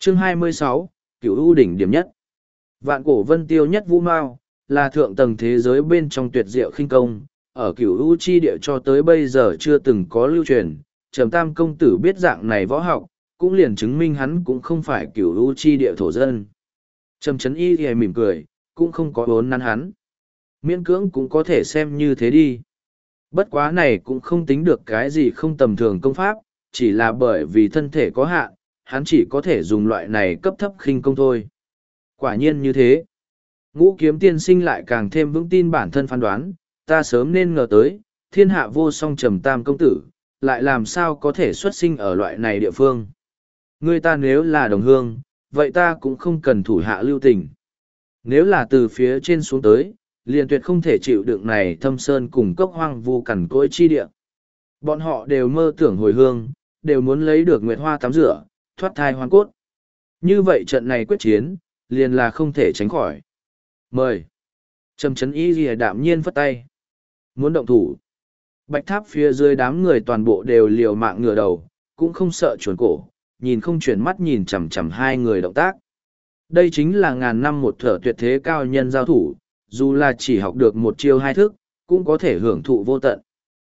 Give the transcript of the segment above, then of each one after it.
Chương 26, Cửu U đỉnh điểm nhất. Vạn cổ vân tiêu nhất vũ mao, là thượng tầng thế giới bên trong tuyệt diệu khinh công, ở Cửu U chi địa cho tới bây giờ chưa từng có lưu truyền. Trầm Tam công tử biết dạng này võ học, cũng liền chứng minh hắn cũng không phải Cửu U chi địa thổ dân. Trầm Chấn Y thì mỉm cười, cũng không có vốn nắn hắn. Miễn cưỡng cũng có thể xem như thế đi. Bất quá này cũng không tính được cái gì không tầm thường công pháp, chỉ là bởi vì thân thể có hạn, hắn chỉ có thể dùng loại này cấp thấp khinh công thôi. Quả nhiên như thế. Ngũ kiếm tiên sinh lại càng thêm vững tin bản thân phán đoán, ta sớm nên ngờ tới, thiên hạ vô song Trầm Tam công tử, lại làm sao có thể xuất sinh ở loại này địa phương. Người ta nếu là đồng hương, vậy ta cũng không cần thủ hạ lưu tình. Nếu là từ phía trên xuống tới, liền tuyệt không thể chịu đựng này thâm sơn cùng cốc hoang vu cằn cỗi chi địa. Bọn họ đều mơ tưởng hồi hương, đều muốn lấy được nguyệt hoa tắm rửa, thoát thai hoàn cốt. Như vậy trận này quyết chiến, liền là không thể tránh khỏi. Mời. Trầm Chấn Y lìa đạm nhiên phất tay. Muốn động thủ. Bạch tháp phía dưới đám người toàn bộ đều liều mạng ngửa đầu, cũng không sợ chuồn cổ, nhìn không chuyển mắt nhìn chằm chằm hai người động tác. Đây chính là ngàn năm một thở tuyệt thế cao nhân giao thủ, dù là chỉ học được một chiêu hai thức, cũng có thể hưởng thụ vô tận.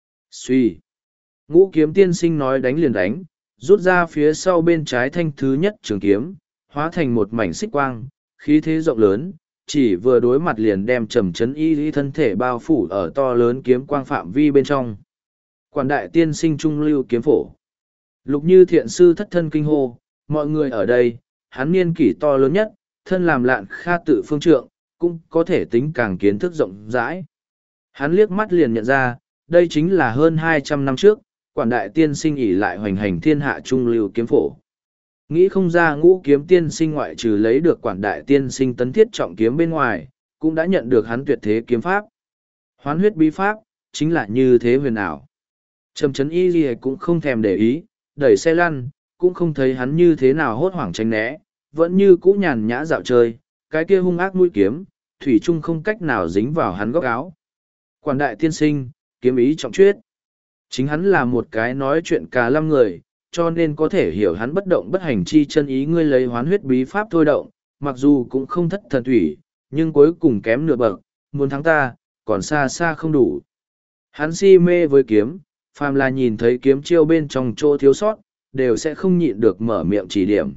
Suy. Ngũ kiếm tiên sinh nói đánh liền đánh, rút ra phía sau bên trái thanh thứ nhất trường kiếm, hóa thành một mảnh xích quang, khí thế rộng lớn, chỉ vừa đối mặt liền đem Trầm Chấn Y lý thân thể bao phủ ở to lớn kiếm quang phạm vi bên trong. Quản đại tiên sinh trung lưu kiếm phổ. Lục Như thiện sư thất thân kinh hô, mọi người ở đây, hắn niên kỷ to lớn nhất, thân làm lạn kha tự phương trượng, cũng có thể tính càng kiến thức rộng rãi. Hắn liếc mắt liền nhận ra, đây chính là hơn 200 năm trước, quản đại tiên sinh ỷ lại hoành hành thiên hạ trung lưu kiếm phổ. Nghĩ không ra ngũ kiếm tiên sinh ngoại trừ lấy được quản đại tiên sinh tấn thiết trọng kiếm bên ngoài, cũng đã nhận được hắn tuyệt thế kiếm pháp. Hoán huyết bí pháp, chính là như thế huyền ảo. Trầm Chấn Y gì cũng không thèm để ý, đẩy xe lăn, cũng không thấy hắn như thế nào hốt hoảng tránh né, vẫn như cũ nhàn nhã dạo chơi, cái kia hung ác mũi kiếm, thủy chung không cách nào dính vào hắn góc áo. Quản đại tiên sinh, kiếm ý trọng chuyết. Chính hắn là một cái nói chuyện cả lâm người, cho nên có thể hiểu hắn bất động bất hành chi chân ý ngươi lấy hoán huyết bí pháp thôi động, mặc dù cũng không thất thần thủy, nhưng cuối cùng kém nửa bậc, muốn thắng ta, còn xa xa không đủ. Hắn si mê với kiếm, phàm là nhìn thấy kiếm chiêu bên trong chỗ thiếu sót, đều sẽ không nhịn được mở miệng chỉ điểm.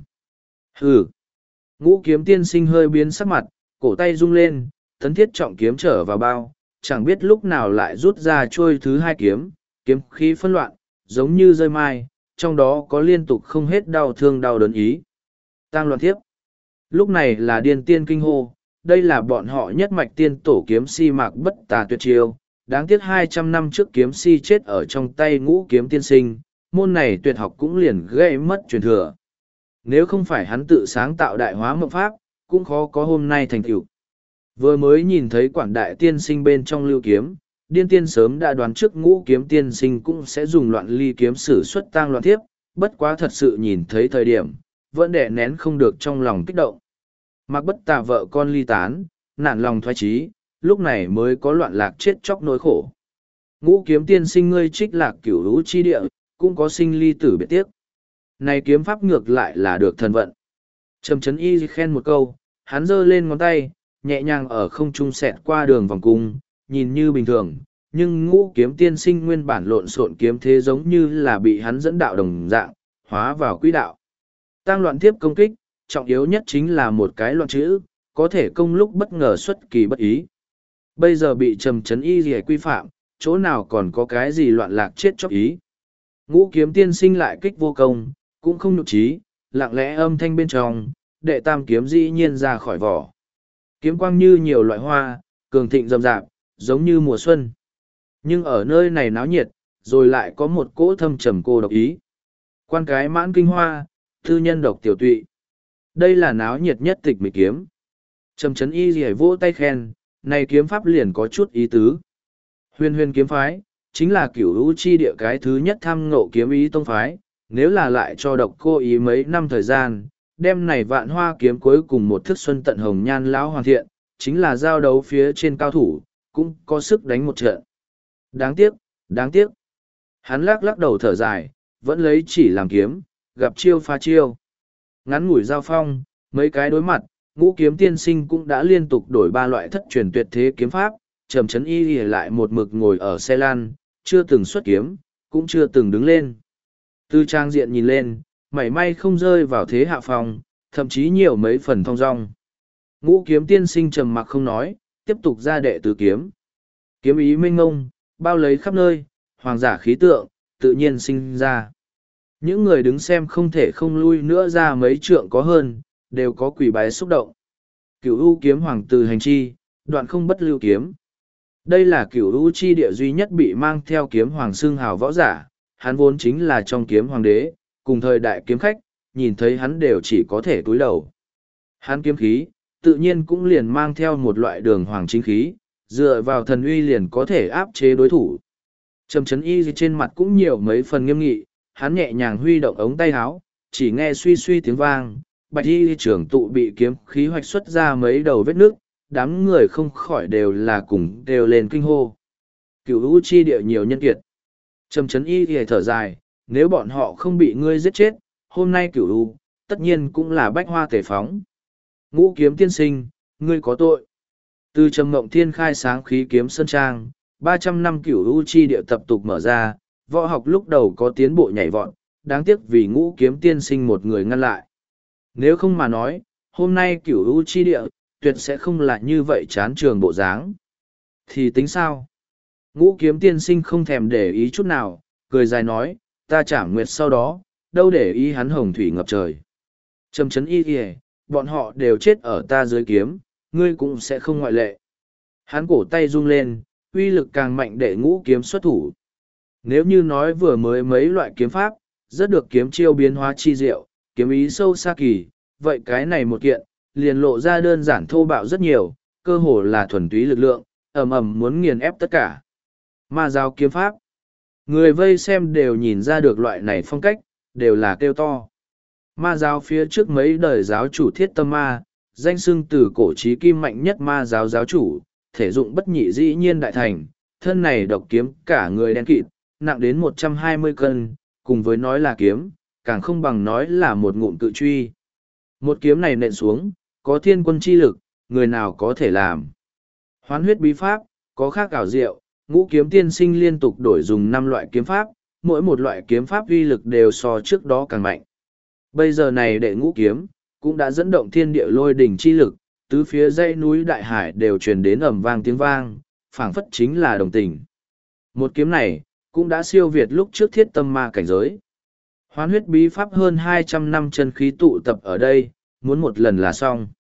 Hừ. Ngũ kiếm tiên sinh hơi biến sắc mặt, cổ tay rung lên, tấn thiết trọng kiếm trở vào bao, chẳng biết lúc nào lại rút ra trôi thứ hai kiếm, kiếm khí phân loạn, giống như rơi mai, trong đó có liên tục không hết đau thương đau đớn ý. Tang loạn tiếp. Lúc này là điên tiên kinh hô, đây là bọn họ nhất mạch tiên tổ kiếm si mạc bất tà tuyệt chiêu. Đáng tiếc 200 năm trước kiếm si chết ở trong tay ngũ kiếm tiên sinh, môn này tuyệt học cũng liền gây mất truyền thừa. Nếu không phải hắn tự sáng tạo đại hóa mộng pháp, cũng khó có hôm nay thành tựu. Vừa mới nhìn thấy quản đại tiên sinh bên trong lưu kiếm, điên tiên sớm đã đoán trước ngũ kiếm tiên sinh cũng sẽ dùng loạn ly kiếm sử xuất tang loạn thiếp, bất quá thật sự nhìn thấy thời điểm, vẫn đè nén không được trong lòng kích động. Mặc bất tà vợ con ly tán, nản lòng thoái trí, lúc này mới có loạn lạc chết chóc nỗi khổ. Ngũ kiếm tiên sinh ngươi trích lạc cửu lũ chi địa, cũng có sinh ly tử biệt tiếc. Này kiếm pháp ngược lại là được thần vận. Trầm Chấn Y khen một câu, hắn giơ lên ngón tay, nhẹ nhàng ở không trung xẹt qua đường vòng cung, nhìn như bình thường, nhưng ngũ kiếm tiên sinh nguyên bản lộn xộn kiếm thế giống như là bị hắn dẫn đạo đồng dạng, hóa vào quỹ đạo. Tang loạn tiếp công kích, trọng yếu nhất chính là một cái loạn chữ, có thể công lúc bất ngờ xuất kỳ bất ý. Bây giờ bị Trầm Chấn Y gì quy phạm, chỗ nào còn có cái gì loạn lạc chết chóc ý. Ngũ kiếm tiên sinh lại kích vô công, cũng không nhục trí, lặng lẽ âm thanh bên trong, đệ tam kiếm dĩ nhiên ra khỏi vỏ. Kiếm quang như nhiều loại hoa, cường thịnh rậm rạp, giống như mùa xuân. Nhưng ở nơi này náo nhiệt, rồi lại có một cỗ thâm trầm cô độc ý. Quan cái mãn kinh hoa, tư nhân độc tiểu tụy. Đây là náo nhiệt nhất tịch mịch kiếm. Trầm Chấn Y rỉa vỗ tay khen, này kiếm pháp liền có chút ý tứ. Huyền huyền kiếm phái, chính là cửu lũ chi địa cái thứ nhất tham ngộ kiếm ý tông phái, nếu là lại cho độc cô ý mấy năm thời gian, đem này vạn hoa kiếm cuối cùng một thức xuân tận hồng nhan lão hoàn thiện, chính là giao đấu phía trên cao thủ, cũng có sức đánh một trận. Đáng tiếc, đáng tiếc. Hắn lắc lắc đầu thở dài, vẫn lấy chỉ làm kiếm, gặp chiêu phá chiêu. Ngắn ngủi giao phong, mấy cái đối mặt, Ngũ Kiếm Tiên Sinh cũng đã liên tục đổi ba loại thất truyền tuyệt thế kiếm pháp, Trầm Chấn Y lại một mực ngồi ở xe lan, chưa từng xuất kiếm, cũng chưa từng đứng lên. Từ trang diện nhìn lên, mảy may không rơi vào thế hạ phong, thậm chí nhiều mấy phần thong dong. Ngũ Kiếm Tiên Sinh trầm mặc không nói, tiếp tục ra đệ tứ kiếm. Kiếm ý mênh ngông, bao lấy khắp nơi, hoàng giả khí tượng, tự nhiên sinh ra. Những người đứng xem không thể không lui nữa ra mấy trượng có hơn, đều có quỳ bái xúc động. Cửu U kiếm hoàng từ hành chi, đoạn không bất lưu kiếm. Đây là cửu U chi địa duy nhất bị mang theo kiếm hoàng xưng hào võ giả, hắn vốn chính là trong kiếm hoàng đế, cùng thời đại kiếm khách, nhìn thấy hắn đều chỉ có thể cúi đầu. Hắn kiếm khí, tự nhiên cũng liền mang theo một loại đường hoàng chính khí, dựa vào thần uy liền có thể áp chế đối thủ. Trầm Chấn Y trên mặt cũng nhiều mấy phần nghiêm nghị, hắn nhẹ nhàng huy động ống tay áo, chỉ nghe suy suy tiếng vang, bạch y trưởng tụ bị kiếm khí hoạch xuất ra mấy đầu vết nước, đám người không khỏi đều là cùng đều lên kinh hô. Cửu U chi địa nhiều nhân kiệt. Trầm Chấn Y thì thở dài, nếu bọn họ không bị ngươi giết chết, hôm nay Cửu U, tất nhiên cũng là bách hoa tề phóng. Ngũ Kiếm Tiên Sinh, ngươi có tội. Từ Trầm Mộng Thiên khai sáng khí kiếm sơn trang, 300 năm Cửu U chi địa tập tục mở ra, võ học lúc đầu có tiến bộ nhảy vọt, đáng tiếc vì Ngũ Kiếm Tiên Sinh một người ngăn lại. Nếu không mà nói, hôm nay Cửu U chi địa, tuyệt sẽ không là như vậy chán trường bộ dáng. Thì tính sao? Ngũ Kiếm Tiên Sinh không thèm để ý chút nào, cười dài nói, ta Trảm Nguyệt sau đó, đâu để ý hắn hồng thủy ngập trời. Trầm Chấn Y kìa, bọn họ đều chết ở ta dưới kiếm, ngươi cũng sẽ không ngoại lệ. Hắn cổ tay rung lên, uy lực càng mạnh để Ngũ Kiếm xuất thủ. Nếu như nói vừa mới mấy loại kiếm pháp, rất được kiếm chiêu biến hóa chi diệu, kiếm ý sâu xa kỳ, vậy cái này một kiện, liền lộ ra đơn giản thô bạo rất nhiều, cơ hồ là thuần túy lực lượng, ầm ầm muốn nghiền ép tất cả. Ma giáo kiếm pháp. Người vây xem đều nhìn ra được loại này phong cách, đều là kêu to. Ma giáo phía trước mấy đời giáo chủ Thiết Tâm Ma, danh xưng từ cổ chí kim mạnh nhất ma giáo giáo chủ, thể dụng bất nhị dĩ nhiên đại thành, thân này độc kiếm cả người đen kịt, nặng đến 120 cân, cùng với nói là kiếm, càng không bằng nói là một ngụm cự truy. Một kiếm này nện xuống, có thiên quân chi lực, người nào có thể làm. Hoán huyết bí pháp, có khác ảo diệu, Ngũ Kiếm Tiên Sinh liên tục đổi dùng 5 loại kiếm pháp, mỗi một loại kiếm pháp uy lực đều so trước đó càng mạnh. Bây giờ này đệ ngũ kiếm, cũng đã dẫn động thiên địa lôi đỉnh chi lực, tứ phía dãy núi đại hải đều truyền đến ầm vang tiếng vang, phảng phất chính là đồng tình. Một kiếm này, cũng đã siêu việt lúc trước Thiết Tâm Ma cảnh giới. Hoán huyết bí pháp hơn 200 năm chân khí tụ tập ở đây, muốn một lần là xong.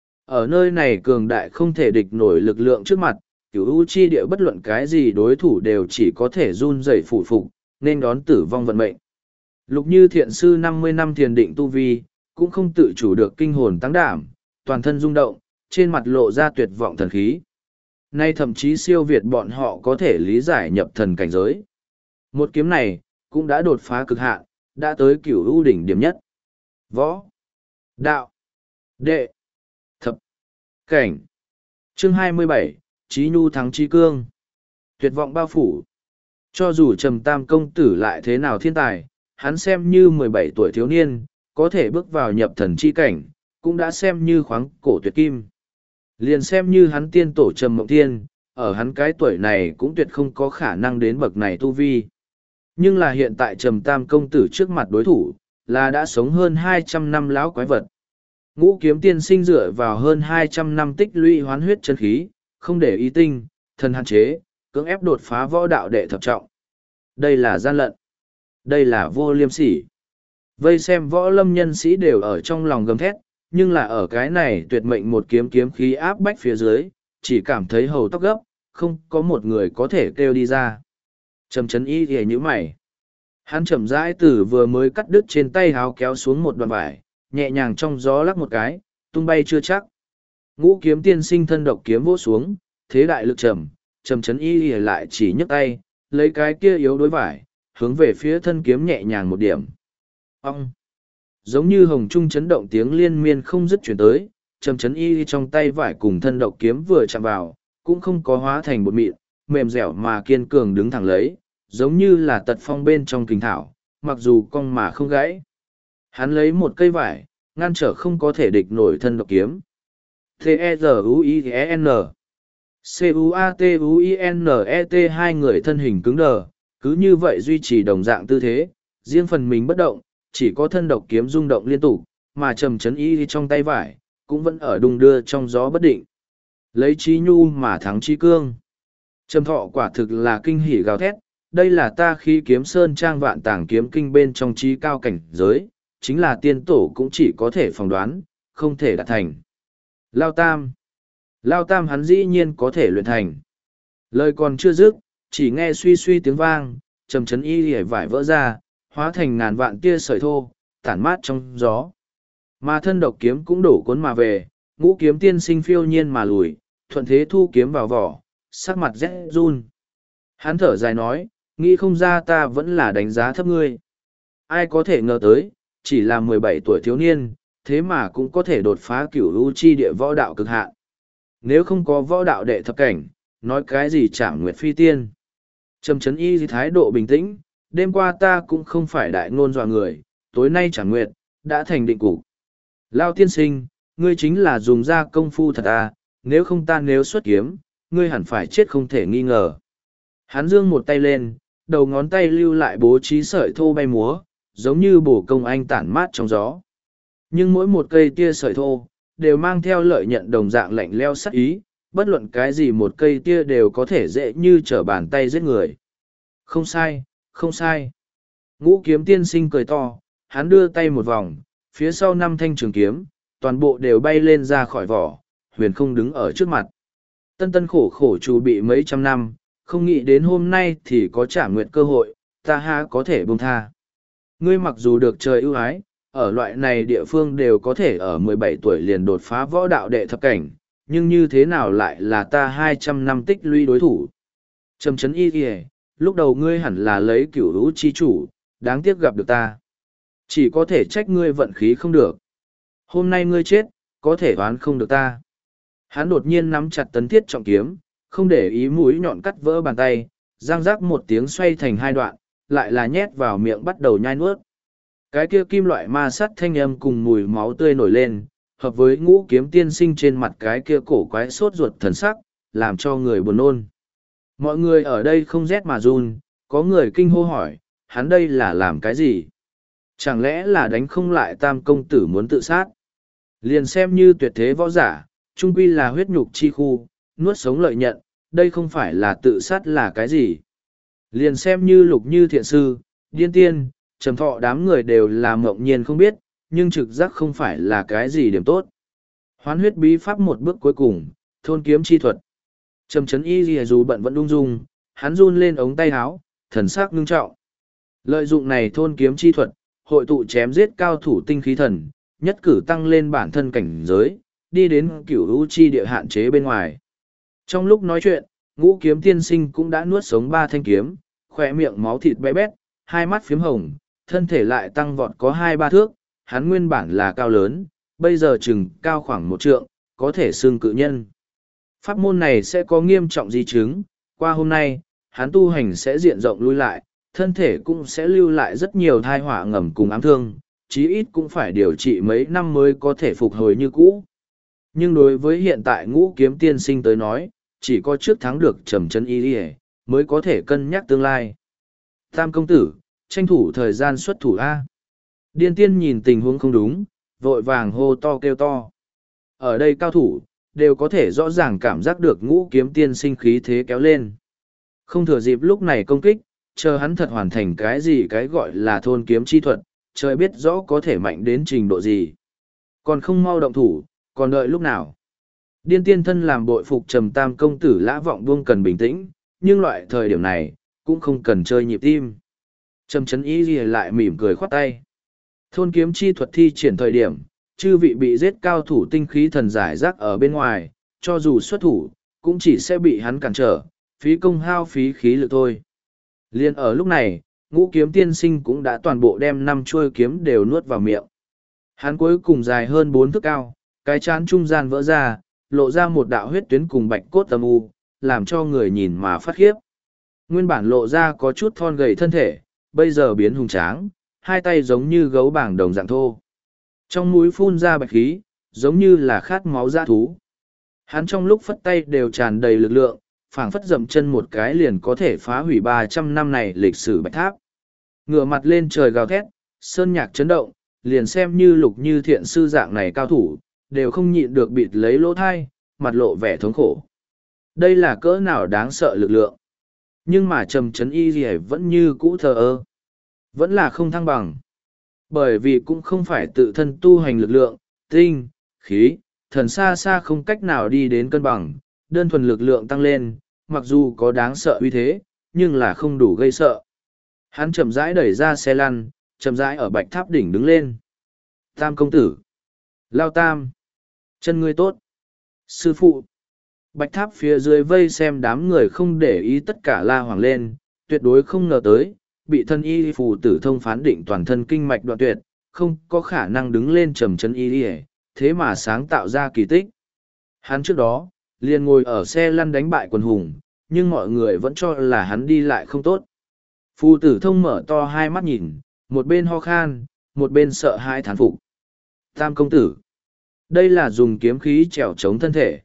Ở nơi này cường đại không thể địch nổi lực lượng trước mặt, Cửu U chi địa bất luận cái gì đối thủ đều chỉ có thể run rẩy phủ phục, nên đón tử vong vận mệnh. Lục Như Thiện sư 50 năm thiền định tu vi, cũng không tự chủ được kinh hồn tăng đảm, toàn thân rung động, trên mặt lộ ra tuyệt vọng thần khí. Nay thậm chí siêu việt bọn họ có thể lý giải nhập thần cảnh giới. Một kiếm này, cũng đã đột phá cực hạn, đã tới Cửu U đỉnh điểm nhất. Võ, đạo, đệ, thập, cảnh. Chương 27, Chí Nhu thắng Chí Cương. Tuyệt vọng bao phủ. Cho dù Trầm Tam công tử lại thế nào thiên tài, hắn xem như 17 tuổi thiếu niên, có thể bước vào nhập thần chi cảnh, cũng đã xem như khoáng cổ tuyệt kim. Liền xem như hắn tiên tổ Trầm Mộng Thiên, ở hắn cái tuổi này cũng tuyệt không có khả năng đến bậc này tu vi. Nhưng là hiện tại Trầm Tam công tử trước mặt đối thủ, là đã sống hơn 200 năm lão quái vật. Ngũ Kiếm Tiên Sinh dựa vào hơn 200 năm tích lũy hoán huyết chân khí, không để ý tinh, thần hạn chế, cưỡng ép đột phá võ đạo đệ thập trọng. Đây là gian lận. Đây là vô liêm sỉ. Vây xem võ lâm nhân sĩ đều ở trong lòng gầm thét, nhưng là ở cái này tuyệt mệnh một kiếm kiếm khí áp bách phía dưới, chỉ cảm thấy hầu tóc gấp, không có một người có thể kêu đi ra. Trầm Chấn Y thì như mày. Hắn chậm rãi từ vừa mới cắt đứt trên tay háo kéo xuống một đoạn vải, nhẹ nhàng trong gió lắc một cái, tung bay chưa chắc. Ngũ Kiếm Tiên Sinh thân độc kiếm vỗ xuống, thế đại lực trầm, Trầm Chấn Y lại chỉ nhấc tay, lấy cái kia yếu đối vải, hướng về phía thân kiếm nhẹ nhàng một điểm. Ông! Giống như hồng trung chấn động tiếng liên miên không dứt chuyển tới, Trầm Chấn Y trong tay vải cùng thân độc kiếm vừa chạm vào, cũng không có hóa thành bột mịn, mềm dẻo mà kiên cường đứng thẳng lấy, giống như là tật phong bên trong kình thảo, mặc dù cong mà không gãy. Hắn lấy một cây vải, ngăn trở không có thể địch nổi thân độc kiếm. T-E-Z-U-I-E-N C-U-A-T-U-I-N-E-T hai người thân hình cứng đờ, cứ như vậy duy trì đồng dạng tư thế, riêng phần mình bất động, chỉ có thân độc kiếm rung động liên tục, mà Trầm Chấn Y trong tay vải, cũng vẫn ở đung đưa trong gió bất định. Lấy trí nhu mà thắng trí cương. Trầm Thọ quả thực là kinh hỉ gào thét, đây là ta khi kiếm sơn trang vạn tàng kiếm kinh bên trong trí cao cảnh giới, chính là tiên tổ cũng chỉ có thể phỏng đoán, không thể đạt thành. Lao Tam. Lao Tam hắn dĩ nhiên có thể luyện thành. Lời còn chưa dứt, chỉ nghe suy suy tiếng vang, Trầm Chấn Y hề vải vỡ ra, hóa thành ngàn vạn tia sợi thô, tản mát trong gió. Mà thân độc kiếm cũng đổ cuốn mà về, Ngũ Kiếm Tiên Sinh phiêu nhiên mà lùi, thuận thế thu kiếm vào vỏ, sắc mặt rét run. Hắn thở dài nói, nghĩ không ra ta vẫn là đánh giá thấp ngươi. Ai có thể ngờ tới, chỉ là 17 tuổi thiếu niên, thế mà cũng có thể đột phá cửu u chi địa võ đạo cực hạn. Nếu không có võ đạo đệ thập cảnh, nói cái gì Trảm Nguyệt phi tiên. Trầm Chấn Y thái độ bình tĩnh, đêm qua ta cũng không phải đại ngôn dọa người, tối nay Trảm Nguyệt đã thành định cục. Lao tiên sinh, ngươi chính là dùng ra công phu thật à, nếu không ta nếu xuất kiếm, ngươi hẳn phải chết không thể nghi ngờ. Hắn giương một tay lên, đầu ngón tay lưu lại bố trí sợi thô bay múa, giống như bổ công anh tản mát trong gió. Nhưng mỗi một cây tia sợi thô, đều mang theo lợi nhận đồng dạng lạnh leo sắc ý, bất luận cái gì một cây tia đều có thể dễ như trở bàn tay giết người. Không sai, không sai. Ngũ Kiếm Tiên Sinh cười to, hắn đưa tay một vòng, phía sau 5 thanh trường kiếm, toàn bộ đều bay lên ra khỏi vỏ, huyền không đứng ở trước mặt. Tân tân khổ khổ chuẩn bị mấy trăm năm, không nghĩ đến hôm nay thì có Trảm Nguyệt cơ hội, ta ha có thể buông tha. Ngươi mặc dù được trời ưu ái, ở loại này địa phương đều có thể ở 17 tuổi liền đột phá võ đạo đệ thập cảnh, nhưng như thế nào lại là ta 200 năm tích lũy đối thủ. Trầm Chấn Y kìa, lúc đầu ngươi hẳn là lấy cửu lũ chi chủ, đáng tiếc gặp được ta. Chỉ có thể trách ngươi vận khí không được. Hôm nay ngươi chết, có thể oán không được ta. Hắn đột nhiên nắm chặt tấn thiết trọng kiếm, không để ý mũi nhọn cắt vỡ bàn tay, răng rác một tiếng xoay thành 2 đoạn, lại là nhét vào miệng bắt đầu nhai nuốt. Cái kia kim loại ma sắt thanh âm cùng mùi máu tươi nổi lên, hợp với Ngũ Kiếm Tiên Sinh trên mặt cái kia cổ quái sốt ruột thần sắc, làm cho người buồn nôn. Mọi người ở đây không rét mà run, có người kinh hô hỏi, hắn đây là làm cái gì? Chẳng lẽ là đánh không lại Tam công tử muốn tự sát? Liền xem như tuyệt thế võ giả, trung quy là huyết nhục chi khu, nuốt sống lợi nhận, đây không phải là tự sát là cái gì? Liền xem như Lục Như Thiện Sư, Điên Tiên, Trầm Thọ đám người đều là mộng nhiên không biết, nhưng trực giác không phải là cái gì điểm tốt. Hoán huyết bí pháp một bước cuối cùng, thôn kiếm chi thuật. Trầm Chấn Y dù bận vẫn ung dung, hắn run lên ống tay áo, thần sắc ngưng trọng. Lợi dụng này thôn kiếm chi thuật, hội tụ chém giết cao thủ tinh khí thần, nhất cử tăng lên bản thân cảnh giới, đi đến cửu u chi địa hạn chế bên ngoài. Trong lúc nói chuyện, Ngũ Kiếm Tiên Sinh cũng đã nuốt sống 3 thanh kiếm, khỏe miệng máu thịt bé bét, hai mắt phiếm hồng, thân thể lại tăng vọt có 2-3 thước, hắn nguyên bản là cao lớn, bây giờ chừng cao khoảng 1 trượng, có thể xưng cự nhân. Pháp môn này sẽ có nghiêm trọng di chứng, qua hôm nay, hắn tu hành sẽ diện rộng lui lại, thân thể cũng sẽ lưu lại rất nhiều thai họa ngầm cùng ám thương, chí ít cũng phải điều trị mấy năm mới có thể phục hồi như cũ. Nhưng đối với hiện tại Ngũ Kiếm Tiên Sinh tới nói, chỉ có trước thắng được Trầm Chấn Y mới có thể cân nhắc tương lai. Tam công tử, tranh thủ thời gian xuất thủ A. Điên Tiên nhìn tình huống không đúng, vội vàng hô to kêu to. Ở đây cao thủ, đều có thể rõ ràng cảm giác được Ngũ Kiếm Tiên Sinh khí thế kéo lên. Không thừa dịp lúc này công kích, chờ hắn thật hoàn thành cái gì cái gọi là thôn kiếm chi thuật, trời biết rõ có thể mạnh đến trình độ gì. Còn không mau động thủ, còn đợi lúc nào. Điên Tiên thân làm bội phục Trầm Tam công tử Lã Vọng Buông cần bình tĩnh, nhưng loại thời điểm này, cũng không cần chơi nhịp tim. Trầm Chấn Y lại mỉm cười khoát tay. Thôn kiếm chi thuật thi triển thời điểm, chư vị bị giết cao thủ tinh khí thần giải rác ở bên ngoài, cho dù xuất thủ, cũng chỉ sẽ bị hắn cản trở, phí công hao phí khí lực thôi. Liên ở lúc này, Ngũ Kiếm Tiên Sinh cũng đã toàn bộ đem 5 chuôi kiếm đều nuốt vào miệng. Hắn cuối cùng dài hơn 4 thước cao, cái chán trung gian vỡ ra, lộ ra một đạo huyết tuyến cùng bạch cốt âm u, làm cho người nhìn mà phát khiếp. Nguyên bản lộ ra có chút thon gầy thân thể, bây giờ biến hùng tráng, hai tay giống như gấu bảng đồng dạng thô. Trong mũi phun ra bạch khí, giống như là khát máu dã thú. Hắn trong lúc phất tay đều tràn đầy lực lượng, phảng phất dậm chân một cái liền có thể phá hủy 300 năm này lịch sử bạch tháp. Ngửa mặt lên trời gào thét, sơn nhạc chấn động, liền xem như Lục Như Thiện sư dạng này cao thủ, đều không nhịn được bịt lấy lỗ thai, mặt lộ vẻ thống khổ. Đây là cỡ nào đáng sợ lực lượng. Nhưng mà Trầm Trấn Y Lìa vẫn như cũ thờ ơ. Vẫn là không thăng bằng. Bởi vì cũng không phải tự thân tu hành lực lượng, tinh, khí, thần xa xa không cách nào đi đến cân bằng, đơn thuần lực lượng tăng lên, mặc dù có đáng sợ uy thế, nhưng là không đủ gây sợ. Hắn chậm rãi đẩy ra xe lăn, chậm rãi ở bạch tháp đỉnh đứng lên. Tam công tử. Lao Tam. Chân ngươi tốt. Sư phụ. Bạch tháp phía dưới vây xem đám người không để ý tất cả la hoàng lên, tuyệt đối không ngờ tới, bị thân y phù tử thông phán định toàn thân kinh mạch đoạn tuyệt, không có khả năng đứng lên trầm chân y thế mà sáng tạo ra kỳ tích. Hắn trước đó, liền ngồi ở xe lăn đánh bại quần hùng, nhưng mọi người vẫn cho là hắn đi lại không tốt. Phù tử thông mở to hai mắt nhìn, một bên ho khan, một bên sợ hãi thán phục. Tam công tử. Đây là dùng kiếm khí trèo chống thân thể.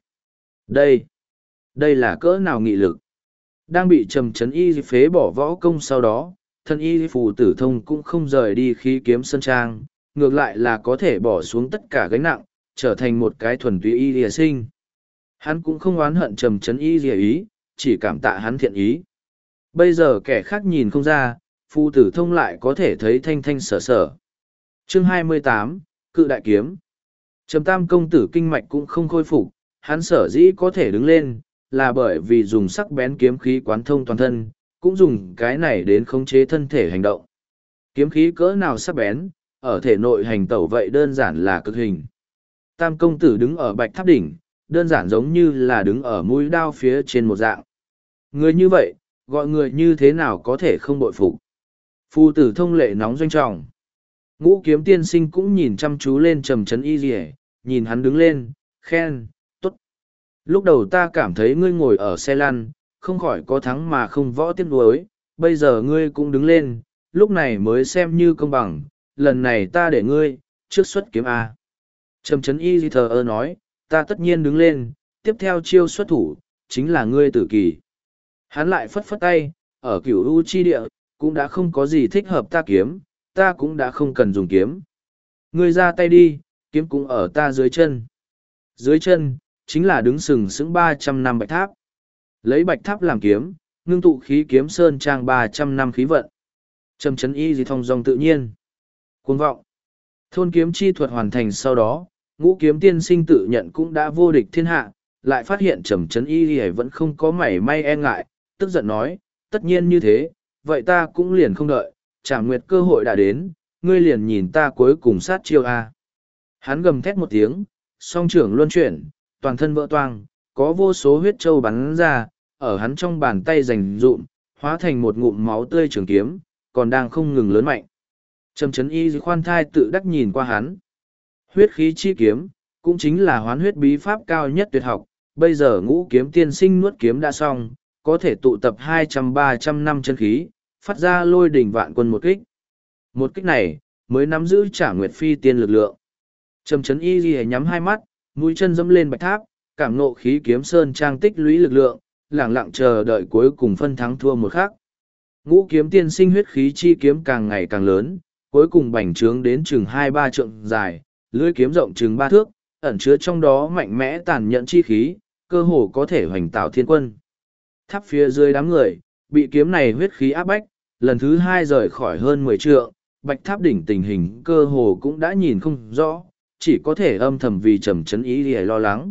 Đây là cỡ nào nghị lực. Đang bị trầm trấn y phế bỏ võ công sau đó, thân y phù tử thông cũng không rời đi khí kiếm sơn trang, ngược lại là có thể bỏ xuống tất cả gánh nặng, trở thành một cái thuần túy y lìa sinh. Hắn cũng không oán hận trầm trấn y lìa ý, chỉ cảm tạ hắn thiện ý. Bây giờ kẻ khác nhìn không ra, phù tử thông lại có thể thấy thanh thanh sở sở. Chương 28, Cự Đại Kiếm. Trầm Tam công tử kinh mạch cũng không khôi phục, hắn sở dĩ có thể đứng lên, là bởi vì dùng sắc bén kiếm khí quán thông toàn thân, cũng dùng cái này đến khống chế thân thể hành động. Kiếm khí cỡ nào sắc bén, ở thể nội hành tẩu vậy đơn giản là cực hình. Tam công tử đứng ở bạch tháp đỉnh, đơn giản giống như là đứng ở mũi đao phía trên một dạng. Người như vậy, gọi người như thế nào có thể không bội phục. Phu tử thông lệ nóng doanh trọng. Ngũ kiếm tiên sinh cũng nhìn chăm chú lên trầm trấn y rỉa, nhìn hắn đứng lên, khen, tốt. Lúc đầu ta cảm thấy ngươi ngồi ở xe lăn, không khỏi có thắng mà không võ tiếc nuối, bây giờ ngươi cũng đứng lên, lúc này mới xem như công bằng, lần này ta để ngươi, trước xuất kiếm A. Trầm trấn y thờ ơ nói, ta tất nhiên đứng lên, tiếp theo chiêu xuất thủ, chính là ngươi tử kỳ. Hắn lại phất phất tay, ở cửu u chi địa, cũng đã không có gì thích hợp ta kiếm, ta cũng đã không cần dùng kiếm. Ngươi ra tay đi, kiếm cũng ở ta dưới chân. Dưới chân, chính là đứng sừng sững 300 năm bạch tháp. Lấy bạch tháp làm kiếm, ngưng tụ khí kiếm sơn trang 300 năm khí vận. Trầm trấn y gì thong dong tự nhiên. Cuồng vọng. Thôn kiếm chi thuật hoàn thành sau đó, ngũ kiếm tiên sinh tự nhận cũng đã vô địch thiên hạ, lại phát hiện trầm trấn y gì vẫn không có mảy may e ngại, tức giận nói, tất nhiên như thế, vậy ta cũng liền không đợi, Trảm Nguyệt cơ hội đã đến, ngươi liền nhìn ta cuối cùng sát chiêu a. Hắn gầm thét một tiếng, song trưởng luân chuyển, toàn thân vỡ toang, có vô số huyết châu bắn ra, ở hắn trong bàn tay rành rụm, hóa thành một ngụm máu tươi trường kiếm, còn đang không ngừng lớn mạnh. Trầm trấn y khoan thai tự đắc nhìn qua hắn. Huyết khí chi kiếm, cũng chính là hoán huyết bí pháp cao nhất tuyệt học, bây giờ ngũ kiếm tiên sinh nuốt kiếm đã xong, có thể tụ tập 200-300 năm chân khí, phát ra lôi đỉnh vạn quân một kích. Một kích này, mới nắm giữ Trảm Nguyệt phi tiên lực lượng. Trầm trấn y ghi nhắm hai mắt, mũi chân dẫm lên bạch tháp, cảm nộ khí kiếm sơn trang tích lũy lực lượng, lẳng lặng chờ đợi cuối cùng phân thắng thua một khắc. Ngũ kiếm tiên sinh huyết khí chi kiếm càng ngày càng lớn, cuối cùng bành trướng đến chừng 2-3 trượng dài, lưỡi kiếm rộng chừng 3 thước, ẩn chứa trong đó mạnh mẽ tàn nhẫn chi khí, cơ hồ có thể hoành tạo thiên quân. Tháp phía dưới đám người, bị kiếm này huyết khí áp bách, lần thứ 2 rời khỏi hơn 10 trượng, bạch tháp đỉnh tình hình cơ hồ cũng đã nhìn không rõ, chỉ có thể âm thầm vì trầm trấn ý để lo lắng.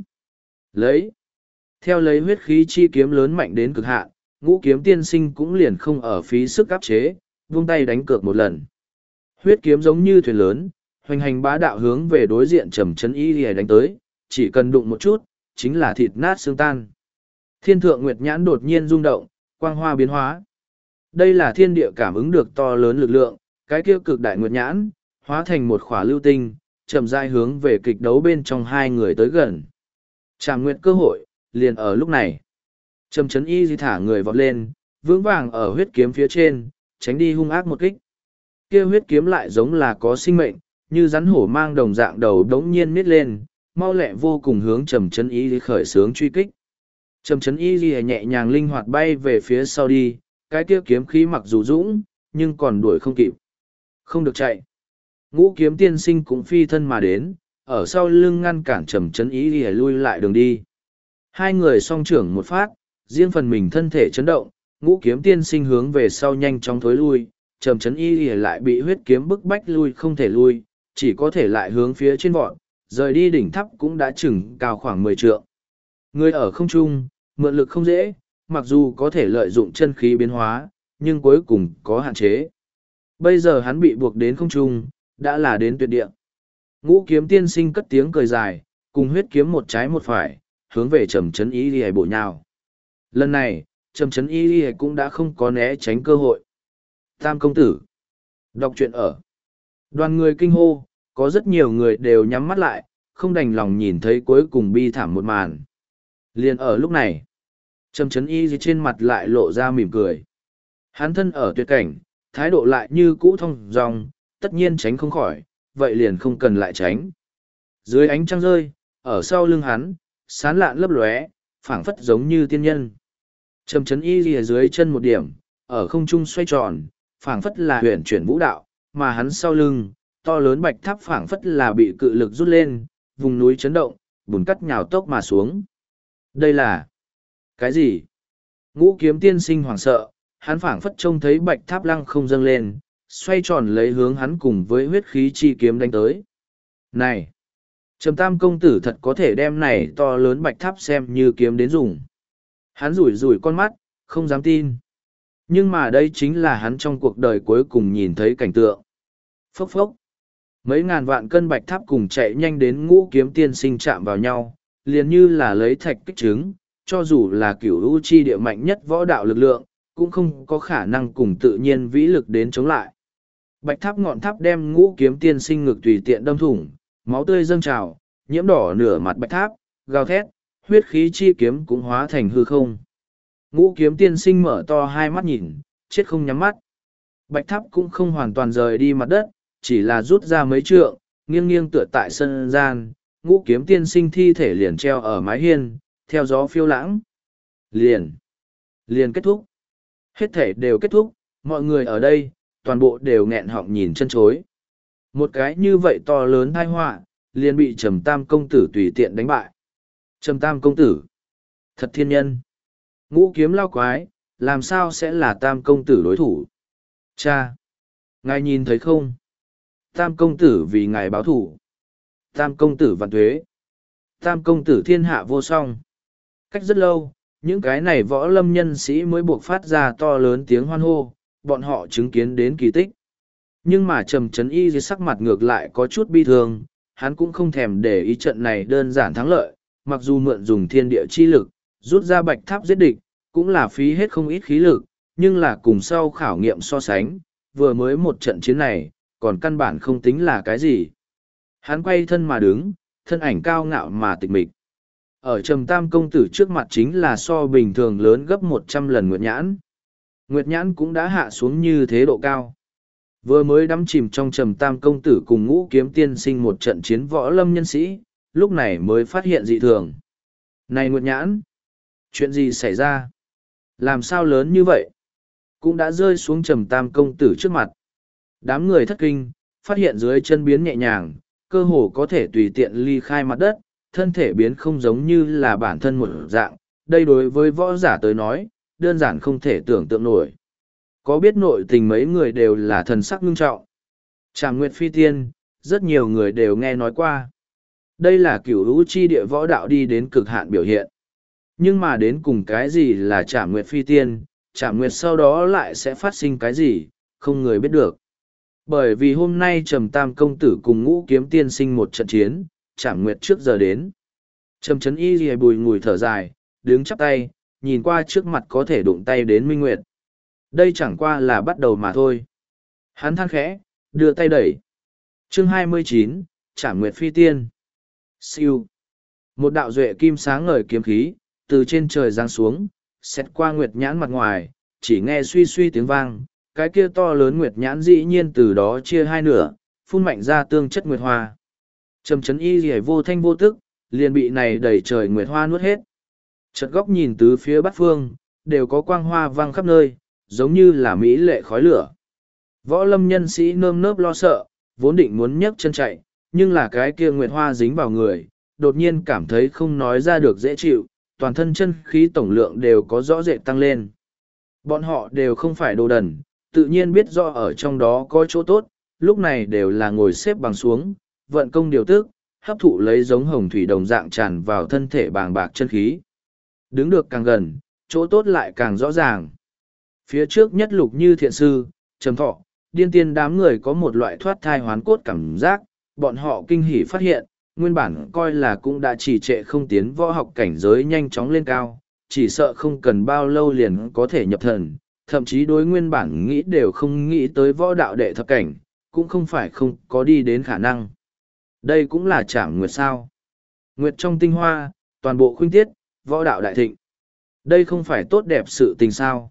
Theo lấy huyết khí chi kiếm lớn mạnh đến cực hạn, ngũ kiếm tiên sinh cũng liền không ở phí sức áp chế, vung tay đánh cược một lần. Huyết kiếm giống như thuyền lớn, hoành hành bá đạo hướng về đối diện trầm trấn ý để đánh tới, chỉ cần đụng một chút, chính là thịt nát xương tan. Thiên thượng nguyệt nhãn đột nhiên rung động, quang hoa biến hóa. Đây là thiên địa cảm ứng được to lớn lực lượng, cái kia cực đại nguyệt nhãn, hóa thành một khỏa lưu tinh, chậm rãi hướng về kịch đấu bên trong hai người tới gần. Trảm Nguyệt cơ hội, liền ở lúc này. Trầm trấn y di thả người vọt lên, vững vàng ở huyết kiếm phía trên, tránh đi hung ác một kích. Kia huyết kiếm lại giống là có sinh mệnh, như rắn hổ mang đồng dạng đầu đống nhiên nít lên, mau lẹ vô cùng hướng Trầm Chấn Y khởi xướng truy kích. Trầm Chấn Y nhẹ nhàng linh hoạt bay về phía sau đi, cái kia kiếm khí mặc dù dũng, nhưng còn đuổi không kịp. Không được chạy. Ngũ Kiếm Tiên Sinh cũng phi thân mà đến, ở sau lưng ngăn cản Trầm Chấn Y lui lại đường đi. Hai người song trưởng một phát, riêng phần mình thân thể chấn động, Ngũ Kiếm Tiên Sinh hướng về sau nhanh chóng thối lui, Trầm Chấn Y lại bị huyết kiếm bức bách lui không thể lui, chỉ có thể lại hướng phía trên vọt, rời đi đỉnh tháp cũng đã chừng cao khoảng 10 trượng. Người ở không trung, mượn lực không dễ, mặc dù có thể lợi dụng chân khí biến hóa, nhưng cuối cùng có hạn chế. Bây giờ hắn bị buộc đến không trung, đã là đến tuyệt địa. Ngũ Kiếm Tiên Sinh cất tiếng cười dài, cùng huyết kiếm một trái một phải, hướng về Trầm Chấn Y bổ nhào. Lần này, Trầm Chấn Y cũng đã không có né tránh cơ hội. Tam công tử. Đọc truyện ở. Đoàn người kinh hô, có rất nhiều người đều nhắm mắt lại, không đành lòng nhìn thấy cuối cùng bi thảm một màn. Liền ở lúc này, Trầm Chấn Y trên mặt lại lộ ra mỉm cười. Hắn thân ở tuyệt cảnh, thái độ lại như cũ thông dong, tất nhiên tránh không khỏi, vậy liền không cần lại tránh. Dưới ánh trăng rơi, ở sau lưng hắn, sán lạn lấp lóe, phảng phất giống như tiên nhân. Trầm Chấn Y lìa dưới chân một điểm, ở không trung xoay tròn, phảng phất là huyền chuyển vũ đạo, mà hắn sau lưng, to lớn bạch tháp phảng phất là bị cự lực rút lên, vùng núi chấn động, bùn cắt nhào tốc mà xuống. Đây là cái gì? Ngũ Kiếm Tiên Sinh hoảng sợ, hắn phảng phất trông thấy bạch tháp lăng không dâng lên, xoay tròn lấy hướng hắn cùng với huyết khí chi kiếm đánh tới. Này! Trầm Tam công tử thật có thể đem này to lớn bạch tháp xem như kiếm đến dùng. Hắn rủi rủi con mắt, không dám tin. Nhưng mà đây chính là hắn trong cuộc đời cuối cùng nhìn thấy cảnh tượng. Phốc phốc. Mấy ngàn vạn cân bạch tháp cùng chạy nhanh đến Ngũ Kiếm Tiên Sinh chạm vào nhau, liền như là lấy thạch kích trứng, cho dù là cửu u chi địa mạnh nhất võ đạo lực lượng, cũng không có khả năng cùng tự nhiên vĩ lực đến chống lại. Bạch tháp ngọn tháp đem Ngũ Kiếm Tiên Sinh ngực tùy tiện đâm thủng, máu tươi dâng trào, nhiễm đỏ nửa mặt bạch tháp, gào thét, huyết khí chi kiếm cũng hóa thành hư không. Ngũ Kiếm Tiên Sinh mở to hai mắt nhìn, chết không nhắm mắt. Bạch tháp cũng không hoàn toàn rời đi mặt đất, chỉ là rút ra mấy trượng, nghiêng nghiêng tựa tại sân gian, Ngũ Kiếm Tiên Sinh thi thể liền treo ở mái hiên, theo gió phiêu lãng. Liền kết thúc. Hết thể đều kết thúc, mọi người ở đây, toàn bộ đều nghẹn họng nhìn chân chối. Một cái như vậy to lớn tai họa, liền bị Trầm Tam công tử tùy tiện đánh bại. Trầm Tam công tử, thật thiên nhân. Ngũ kiếm lao quái, làm sao sẽ là Tam công tử đối thủ? Cha, ngài nhìn thấy không? Tam công tử vì ngài báo thủ. Tam công tử vạn tuế. Tam công tử thiên hạ vô song. Cách rất lâu, những cái này võ lâm nhân sĩ mới buộc phát ra to lớn tiếng hoan hô, bọn họ chứng kiến đến kỳ tích. Nhưng mà Trầm Chấn Y dưới sắc mặt ngược lại có chút bi thương, hắn cũng không thèm để ý trận này đơn giản thắng lợi, mặc dù mượn dùng thiên địa chi lực, rút ra bạch tháp giết địch, cũng là phí hết không ít khí lực, nhưng là cùng sau khảo nghiệm so sánh, vừa mới một trận chiến này, còn căn bản không tính là cái gì. Hắn quay thân mà đứng, thân ảnh cao ngạo mà tịch mịch. Ở Trầm Tam công tử trước mặt chính là so bình thường lớn gấp 100 lần Nguyệt Nhãn. Nguyệt Nhãn cũng đã hạ xuống như thế độ cao. Vừa mới đắm chìm trong Trầm Tam công tử cùng Ngũ Kiếm Tiên Sinh một trận chiến võ lâm nhân sĩ, lúc này mới phát hiện dị thường. Này Nguyệt Nhãn! Chuyện gì xảy ra? Làm sao lớn như vậy? Cũng đã rơi xuống Trầm Tam công tử trước mặt. Đám người thất kinh, phát hiện dưới chân biến nhẹ nhàng, cơ hồ có thể tùy tiện ly khai mặt đất, thân thể biến không giống như là bản thân một dạng. Đây đối với võ giả tới nói, đơn giản không thể tưởng tượng nổi. Có biết nội tình mấy người đều là thần sắc ngưng trọng. Trảm Nguyệt Phi Tiên, rất nhiều người đều nghe nói qua. Đây là cửu hữu chi địa võ đạo đi đến cực hạn biểu hiện. Nhưng mà đến cùng cái gì là Trảm Nguyệt Phi Tiên, Trảm Nguyệt sau đó lại sẽ phát sinh cái gì, không người biết được. Bởi vì hôm nay Trầm Tam công tử cùng Ngũ Kiếm Tiên Sinh một trận chiến, Trảm Nguyệt trước giờ đến. Trầm Chấn Y lìa bùi ngùi thở dài, đứng chắp tay, nhìn qua trước mặt có thể đụng tay đến Minh Nguyệt. Đây chẳng qua là bắt đầu mà thôi. Hắn than khẽ, đưa tay đẩy. Chương 29, Trảm Nguyệt Phi Tiên. Siêu. Một đạo duệ kim sáng ngời kiếm khí, từ trên trời giáng xuống, xét qua Nguyệt Nhãn mặt ngoài, chỉ nghe suy suy tiếng vang, cái kia to lớn Nguyệt Nhãn dĩ nhiên từ đó chia hai nửa, phun mạnh ra tương chất nguyệt hoa. Trầm Chấn Y Lìa vô thanh vô tức, liền bị này đẩy trời nguyệt hoa nuốt hết. Chợt góc nhìn tứ phía bát phương, đều có quang hoa văng khắp nơi, giống như là mỹ lệ khói lửa. Võ lâm nhân sĩ nơm nớp lo sợ, vốn định muốn nhấc chân chạy, nhưng là cái kia nguyệt hoa dính vào người, đột nhiên cảm thấy không nói ra được dễ chịu, toàn thân chân khí tổng lượng đều có rõ rệt tăng lên. Bọn họ đều không phải đồ đần, tự nhiên biết rõ ở trong đó có chỗ tốt, lúc này đều là ngồi xếp bằng xuống, vận công điều tức, hấp thụ lấy giống hồng thủy đồng dạng tràn vào thân thể bàng bạc chân khí. Đứng được càng gần, chỗ tốt lại càng rõ ràng. Phía trước nhất Lục Như Thiện Sư, Trầm Thọ, Điên Tiên đám người có một loại thoát thai hoán cốt cảm giác, bọn họ kinh hỉ phát hiện, nguyên bản coi là cũng đã trì trệ không tiến võ học cảnh giới nhanh chóng lên cao, chỉ sợ không cần bao lâu liền có thể nhập thần, thậm chí đối nguyên bản nghĩ đều không nghĩ tới võ đạo đệ thập cảnh, cũng không phải không có đi đến khả năng. Đây cũng là Trảm Nguyệt sao. Nguyệt trong tinh hoa, toàn bộ khuynh tiết, võ đạo đại thịnh. Đây không phải tốt đẹp sự tình sao.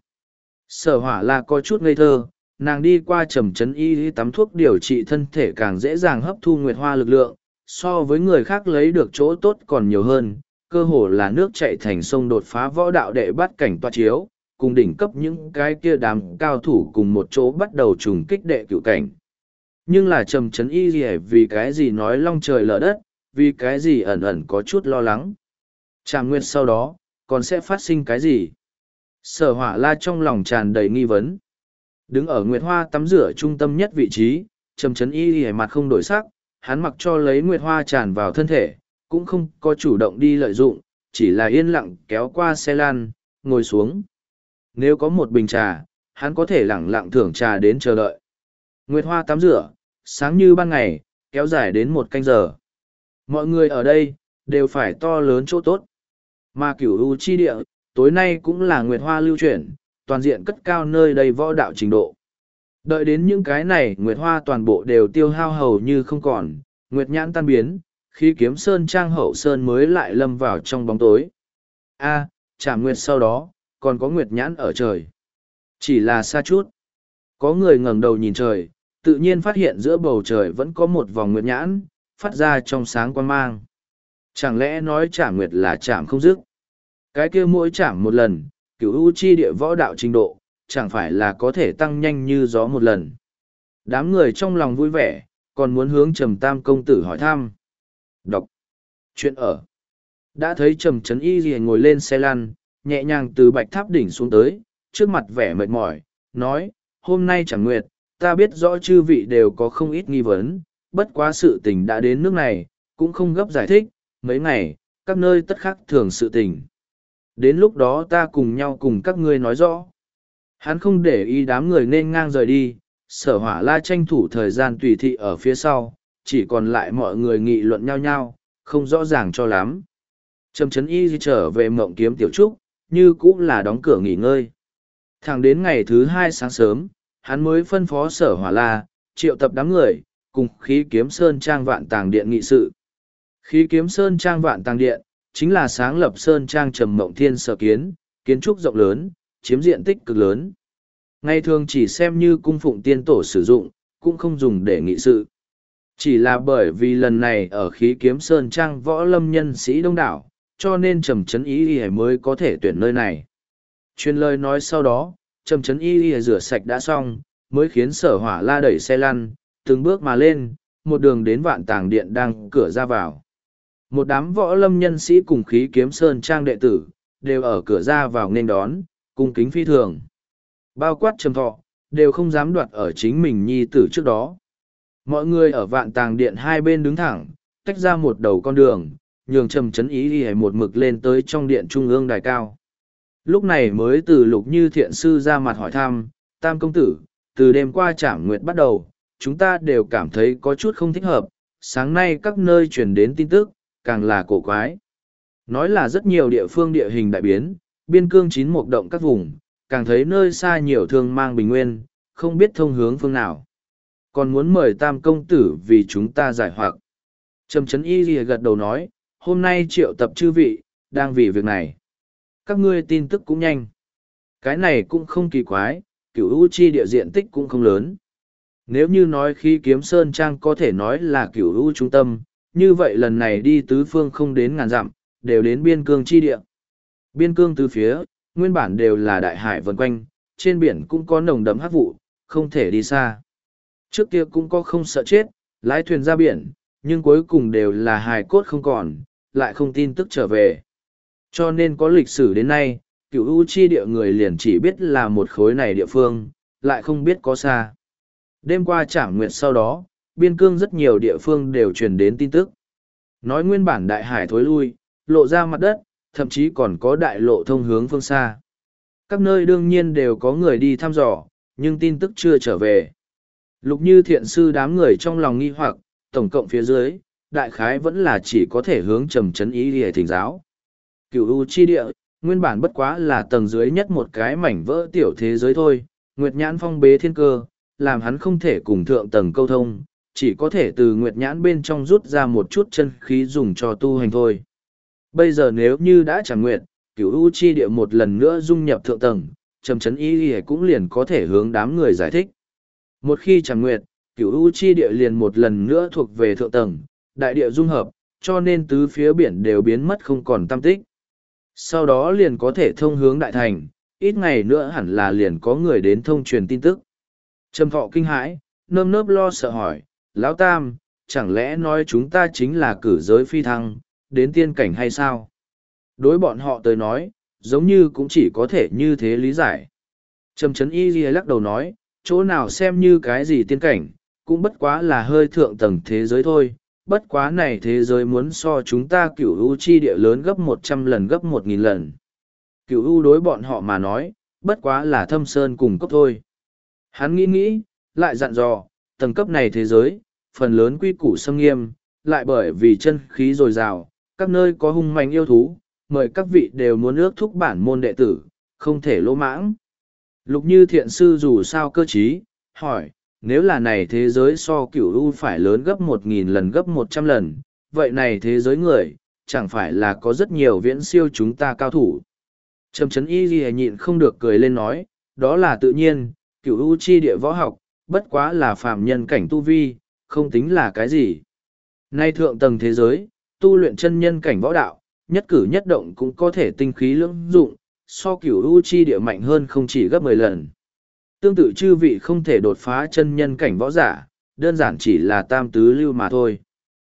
Sở Hỏa là có chút ngây thơ, nàng đi qua Trầm Chấn Y tắm thuốc điều trị thân thể càng dễ dàng hấp thu nguyệt hoa lực lượng, so với người khác lấy được chỗ tốt còn nhiều hơn, cơ hồ là nước chảy thành sông đột phá võ đạo đệ bắt cảnh toa chiếu, cùng đỉnh cấp những cái kia đám cao thủ cùng một chỗ bắt đầu trùng kích đệ cửu cảnh. Nhưng là Trầm Chấn Y vì cái gì nói long trời lở đất, vì cái gì ẩn ẩn có chút lo lắng. Trảm Nguyệt sau đó, còn sẽ phát sinh cái gì? Sở Hỏa La trong lòng tràn đầy nghi vấn. Đứng ở Nguyệt Hoa tắm rửa trung tâm nhất vị trí, Trầm Chấn Y mặt không đổi sắc, hắn mặc cho lấy Nguyệt Hoa tràn vào thân thể, cũng không có chủ động đi lợi dụng, chỉ là yên lặng kéo qua xe lan, ngồi xuống. Nếu có một bình trà, hắn có thể lẳng lặng thưởng trà đến chờ đợi. Nguyệt Hoa tắm rửa, sáng như ban ngày, kéo dài đến 1 canh giờ. Mọi người ở đây, đều phải to lớn chỗ tốt. Mà Cửu U chi địa, tối nay cũng là Nguyệt Hoa lưu chuyển, toàn diện cất cao nơi đây võ đạo trình độ. Đợi đến những cái này Nguyệt Hoa toàn bộ đều tiêu hao hầu như không còn, Nguyệt nhãn tan biến, khi kiếm sơn trang hậu sơn mới lại lâm vào trong bóng tối. A, Trảm Nguyệt sau đó, còn có Nguyệt nhãn ở trời. Chỉ là xa chút. Có người ngẩng đầu nhìn trời, tự nhiên phát hiện giữa bầu trời vẫn có một vòng Nguyệt nhãn, phát ra trong sáng quan mang. Chẳng lẽ nói Trảm Nguyệt là chạm không dứt? Cái kia mỗi chạm một lần, Cửu U chi địa võ đạo trình độ, chẳng phải là có thể tăng nhanh như gió một lần. Đám người trong lòng vui vẻ, còn muốn hướng Trầm Tam công tử hỏi thăm. Đọc. Chuyện ở. Đã thấy Trầm Chấn Y Lìa ngồi lên xe lăn, nhẹ nhàng từ bạch tháp đỉnh xuống tới, trước mặt vẻ mệt mỏi, nói, hôm nay Trảm Nguyệt, ta biết rõ chư vị đều có không ít nghi vấn, bất quá sự tình đã đến nước này, cũng không gấp giải thích, mấy ngày, các nơi tất khắc thường sự tình. Đến lúc đó ta cùng nhau cùng các ngươi nói rõ. Hắn không để ý đám người nên ngang rời đi, Sở Hỏa La tranh thủ thời gian tùy thị ở phía sau, chỉ còn lại mọi người nghị luận nhau nhau, không rõ ràng cho lắm. Trầm Chấn Y trở về Mộng Kiếm Tiểu Trúc, như cũng là đóng cửa nghỉ ngơi. Thẳng đến ngày thứ 2 sáng sớm, hắn mới phân phó Sở Hỏa La, triệu tập đám người, cùng Khí Kiếm Sơn Trang Vạn Tàng Điện nghị sự. Khí Kiếm Sơn Trang Vạn Tàng Điện, chính là sáng lập Sơn Trang Trầm Mộng Thiên sở kiến, kiến trúc rộng lớn, chiếm diện tích cực lớn. Ngày thường chỉ xem như cung phụng tiên tổ sử dụng, cũng không dùng để nghị sự. Chỉ là bởi vì lần này ở Khí Kiếm Sơn Trang võ lâm nhân sĩ đông đảo, cho nên Trầm Chấn Y mới có thể tuyển nơi này. Truyền lời nói sau đó, Trầm Chấn Y rửa sạch đã xong, mới khiến Sở Hỏa La đẩy xe lăn, từng bước mà lên, một đường đến Vạn Tàng Điện đang cửa ra vào. Một đám võ lâm nhân sĩ cùng Khí Kiếm Sơn Trang đệ tử, đều ở cửa ra vào nên đón, cung kính phi thường. Bao quát Trầm Thọ, đều không dám đoạt ở chính mình nhi tử trước đó. Mọi người ở Vạn Tàng Điện hai bên đứng thẳng, tách ra một đầu con đường, nhường Trầm Chấn Y đi một mực lên tới trong điện trung ương đài cao. Lúc này mới từ Lục Như Thiện sư ra mặt hỏi thăm, Tam công tử, từ đêm qua Trảm Nguyệt bắt đầu, chúng ta đều cảm thấy có chút không thích hợp, sáng nay các nơi truyền đến tin tức, càng là cổ quái. Nói là rất nhiều địa phương địa hình đại biến, biên cương chín mục động các vùng, càng thấy nơi xa nhiều thương mang bình nguyên, không biết thông hướng phương nào. Còn muốn mời Tam công tử vì chúng ta giải hoặc. Trầm Chấn Y lìa gật đầu nói, hôm nay triệu tập chư vị, đang vì việc này. Các ngươi tin tức cũng nhanh. Cái này cũng không kỳ quái, Cửu U chi địa diện tích cũng không lớn. Nếu như nói khí kiếm Sơn Trang có thể nói là cửu u trung tâm, như vậy lần này đi tứ phương không đến ngàn dặm, đều đến biên cương chi địa. Biên cương tứ phía, nguyên bản đều là đại hải vần quanh, trên biển cũng có nồng đậm hắc vụ, không thể đi xa. Trước kia cũng có không sợ chết, lái thuyền ra biển, nhưng cuối cùng đều là hài cốt không còn, lại không tin tức trở về. Cho nên có lịch sử đến nay, cửu u chi địa người liền chỉ biết là một khối này địa phương, lại không biết có xa. Đêm qua Trảm Nguyệt sau đó, biên cương rất nhiều địa phương đều truyền đến tin tức. Nói nguyên bản đại hải thối lui, lộ ra mặt đất, thậm chí còn có đại lộ thông hướng phương xa. Các nơi đương nhiên đều có người đi thăm dò, nhưng tin tức chưa trở về. Lục Như Thiện sư đám người trong lòng nghi hoặc, tổng cộng phía dưới, đại khái vẫn là chỉ có thể hướng trầm trấn ý để thỉnh giáo. Cửu u chi địa, nguyên bản bất quá là tầng dưới nhất một cái mảnh vỡ tiểu thế giới thôi, Nguyệt Nhãn phong bế thiên cơ, làm hắn không thể cùng thượng tầng câu thông, chỉ có thể từ Nguyệt Nhãn bên trong rút ra một chút chân khí dùng cho tu hành thôi. Bây giờ nếu như đã chẳng nguyện, cửu u chi địa một lần nữa dung nhập thượng tầng, trầm trấn ý cũng liền có thể hướng đám người giải thích. Một khi chẳng nguyện, cửu u chi địa liền một lần nữa thuộc về thượng tầng, đại địa dung hợp, cho nên tứ phía biển đều biến mất không còn tăm tích. Sau đó liền có thể thông hướng đại thành, ít ngày nữa hẳn là liền có người đến thông truyền tin tức. Trầm Thọ kinh hãi, nơm nớp lo sợ hỏi, Lão Tam, chẳng lẽ nói chúng ta chính là cử giới phi thăng, đến tiên cảnh hay sao? Đối bọn họ tới nói, giống như cũng chỉ có thể như thế lý giải. Trầm Trấn Y Ghi lắc đầu nói, chỗ nào xem như cái gì tiên cảnh, cũng bất quá là hơi thượng tầng thế giới thôi. Bất quá này thế giới muốn so chúng ta cửu u chi địa lớn gấp 100 lần gấp 1000 lần. Cửu u đối bọn họ mà nói, bất quá là thâm sơn cùng cấp thôi. Hắn nghĩ nghĩ, lại dặn dò, tầng cấp này thế giới, phần lớn quy củ xâm nghiêm, lại bởi vì chân khí dồi dào, các nơi có hung manh yêu thú, mời các vị đều muốn ước thúc bản môn đệ tử, không thể lỗ mãng. Lục Như Thiện sư dù sao cơ trí, hỏi, nếu là này thế giới so cửu u phải lớn gấp 1000 lần gấp 100 lần, vậy này thế giới người, chẳng phải là có rất nhiều viễn siêu chúng ta cao thủ. Trầm Trấn Y Ghi nhịn không được cười lên nói, đó là tự nhiên, cửu u chi địa võ học, bất quá là phàm nhân cảnh tu vi, không tính là cái gì. Nay thượng tầng thế giới, tu luyện chân nhân cảnh võ đạo, nhất cử nhất động cũng có thể tinh khí lưỡng dụng, so cửu u chi địa mạnh hơn không chỉ gấp 10 lần. Tương tự chư vị không thể đột phá chân nhân cảnh võ giả, đơn giản chỉ là tam tứ lưu mà thôi.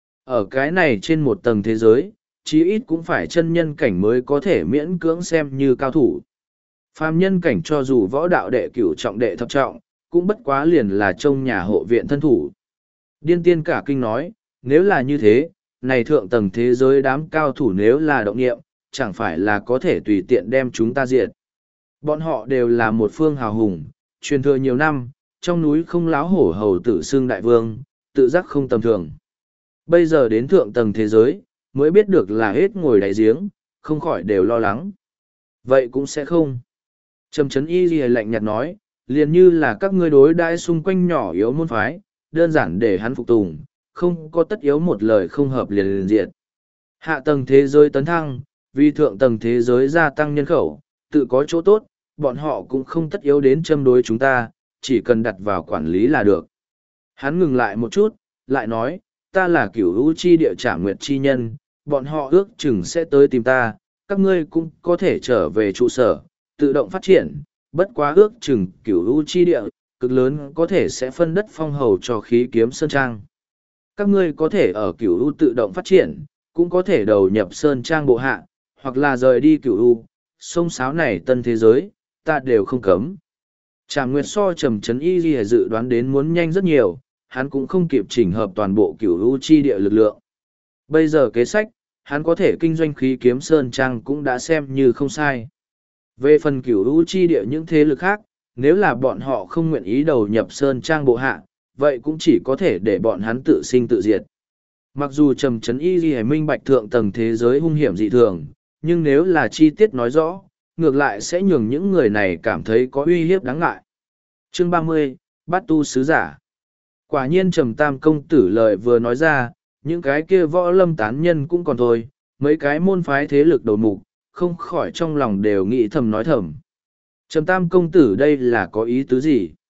Ở cái này trên một tầng thế giới, chí ít cũng phải chân nhân cảnh mới có thể miễn cưỡng xem như cao thủ. Phàm nhân cảnh cho dù võ đạo đệ cửu trọng đệ thập trọng, cũng bất quá liền là trong nhà hộ viện thân thủ. Điên tiên cả kinh nói, nếu là như thế, này thượng tầng thế giới đám cao thủ nếu là động nghiệm, chẳng phải là có thể tùy tiện đem chúng ta diệt. Bọn họ đều là một phương hào hùng, truyền thừa nhiều năm, trong núi không láo hổ hầu tự xưng đại vương, tự giác không tầm thường. Bây giờ đến thượng tầng thế giới, mới biết được là hết ngồi đại giếng, không khỏi đều lo lắng. Vậy cũng sẽ không. Trầm Trấn Y Ghi lạnh nhạt nói, liền như là các ngươi đối đãi xung quanh nhỏ yếu môn phái, đơn giản để hắn phục tùng, không có tất yếu một lời không hợp liền diệt. Hạ tầng thế giới tấn thăng, vì thượng tầng thế giới gia tăng nhân khẩu, tự có chỗ tốt, bọn họ cũng không tất yếu đến châm đối chúng ta, chỉ cần đặt vào quản lý là được. Hắn ngừng lại một chút, lại nói, ta là cửu u chi địa Trảm Nguyệt chi nhân, bọn họ ước chừng sẽ tới tìm ta, các ngươi cũng có thể trở về trụ sở, tự động phát triển, bất quá ước chừng cửu u chi địa, cực lớn có thể sẽ phân đất phong hầu cho khí kiếm sơn trang. Các ngươi có thể ở cửu u tự động phát triển, cũng có thể đầu nhập sơn trang bộ hạ, hoặc là rời đi cửu u, sông sáo này tân thế giới, ta đều không cấm. Trảm Nguyệt so Trầm Trấn Y Ghi dự đoán đến muốn nhanh rất nhiều, hắn cũng không kịp chỉnh hợp toàn bộ cửu u chi địa lực lượng. Bây giờ kế sách, hắn có thể kinh doanh khí kiếm sơn trang cũng đã xem như không sai. Về phần cửu u chi địa những thế lực khác, nếu là bọn họ không nguyện ý đầu nhập sơn trang bộ hạ, vậy cũng chỉ có thể để bọn hắn tự sinh tự diệt. Mặc dù Trầm Trấn Y Ghi minh bạch thượng tầng thế giới hung hiểm dị thường, nhưng nếu là chi tiết nói rõ, ngược lại sẽ nhường những người này cảm thấy có uy hiếp đáng ngại. Chương 30, Bát Tu Sứ Giả. Quả nhiên Trầm Tam công tử lời vừa nói ra, những cái kia võ lâm tán nhân cũng còn thôi, mấy cái môn phái thế lực đầu mục, không khỏi trong lòng đều nghĩ thầm nói thầm. Trầm Tam công tử đây là có ý tứ gì?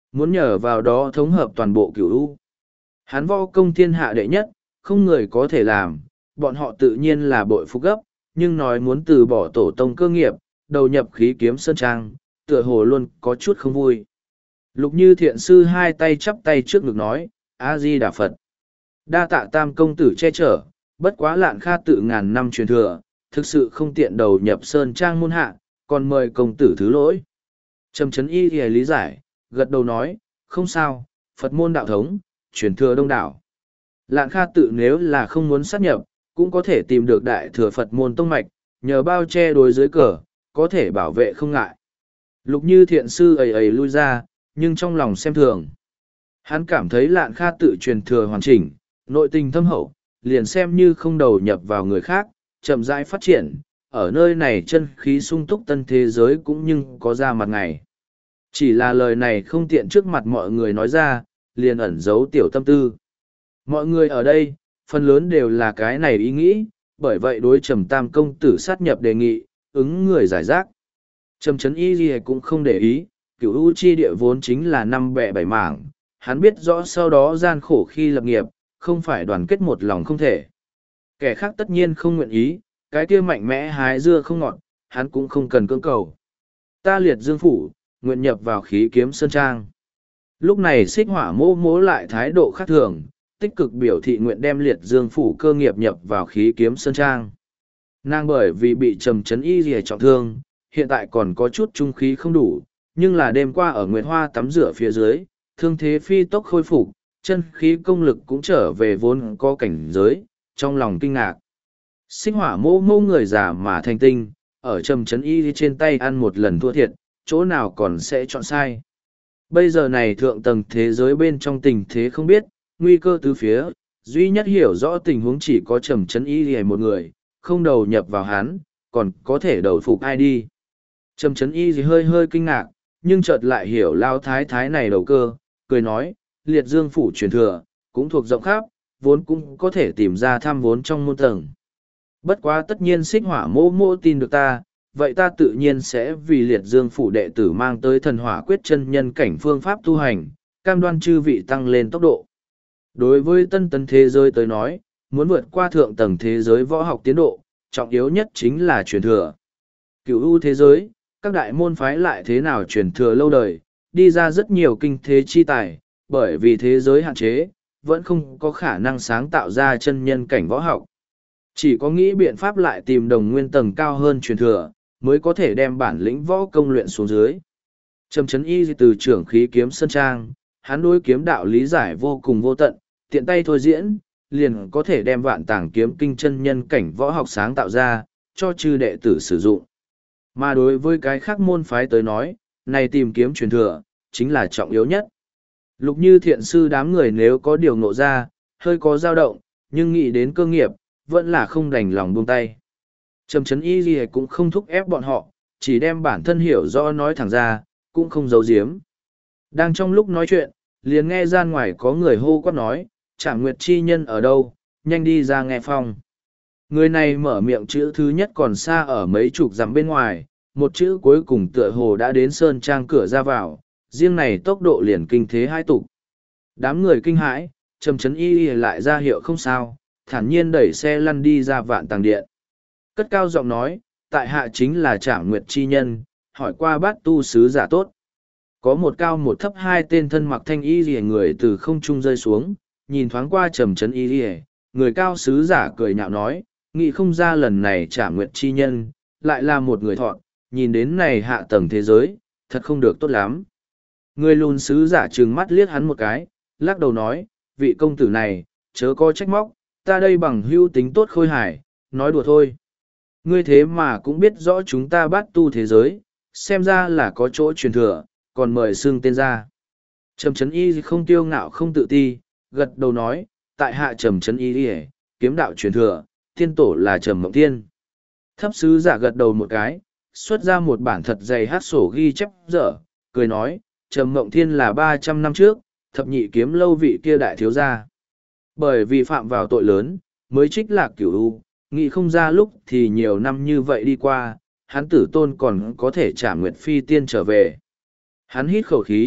muốn nhờ vào đó thống hợp toàn bộ cửu u. Hắn võ công thiên hạ đệ nhất, không người có thể làm, bọn họ tự nhiên là bội phục gấp, nhưng nói muốn từ bỏ tổ tông cơ nghiệp, đầu nhập khí kiếm sơn trang, tựa hồ luôn có chút không vui. Lục Như Thiện sư hai tay chắp tay trước ngực nói, A Di Đà Phật. Đa tạ Tam công tử che chở, bất quá Lạn Kha tự ngàn năm truyền thừa, thực sự không tiện đầu nhập sơn trang môn hạ, còn mời công tử thứ lỗi. Trầm Trấn Y thì lý giải, gật đầu nói, không sao, Phật môn đạo thống, truyền thừa đông đảo. Lạn Kha tự nếu là không muốn sát nhập, cũng có thể tìm được đại thừa Phật môn tông mạch, nhờ bao che đối dưới cờ, có thể bảo vệ không ngại. Lục Như Thiện sư ầy ầy lui ra, nhưng trong lòng xem thường. Hắn cảm thấy Lạn Kha tự truyền thừa hoàn chỉnh, nội tình thâm hậu, liền xem như không đầu nhập vào người khác, chậm rãi phát triển, ở nơi này chân khí sung túc tân thế giới cũng nhưng có ra mặt ngày. Chỉ là lời này không tiện trước mặt mọi người nói ra, liền ẩn giấu tiểu tâm tư. Mọi người ở đây, phần lớn đều là cái này ý nghĩ, bởi vậy đối Trầm Tam công tử sát nhập đề nghị, ứng người giải rác. Trầm Trấn Y gì cũng không để ý, cửu u chi địa vốn chính là năm bè bảy mảng, hắn biết rõ sau đó gian khổ khi lập nghiệp, không phải đoàn kết một lòng không thể. Kẻ khác tất nhiên không nguyện ý, cái kia mạnh mẽ hái dưa không ngọt, hắn cũng không cần cưỡng cầu. Ta Liệt Dương phủ, nguyện nhập vào khí kiếm sơn trang. Lúc này Xích Hỏa mô mô lại thái độ khác thường, tích cực biểu thị nguyện đem Liệt Dương phủ cơ nghiệp nhập vào khí kiếm sơn trang. Nàng bởi vì bị Trầm Trấn Y rìa trọng thương, hiện tại còn có chút trung khí không đủ, nhưng là đêm qua ở Nguyệt Hoa tắm rửa phía dưới, thương thế phi tốc khôi phục, chân khí công lực cũng trở về vốn có cảnh giới, trong lòng kinh ngạc. Xích Hỏa mô mô người già mà thành tinh, ở Trầm Trấn Y trên tay ăn một lần thua thiệt, chỗ nào còn sẽ chọn sai. Bây giờ này thượng tầng thế giới bên trong tình thế không biết, nguy cơ tứ phía, duy nhất hiểu rõ tình huống chỉ có Trầm Trấn Y một người, không đầu nhập vào hắn, còn có thể đầu phục ai đi. Trầm Trấn Y hơi hơi kinh ngạc, nhưng chợt lại hiểu lao thái thái này đầu cơ, cười nói, Liệt Dương phủ truyền thừa, cũng thuộc rộng khắp, vốn cũng có thể tìm ra tham vốn trong môn tầng. Bất quá tất nhiên Xích Hỏa mô mô tin được ta, vậy ta tự nhiên sẽ vì Liệt Dương phủ đệ tử mang tới thần hỏa quyết chân nhân cảnh phương pháp tu hành, cam đoan chư vị tăng lên tốc độ. Đối với tân tấn thế giới tới nói, muốn vượt qua thượng tầng thế giới võ học tiến độ, trọng yếu nhất chính là truyền thừa. Cửu u thế giới, các đại môn phái lại thế nào truyền thừa lâu đời, đi ra rất nhiều kinh thế chi tài, bởi vì thế giới hạn chế, vẫn không có khả năng sáng tạo ra chân nhân cảnh võ học. Chỉ có nghĩ biện pháp lại tìm đồng nguyên tầng cao hơn truyền thừa, mới có thể đem bản lĩnh võ công luyện xuống dưới. Trầm Trấn Y từ trưởng khí kiếm sơn trang, hắn đối kiếm đạo lý giải vô cùng vô tận, tiện tay thôi diễn, liền có thể đem vạn tàng kiếm kinh chân nhân cảnh võ học sáng tạo ra, cho chư đệ tử sử dụng. Mà đối với cái khác môn phái tới nói, này tìm kiếm truyền thừa, chính là trọng yếu nhất. Lục Như Thiện sư đám người nếu có điều ngộ ra, hơi có dao động, nhưng nghĩ đến cơ nghiệp, vẫn là không đành lòng buông tay. Trầm Trấn Y gì cũng không thúc ép bọn họ, chỉ đem bản thân hiểu rõ nói thẳng ra, cũng không giấu giếm. Đang trong lúc nói chuyện, liền nghe gian ngoài có người hô quát nói, Trảm Nguyệt chi nhân ở đâu, nhanh đi ra nghe phong. Người này mở miệng chữ thứ nhất còn xa ở mấy chục dặm bên ngoài, một chữ cuối cùng tựa hồ đã đến sơn trang cửa ra vào, riêng này tốc độ liền kinh thế hai tục. Đám người kinh hãi, Trầm Trấn Y lại ra hiệu không sao, thản nhiên đẩy xe lăn đi ra Vạn Tàng Điện. Cất cao giọng nói, tại hạ chính là Trảm Nguyệt chi nhân, hỏi qua bát tu sứ giả tốt. Có một cao một thấp hai tên thân mặc thanh y rìa người từ không trung rơi xuống, nhìn thoáng qua Trầm Trấn Y rìa, người cao sứ giả cười nhạo nói, nghĩ không ra lần này Trảm Nguyệt chi nhân, lại là một người thọn, nhìn đến này hạ tầng thế giới, thật không được tốt lắm. Người lùn sứ giả trừng mắt liếc hắn một cái, lắc đầu nói, vị công tử này, chớ có trách móc, ta đây bằng hưu tính tốt khôi hài, nói đùa thôi. Ngươi thế mà cũng biết rõ chúng ta bát tu thế giới, xem ra là có chỗ truyền thừa, còn mời xưng tên ra. Trầm Trấn Y không tiêu ngạo không tự ti, gật đầu nói, tại hạ Trầm Trấn Y kiếm đạo truyền thừa, tiên tổ là Trầm Mộng Thiên. Thấp sứ giả gật đầu một cái, xuất ra một bản thật dày hát sổ ghi chép dở, cười nói, Trầm Mộng Thiên là 300 năm trước, thập nhị kiếm lâu vị kia đại thiếu gia. Bởi vì phạm vào tội lớn, mới trích lạc cửu u, nghĩ không ra lúc thì nhiều năm như vậy đi qua, hắn tử tôn còn có thể trả nguyệt phi tiên trở về. Hắn hít khẩu khí,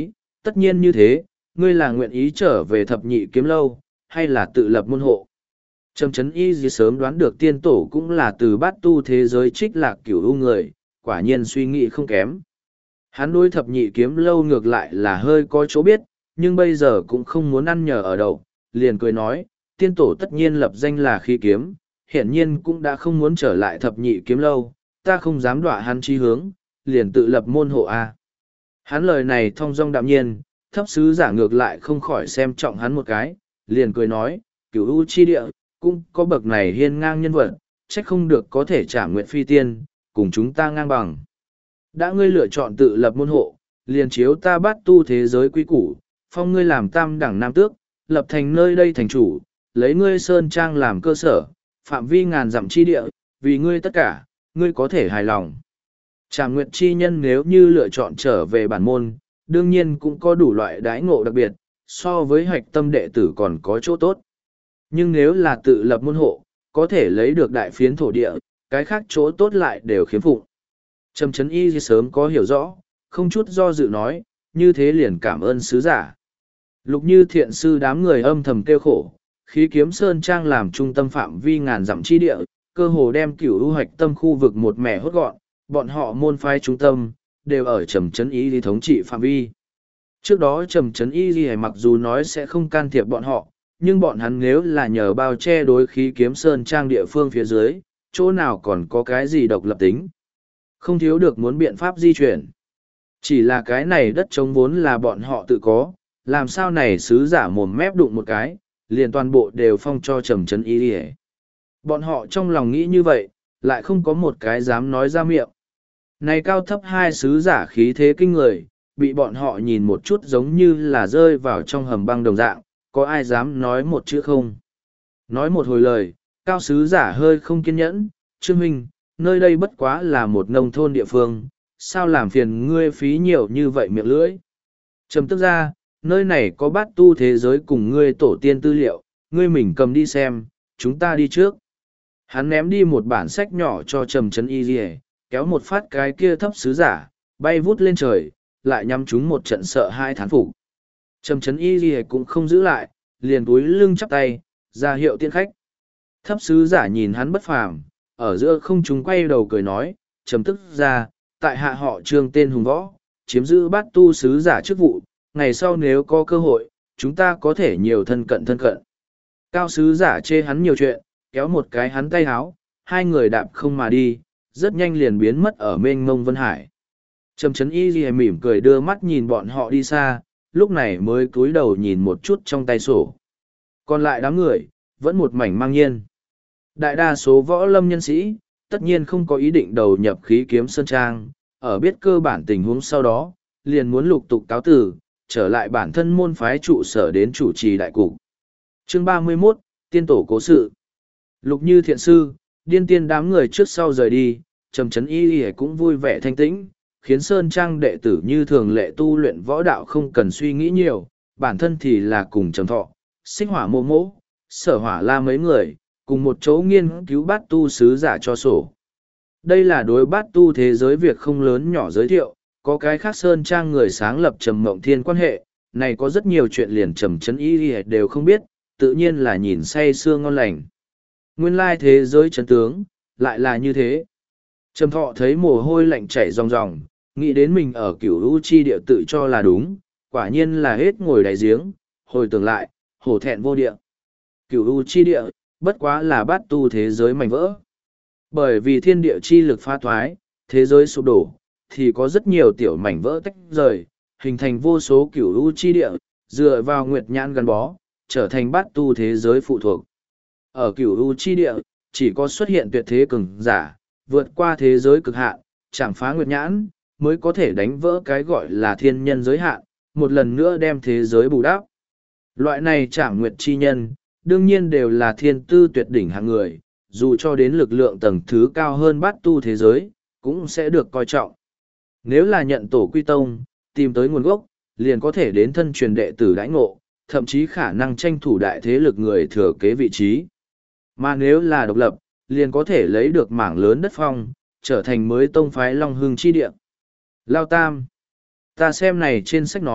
tất nhiên như thế, ngươi là nguyện ý trở về thập nhị kiếm lâu, hay là tự lập môn hộ? Trầm Trấn Y gì sớm đoán được tiên tổ cũng là từ bát tu thế giới trích lạc cửu u người, quả nhiên suy nghĩ không kém. Hắn đối thập nhị kiếm lâu ngược lại là hơi có chỗ biết, nhưng bây giờ cũng không muốn ăn nhờ ở đậu, liền cười nói, tiên tổ tất nhiên lập danh là khí kiếm, hiển nhiên cũng đã không muốn trở lại thập nhị kiếm lâu, ta không dám đọa hắn chi hướng, liền tự lập môn hộ a. Hắn lời này thong dong đạm nhiên, thấp sứ giả ngược lại không khỏi xem trọng hắn một cái, liền cười nói, cửu u chi địa, cũng có bậc này hiên ngang nhân vật, trách không được có thể trả nguyện phi tiên, cùng chúng ta ngang bằng. Đã ngươi lựa chọn tự lập môn hộ, liền chiếu ta bát tu thế giới quý củ, phong ngươi làm tam đẳng nam tước, lập thành nơi đây thành chủ, lấy ngươi sơn trang làm cơ sở, phạm vi ngàn dặm chi địa, vì ngươi tất cả, ngươi có thể hài lòng. Trà nguyệt chi nhân nếu như lựa chọn trở về bản môn, đương nhiên cũng có đủ loại đãi ngộ đặc biệt, so với hạch tâm đệ tử còn có chỗ tốt. Nhưng nếu là tự lập môn hộ, có thể lấy được đại phiến thổ địa, cái khác chỗ tốt lại đều khiếm phụng. Trầm Trấn Y sớm có hiểu rõ, không chút do dự nói, như thế liền cảm ơn sứ giả. Lục Như Thiện sư đám người âm thầm kêu khổ, khí kiếm sơn trang làm trung tâm phạm vi ngàn dặm chi địa, cơ hồ đem cửu ưu hoạch tâm khu vực một mẻ hốt gọn, bọn họ môn phái trung tâm, đều ở Trầm Trấn Y thống trị phạm vi. Trước đó Trầm Trấn Y mặc dù nói sẽ không can thiệp bọn họ, nhưng bọn hắn nếu là nhờ bao che đối khí kiếm sơn trang địa phương phía dưới, chỗ nào còn có cái gì độc lập tính. Không thiếu được muốn biện pháp di chuyển. Chỉ là cái này đất trống vốn là bọn họ tự có, làm sao này sứ giả mồm mép đụng một cái, liền toàn bộ đều phong cho Trầm Trấn Y. Bọn họ trong lòng nghĩ như vậy, lại không có một cái dám nói ra miệng. Này cao thấp hai sứ giả khí thế kinh người, bị bọn họ nhìn một chút giống như là rơi vào trong hầm băng đồng dạng, có ai dám nói một chữ không? Nói một hồi lời, cao sứ giả hơi không kiên nhẫn, Trương Minh, nơi đây bất quá là một nông thôn địa phương, sao làm phiền ngươi phí nhiều như vậy miệng lưỡi? Trầm tức ra, nơi này có bát tu thế giới cùng ngươi tổ tiên tư liệu, ngươi mình cầm đi xem, chúng ta đi trước. Hắn ném đi một bản sách nhỏ cho Trầm Trấn Y, kéo một phát cái kia thấp sứ giả, bay vút lên trời, lại nhắm chúng một trận sợ hai thán phục. Trầm Trấn Y cũng không giữ lại, liền túi lưng chắp tay, ra hiệu tiên khách. Thấp sứ giả nhìn hắn bất phàm, ở giữa không chúng quay đầu cười nói, Trầm tức ra, tại hạ họ Trương tên hùng võ, chiếm giữ bát tu sứ giả chức vụ, ngày sau nếu có cơ hội, chúng ta có thể nhiều thân cận thân cận. Cao sứ giả chê hắn nhiều chuyện, kéo một cái hắn tay háo, hai người đạp không mà đi, rất nhanh liền biến mất ở mênh mông Vân Hải. Trầm Trấn Y mỉm cười đưa mắt nhìn bọn họ đi xa, lúc này mới cúi đầu nhìn một chút trong tay sổ. Còn lại đám người, vẫn một mảnh mang nhiên. Đại đa số võ lâm nhân sĩ, tất nhiên không có ý định đầu nhập khí kiếm sơn trang, ở biết cơ bản tình huống sau đó, liền muốn lục tục cáo tử, trở lại bản thân môn phái trụ sở đến chủ trì đại cục. Chương 31, Tiên tổ cố sự. Lục Như Thiện sư, điên tiên đám người trước sau rời đi, Trầm Trấn Y cũng vui vẻ thanh tĩnh, khiến sơn trang đệ tử như thường lệ tu luyện võ đạo không cần suy nghĩ nhiều, bản thân thì là cùng Trầm Thọ, Xích Hỏa Mộ Mỗ, Sở Hỏa La mấy người, cùng một chỗ nghiên cứu bát tu sứ giả cho sổ. Đây là đối bát tu thế giới việc không lớn nhỏ giới thiệu, có cái khác sơn trang người sáng lập Trầm Mộng Thiên quan hệ, này có rất nhiều chuyện liền Trầm Trấn Y đều không biết, tự nhiên là nhìn say sưa ngon lành. Nguyên lai thế giới chân tướng, lại là như thế. Trầm Thọ thấy mồ hôi lạnh chảy ròng ròng, nghĩ đến mình ở cửu u chi địa tự cho là đúng, quả nhiên là hết ngồi đáy giếng, hồi tưởng lại, hổ thẹn vô địa. Cửu u chi địa, bất quá là bát tu thế giới mảnh vỡ. Bởi vì thiên địa chi lực phá thoái, thế giới sụp đổ, thì có rất nhiều tiểu mảnh vỡ tách rời, hình thành vô số cửu u chi địa, dựa vào nguyệt nhãn gắn bó, trở thành bát tu thế giới phụ thuộc. Ở cửu u chi địa, chỉ có xuất hiện tuyệt thế cường giả, vượt qua thế giới cực hạn, chẳng phá nguyệt nhãn, mới có thể đánh vỡ cái gọi là thiên nhân giới hạn, một lần nữa đem thế giới bù đắp. Loại này trảm nguyệt chi nhân, đương nhiên đều là thiên tư tuyệt đỉnh hạng người, dù cho đến lực lượng tầng thứ cao hơn bát tu thế giới, cũng sẽ được coi trọng. Nếu là nhận tổ quy tông, tìm tới nguồn gốc, liền có thể đến thân truyền đệ tử đãi ngộ, thậm chí khả năng tranh thủ đại thế lực người thừa kế vị trí. Mà nếu là độc lập, liền có thể lấy được mảng lớn đất phong, trở thành mới tông phái Long Hưng chi địa. Lao Tam, ta xem này trên sách nói,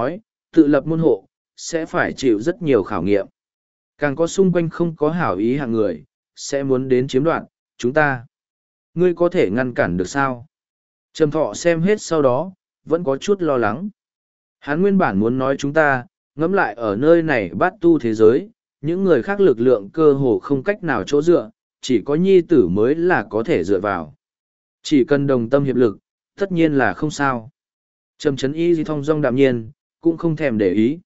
tự lập môn hộ, sẽ phải chịu rất nhiều khảo nghiệm. Càng có xung quanh không có hảo ý hạng người, sẽ muốn đến chiếm đoạt chúng ta. Ngươi có thể ngăn cản được sao? Trầm Thọ xem hết sau đó, vẫn có chút lo lắng. Hắn nguyên bản muốn nói chúng ta, ngẫm lại ở nơi này bát tu thế giới, những người khác lực lượng cơ hồ không cách nào chỗ dựa, chỉ có nhi tử mới là có thể dựa vào. Chỉ cần đồng tâm hiệp lực, tất nhiên là không sao. Trầm Trấn Y di thong dong đạm nhiên, cũng không thèm để ý.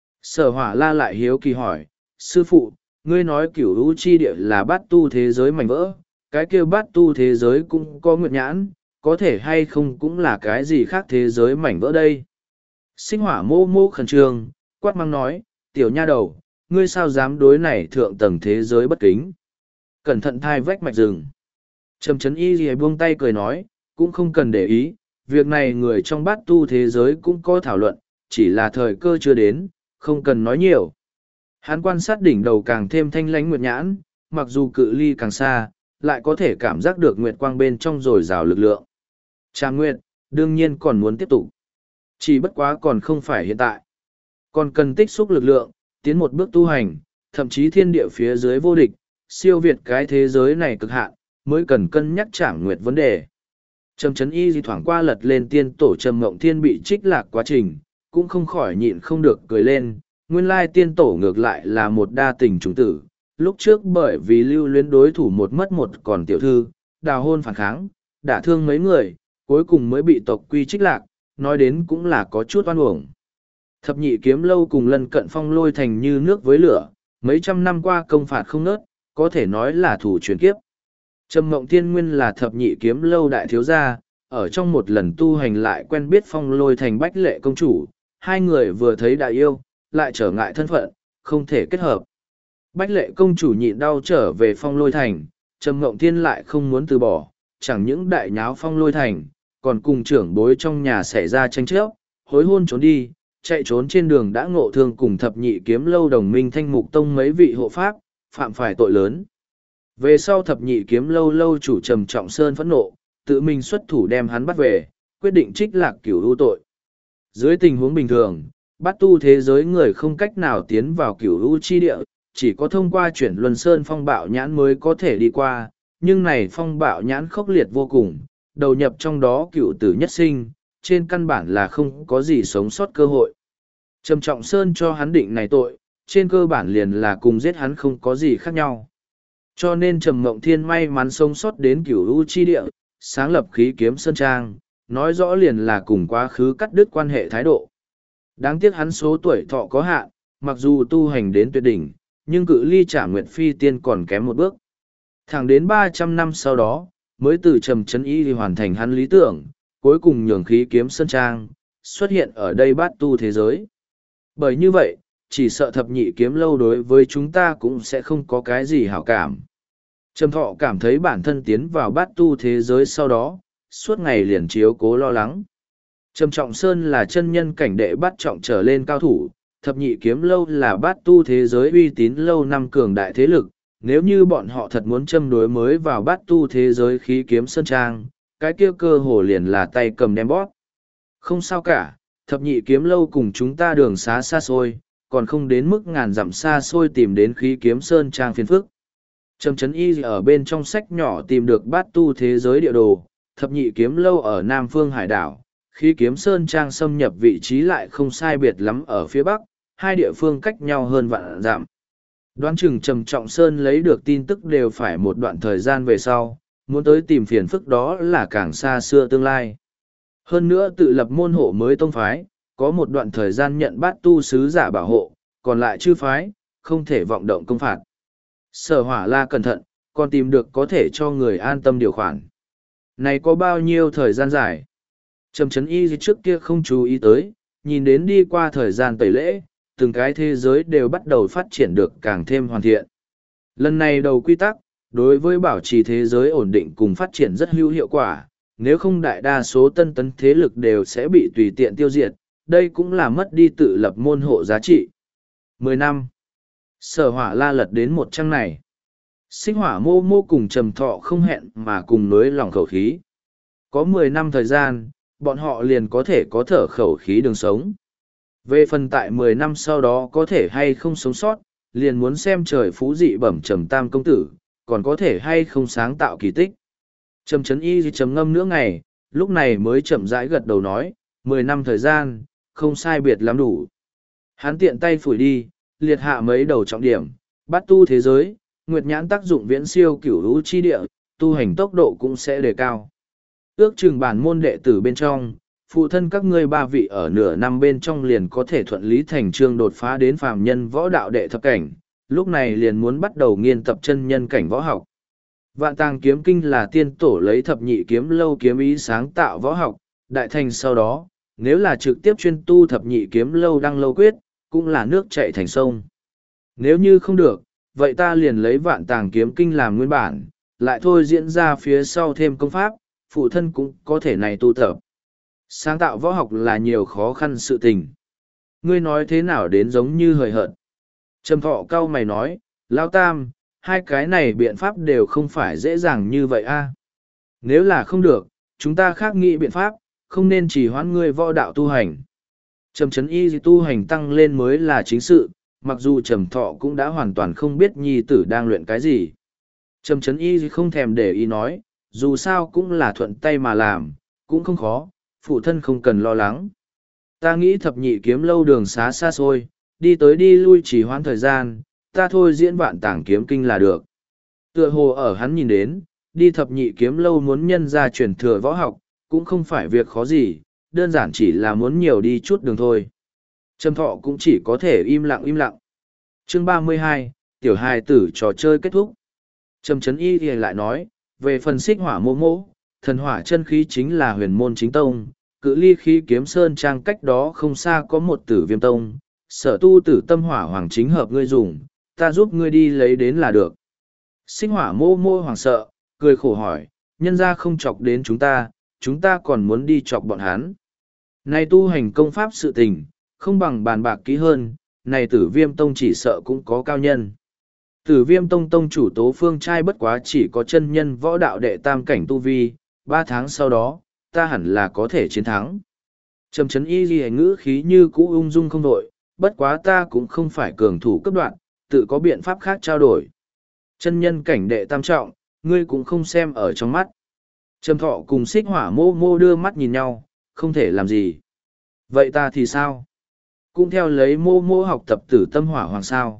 Sở Hỏa La lại hiếu kỳ hỏi, sư phụ, ngươi nói cửu lũ chi địa là bát tu thế giới mảnh vỡ, cái kia bát tu thế giới cũng có nguyệt nhãn, có thể hay không cũng là cái gì khác thế giới mảnh vỡ đây. Sinh Hỏa mô mô khẩn trương, quát mắng nói, tiểu nha đầu, ngươi sao dám đối này thượng tầng thế giới bất kính. Cẩn thận thai vách mạch rừng. Trầm Trấn Y gì buông tay cười nói, cũng không cần để ý, việc này người trong bát tu thế giới cũng có thảo luận, chỉ là thời cơ chưa đến, không cần nói nhiều. Hắn quan sát đỉnh đầu càng thêm thanh lánh nguyệt nhãn, mặc dù cự ly càng xa, lại có thể cảm giác được nguyệt quang bên trong dồi dào lực lượng. Trà Nguyệt, đương nhiên còn muốn tiếp tục. Chỉ bất quá còn không phải hiện tại. Còn cần tích xúc lực lượng, tiến một bước tu hành, thậm chí thiên địa phía dưới vô địch, siêu việt cái thế giới này cực hạn, mới cần cân nhắc Trảm Nguyệt vấn đề. Trầm Trấn Y di thoảng qua lật lên tiên tổ Trầm Mộng Thiên bị trích lạc quá trình, cũng không khỏi nhịn không được cười lên. Nguyên lai tiên tổ ngược lại là một đa tình chủng tử, lúc trước bởi vì lưu luyến đối thủ một mất một còn tiểu thư, đào hôn phản kháng, đả thương mấy người, cuối cùng mới bị tộc quy trích lạc, nói đến cũng là có chút oan uổng. Thập nhị kiếm lâu cùng lân cận phong lôi thành như nước với lửa, mấy trăm năm qua công phạt không nớt, có thể nói là thủ truyền kiếp. Trầm Mộng Thiên nguyên là thập nhị kiếm lâu đại thiếu gia, ở trong một lần tu hành lại quen biết phong lôi thành bách lệ công chủ, hai người vừa thấy đại yêu, lại trở ngại thân phận, không thể kết hợp. Bách lệ công chủ nhịn đau trở về phong lôi thành, Trầm Mộng Thiên lại không muốn từ bỏ, chẳng những đại nháo phong lôi thành, còn cùng trưởng bối trong nhà xảy ra tranh chấp, hối hôn trốn đi, chạy trốn trên đường đã ngộ thương cùng thập nhị kiếm lâu đồng minh Thanh Mục Tông mấy vị hộ pháp, phạm phải tội lớn. Về sau thập nhị kiếm lâu lâu chủ Trầm Trọng Sơn phẫn nộ, tự mình xuất thủ đem hắn bắt về, quyết định trích lạc cửu u tội. Dưới tình huống bình thường, bát tu thế giới người không cách nào tiến vào cửu u chi địa, chỉ có thông qua chuyển luân sơn phong bạo nhãn mới có thể đi qua, nhưng này phong bạo nhãn khốc liệt vô cùng, đầu nhập trong đó cựu tử nhất sinh, trên căn bản là không có gì sống sót cơ hội. Trầm Trọng Sơn cho hắn định này tội, trên cơ bản liền là cùng giết hắn không có gì khác nhau. Cho nên Trầm Mộng Thiên may mắn sống sót đến cửu u chi địa, sáng lập khí kiếm sơn trang, nói rõ liền là cùng quá khứ cắt đứt quan hệ thái độ. Đáng tiếc hắn số tuổi thọ có hạn, mặc dù tu hành đến tuyệt đỉnh, nhưng cự ly Trảm Nguyệt Phi tiên còn kém một bước. Thẳng đến 300 năm sau đó, mới từ Trầm Trấn Y hoàn thành hắn lý tưởng, cuối cùng nhường khí kiếm sơn trang, xuất hiện ở đây bát tu thế giới. Bởi như vậy, chỉ sợ thập nhị kiếm lâu đối với chúng ta cũng sẽ không có cái gì hảo cảm. Trầm Thọ cảm thấy bản thân tiến vào bát tu thế giới sau đó, suốt ngày liền chiếu cố lo lắng. Trầm Trọng Sơn là chân nhân cảnh đệ bát trọng trở lên cao thủ, thập nhị kiếm lâu là bát tu thế giới uy tín lâu năm cường đại thế lực. Nếu như bọn họ thật muốn châm đối mới vào bát tu thế giới khí kiếm sơn trang, cái kia cơ hồ liền là tay cầm đem bóp. Không sao cả, thập nhị kiếm lâu cùng chúng ta đường xá xa xôi, còn không đến mức ngàn dặm xa xôi tìm đến khí kiếm sơn trang phiền phức. Trầm Trấn Y ở bên trong sách nhỏ tìm được bát tu thế giới địa đồ, thập nhị kiếm lâu ở Nam Phương Hải đảo, khí kiếm sơn trang xâm nhập vị trí lại không sai biệt lắm ở phía Bắc, hai địa phương cách nhau hơn vạn dặm. Đoán chừng Trầm Trọng Sơn lấy được tin tức đều phải một đoạn thời gian về sau, muốn tới tìm phiền phức đó là càng xa xưa tương lai. Hơn nữa tự lập môn hộ mới tông phái, có một đoạn thời gian nhận bát tu sứ giả bảo hộ, còn lại chư phái, không thể vọng động công phạt. Sở Hỏa La cẩn thận, còn tìm được có thể cho người an tâm điều khoản. Này có bao nhiêu thời gian dài? Trầm Trấn Y trước kia không chú ý tới, nhìn đến đi qua thời gian tẩy lễ, từng cái thế giới đều bắt đầu phát triển được càng thêm hoàn thiện. Lần này đầu quy tắc, đối với bảo trì thế giới ổn định cùng phát triển rất hữu hiệu quả, nếu không đại đa số tân tấn thế lực đều sẽ bị tùy tiện tiêu diệt, đây cũng là mất đi tự lập môn hộ giá trị. 10 năm. Sở Hỏa La lật đến một trang này. Sinh Hỏa mô mô cùng Trầm Thọ không hẹn mà cùng nối lòng khẩu khí. Có 10 năm thời gian, bọn họ liền có thể có thở khẩu khí đường sống. Về phần tại 10 năm sau đó có thể hay không sống sót, liền muốn xem trời phú dị bẩm trầm tam công tử, còn có thể hay không sáng tạo kỳ tích. Trầm Trấn Y trầm ngâm nửa ngày, lúc này mới chậm rãi gật đầu nói, 10 năm thời gian, không sai biệt lắm đủ. Hắn tiện tay phủi đi, liệt hạ mấy đầu trọng điểm, bắt tu thế giới, nguyệt nhãn tác dụng viễn siêu cửu hữu chi địa, tu hành tốc độ cũng sẽ đề cao. Ước chừng bản môn đệ tử bên trong, phụ thân các ngươi ba vị ở nửa năm bên trong liền có thể thuận lý thành trương đột phá đến phàm nhân võ đạo đệ thập cảnh, lúc này liền muốn bắt đầu nghiên tập chân nhân cảnh võ học. Vạn Tàng Kiếm Kinh là tiên tổ lấy thập nhị kiếm lâu kiếm ý sáng tạo võ học, đại thành sau đó, nếu là trực tiếp chuyên tu thập nhị kiếm lâu đăng lâu quyết, cũng là nước chảy thành sông. Nếu như không được, vậy ta liền lấy Vạn Tàng Kiếm Kinh làm nguyên bản, lại thôi diễn ra phía sau thêm công pháp, phụ thân cũng có thể này tu tập. Sáng tạo võ học là nhiều khó khăn sự tình. Ngươi nói thế nào đến giống như hời hợt. Trầm Thọ cau mày nói, Lao Tam, hai cái này biện pháp đều không phải dễ dàng như vậy a. Nếu là không được, chúng ta khác nghĩ biện pháp, không nên chỉ hoãn ngươi võ đạo tu hành. Trầm Trấn Y tu hành tăng lên mới là chính sự, mặc dù Trầm Thọ cũng đã hoàn toàn không biết nhi tử đang luyện cái gì. Trầm Trấn Y không thèm để ý nói, dù sao cũng là thuận tay mà làm, cũng không khó, phụ thân không cần lo lắng. Ta nghĩ thập nhị kiếm lâu đường xá xa xôi, đi tới đi lui chỉ hoãn thời gian, ta thôi diễn Vạn Tàng Kiếm Kinh là được. Tựa hồ ở hắn nhìn đến, đi thập nhị kiếm lâu muốn nhân ra truyền thừa võ học, cũng không phải việc khó gì, đơn giản chỉ là muốn nhiều đi chút đường thôi. Trầm Thọ cũng chỉ có thể im lặng im lặng. Chương 32, tiểu hài tử trò chơi kết thúc. Trầm Trấn Y thì lại nói, về phần xích hỏa mô mô, thần hỏa chân khí chính là huyền môn chính tông, cự ly khí kiếm sơn trang cách đó không xa có một tử viêm tông, sở tu tử tâm hỏa hoàng chính hợp ngươi dùng, ta giúp ngươi đi lấy đến là được. Xích hỏa mô mô hoàng sợ, cười khổ hỏi, nhân ra không chọc đến chúng ta còn muốn đi chọc bọn hắn. Này tu hành công pháp sự tình, không bằng bàn bạc kỹ hơn, này tử viêm tông chỉ sợ cũng có cao nhân. Tử viêm tông tông chủ Tố Phương trai bất quá chỉ có chân nhân võ đạo đệ tam cảnh tu vi, 3 tháng sau đó, ta hẳn là có thể chiến thắng. Trầm Trấn Y ghi ngữ khí như cũ ung dung không đội, bất quá ta cũng không phải cường thủ cấp đoạn, tự có biện pháp khác trao đổi. Chân nhân cảnh đệ tam trọng, ngươi cũng không xem ở trong mắt. Trầm Thọ cùng xích hỏa mô mô đưa mắt nhìn nhau, không thể làm gì. Vậy ta thì sao? Cũng theo lấy mô mô học tập tử tâm hỏa hoàng sao.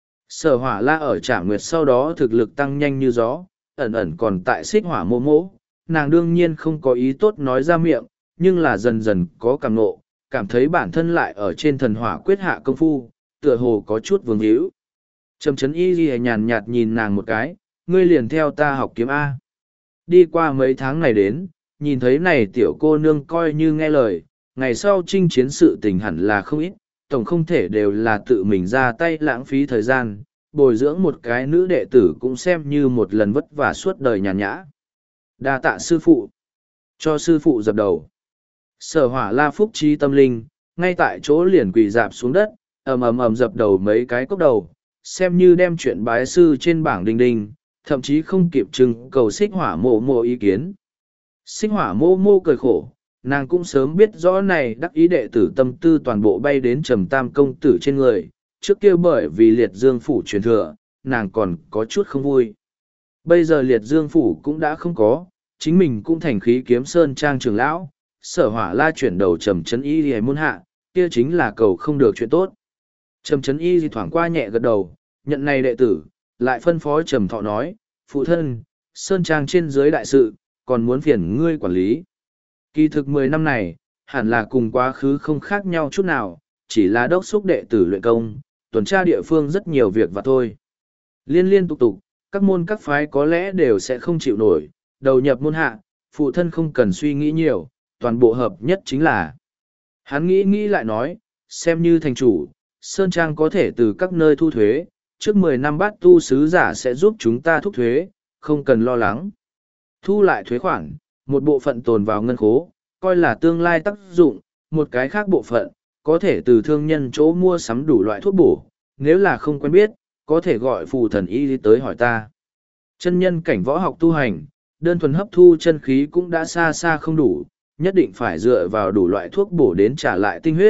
Sở hỏa la ở Trảm Nguyệt sau đó thực lực tăng nhanh như gió, ẩn ẩn còn tại xích hỏa mô mô, nàng đương nhiên không có ý tốt nói ra miệng, nhưng là dần dần có cảm nộ, cảm thấy bản thân lại ở trên thần hỏa quyết hạ công phu, tựa hồ có chút vương hữu. Trầm Trấn Y ghi nhàn nhạt nhìn nàng một cái, ngươi liền theo ta học kiếm A. Đi qua mấy tháng này đến, nhìn thấy này tiểu cô nương coi như nghe lời, ngày sau chinh chiến sự tình hẳn là không ít, tổng không thể đều là tự mình ra tay lãng phí thời gian, bồi dưỡng một cái nữ đệ tử cũng xem như một lần vất vả suốt đời nhàn nhã. Đa tạ sư phụ. Cho sư phụ dập đầu. Sở hỏa la phúc trí tâm linh, ngay tại chỗ liền quỳ dạp xuống đất, ầm ầm ầm dập đầu mấy cái cốc đầu, xem như đem chuyện bái sư trên bảng đinh đinh, thậm chí không kịp trưng cầu xích hỏa mô mô ý kiến. Xích hỏa mô mô cười khổ, nàng cũng sớm biết rõ này đắc ý đệ tử tâm tư toàn bộ bay đến trầm tam công tử trên người, trước kia bởi vì liệt dương phủ truyền thừa, nàng còn có chút không vui. Bây giờ liệt dương phủ cũng đã không có, chính mình cũng thành khí kiếm sơn trang trường lão, sở hỏa la chuyển đầu Trầm Trấn Y hề môn hạ, kia chính là cầu không được chuyện tốt. Trầm Trấn Y thoảng qua nhẹ gật đầu, nhận này đệ tử, lại phân phó Trầm Thọ nói, phụ thân, sơn trang trên dưới đại sự, còn muốn phiền ngươi quản lý. Kỳ thực 10 năm này, hẳn là cùng quá khứ không khác nhau chút nào, chỉ là đốc xúc đệ tử luyện công, tuần tra địa phương rất nhiều việc và thôi. Liên liên tục tục, các môn các phái có lẽ đều sẽ không chịu nổi, đầu nhập môn hạ, phụ thân không cần suy nghĩ nhiều, toàn bộ hợp nhất chính là. Hắn nghĩ lại nói, xem như thành chủ, Sơn Trang có thể từ các nơi thu thuế, trước 10 năm bát tu sứ giả sẽ giúp chúng ta thúc thuế, không cần lo lắng. Thu lại thuế khoản, một bộ phận tồn vào ngân khố, coi là tương lai tác dụng, một cái khác bộ phận, có thể từ thương nhân chỗ mua sắm đủ loại thuốc bổ, nếu là không quen biết, có thể gọi phù thần y tới hỏi ta. Chân nhân cảnh võ học tu hành, đơn thuần hấp thu chân khí cũng đã xa xa không đủ, nhất định phải dựa vào đủ loại thuốc bổ đến trả lại tinh huyết,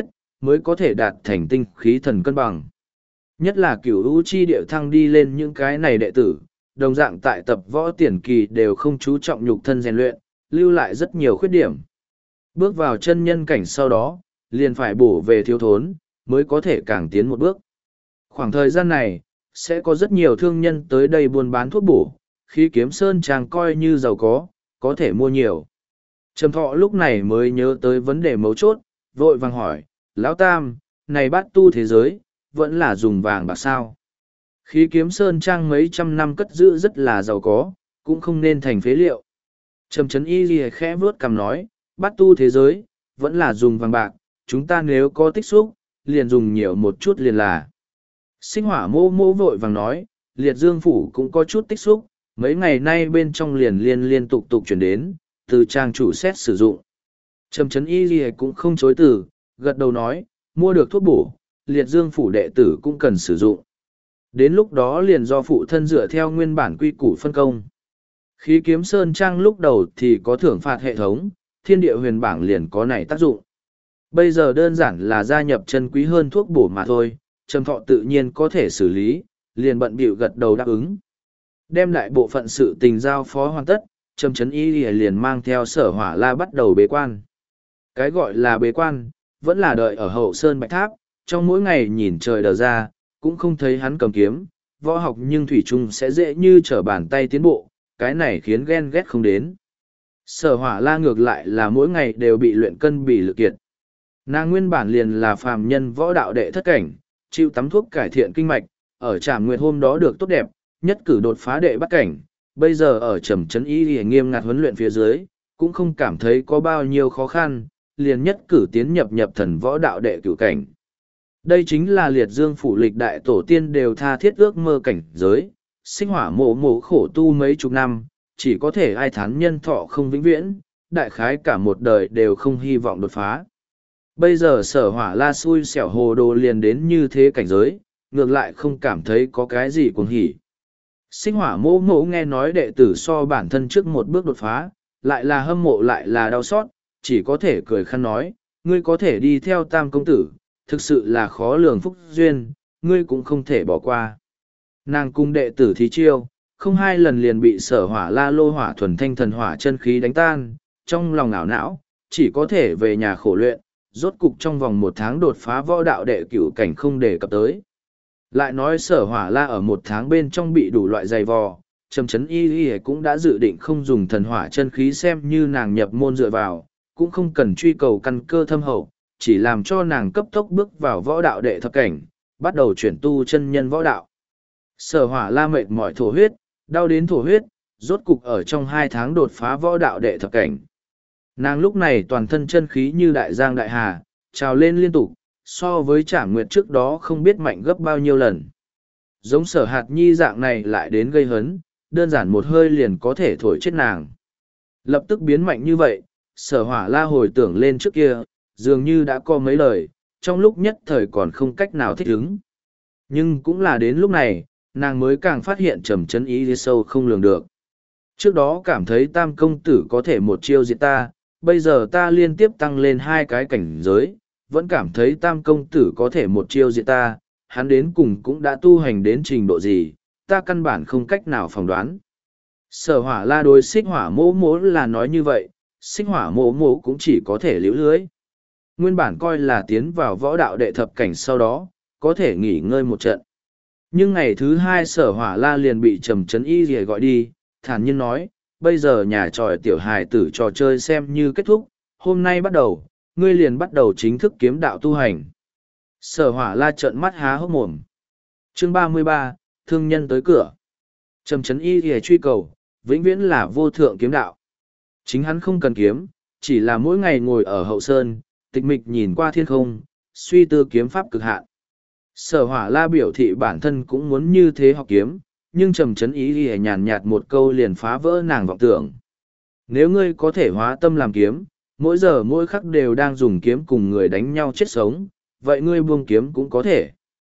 mới có thể đạt thành tinh khí thần cân bằng. Nhất là cửu u chi địa thăng đi lên những cái này đệ tử, đồng dạng tại tập võ tiền kỳ đều không chú trọng nhục thân rèn luyện, lưu lại rất nhiều khuyết điểm. Bước vào chân nhân cảnh sau đó, liền phải bổ về thiếu thốn, mới có thể càng tiến một bước. Khoảng thời gian này, sẽ có rất nhiều thương nhân tới đây buôn bán thuốc bổ, khi kiếm sơn trang coi như giàu có thể mua nhiều. Trầm Thọ lúc này mới nhớ tới vấn đề mấu chốt, vội vàng hỏi, Lão Tam, này bát tu thế giới, vẫn là dùng vàng bạc sao? Khí kiếm sơn trang mấy trăm năm cất giữ rất là giàu có, cũng không nên thành phế liệu. Trầm Trấn Y Ghi khẽ vuốt cằm nói, bát tu thế giới, vẫn là dùng vàng bạc, chúng ta nếu có tích xúc, liền dùng nhiều một chút liền là. Sinh Hỏa mô mô vội vàng nói, liệt dương phủ cũng có chút tích xúc, mấy ngày nay bên trong liền liên tục chuyển đến, từ trang chủ xét sử dụng. Trầm Trấn Y Ghi cũng không chối từ, gật đầu nói, mua được thuốc bổ, liệt dương phủ đệ tử cũng cần sử dụng. Đến lúc đó liền do phụ thân dựa theo nguyên bản quy củ phân công. Khí kiếm sơn trang lúc đầu thì có thưởng phạt hệ thống, thiên địa huyền bảng liền có này tác dụng. Bây giờ đơn giản là gia nhập chân quý hơn thuốc bổ mà thôi, Trầm Thọ tự nhiên có thể xử lý, liền bận bịu gật đầu đáp ứng. Đem lại bộ phận sự tình giao phó hoàn tất, Trầm Trấn Y liền mang theo Sở Hỏa La bắt đầu bế quan. Cái gọi là bế quan, vẫn là đợi ở hậu sơn bạch tháp, trong mỗi ngày nhìn trời đờ ra, cũng không thấy hắn cầm kiếm, võ học nhưng thủy chung sẽ dễ như trở bàn tay tiến bộ, cái này khiến ghen ghét không đến. Sở Hỏa La ngược lại là mỗi ngày đều bị luyện cân bị lực kiệt. Nàng nguyên bản liền là phàm nhân võ đạo đệ thất cảnh, chịu tắm thuốc cải thiện kinh mạch, ở Trảm Nguyệt hôm đó được tốt đẹp, nhất cử đột phá đệ bắt cảnh, bây giờ ở Trầm Trấn Y nghiêm ngặt huấn luyện phía dưới, cũng không cảm thấy có bao nhiêu khó khăn, liền nhất cử tiến nhập thần võ đạo đệ cửu cảnh. Đây chính là liệt dương phủ lịch đại tổ tiên đều tha thiết ước mơ cảnh giới, Sinh Hỏa mộ khổ tu mấy chục năm, chỉ có thể ai thán nhân thọ không vĩnh viễn, đại khái cả một đời đều không hy vọng đột phá. Bây giờ Sở Hỏa La xui xẻo hồ đồ liền đến như thế cảnh giới, ngược lại không cảm thấy có cái gì cuồng hỉ. Sinh Hỏa mộ nghe nói đệ tử so bản thân trước một bước đột phá, lại là hâm mộ lại là đau xót, chỉ có thể cười khăn nói, ngươi có thể đi theo Tam công tử, thực sự là khó lường phúc duyên, ngươi cũng không thể bỏ qua. Nàng cung đệ tử thí chiêu, không hai lần liền bị Sở Hỏa La lô hỏa thuần thanh thần hỏa chân khí đánh tan, trong lòng ảo não, chỉ có thể về nhà khổ luyện, rốt cục trong vòng 1 tháng đột phá võ đạo đệ cửu cảnh không đề cập tới. Lại nói Sở Hỏa La ở 1 tháng bên trong bị đủ loại dày vò, Trầm Trấn Y cũng đã dự định không dùng thần hỏa chân khí xem như nàng nhập môn dựa vào, cũng không cần truy cầu căn cơ thâm hậu, chỉ làm cho nàng cấp tốc bước vào võ đạo đệ thập cảnh, bắt đầu chuyển tu chân nhân võ đạo. Sở Hỏa La mệt mỏi thổ huyết, đau đến thổ huyết, rốt cục ở trong 2 tháng đột phá võ đạo đệ thập cảnh. Nàng lúc này toàn thân chân khí như đại giang đại hà, trào lên liên tục, so với Trảm Nguyệt trước đó không biết mạnh gấp bao nhiêu lần. Giống Sở Hạt Nhi dạng này lại đến gây hấn, đơn giản một hơi liền có thể thổi chết nàng. Lập tức biến mạnh như vậy, Sở Hỏa La hồi tưởng lên trước kia, dường như đã có mấy lời, trong lúc nhất thời còn không cách nào thích ứng. Nhưng cũng là đến lúc này, nàng mới càng phát hiện Trầm Trấn Y sâu không lường được. Trước đó cảm thấy Tam công tử có thể một chiêu diệt ta, bây giờ ta liên tiếp tăng lên 2 cái cảnh giới, vẫn cảm thấy Tam công tử có thể một chiêu diệt ta, hắn đến cùng cũng đã tu hành đến trình độ gì, ta căn bản không cách nào phỏng đoán. Sở Hỏa La đối Xích Hỏa mỗ là nói như vậy, Xích Hỏa mỗ cũng chỉ có thể liễu lưới. Nguyên bản coi là tiến vào võ đạo đệ thập cảnh sau đó, có thể nghỉ ngơi một trận. Nhưng ngày thứ 2 Sở Hỏa La liền bị Trầm Trấn Y rìa gọi đi, thản nhiên nói, bây giờ nhà tròi tiểu hài tử trò chơi xem như kết thúc, hôm nay bắt đầu, ngươi liền bắt đầu chính thức kiếm đạo tu hành. Sở Hỏa La trợn mắt há hốc mồm. Chương 33, thương nhân tới cửa. Trầm Trấn Y rìa truy cầu, vĩnh viễn là vô thượng kiếm đạo. Chính hắn không cần kiếm, chỉ là mỗi ngày ngồi ở hậu sơn, tịch mịch nhìn qua thiên không, suy tư kiếm pháp cực hạn. Sở Hỏa La biểu thị bản thân cũng muốn như thế học kiếm, nhưng Trầm Trấn Y nhàn nhạt một câu liền phá vỡ nàng vọng tưởng. Nếu ngươi có thể hóa tâm làm kiếm, mỗi giờ mỗi khắc đều đang dùng kiếm cùng người đánh nhau chết sống, vậy ngươi buông kiếm cũng có thể.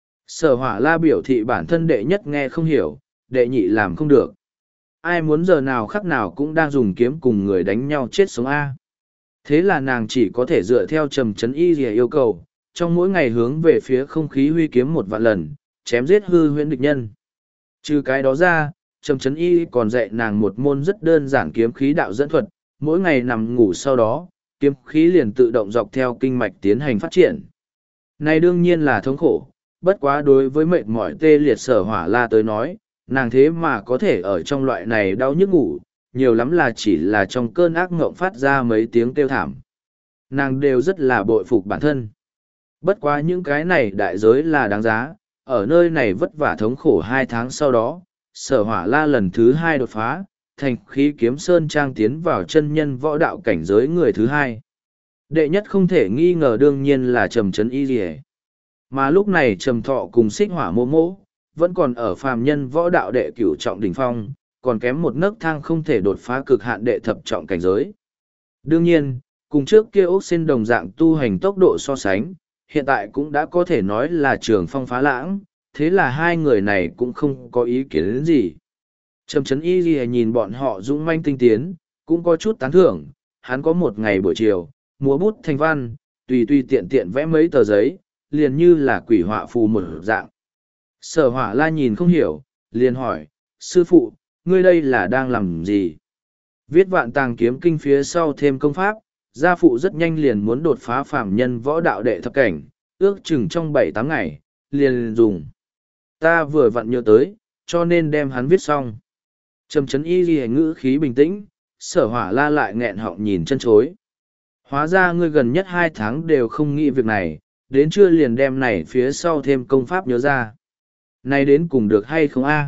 Sở Hỏa La biểu thị bản thân đệ nhất nghe không hiểu, đệ nhị làm không được. Ai muốn giờ nào khắc nào cũng đang dùng kiếm cùng người đánh nhau chết sống A. Thế là nàng chỉ có thể dựa theo Trầm Trấn Y yêu cầu, trong mỗi ngày hướng về phía không khí huy kiếm 1 vạn lần, chém giết hư huyễn địch nhân. Trừ cái đó ra, Trầm Chấn Y còn dạy nàng một môn rất đơn giản kiếm khí đạo dẫn thuật, mỗi ngày nằm ngủ sau đó, kiếm khí liền tự động dọc theo kinh mạch tiến hành phát triển. Này đương nhiên là thống khổ, bất quá đối với mệt mỏi tê liệt Sở Hỏa La tới nói, nàng thế mà có thể ở trong loại này đau nhức ngủ, nhiều lắm là chỉ là trong cơn ác ngộng phát ra mấy tiếng kêu thảm. Nàng đều rất là bội phục bản thân. Bất quá những cái này đại giới là đáng giá, ở nơi này vất vả thống khổ 2 tháng sau đó, Sở Hỏa La lần thứ 2 đột phá, thành khí kiếm sơn trang tiến vào chân nhân võ đạo cảnh giới người thứ 2. Đệ nhất không thể nghi ngờ đương nhiên là Trầm Chấn Y Lìa. Mà lúc này Trầm Thọ cùng Xích Hỏa Mô Mô, vẫn còn ở phàm nhân võ đạo đệ cửu trọng đỉnh phong, còn kém một nấc thang không thể đột phá cực hạn đệ thập trọng cảnh giới. Đương nhiên, cùng trước kia ốc xin đồng dạng tu hành tốc độ so sánh, hiện tại cũng đã có thể nói là trường phong phá lãng, thế là hai người này cũng không có ý kiến đến gì. Trầm Chấn Y Lìa nhìn bọn họ dũng manh tinh tiến, cũng có chút tán thưởng, hắn có một ngày buổi chiều, múa bút thành văn, tùy tùy tiện tiện vẽ mấy tờ giấy, liền như là quỷ họa phù một dạng. Sở Hỏa La nhìn không hiểu, liền hỏi, sư phụ, ngươi đây là đang làm gì? Viết Vạn Tàng Kiếm Kinh phía sau thêm công pháp, gia phụ rất nhanh liền muốn đột phá phàm nhân võ đạo đệ thập cảnh, ước chừng trong 7-8 ngày, liền dùng. Ta vừa vặn nhớ tới, cho nên đem hắn viết xong. Trầm Chấn Y Lìa ngữ khí bình tĩnh, Sở Hỏa La lại nghẹn họng nhìn chân chối. Hóa ra ngươi gần nhất 2 tháng đều không nghĩ việc này, đến trưa liền đem này phía sau thêm công pháp nhớ ra. Này đến cùng được hay không a?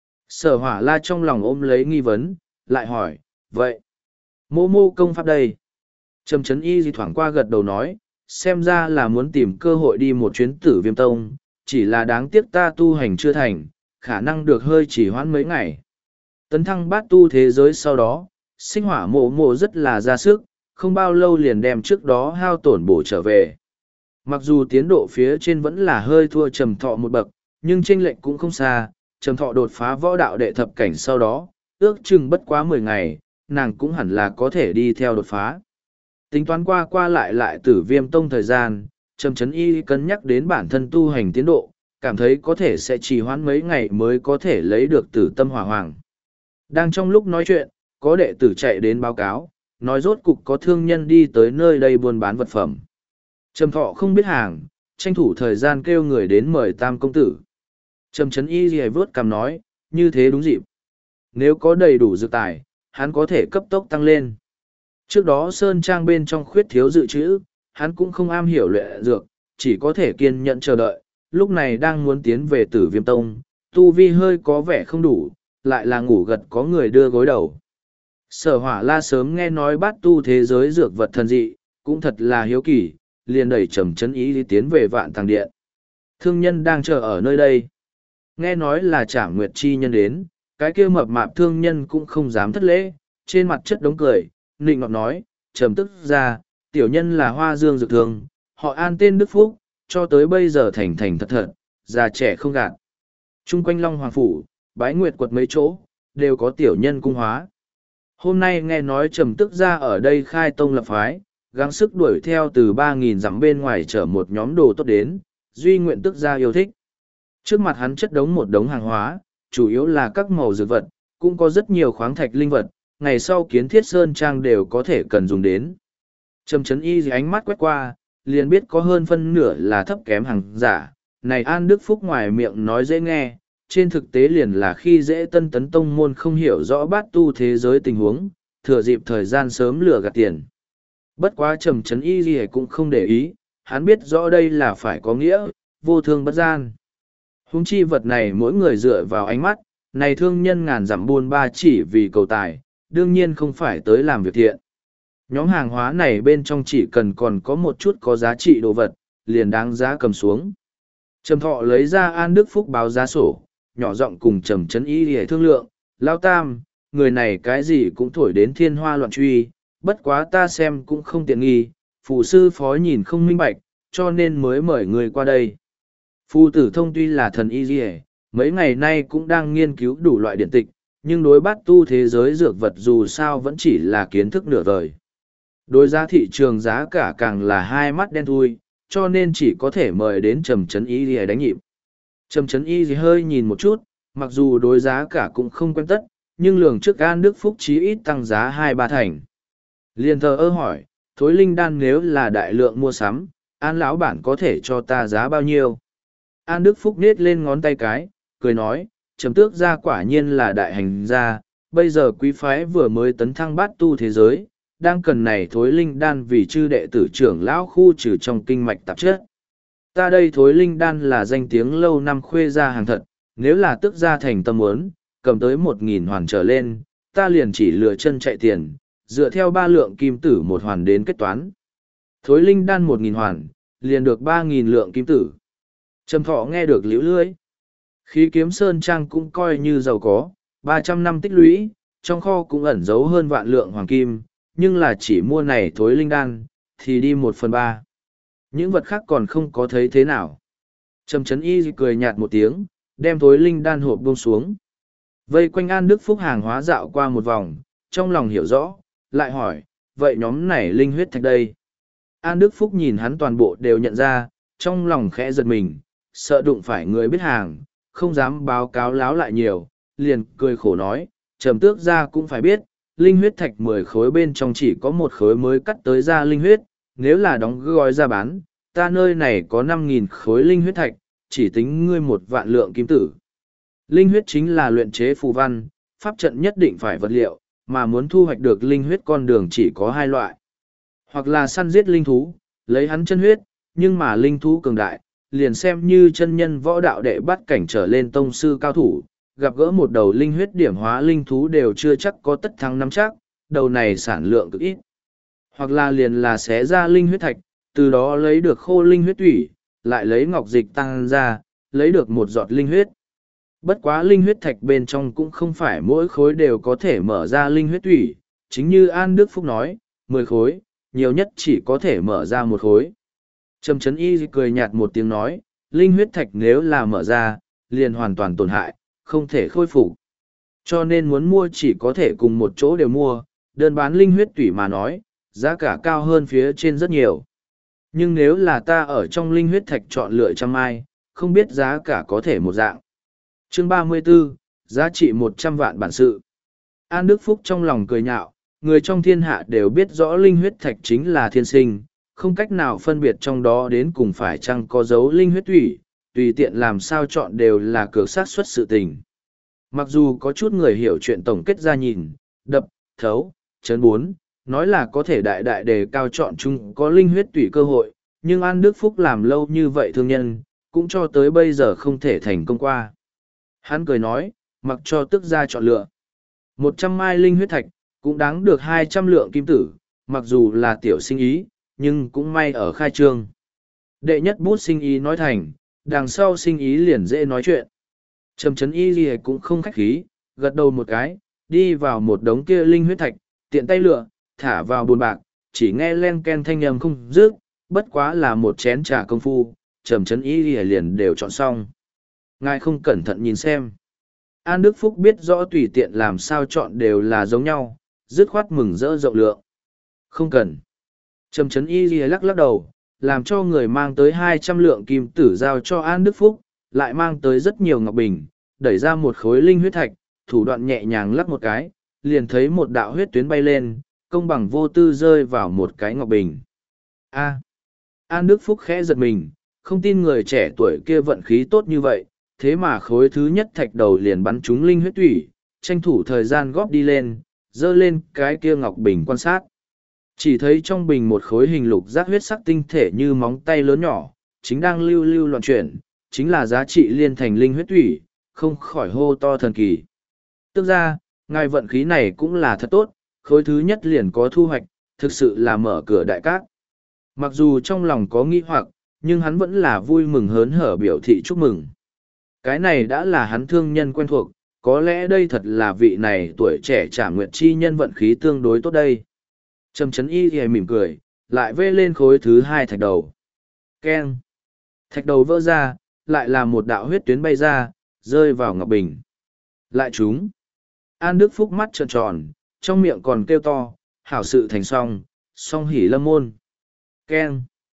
Sở Hỏa La trong lòng ôm lấy nghi vấn, lại hỏi, vậy, mô mô công pháp đây? Trầm Chấn Y gì thoảng qua gật đầu nói, xem ra là muốn tìm cơ hội đi một chuyến Tử Viêm Tông, chỉ là đáng tiếc ta tu hành chưa thành, khả năng được hơi chỉ hoãn mấy ngày. Tấn thăng bát tu thế giới sau đó, Sinh Hỏa Mộ Mộ rất là ra sức, không bao lâu liền đem trước đó hao tổn bổ trở về. Mặc dù tiến độ phía trên vẫn là hơi thua Trầm Thọ một bậc, nhưng chênh lệch cũng không xa, Trầm Thọ đột phá võ đạo đệ thập cảnh sau đó, ước chừng bất quá 10 ngày, nàng cũng hẳn là có thể đi theo đột phá. Tính toán qua qua lại Tử Viêm Tông thời gian, Trầm Chấn Y cân nhắc đến bản thân tu hành tiến độ, cảm thấy có thể sẽ trì hoãn mấy ngày mới có thể lấy được Tử Tâm Hỏa Hoàng. Đang trong lúc nói chuyện, có đệ tử chạy đến báo cáo, nói rốt cục có thương nhân đi tới nơi đây buôn bán vật phẩm. Trầm Thọ không biết hàng, tranh thủ thời gian kêu người đến mời Tam công tử. Trầm Chấn Y lìa vớt cằm nói, như thế đúng dịp. Nếu có đầy đủ dược tài, hắn có thể cấp tốc tăng lên. Trước đó Sơn Trang bên trong khuyết thiếu dự trữ, hắn cũng không am hiểu luyện dược, chỉ có thể kiên nhẫn chờ đợi. Lúc này đang muốn tiến về Tử Viêm Tông, tu vi hơi có vẻ không đủ, lại là ngủ gật có người đưa gối đầu. Sở Hỏa La sớm nghe nói bát tu thế giới dược vật thần dị, cũng thật là hiếu kỳ, liền đẩy Trầm Chấn Y đi tiến về Vạn Tàng Điện. Thương nhân đang chờ ở nơi đây. Nghe nói là Trảm Nguyệt chi nhân đến, cái kia mập mạp thương nhân cũng không dám thất lễ, trên mặt chất đống cười, nịnh ngọt nói, Trầm tức ra, tiểu nhân là Hoa Dương Dược Thương, họ An tên Đức Phúc, cho tới bây giờ thành thành thật thật, già trẻ không gạt. Trung quanh Long Hoàng Phủ, Bái Nguyệt quật mấy chỗ, đều có tiểu nhân cung hóa. Hôm nay nghe nói Trầm tức ra ở đây khai tông lập phái, gắng sức đuổi theo từ 3.000 dặm bên ngoài chở một nhóm đồ tốt đến, duy nguyện tức ra yêu thích. Trước mặt hắn chất đống một đống hàng hóa, chủ yếu là các màu dược vật, cũng có rất nhiều khoáng thạch linh vật, ngày sau kiến thiết sơn trang đều có thể cần dùng đến. Trầm Chấn Y ánh mắt quét qua, liền biết có hơn phân nửa là thấp kém hàng giả. Này An Đức Phúc ngoài miệng nói dễ nghe, trên thực tế liền là khi dễ Tân Tấn tông môn không hiểu rõ bát tu thế giới tình huống, thừa dịp thời gian sớm lừa gạt tiền. Bất quá Trầm Chấn Y gì cũng không để ý, hắn biết rõ đây là phải có nghĩa, vô thương bất gian. Huống chi vật này mỗi người dựa vào ánh mắt, này thương nhân ngàn dặm buôn ba chỉ vì cầu tài, đương nhiên không phải tới làm việc thiện. Nhóm hàng hóa này bên trong chỉ cần còn có một chút có giá trị đồ vật, liền đáng giá cầm xuống. Trầm Thọ lấy ra An Đức Phúc báo giá sổ, nhỏ giọng cùng Trầm Chấn Y để thương lượng, Lao Tam, người này cái gì cũng thổi đến thiên hoa loạn truy, bất quá ta xem cũng không tiện nghi, phù sư phó nhìn không minh bạch, cho nên mới mời người qua đây. Phù Tử Thông tuy là thần y dì mấy ngày nay cũng đang nghiên cứu đủ loại điện tịch, nhưng đối bát tu thế giới dược vật dù sao vẫn chỉ là kiến thức nửa vời. Đối giá thị trường giá cả càng là hai mắt đen thui, cho nên chỉ có thể mời đến Trầm Trấn Y để đánh nhịp. Trầm Trấn Y thì hơi nhìn một chút, mặc dù đối giá cả cũng không quen tất, nhưng lường trước An Đức Phúc chí ít tăng giá 2-3 thành. Liền thờ ơ hỏi, thối linh đan nếu là đại lượng mua sắm, An lão bản có thể cho ta giá bao nhiêu? An Đức Phúc nết lên ngón tay cái, cười nói, Trầm tước gia quả nhiên là đại hành gia, bây giờ quý phái vừa mới tấn thăng bát tu thế giới, đang cần này thối linh đan vì chư đệ tử trưởng lão khu trừ trong kinh mạch tạp chất. Ta đây thối linh đan là danh tiếng lâu năm khuê gia hàng thật, nếu là tước gia thành tâm muốn, cầm tới 1.000 hoàn trở lên, ta liền chỉ lựa chân chạy tiền, dựa theo 3 lượng kim tử một hoàn đến kết toán. Thối linh đan 1.000 hoàn, liền được 3.000 lượng kim tử. Trầm Thọ nghe được liễu lưỡi. Khí Kiếm Sơn Trang cũng coi như giàu có, 300 năm tích lũy, trong kho cũng ẩn giấu hơn vạn lượng hoàng kim, nhưng là chỉ mua này thối linh đan, thì đi 1/3. Những vật khác còn không có thấy thế nào. Trầm Trấn Y cười nhạt một tiếng, đem thối linh đan hộp buông xuống. Vây quanh An Đức Phúc hàng hóa dạo qua một vòng, trong lòng hiểu rõ, lại hỏi, vậy nhóm này linh huyết thạch đây? An Đức Phúc nhìn hắn toàn bộ đều nhận ra, trong lòng khẽ giật mình, sợ đụng phải người biết hàng, không dám báo cáo láo lại nhiều, liền cười khổ nói, Trầm tước gia cũng phải biết, linh huyết thạch 10 khối bên trong chỉ có 1 khối mới cắt tới ra linh huyết, nếu là đóng gói ra bán, ta nơi này có 5.000 khối linh huyết thạch, chỉ tính ngươi 1 vạn lượng kim tử. Linh huyết chính là luyện chế phù văn, pháp trận nhất định phải vật liệu, mà muốn thu hoạch được linh huyết con đường chỉ có 2 loại. Hoặc là săn giết linh thú, lấy hắn chân huyết, nhưng mà linh thú cường đại, liền xem như chân nhân võ đạo đệ bắt cảnh trở lên tông sư cao thủ, gặp gỡ một đầu linh huyết điểm hóa linh thú đều chưa chắc có tất thắng nắm chắc, đầu này sản lượng cực ít. Hoặc là liền là xé ra linh huyết thạch, từ đó lấy được khô linh huyết thủy, lại lấy ngọc dịch tăng ra, lấy được một giọt linh huyết. Bất quá linh huyết thạch bên trong cũng không phải mỗi khối đều có thể mở ra linh huyết thủy, chính như An Đức Phúc nói, 10 khối, nhiều nhất chỉ có thể mở ra 1 khối. Trầm Trấn Y cười nhạt một tiếng nói, linh huyết thạch nếu là mở ra, liền hoàn toàn tổn hại, không thể khôi phục. Cho nên muốn mua chỉ có thể cùng một chỗ đều mua, đơn bán linh huyết tủy mà nói, giá cả cao hơn phía trên rất nhiều. Nhưng nếu là ta ở trong linh huyết thạch chọn lựa trăm ai, không biết giá cả có thể một dạng. Chương 34, giá trị 100 vạn bản sự. An Đức Phúc trong lòng cười nhạo, người trong thiên hạ đều biết rõ linh huyết thạch chính là thiên sinh, không cách nào phân biệt trong đó đến cùng phải chăng có dấu linh huyết thủy, tùy tiện làm sao chọn đều là cược sát xuất sự tình. Mặc dù có chút người hiểu chuyện tổng kết ra nhìn, đập, thấu, chấn 4, nói là có thể đại đại đề cao chọn chung có linh huyết tùy cơ hội, nhưng An Đức Phúc làm lâu như vậy thương nhân, cũng cho tới bây giờ không thể thành công qua. Hắn cười nói, mặc cho tức ra chọn lựa. 100 mai linh huyết thạch, cũng đáng được 200 lượng kim tử, mặc dù là tiểu sinh ý, nhưng cũng may ở khai trương. Đệ nhất bút sinh ý nói thành, đằng sau sinh ý liền dễ nói chuyện. Trầm Trấn Y gì cũng không khách khí, gật đầu một cái, đi vào một đống kia linh huyết thạch, tiện tay lựa, thả vào bồn bạc, chỉ nghe len ken thanh âm không dứt, bất quá là một chén trà công phu, Trầm Trấn Y liền đều chọn xong. Ngài không cẩn thận nhìn xem. An Đức Phúc biết rõ tùy tiện làm sao chọn đều là giống nhau, dứt khoát mừng rỡ rộng lượng. Không cần. Trầm Trấn Y lắc lắc đầu, làm cho người mang tới 200 lượng kim tử giao cho An Đức Phúc, lại mang tới rất nhiều ngọc bình, đẩy ra một khối linh huyết thạch, thủ đoạn nhẹ nhàng lắc một cái, liền thấy một đạo huyết tuyến bay lên, công bằng vô tư rơi vào một cái ngọc bình. An Đức Phúc khẽ giật mình, không tin người trẻ tuổi kia vận khí tốt như vậy, thế mà khối thứ nhất thạch đầu liền bắn trúng linh huyết thủy, tranh thủ thời gian góp đi lên, dơ lên cái kia ngọc bình quan sát. Chỉ thấy trong bình một khối hình lục giác huyết sắc tinh thể như móng tay lớn nhỏ, chính đang lưu lưu loạn chuyển, chính là giá trị liên thành linh huyết thủy, không khỏi hô to thần kỳ. Tức ra, ngài vận khí này cũng là thật tốt, khối thứ nhất liền có thu hoạch, thực sự là mở cửa đại cát. Mặc dù trong lòng có nghi hoặc, nhưng hắn vẫn là vui mừng hớn hở biểu thị chúc mừng. Cái này đã là hắn thương nhân quen thuộc, có lẽ đây thật là vị này tuổi trẻ trả nguyện chi nhân vận khí tương đối tốt đây. Trầm Trấn Y thì mỉm cười, lại vê lên khối thứ hai thạch đầu. Keng! Thạch đầu vỡ ra, lại là một đạo huyết tuyến bay ra, rơi vào ngọc bình. Lại chúng! An Đức Phúc mắt trợn tròn, trong miệng còn kêu to, hảo sự thành song, song hỉ lâm môn. Keng!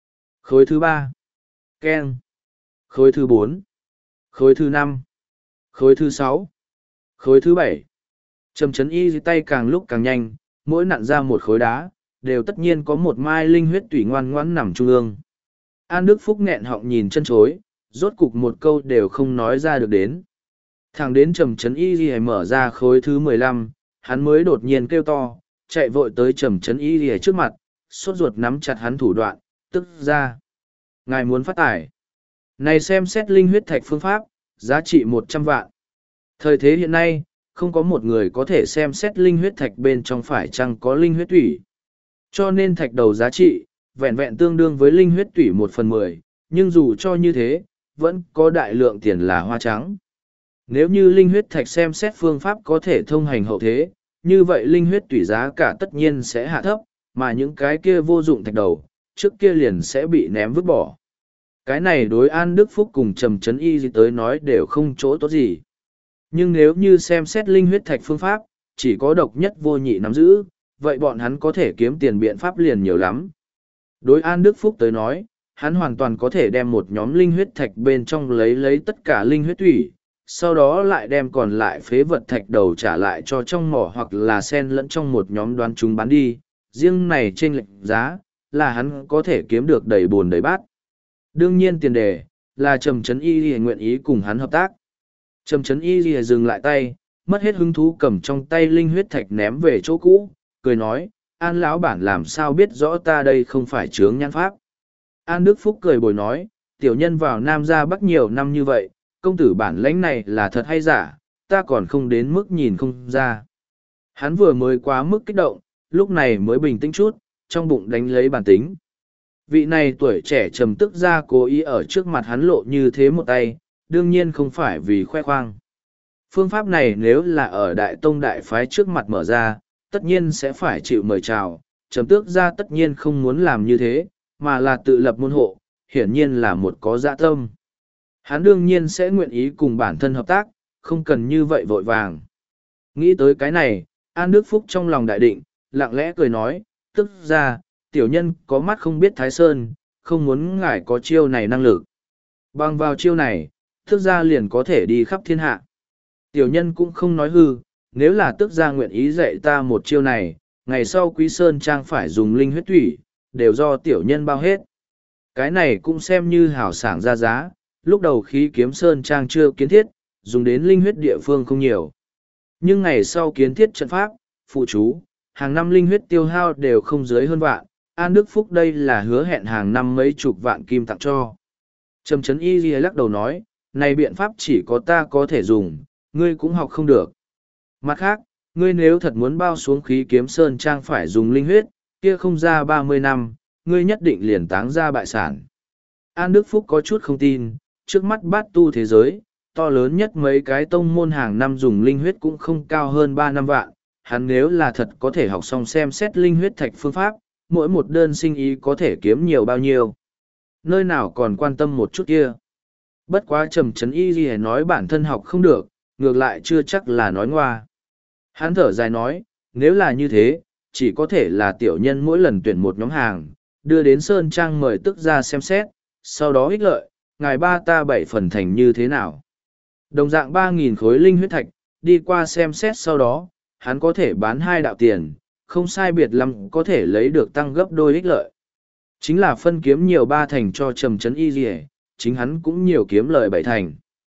Khối thứ ba. Keng. Khối thứ bốn. Khối thứ năm. Khối thứ sáu. Khối thứ bảy. Trầm Trấn Y tay càng lúc càng nhanh, mỗi nặn ra một khối đá, đều tất nhiên có một mai linh huyết tủy ngoan ngoãn nằm trung ương. An Đức Phúc nghẹn họng nhìn chân chối, rốt cục một câu đều không nói ra được đến. Thẳng đến Trầm Trấn Y mở ra khối thứ 15, hắn mới đột nhiên kêu to, chạy vội tới Trầm Trấn Y trước mặt, sốt ruột nắm chặt hắn thủ đoạn, tức ra. Ngài muốn phát tải. Này xem xét linh huyết thạch phương pháp, giá trị 100 vạn. Thời thế hiện nay, không có một người có thể xem xét linh huyết thạch bên trong phải chăng có linh huyết tủy. Cho nên thạch đầu giá trị, vẹn vẹn tương đương với linh huyết tủy 1/10, nhưng dù cho như thế, vẫn có đại lượng tiền là hoa trắng. Nếu như linh huyết thạch xem xét phương pháp có thể thông hành hậu thế, như vậy linh huyết tủy giá cả tất nhiên sẽ hạ thấp, mà những cái kia vô dụng thạch đầu, trước kia liền sẽ bị ném vứt bỏ. Cái này đối An Đức Phúc cùng Trầm Trấn Y tới nói đều không chỗ tốt gì. Nhưng nếu như xem xét linh huyết thạch phương pháp, chỉ có độc nhất vô nhị nắm giữ, vậy bọn hắn có thể kiếm tiền biện pháp liền nhiều lắm. Đối An Đức Phúc tới nói, hắn hoàn toàn có thể đem một nhóm linh huyết thạch bên trong lấy tất cả linh huyết thủy, sau đó lại đem còn lại phế vật thạch đầu trả lại cho trong mỏ hoặc là xen lẫn trong một nhóm đoán chúng bán đi. Riêng này trên lệnh giá, là hắn có thể kiếm được đầy bồn đầy bát. Đương nhiên tiền đề, là Trầm Trấn Y nguyện ý cùng hắn hợp tác. Trầm Trấn Y dừng lại tay, mất hết hứng thú cầm trong tay linh huyết thạch ném về chỗ cũ, cười nói, An lão bản làm sao biết rõ ta đây không phải chướng nhãn pháp. An Đức Phúc cười bồi nói, tiểu nhân vào Nam ra Bắc nhiều năm như vậy, công tử bản lãnh này là thật hay giả, ta còn không đến mức nhìn không ra. Hắn vừa mới quá mức kích động, lúc này mới bình tĩnh chút, trong bụng đánh lấy bản tính. Vị này tuổi trẻ trầm tức ra cố ý ở trước mặt hắn lộ như thế một tay, đương nhiên không phải vì khoe khoang. Phương pháp này nếu là ở đại tông đại phái trước mặt mở ra, tất nhiên sẽ phải chịu mời chào, trầm tước ra tất nhiên không muốn làm như thế, mà là tự lập môn hộ, hiển nhiên là một có dạ tâm. Hắn đương nhiên sẽ nguyện ý cùng bản thân hợp tác, không cần như vậy vội vàng. Nghĩ tới cái này, An Đức Phúc trong lòng đại định, lặng lẽ cười nói, tức ra, tiểu nhân có mắt không biết Thái Sơn, không muốn ngài có chiêu này năng lực. Bằng vào chiêu này, tức ra liền có thể đi khắp thiên hạ. Tiểu nhân cũng không nói hư, nếu là tức ra nguyện ý dạy ta một chiêu này, ngày sau Quý Sơn Trang phải dùng linh huyết thủy, đều do tiểu nhân bao hết. Cái này cũng xem như hảo sảng ra giá, lúc đầu khí kiếm Sơn Trang chưa kiến thiết, dùng đến linh huyết địa phương không nhiều. Nhưng ngày sau kiến thiết trận pháp, phụ chú, hàng năm linh huyết tiêu hao đều không dưới hơn vạn, An Đức Phúc đây là hứa hẹn hàng năm mấy chục vạn kim tặng cho. Trầm Trấn Y lắc đầu nói, này biện pháp chỉ có ta có thể dùng, ngươi cũng học không được. Mặt khác, ngươi nếu thật muốn bao xuống khí kiếm Sơn Trang phải dùng linh huyết, kia không ra 30 năm, ngươi nhất định liền táng ra bại sản. An Đức Phúc có chút không tin, trước mắt bát tu thế giới, to lớn nhất mấy cái tông môn hàng năm dùng linh huyết cũng không cao hơn 3 năm vạn, hắn nếu là thật có thể học xong xem xét linh huyết thạch phương pháp, mỗi một đơn sinh ý có thể kiếm nhiều bao nhiêu. Nơi nào còn quan tâm một chút kia. Bất quá Trầm Trấn Y gì nói bản thân học không được, ngược lại chưa chắc là nói ngoa. Hắn thở dài nói, nếu là như thế, chỉ có thể là tiểu nhân mỗi lần tuyển một nhóm hàng, đưa đến Sơn Trang mời tức ra xem xét, sau đó ích lợi, ngài ba ta 7 phần thành như thế nào. Đồng dạng 3.000 khối linh huyết thạch, đi qua xem xét sau đó, hắn có thể bán 2 đạo tiền, không sai biệt lắm có thể lấy được tăng gấp đôi ích lợi. Chính là phân kiếm nhiều 3 thành cho Trầm Trấn Y gì, chính hắn cũng nhiều kiếm lời 7 thành.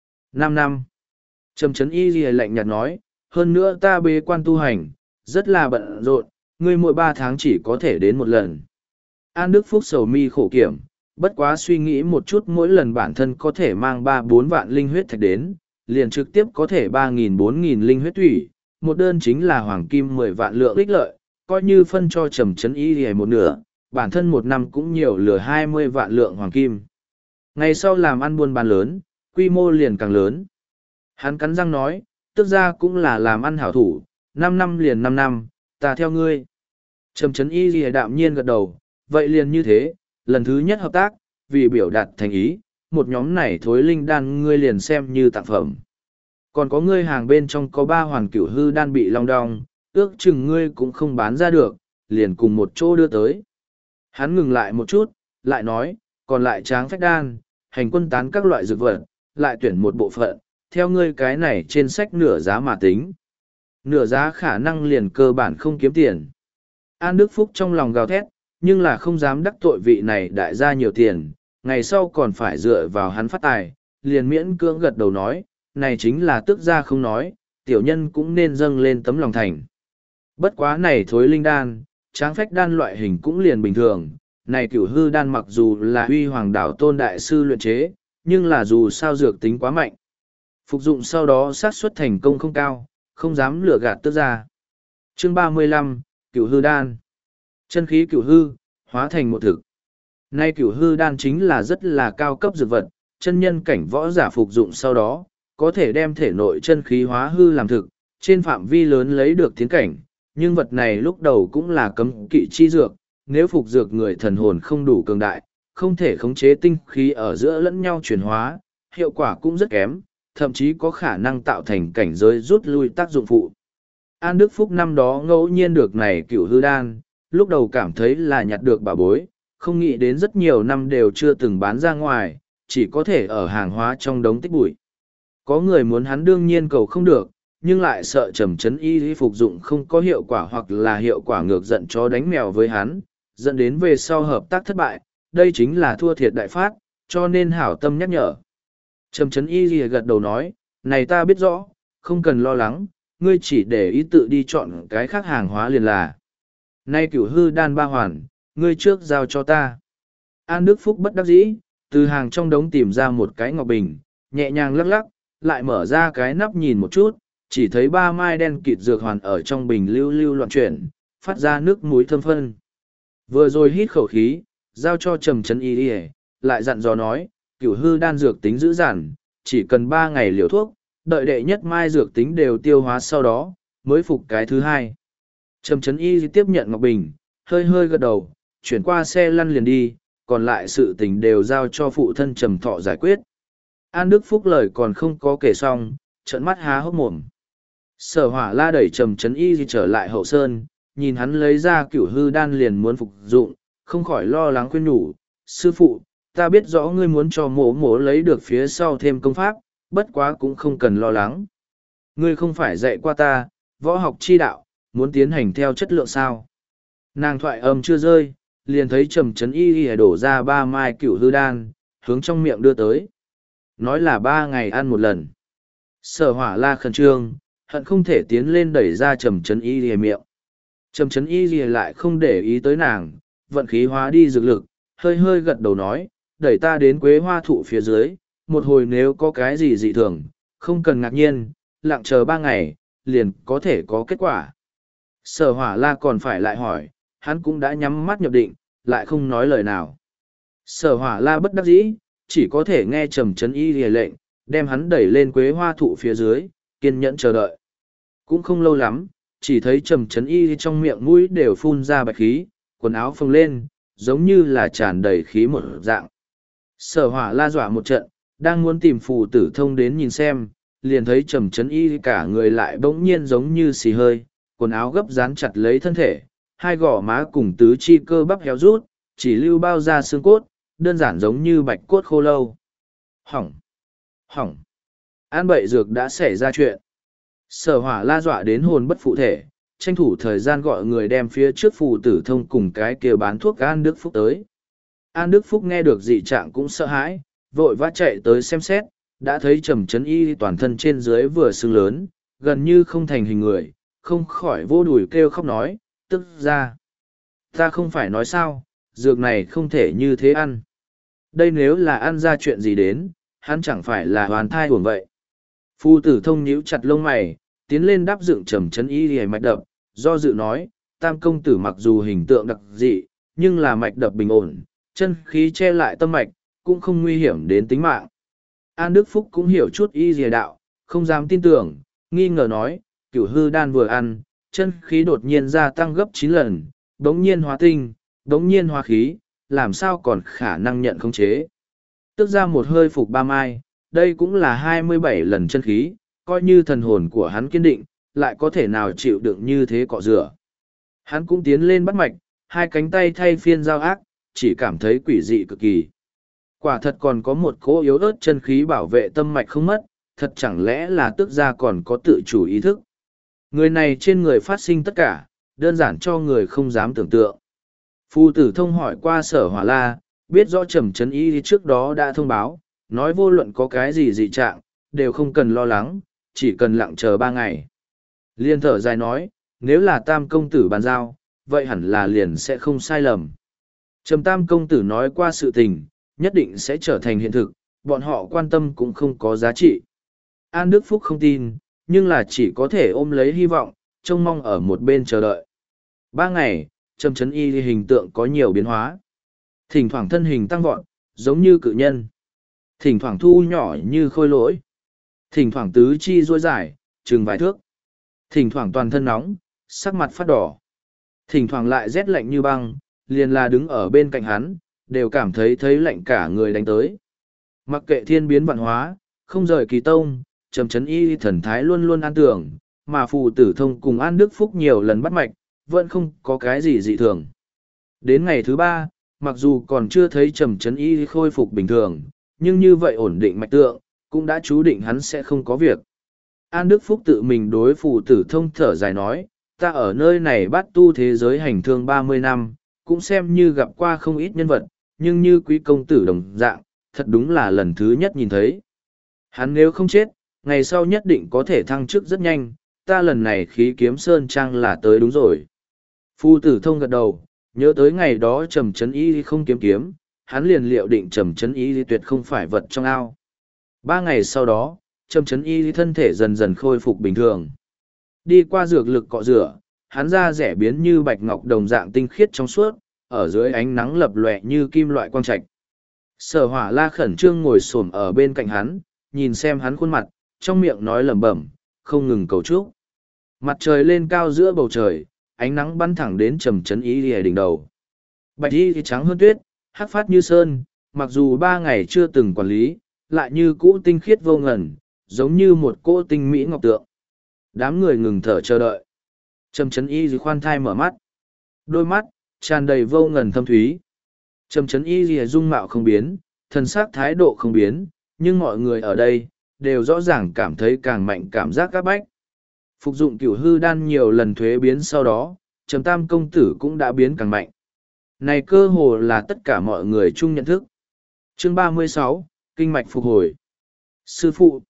5 năm. Trầm Trấn Y gì lạnh nhạt nói, hơn nữa ta bế quan tu hành, rất là bận rộn, ngươi mỗi 3 tháng chỉ có thể đến một lần. An Đức Phúc sầu mi khổ kiểm, bất quá suy nghĩ một chút mỗi lần bản thân có thể mang 3-4 vạn linh huyết thạch đến, liền trực tiếp có thể 3.000-4.000 linh huyết thủy, một đơn chính là hoàng kim 10 vạn lượng ích lợi, coi như phân cho Trầm Trấn Y gì một nửa, bản thân một năm cũng nhiều lừa 20 vạn lượng hoàng kim. Ngày sau làm ăn buôn bán lớn, quy mô liền càng lớn. Hắn cắn răng nói, tức ra cũng là làm ăn hảo thủ, 5 năm liền 5 năm, ta theo ngươi. Trầm Trấn Y gì đạm nhiên gật đầu, vậy liền như thế, lần thứ nhất hợp tác, vì biểu đạt thành ý, một nhóm này thối linh đan ngươi liền xem như tặng phẩm. Còn có ngươi hàng bên trong có 3 hoàn cửu hư đan bị long đong, ước chừng ngươi cũng không bán ra được, liền cùng một chỗ đưa tới. Hắn ngừng lại một chút, lại nói, Còn lại tráng phách đan, hành quân tán các loại dược vật, lại tuyển một bộ phận, theo ngươi cái này trên sách nửa giá mà tính. Nửa giá khả năng liền cơ bản không kiếm tiền. An Đức Phúc trong lòng gào thét, nhưng là không dám đắc tội vị này đại gia nhiều tiền, ngày sau còn phải dựa vào hắn phát tài, liền miễn cưỡng gật đầu nói, này chính là tức ra không nói, tiểu nhân cũng nên dâng lên tấm lòng thành. Bất quá này thối linh đan, tráng phách đan loại hình cũng liền bình thường, này cửu hư đan mặc dù là huy hoàng đảo tôn đại sư luyện chế, nhưng là dù sao dược tính quá mạnh. Phục dụng sau đó xác suất thành công không cao, không dám lừa gạt tức ra. Chương 35, cửu hư đan. Chân khí cửu hư, hóa thành một thực. Nay cửu hư đan chính là rất là cao cấp dược vật, chân nhân cảnh võ giả phục dụng sau đó, có thể đem thể nội chân khí hóa hư làm thực, trên phạm vi lớn lấy được tiến cảnh, nhưng vật này lúc đầu cũng là cấm kỵ chi dược, nếu phục dược người thần hồn không đủ cường đại, không thể khống chế tinh khí ở giữa lẫn nhau chuyển hóa, hiệu quả cũng rất kém, thậm chí có khả năng tạo thành cảnh giới rút lui tác dụng phụ. An Đức Phúc năm đó ngẫu nhiên được này cửu hư đan, lúc đầu cảm thấy là nhặt được bảo bối, không nghĩ đến rất nhiều năm đều chưa từng bán ra ngoài, chỉ có thể ở hàng hóa trong đống tích bụi. Có người muốn hắn đương nhiên cầu không được, nhưng lại sợ trầm chấn y phục dụng không có hiệu quả hoặc là hiệu quả ngược giận chó đánh mèo với hắn, dẫn đến về sau hợp tác thất bại, đây chính là thua thiệt đại phát, cho nên hảo tâm nhắc nhở. Trầm chấn y gật đầu nói, này ta biết rõ, không cần lo lắng, ngươi chỉ để ý tự đi chọn cái khác hàng hóa liền là. Nay cửu hư đan ba hoàn, ngươi trước giao cho ta. An Đức Phúc bất đắc dĩ, từ hàng trong đống tìm ra một cái ngọc bình, nhẹ nhàng lắc lắc, lại mở ra cái nắp nhìn một chút, chỉ thấy ba mai đen kịt dược hoàn ở trong bình lưu lưu loạn chuyển, phát ra nước muối thơm phân. Vừa rồi hít khẩu khí, giao cho trầm chấn y lại dặn dò nói, cửu hư đan dược tính dữ dằn, chỉ cần 3 ngày liều thuốc, đợi đệ nhất mai dược tính đều tiêu hóa sau đó, mới phục cái thứ hai. Trầm chấn y tiếp nhận ngọc bình, hơi hơi gật đầu, chuyển qua xe lăn liền đi, còn lại sự tình đều giao cho phụ thân Trầm Thọ giải quyết. An Đức Phúc lời còn không có kể xong, trợn mắt há hốc mồm. Sở Hỏa La đẩy Trầm chấn y trở lại hậu sơn, nhìn hắn lấy ra cửu hư đan liền muốn phục dụng, không khỏi lo lắng khuyên nhủ, sư phụ, ta biết rõ ngươi muốn cho mổ mổ lấy được phía sau thêm công pháp, bất quá cũng không cần lo lắng. Ngươi không phải dạy qua ta, võ học chi đạo, muốn tiến hành theo chất lượng sao. Nàng thoại âm chưa rơi, liền thấy Trầm chấn y đổ ra 3 mai cửu hư đan, hướng trong miệng đưa tới. Nói là 3 ngày ăn một lần. Sở Hỏa La khẩn trương, hận không thể tiến lên đẩy ra Trầm chấn y miệng. Trầm chấn y lại không để ý tới nàng, vận khí hóa đi dược lực, hơi hơi gật đầu nói, đẩy ta đến quế hoa thụ phía dưới, một hồi nếu có cái gì dị thường, không cần ngạc nhiên, lặng chờ 3 ngày, liền có thể có kết quả. Sở Hỏa La còn phải lại hỏi, hắn cũng đã nhắm mắt nhập định, lại không nói lời nào. Sở Hỏa La bất đắc dĩ, chỉ có thể nghe Trầm chấn y lệnh, đem hắn đẩy lên quế hoa thụ phía dưới, kiên nhẫn chờ đợi. Cũng không lâu lắm, chỉ thấy Trầm chấn y trong miệng mũi đều phun ra bạch khí, quần áo phồng lên, giống như là tràn đầy khí một dạng. Sở Hỏa La dọa một trận, đang muốn tìm phù tử thông đến nhìn xem, liền thấy Trầm chấn y cả người lại bỗng nhiên giống như xì hơi, quần áo gấp dán chặt lấy thân thể, hai gò má cùng tứ chi cơ bắp héo rút, chỉ lưu bao ra xương cốt, đơn giản giống như bạch cốt khô lâu. Hỏng! Hỏng! An bậy dược đã xảy ra chuyện. Sở Hỏa La dọa đến hồn bất phụ thể, tranh thủ thời gian gọi người đem phía trước phù tử thông cùng cái kia bán thuốc An Đức Phúc tới. An Đức Phúc nghe được dị trạng cũng sợ hãi, vội vã chạy tới xem xét, đã thấy Trầm chấn y toàn thân trên dưới vừa sưng lớn, gần như không thành hình người, không khỏi vô đùi kêu khóc nói, tức ra. Ta không phải nói sao, dược này không thể như thế ăn. Đây nếu là ăn ra chuyện gì đến, hắn chẳng phải là hoàn thai uổng vậy. Phu tử thông nhíu chặt lông mày, tiến lên đáp dựng Trầm chấn y hề mạch đập, do dự nói, tam công tử mặc dù hình tượng đặc dị, nhưng là mạch đập bình ổn, chân khí che lại tâm mạch, cũng không nguy hiểm đến tính mạng. An Đức Phúc cũng hiểu chút y dìa đạo, không dám tin tưởng, nghi ngờ nói, cửu hư đan vừa ăn, chân khí đột nhiên gia tăng gấp 9 lần, đống nhiên hóa tinh, đống nhiên hóa khí, làm sao còn khả năng nhận khống chế. Tức ra một hơi phục 3 mai, đây cũng là 27 lần chân khí, coi như thần hồn của hắn kiên định, lại có thể nào chịu đựng như thế cọ rửa. Hắn cũng tiến lên bắt mạch, hai cánh tay thay phiên giao ác, chỉ cảm thấy quỷ dị cực kỳ. Quả thật còn có một cỗ yếu ớt chân khí bảo vệ tâm mạch không mất, thật chẳng lẽ là tước gia còn có tự chủ ý thức. Người này trên người phát sinh tất cả, đơn giản cho người không dám tưởng tượng. Phu tử thông hỏi qua Sở Hỏa La, biết rõ Trầm Trấn Y trước đó đã thông báo, nói vô luận có cái gì dị trạng, đều không cần lo lắng, chỉ cần lặng chờ 3 ngày. Liên thở dài nói, nếu là Tam công tử bàn giao, vậy hẳn là liền sẽ không sai lầm. Trầm Tam công tử nói qua sự tình, nhất định sẽ trở thành hiện thực, bọn họ quan tâm cũng không có giá trị. An Đức Phúc không tin, nhưng là chỉ có thể ôm lấy hy vọng, trông mong ở một bên chờ đợi. 3 ngày, Trầm Trấn Y hình tượng có nhiều biến hóa. Thỉnh thoảng thân hình tăng vọt, giống như cự nhân. Thỉnh thoảng thu nhỏ như khôi lỗi. Thỉnh thoảng tứ chi duỗi dài, chừng vài thước. Thỉnh thoảng toàn thân nóng, sắc mặt phát đỏ. Thỉnh thoảng lại rét lạnh như băng, liền là đứng ở bên cạnh hắn, đều cảm thấy lạnh cả người đánh tới. Mặc kệ thiên biến vạn hóa, không rời kỳ tông, Trầm Trấn Y thần thái luôn luôn an tưởng, mà phù tử thông cùng An Đức Phúc nhiều lần bắt mạch, vẫn không có cái gì dị thường. Đến ngày thứ 3, mặc dù còn chưa thấy Trầm Trấn Y khôi phục bình thường, nhưng như vậy ổn định mạch tượng, cũng đã chú định hắn sẽ không có việc. An Đức Phúc tự mình đối phù tử thông thở dài nói, ta ở nơi này bắt tu thế giới hành thương 30 năm, cũng xem như gặp qua không ít nhân vật, nhưng như quý công tử đồng dạng, thật đúng là lần thứ nhất nhìn thấy. Hắn nếu không chết, ngày sau nhất định có thể thăng chức rất nhanh, ta lần này khí kiếm sơn trang là tới đúng rồi. Phu tử thông gật đầu, nhớ tới ngày đó Trầm Trấn Y không kiếm kiếm, hắn liền liệu định Trầm Trấn Y tuyệt không phải vật trong ao. 3 ngày sau đó, Trầm Trấn Y thân thể dần dần khôi phục bình thường. Đi qua dược lực cọ rửa, hắn da rẻ biến như bạch ngọc đồng dạng tinh khiết trong suốt, ở dưới ánh nắng lập lòe như kim loại quang trạch. Sở Hỏa La khẩn trương ngồi xổm ở bên cạnh hắn, nhìn xem hắn khuôn mặt, trong miệng nói lẩm bẩm, không ngừng cầu chúc. Mặt trời lên cao giữa bầu trời, ánh nắng bắn thẳng đến Trầm Trấn Y lìa đỉnh đầu. Bạch y thì trắng hơn tuyết, hắc phát như sơn, mặc dù 3 ngày chưa từng quản lý, lại như cũ tinh khiết vô ngần, giống như một cỗ tinh mỹ ngọc tượng. Đám người ngừng thở chờ đợi. Trầm Trấn Y khoan thai mở mắt. Đôi mắt, tràn đầy vô ngần thâm thúy. Trầm Trấn Y dung mạo không biến, thần sắc thái độ không biến, nhưng mọi người ở đây, đều rõ ràng cảm thấy càng mạnh cảm giác các bách. Phục dụng cửu hư đan nhiều lần thuế biến sau đó, Trầm Tam công tử cũng đã biến càng mạnh. Này cơ hồ là tất cả mọi người chung nhận thức. Chương 36, Kinh mạch phục hồi. Sư phụ.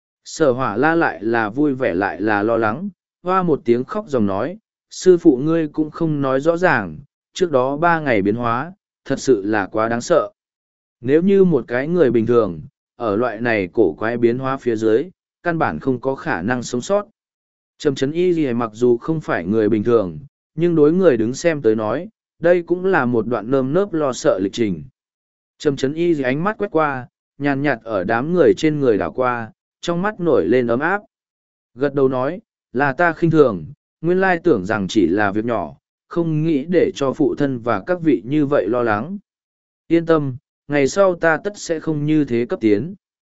Sở Hỏa La lại là vui vẻ lại là lo lắng, hoa một tiếng khóc dòng nói, sư phụ ngươi cũng không nói rõ ràng, trước đó 3 ngày biến hóa, thật sự là quá đáng sợ. Nếu như một cái người bình thường, ở loại này cổ quái biến hóa phía dưới, căn bản không có khả năng sống sót. Trầm Trấn Y gì mặc dù không phải người bình thường, nhưng đối người đứng xem tới nói, đây cũng là một đoạn nơm nớp lo sợ lịch trình. Trầm Trấn Y gì ánh mắt quét qua, nhàn nhạt ở đám người trên người đảo qua, trong mắt nổi lên ấm áp. Gật đầu nói, là ta khinh thường, nguyên lai tưởng rằng chỉ là việc nhỏ, không nghĩ để cho phụ thân và các vị như vậy lo lắng. Yên tâm, ngày sau ta tất sẽ không như thế cấp tiến.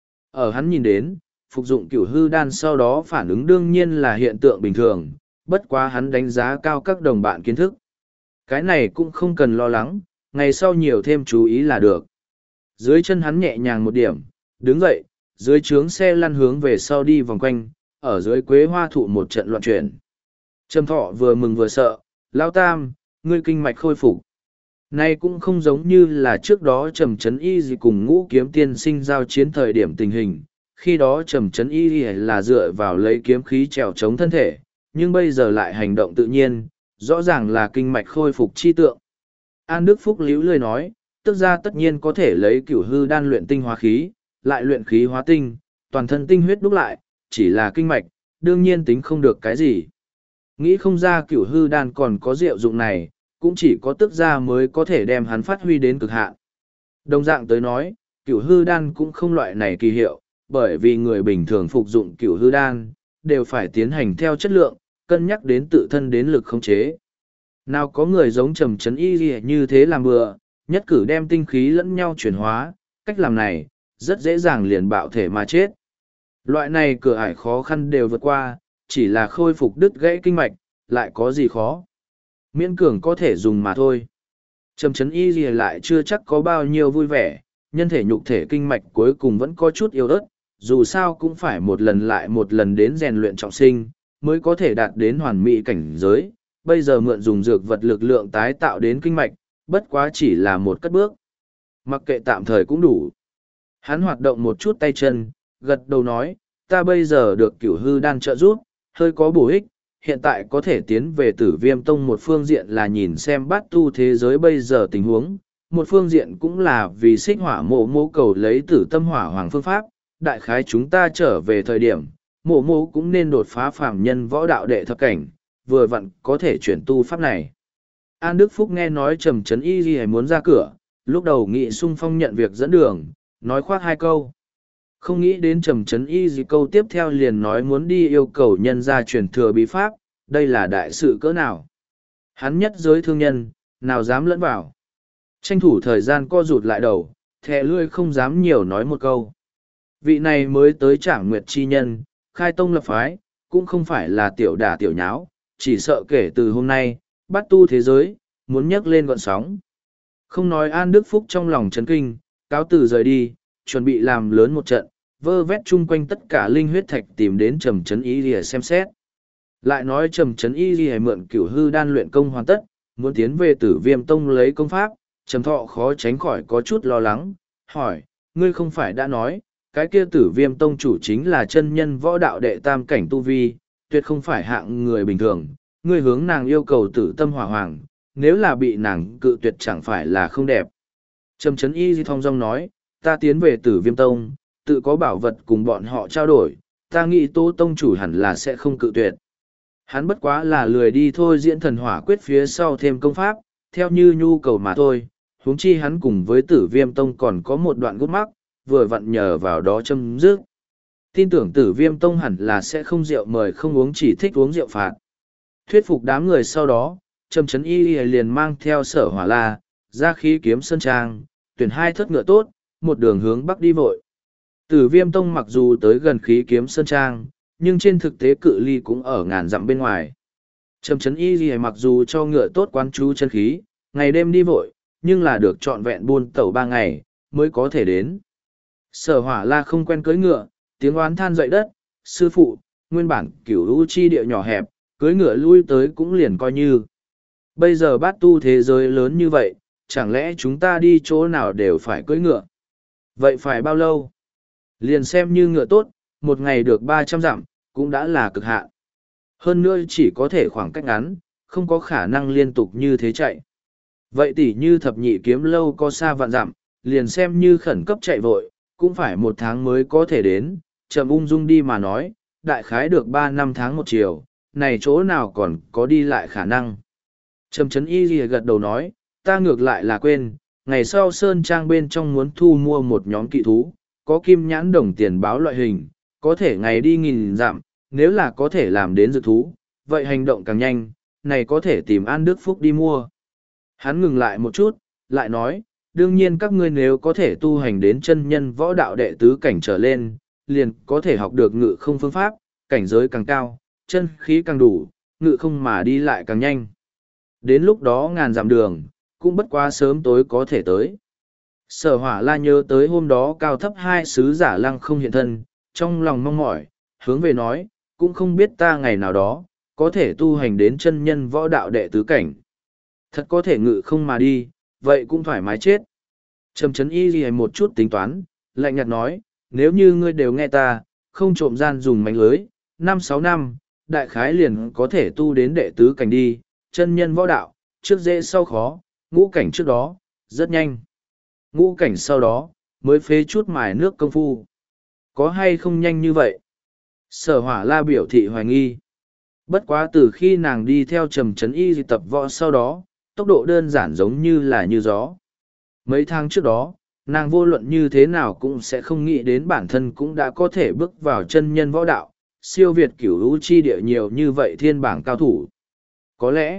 Ở hắn nhìn đến, phục dụng cửu hư đan sau đó phản ứng đương nhiên là hiện tượng bình thường, bất quá hắn đánh giá cao các đồng bạn kiến thức. Cái này cũng không cần lo lắng, ngày sau nhiều thêm chú ý là được. Dưới chân hắn nhẹ nhàng một điểm, đứng dậy, dưới trướng xe lăn hướng về sau đi vòng quanh, ở dưới quế hoa thụ một trận loạn chuyển. Trầm Thọ vừa mừng vừa sợ, Lão Tam, ngươi kinh mạch khôi phục. Nay cũng không giống như là trước đó Trầm Trấn Y gì cùng Ngũ Kiếm Tiên sinh giao chiến thời điểm tình hình, khi đó Trầm Trấn Y là dựa vào lấy kiếm khí trèo chống thân thể, nhưng bây giờ lại hành động tự nhiên, rõ ràng là kinh mạch khôi phục chi tượng. An Đức Phúc liễu lười nói, tức ra tất nhiên có thể lấy cửu hư đan luyện tinh hóa khí, lại luyện khí hóa tinh, toàn thân tinh huyết đúc lại, chỉ là kinh mạch, đương nhiên tính không được cái gì. Nghĩ không ra cửu hư đan còn có diệu dụng này, cũng chỉ có tức ra mới có thể đem hắn phát huy đến cực hạn. Đồng dạng tới nói, cửu hư đan cũng không loại này kỳ hiệu, bởi vì người bình thường phục dụng cửu hư đan, đều phải tiến hành theo chất lượng, cân nhắc đến tự thân đến lực khống chế. Nào có người giống Trầm Trấn Y như thế làm bừa, nhất cử đem tinh khí lẫn nhau chuyển hóa, cách làm này, rất dễ dàng liền bạo thể mà chết. Loại này cửa ải khó khăn đều vượt qua, chỉ là khôi phục đứt gãy kinh mạch, lại có gì khó. Miễn cường có thể dùng mà thôi. Trầm Trấn Y lại chưa chắc có bao nhiêu vui vẻ, nhân thể nhục thể kinh mạch cuối cùng vẫn có chút yếu ớt, dù sao cũng phải một lần lại một lần đến rèn luyện trọng sinh, mới có thể đạt đến hoàn mỹ cảnh giới. Bây giờ mượn dùng dược vật lực lượng tái tạo đến kinh mạch, bất quá chỉ là một cất bước. Mặc kệ tạm thời cũng đủ. Hắn hoạt động một chút tay chân, gật đầu nói, ta bây giờ được Cửu Hư đan trợ giúp, hơi có bổ ích, hiện tại có thể tiến về Tử Viêm Tông một phương diện là nhìn xem bát tu thế giới bây giờ tình huống, một phương diện cũng là vì Xích Hỏa Mộ Mộ cầu lấy Tử Tâm Hỏa Hoàng phương pháp, đại khái chúng ta trở về thời điểm, Mộ Mộ cũng nên đột phá phàm nhân võ đạo đệ thập cảnh, vừa vặn có thể chuyển tu pháp này. An Đức Phúc nghe nói Trầm Trấn Y Ghi muốn ra cửa, lúc đầu nghị sung phong nhận việc dẫn đường, nói khoác hai câu. Không nghĩ đến Trầm Trấn Y Ghi câu tiếp theo liền nói muốn đi yêu cầu nhân ra truyền thừa bí pháp, đây là đại sự cỡ nào. Hắn nhất giới thương nhân, nào dám lẫn vào. Tranh thủ thời gian co rụt lại đầu, thè lươi không dám nhiều nói một câu. Vị này mới tới Trảm Nguyệt chi nhân, khai tông lập phái, cũng không phải là tiểu đả tiểu nháo, chỉ sợ kể từ hôm nay, bắt tu thế giới, muốn nhấc lên gọn sóng. Không nói An Đức Phúc trong lòng chấn kinh, cáo từ rời đi, chuẩn bị làm lớn một trận, vơ vét chung quanh tất cả linh huyết thạch tìm đến Trầm Trấn Y Lìa xem xét. Lại nói Trầm Trấn Y Lìa mượn Cửu Hư đan luyện công hoàn tất, muốn tiến về Tử Viêm Tông lấy công pháp, Trầm Thọ khó tránh khỏi có chút lo lắng, hỏi, ngươi không phải đã nói, cái kia Tử Viêm Tông chủ chính là chân nhân võ đạo đệ tam cảnh tu vi, tuyệt không phải hạng người bình thường, ngươi hướng nàng yêu cầu Tử Tâm Hỏa Hoàng, nếu là bị nàng cự tuyệt chẳng phải là không đẹp. Trầm Trấn Y Di thong dong nói, ta tiến về Tử Viêm Tông, tự có bảo vật cùng bọn họ trao đổi, ta nghĩ Tô Tông chủ hẳn là sẽ không cự tuyệt. Hắn bất quá là lười đi thôi diễn thần hỏa quyết phía sau thêm công pháp, theo như nhu cầu mà thôi, huống chi hắn cùng với Tử Viêm Tông còn có một đoạn gút mắc, vừa vặn nhờ vào đó châm dứt. Tin tưởng Tử Viêm Tông hẳn là sẽ không rượu mời không uống chỉ thích uống rượu phạt. Thuyết phục đám người sau đó, Trầm Trấn Y liền mang theo Sở Hỏa La, ra khí kiếm sơn trang, tuyển hai thất ngựa tốt, một đường hướng bắc đi vội. Tử Viêm Tông mặc dù tới gần khí kiếm sơn trang, nhưng trên thực tế cự ly cũng ở ngàn dặm bên ngoài. Trầm Trấn Y mặc dù cho ngựa tốt quán chú chân khí, ngày đêm đi vội, nhưng là được trọn vẹn buôn tẩu 3 ngày, mới có thể đến. Sở Hỏa La không quen cưỡi ngựa, tiếng oán than dậy đất, sư phụ, nguyên bản Cửu U chi địa nhỏ hẹp, cưỡi ngựa lui tới cũng liền coi như. Bây giờ bát tu thế giới lớn như vậy, chẳng lẽ chúng ta đi chỗ nào đều phải cưỡi ngựa? Vậy phải bao lâu? Liền xem như ngựa tốt, một ngày được 300 dặm, cũng đã là cực hạn. Hơn nữa chỉ có thể khoảng cách ngắn, không có khả năng liên tục như thế chạy. Vậy tỉ như thập nhị kiếm lâu có xa vạn dặm, liền xem như khẩn cấp chạy vội, cũng phải 1 tháng mới có thể đến, chậm ung dung đi mà nói, đại khái được 3-5 tháng 1 chiều, này chỗ nào còn có đi lại khả năng. Trầm Trấn Y Ghi gật đầu nói, ta ngược lại là quên, ngày sau Sơn Trang bên trong muốn thu mua một nhóm kỵ thú, có kim nhãn đồng tiền báo loại hình, có thể ngày đi 1000 dặm, nếu là có thể làm đến dược thú, vậy hành động càng nhanh, này có thể tìm An Đức Phúc đi mua. Hắn ngừng lại một chút, lại nói, đương nhiên các ngươi nếu có thể tu hành đến chân nhân võ đạo đệ tứ cảnh trở lên, liền có thể học được ngự không phương pháp, cảnh giới càng cao, chân khí càng đủ, ngự không mà đi lại càng nhanh. Đến lúc đó ngàn dặm đường, cũng bất quá sớm tối có thể tới. Sở Hỏa La nhớ tới hôm đó cao thấp 2 sứ giả lăng không hiện thân, trong lòng mong mỏi, hướng về nói, cũng không biết ta ngày nào đó, có thể tu hành đến chân nhân võ đạo đệ tứ cảnh. Thật có thể ngự không mà đi, vậy cũng thoải mái chết. Trầm Trấn Y Ghi một chút tính toán, lạnh nhạt nói, nếu như ngươi đều nghe ta, không trộm gian dùng mánh lưới, 5-6 năm, đại khái liền có thể tu đến đệ tứ cảnh đi, chân nhân võ đạo, trước dễ sau khó, ngũ cảnh trước đó, rất nhanh. Ngũ cảnh sau đó, mới phế chút mài nước công phu. Có hay không nhanh như vậy? Sở Hỏa La biểu thị hoài nghi. Bất quá từ khi nàng đi theo Trầm Trấn Y tập võ sau đó, tốc độ đơn giản giống như là như gió. Mấy tháng trước đó, nàng vô luận như thế nào cũng sẽ không nghĩ đến bản thân cũng đã có thể bước vào chân nhân võ đạo, siêu việt Cửu U chi địa nhiều như vậy thiên bảng cao thủ. Có lẽ,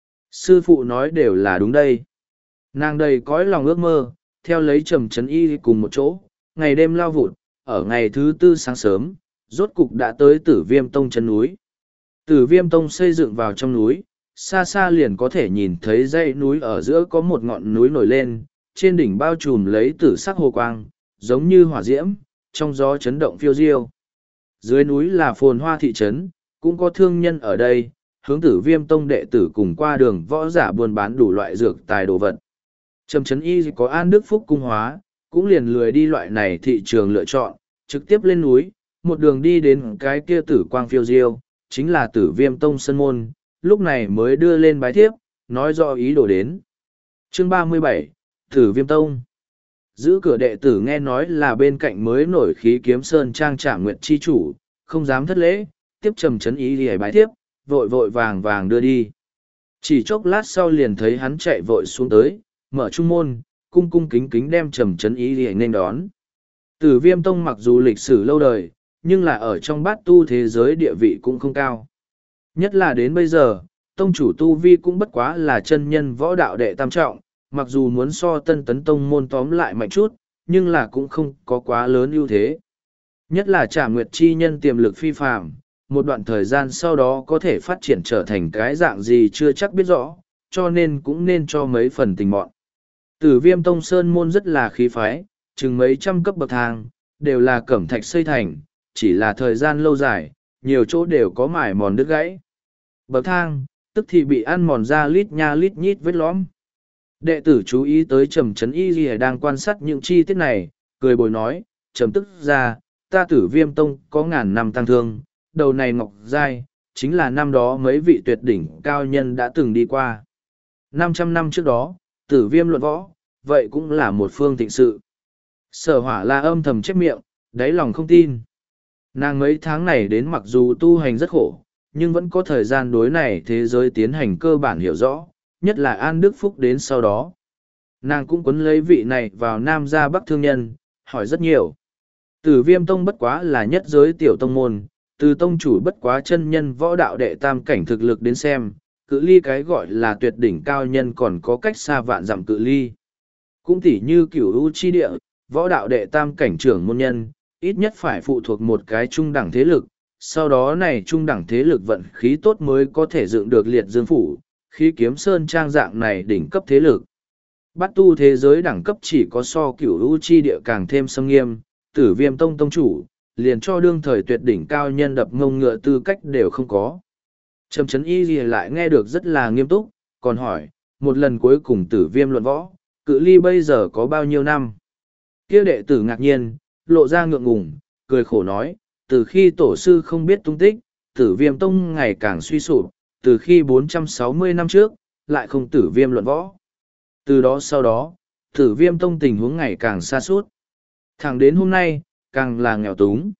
sư phụ nói đều là đúng đây. Nàng đầy cõi lòng ước mơ, theo lấy Trầm Trấn Y cùng một chỗ, ngày đêm lao vụt, ở ngày thứ 4 sáng sớm, rốt cục đã tới Tử Viêm Tông chân núi. Tử Viêm Tông xây dựng vào trong núi, xa xa liền có thể nhìn thấy dãy núi ở giữa có một ngọn núi nổi lên, trên đỉnh bao trùm lấy tử sắc hồ quang, giống như hỏa diễm, trong gió chấn động phiêu diêu. Dưới núi là phồn hoa thị trấn, cũng có thương nhân ở đây, hướng Tử Viêm Tông đệ tử cùng qua đường võ giả buôn bán đủ loại dược tài đồ vật. Trầm Trấn Y có An Đức Phúc cung hóa, cũng liền lười đi loại này thị trường lựa chọn, trực tiếp lên núi, một đường đi đến cái kia tử quang phiêu diêu, chính là Tử Viêm Tông sân môn, lúc này mới đưa lên bái thiếp, nói rõ ý đồ đến. Chương 37, Tử Viêm Tông. Giữ cửa đệ tử nghe nói là bên cạnh mới nổi khí kiếm sơn trang Trảm Nguyệt chi chủ, không dám thất lễ, tiếp Trầm Trấn Y đi bái thiếp, vội vội vàng vàng đưa đi. Chỉ chốc lát sau liền thấy hắn chạy vội xuống tới, mở trung môn, cung cung kính kính đem Trầm Trấn Y đi nên đón. Tử Viêm Tông mặc dù lịch sử lâu đời, nhưng là ở trong bát tu thế giới địa vị cũng không cao. Nhất là đến bây giờ, tông chủ tu vi cũng bất quá là chân nhân võ đạo đệ tam trọng, mặc dù muốn so Tân Tấn Tông môn tóm lại mạnh chút, nhưng là cũng không có quá lớn ưu thế. Nhất là Trảm Nguyệt chi nhân tiềm lực phi phàm, một đoạn thời gian sau đó có thể phát triển trở thành cái dạng gì chưa chắc biết rõ, cho nên cũng nên cho mấy phần tình mọn. Tử Viêm Tông sơn môn rất là khí phái, chừng mấy trăm cấp bậc thang, đều là cẩm thạch xây thành, chỉ là thời gian lâu dài, nhiều chỗ đều có mài mòn đứt gãy. Bậc thang, tức thì bị ăn mòn ra lít nha lít nhít vết lõm. Đệ tử chú ý tới Trầm Trấn Y Ghi đang quan sát những chi tiết này, cười bồi nói, Trầm tức ra, ta Tử Viêm Tông có ngàn năm tăng thương, đầu này ngọc giai, chính là năm đó mấy vị tuyệt đỉnh cao nhân đã từng đi qua. 500 năm trước đó, Tử Viêm luận võ, vậy cũng là một phương thịnh sự. Sở Hỏa La âm thầm chép miệng, đáy lòng không tin. Nàng mấy tháng này đến mặc dù tu hành rất khổ, nhưng vẫn có thời gian đối này thế giới tiến hành cơ bản hiểu rõ, nhất là An Đức Phúc đến sau đó. Nàng cũng quấn lấy vị này vào Nam gia Bắc thương nhân, hỏi rất nhiều. Tử Viêm Tông bất quá là nhất giới tiểu tông môn, từ tông chủ bất quá chân nhân võ đạo đệ tam cảnh thực lực đến xem, cự ly cái gọi là tuyệt đỉnh cao nhân còn có cách xa vạn dặm cự ly. Cũng tỉ như Cửu U chi địa, võ đạo đệ tam cảnh trưởng môn nhân, ít nhất phải phụ thuộc một cái trung đẳng thế lực, sau đó này trung đẳng thế lực vận khí tốt mới có thể dựng được liệt dương phủ, khí kiếm sơn trang dạng này đỉnh cấp thế lực. Bát tu thế giới đẳng cấp chỉ có so Cửu U chi địa càng thêm xâm nghiêm, Tử Viêm Tông tông chủ, liền cho đương thời tuyệt đỉnh cao nhân đập ngông ngựa tư cách đều không có. Trầm Trấn Y Ghi lại nghe được rất là nghiêm túc, còn hỏi, một lần cuối cùng Tử Viêm luận võ, cự ly bây giờ có bao nhiêu năm? Kia đệ tử ngạc nhiên, lộ ra ngượng ngùng, cười khổ nói, từ khi tổ sư không biết tung tích, Tử Viêm Tông ngày càng suy sụp, từ khi 460 năm trước, lại không Tử Viêm luận võ. Từ đó sau đó, Tử Viêm Tông tình huống ngày càng xa suốt. Thẳng đến hôm nay, càng là nghèo túng.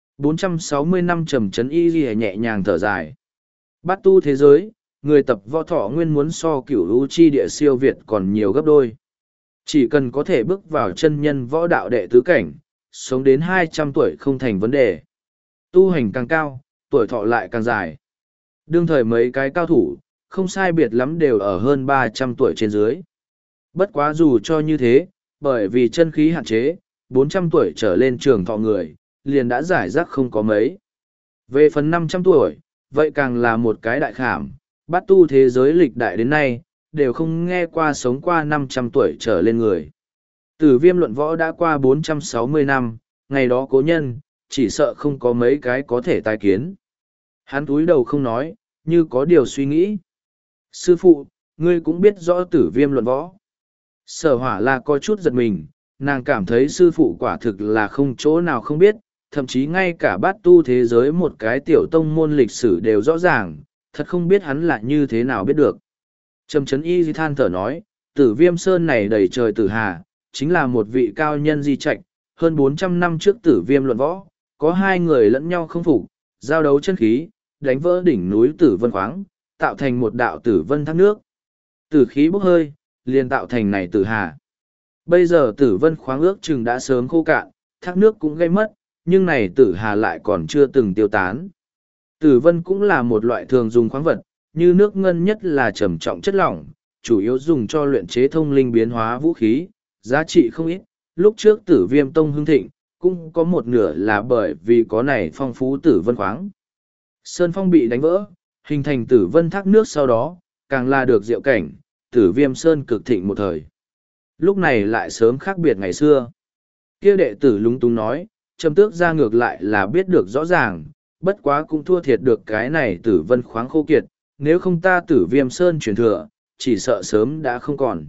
460 năm Trầm Trấn Y Ghi nhẹ nhàng thở dài. Bát tu thế giới, người tập võ thọ nguyên muốn so Cửu U chi địa siêu Việt còn nhiều gấp đôi. Chỉ cần có thể bước vào chân nhân võ đạo đệ tứ cảnh, sống đến 200 tuổi không thành vấn đề. Tu hành càng cao, tuổi thọ lại càng dài. Đương thời mấy cái cao thủ, không sai biệt lắm đều ở hơn 300 tuổi trên dưới. Bất quá dù cho như thế, bởi vì chân khí hạn chế, 400 tuổi trở lên trường thọ người, liền đã giải rác không có mấy. Về phần 500 tuổi, vậy càng là một cái đại khảm, bát tu thế giới lịch đại đến nay, đều không nghe qua sống qua 500 tuổi trở lên người. Tử Viêm luận võ đã qua 460 năm, ngày đó cố nhân, chỉ sợ không có mấy cái có thể tái kiến. Hắn túi đầu không nói, như có điều suy nghĩ. Sư phụ, ngươi cũng biết rõ Tử Viêm luận võ. Sở Hỏa La có chút giật mình, nàng cảm thấy sư phụ quả thực là không chỗ nào không biết, thậm chí ngay cả bát tu thế giới một cái tiểu tông môn lịch sử đều rõ ràng, thật không biết hắn là như thế nào biết được. Trầm Trấn Y than thở nói, Tử Viêm Sơn này đầy trời tử hà, chính là một vị cao nhân di trạch, hơn 400 năm trước Tử Viêm luận võ, có hai người lẫn nhau không phục, giao đấu chân khí, đánh vỡ đỉnh núi Tử Vân khoáng, tạo thành một đạo Tử Vân thác nước. Tử khí bốc hơi, liền tạo thành này tử hà. Bây giờ Tử Vân khoáng ước chừng đã sớm khô cạn, thác nước cũng gây mất, nhưng này tử hà lại còn chưa từng tiêu tán. Tử Vân cũng là một loại thường dùng khoáng vật, như nước ngân nhất là trầm trọng chất lỏng, chủ yếu dùng cho luyện chế thông linh biến hóa vũ khí, giá trị không ít. Lúc trước Tử Viêm Tông hưng thịnh, cũng có một nửa là bởi vì có này phong phú Tử Vân khoáng. Sơn phong bị đánh vỡ, hình thành Tử Vân thác nước sau đó, càng là được diệu cảnh, Tử Viêm Sơn cực thịnh một thời. Lúc này lại sớm khác biệt ngày xưa. Kia đệ tử lúng túng nói, Trầm Tước gia ngược lại là biết được rõ ràng, bất quá cũng thua thiệt được cái này Tử Vân khoáng khô kiệt, nếu không ta Tử Viêm Sơn truyền thừa, chỉ sợ sớm đã không còn.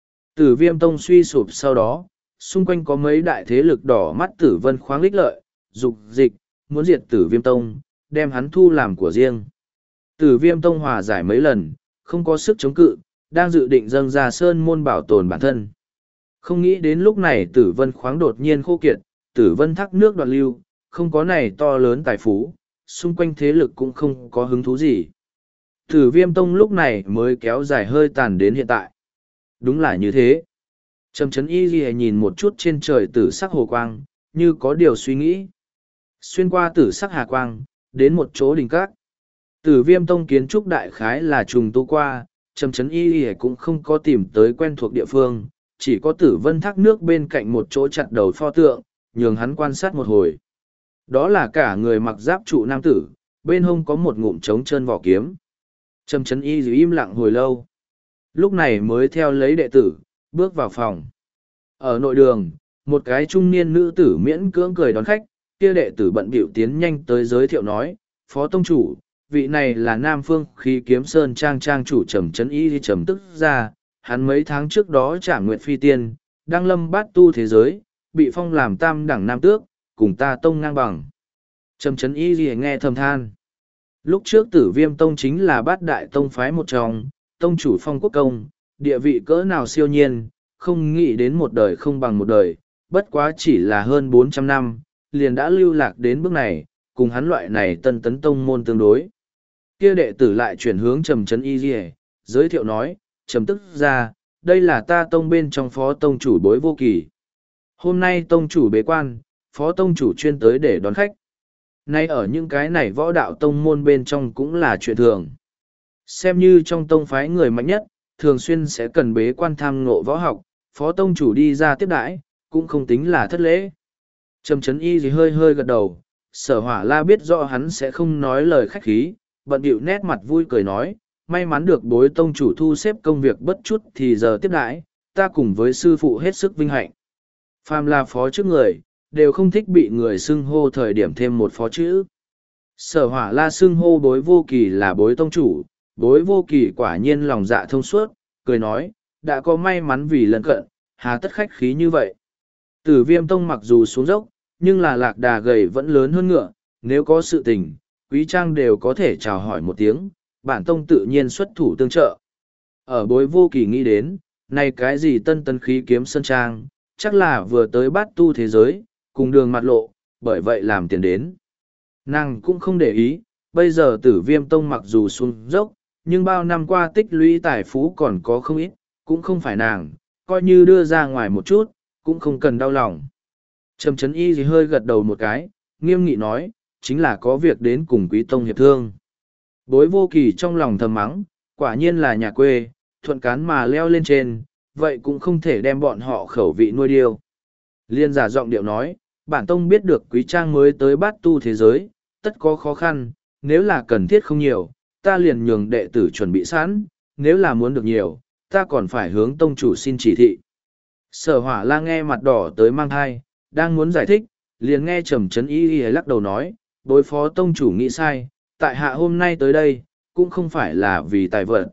Tử Viêm Tông suy sụp sau đó, xung quanh có mấy đại thế lực đỏ mắt Tử Vân khoáng lích lợi, dục dịch, muốn diệt Tử Viêm Tông, đem hắn thu làm của riêng. Tử Viêm Tông hòa giải mấy lần, không có sức chống cự, đang dự định dâng ra sơn môn bảo tồn bản thân. Không nghĩ đến lúc này Tử Vân khoáng đột nhiên khô kiệt, Tử Vân thác nước đoạn lưu, không có này to lớn tài phú, xung quanh thế lực cũng không có hứng thú gì. Tử Viêm Tông lúc này mới kéo dài hơi tàn đến hiện tại. Đúng là như thế. Trầm Trấn Y Ghi nhìn một chút trên trời tử sắc hồ quang, như có điều suy nghĩ. Xuyên qua tử sắc hà quang, đến một chỗ đỉnh cát. Tử Viêm Tông kiến trúc đại khái là trùng tu qua, Trầm Trấn Y Ghi cũng không có tìm tới quen thuộc địa phương, chỉ có Tử Vân thác nước bên cạnh một chỗ chặt đầu pho tượng, nhường hắn quan sát một hồi. Đó là cả người mặc giáp trụ nam tử, bên hông có một ngụm trống chân vỏ kiếm. Trầm Trấn Y Ghi im lặng hồi lâu. Lúc này mới theo lấy đệ tử, bước vào phòng. Ở nội đường, một cái trung niên nữ tử miễn cưỡng cười đón khách, kia đệ tử bận bịu tiến nhanh tới giới thiệu nói, Phó Tông Chủ, vị này là Nam Phương Khí Kiếm Sơn Trang chủ Trầm Trấn Y Trầm Tức ra, hắn mấy tháng trước đó trả nguyện phi tiên, đang lâm bát tu thế giới, bị phong làm tam đẳng nam tước, cùng ta tông ngang bằng. Trầm Trấn Y nghe thầm than. Lúc trước Tử Viêm Tông chính là bát đại tông phái một trong, tông chủ phong quốc công, địa vị cỡ nào siêu nhiên, không nghĩ đến một đời không bằng một đời, bất quá chỉ là hơn 400 năm, liền đã lưu lạc đến bước này, cùng hắn loại này tân tấn tông môn tương đối. Kia đệ tử lại chuyển hướng Trầm Trấn Y giới thiệu nói, Trầm Tức ra, đây là ta tông bên trong phó tông chủ Bối Vô Kỳ. Hôm nay tông chủ bế quan, phó tông chủ chuyên tới để đón khách. Nay ở những cái này võ đạo tông môn bên trong cũng là chuyện thường. Xem như trong tông phái người mạnh nhất, thường xuyên sẽ cần bế quan tham ngộ võ học, phó tông chủ đi ra tiếp đãi, cũng không tính là thất lễ. Trầm Trấn Y hơi hơi gật đầu, Sở Hỏa La biết rõ hắn sẽ không nói lời khách khí, bận bịu nét mặt vui cười nói, may mắn được Bối tông chủ thu xếp công việc bất chút thì giờ tiếp đãi, ta cùng với sư phụ hết sức vinh hạnh. Phàm là phó trước người, đều không thích bị người xưng hô thời điểm thêm một phó chữ. Sở Hỏa La xưng hô Bối Vô Kỳ là Bối tông chủ, Bối Vô Kỳ quả nhiên lòng dạ thông suốt, cười nói, đã có may mắn vì lân cận, hà tất khách khí như vậy. Tử Viêm Tông mặc dù xuống dốc, nhưng là lạc đà gầy vẫn lớn hơn ngựa, nếu có sự tình, Quý Trang đều có thể chào hỏi một tiếng, bản tông tự nhiên xuất thủ tương trợ. Ở Bối Vô Kỳ nghĩ đến, này cái gì tân tân khí kiếm sơn trang, chắc là vừa tới bát tu thế giới, cùng đường mặt lộ, bởi vậy làm tiền đến. Nàng cũng không để ý, bây giờ Tử Viêm Tông mặc dù xuống dốc, nhưng bao năm qua tích lũy tài phú còn có không ít, cũng không phải nàng, coi như đưa ra ngoài một chút, cũng không cần đau lòng. Trầm Trấn Y thì hơi gật đầu một cái, nghiêm nghị nói, chính là có việc đến cùng Quý Tông hiệp thương. Bối Vô Kỳ trong lòng thầm mắng, quả nhiên là nhà quê, thuận cán mà leo lên trên, vậy cũng không thể đem bọn họ khẩu vị nuôi điêu. Liên giả giọng điệu nói, bản tông biết được Quý Trang mới tới bát tu thế giới, tất có khó khăn, nếu là cần thiết không nhiều, ta liền nhường đệ tử chuẩn bị sẵn, nếu là muốn được nhiều, ta còn phải hướng tông chủ xin chỉ thị. Sở Hỏa La nghe mặt đỏ tới mang thai, đang muốn giải thích, liền nghe Trầm Trấn Y lắc đầu nói, đối phó tông chủ nghĩ sai, tại hạ hôm nay tới đây, cũng không phải là vì tài vật,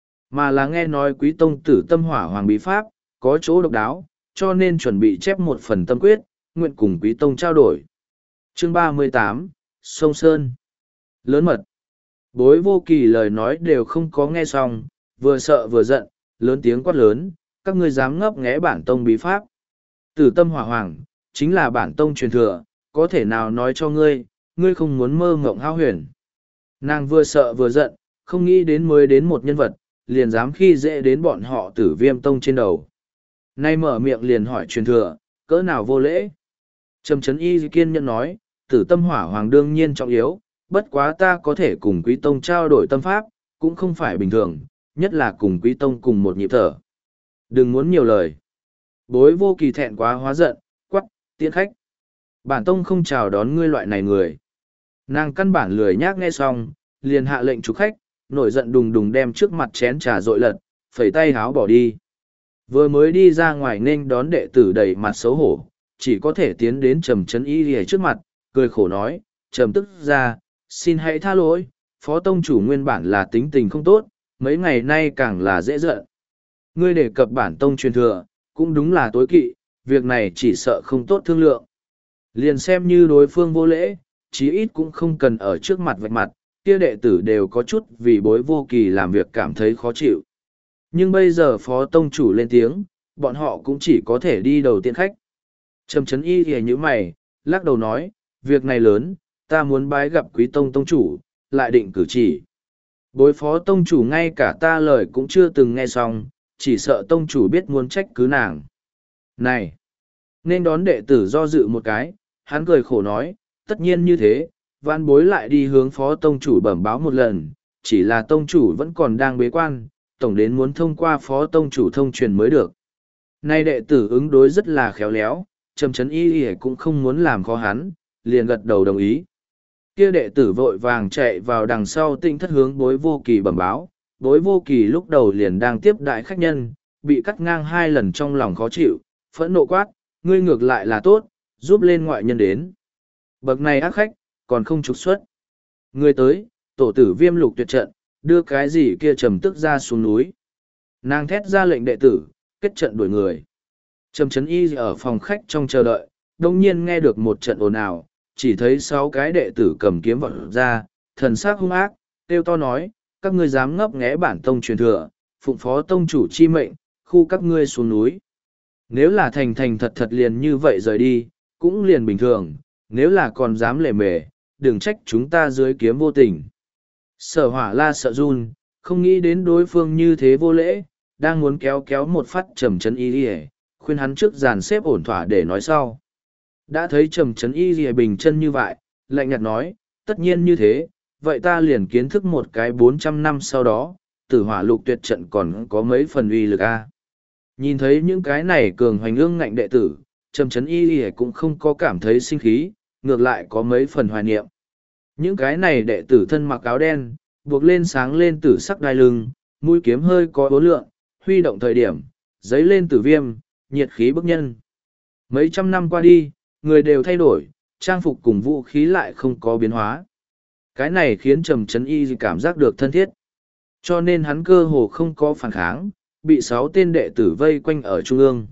mà là nghe nói Quý tông tử tâm hỏa hoàng bí pháp, có chỗ độc đáo, cho nên chuẩn bị chép một phần tâm quyết, nguyện cùng Quý tông trao đổi. Chương 38, Sông Sơn. Lớn mật. Bối Vô Kỳ lời nói đều không có nghe xong, vừa sợ vừa giận, lớn tiếng quát lớn, các ngươi dám ngấp nghé bản tông bí pháp. Tử tâm hỏa hoàng, chính là bản tông truyền thừa, có thể nào nói cho ngươi, ngươi không muốn mơ ngộng hao huyền. Nàng vừa sợ vừa giận, không nghĩ đến mới đến một nhân vật, liền dám khi dễ đến bọn họ Tử Viêm Tông trên đầu. Nay mở miệng liền hỏi truyền thừa, cỡ nào vô lễ. Trầm Trấn Y kiên nhẫn nói, tử tâm hỏa hoàng đương nhiên trọng yếu, bất quá ta có thể cùng Quý Tông trao đổi tâm pháp, cũng không phải bình thường, nhất là cùng Quý Tông cùng một nhịp thở. Đừng muốn nhiều lời. Bối Vô Kỳ thẹn quá hóa giận, quắc, tiễn khách. Bản tông không chào đón ngươi loại này người. Nàng căn bản lười nhác nghe xong, liền hạ lệnh trục khách, nổi giận đùng đùng đem trước mặt chén trà dội lật, phẩy tay háo bỏ đi. Vừa mới đi ra ngoài nên đón đệ tử đầy mặt xấu hổ, chỉ có thể tiến đến Trầm Trấn Y Lìa trước mặt, cười khổ nói, Trầm tức ra, xin hãy tha lỗi, phó tông chủ nguyên bản là tính tình không tốt, mấy ngày nay càng là dễ giận. Ngươi đề cập bản tông truyền thừa, cũng đúng là tối kỵ, việc này chỉ sợ không tốt thương lượng. Liền xem như đối phương vô lễ, chí ít cũng không cần ở trước mặt vạch mặt, kia đệ tử đều có chút vì bối vô kỳ làm việc cảm thấy khó chịu. Nhưng bây giờ phó tông chủ lên tiếng, bọn họ cũng chỉ có thể đi đầu tiên khách. Trầm Trấn Y thì như mày, lắc đầu nói, việc này lớn, ta muốn bái gặp quý tông tông chủ, lại định cử chỉ. Bối phó tông chủ ngay cả ta lời cũng chưa từng nghe xong, chỉ sợ tông chủ biết muốn trách cứ nàng. Này! Nên đón đệ tử do dự một cái, hắn cười khổ nói, tất nhiên như thế, văn bối lại đi hướng phó tông chủ bẩm báo một lần, chỉ là tông chủ vẫn còn đang bế quan, tổng đến muốn thông qua phó tông chủ thông truyền mới được. Nay đệ tử ứng đối rất là khéo léo, Trầm Trấn Y cũng không muốn làm khó hắn, liền gật đầu đồng ý. Kia đệ tử vội vàng chạy vào đằng sau tinh thất hướng bối vô kỳ bẩm báo, bối vô kỳ lúc đầu liền đang tiếp đại khách nhân, bị cắt ngang 2 lần trong lòng khó chịu, phẫn nộ quát, ngươi ngược lại là tốt, giúp lên ngoại nhân đến. Bậc này ác khách, còn không trục xuất. Ngươi tới, tổ tử Viêm Lục tuyệt trận, đưa cái gì kia Trầm tức ra xuống núi. Nàng thét ra lệnh đệ tử, kết trận đuổi người. Trầm Trấn Y ở phòng khách trong chờ đợi, đông nhiên nghe được một trận ồn ào, chỉ thấy 6 cái đệ tử cầm kiếm vọt ra, thần sắc hung ác, kêu to nói, các ngươi dám ngấp nghé bản tông truyền thừa, phụng phó tông chủ chi mệnh, khu các ngươi xuống núi. Nếu là thành thành thật thật liền như vậy rời đi, cũng liền bình thường, nếu là còn dám lề mề, đừng trách chúng ta dưới kiếm vô tình. Sở Hỏa La sợ run, không nghĩ đến đối phương như thế vô lễ, đang muốn kéo kéo một phát Trầm Trấn Y Lìa, khuyên hắn trước dàn xếp ổn thỏa để nói sau. Đã thấy Trầm Trấn Y Lìa bình chân như vậy, lạnh nhạt nói, tất nhiên như thế, vậy ta liền kiến thức một cái 400 năm sau đó, Tử Hỏa Lục tuyệt trận còn có mấy phần uy lực a. Nhìn thấy những cái này cường hoành ương ngạnh đệ tử, Trầm Trấn Y Lìa cũng không có cảm thấy sinh khí, ngược lại có mấy phần hoài niệm. Những cái này đệ tử thân mặc áo đen, buộc lên sáng lên tử sắc đai lưng, mũi kiếm hơi có ố lượng, huy động thời điểm, giấy lên tử viêm, nhiệt khí bức nhân. Mấy trăm năm qua đi, người đều thay đổi, trang phục cùng vũ khí lại không có biến hóa. Cái này khiến Trầm Trấn Y cảm giác được thân thiết. Cho nên hắn cơ hồ không có phản kháng, bị 6 tên đệ tử vây quanh ở trung ương.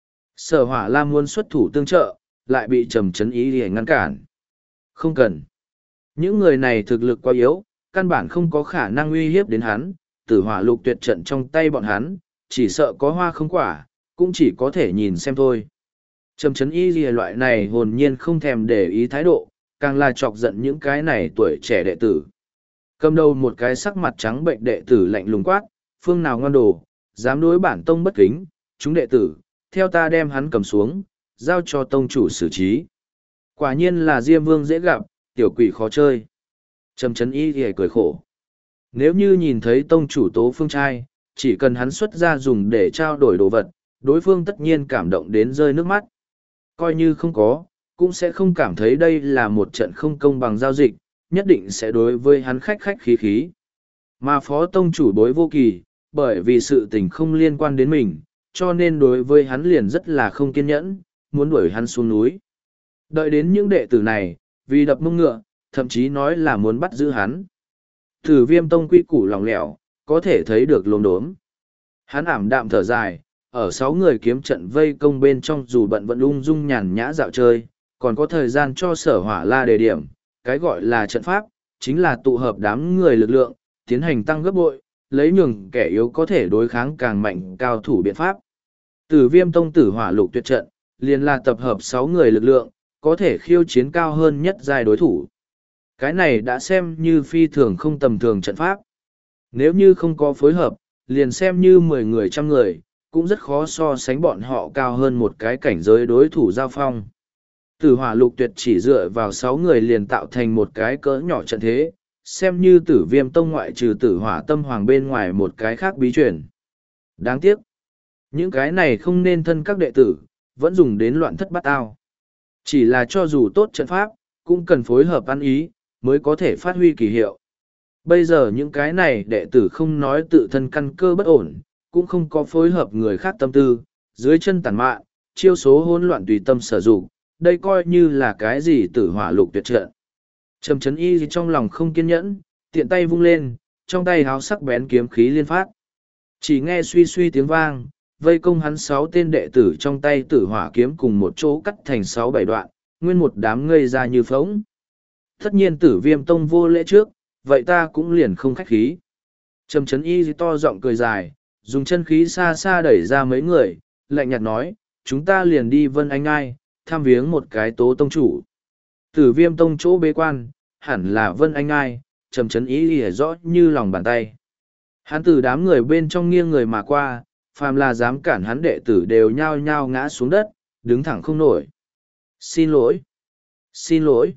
Sở Hỏa La muốn xuất thủ tương trợ, lại bị Trầm Trấn Y để ngăn cản. Không cần. Những người này thực lực quá yếu, căn bản không có khả năng uy hiếp đến hắn, Tử Hỏa Lục tuyệt trận trong tay bọn hắn, chỉ sợ có hoa không quả, cũng chỉ có thể nhìn xem thôi. Trầm Trấn Y gì loại này hồn nhiên không thèm để ý thái độ, càng là chọc giận những cái này tuổi trẻ đệ tử. Cầm đầu một cái sắc mặt trắng bệnh đệ tử lạnh lùng quát, phương nào ngoan đồ, dám đối bản tông bất kính, chúng đệ tử, theo ta đem hắn cầm xuống, giao cho tông chủ xử trí. Quả nhiên là Diêm Vương dễ gặp, tiểu quỷ khó chơi. Trầm Trấn Y thì cười khổ. Nếu như nhìn thấy tông chủ Tố Phương trai, chỉ cần hắn xuất ra dùng để trao đổi đồ vật, đối phương tất nhiên cảm động đến rơi nước mắt. Coi như không có, cũng sẽ không cảm thấy đây là một trận không công bằng giao dịch, nhất định sẽ đối với hắn khách khách khí khí. Mà phó tông chủ Bối Vô Kỳ, bởi vì sự tình không liên quan đến mình, cho nên đối với hắn liền rất là không kiên nhẫn, muốn đuổi hắn xuống núi. Đợi đến những đệ tử này, vì đập mông ngựa, thậm chí nói là muốn bắt giữ hắn. Thử Viêm tông quy củ lòng lẻo, có thể thấy được lồn đốm. Hắn ảm đạm thở dài, ở 6 người kiếm trận vây công bên trong dù bận vẫn ung dung nhàn nhã dạo chơi, còn có thời gian cho Sở Hỏa La đề điểm, cái gọi là trận pháp, chính là tụ hợp đám người lực lượng, tiến hành tăng gấp bội, lấy nhường kẻ yếu có thể đối kháng càng mạnh cao thủ biện pháp. Tử Viêm tông Tử Hỏa Lục tuyệt trận, liền là tập hợp 6 người lực lượng, có thể khiêu chiến cao hơn nhất giai đối thủ. Cái này đã xem như phi thường không tầm thường trận pháp. Nếu như không có phối hợp, liền xem như 10 người trăm người, cũng rất khó so sánh bọn họ cao hơn một cái cảnh giới đối thủ giao phong. Tử Hỏa Lục tuyệt chỉ dựa vào 6 người liền tạo thành một cái cỡ nhỏ trận thế, xem như Tử Viêm tông ngoại trừ Tử Hỏa Tâm Hoàng bên ngoài một cái khác bí truyền. Đáng tiếc, những cái này không nên thân các đệ tử, vẫn dùng đến loạn thất bát ao. Chỉ là cho dù tốt trận pháp, cũng cần phối hợp ăn ý, mới có thể phát huy kỳ hiệu. Bây giờ những cái này đệ tử không nói tự thân căn cơ bất ổn, cũng không có phối hợp người khác tâm tư, dưới chân tàn mạn, chiêu số hỗn loạn tùy tâm sở dụng, đây coi như là cái gì tử hỏa lục tuyệt trận. Trầm Chấn Y trong lòng không kiên nhẫn, tiện tay vung lên, trong tay háo sắc bén kiếm khí liên phát. Chỉ nghe suy suy tiếng vang, vây công hắn 6 tên đệ tử trong tay tử hỏa kiếm cùng một chỗ cắt thành 6-7 đoạn, nguyên một đám ngây ra như phóng. Tất nhiên Tử Viêm Tông vô lễ trước, vậy ta cũng liền không khách khí. Trầm Chấn Y to giọng cười dài, dùng chân khí xa xa đẩy ra mấy người, lạnh nhạt nói, chúng ta liền đi Vân Anh Ai, thăm viếng một cái Tố tông chủ. Tử Viêm Tông chỗ bế quan, hẳn là Vân Anh Ai, Trầm Chấn Y hiểu rõ như lòng bàn tay. Hắn từ đám người bên trong nghiêng người mà qua, phàm là dám cản hắn đệ tử đều nhao nhao ngã xuống đất, đứng thẳng không nổi. Xin lỗi! Xin lỗi!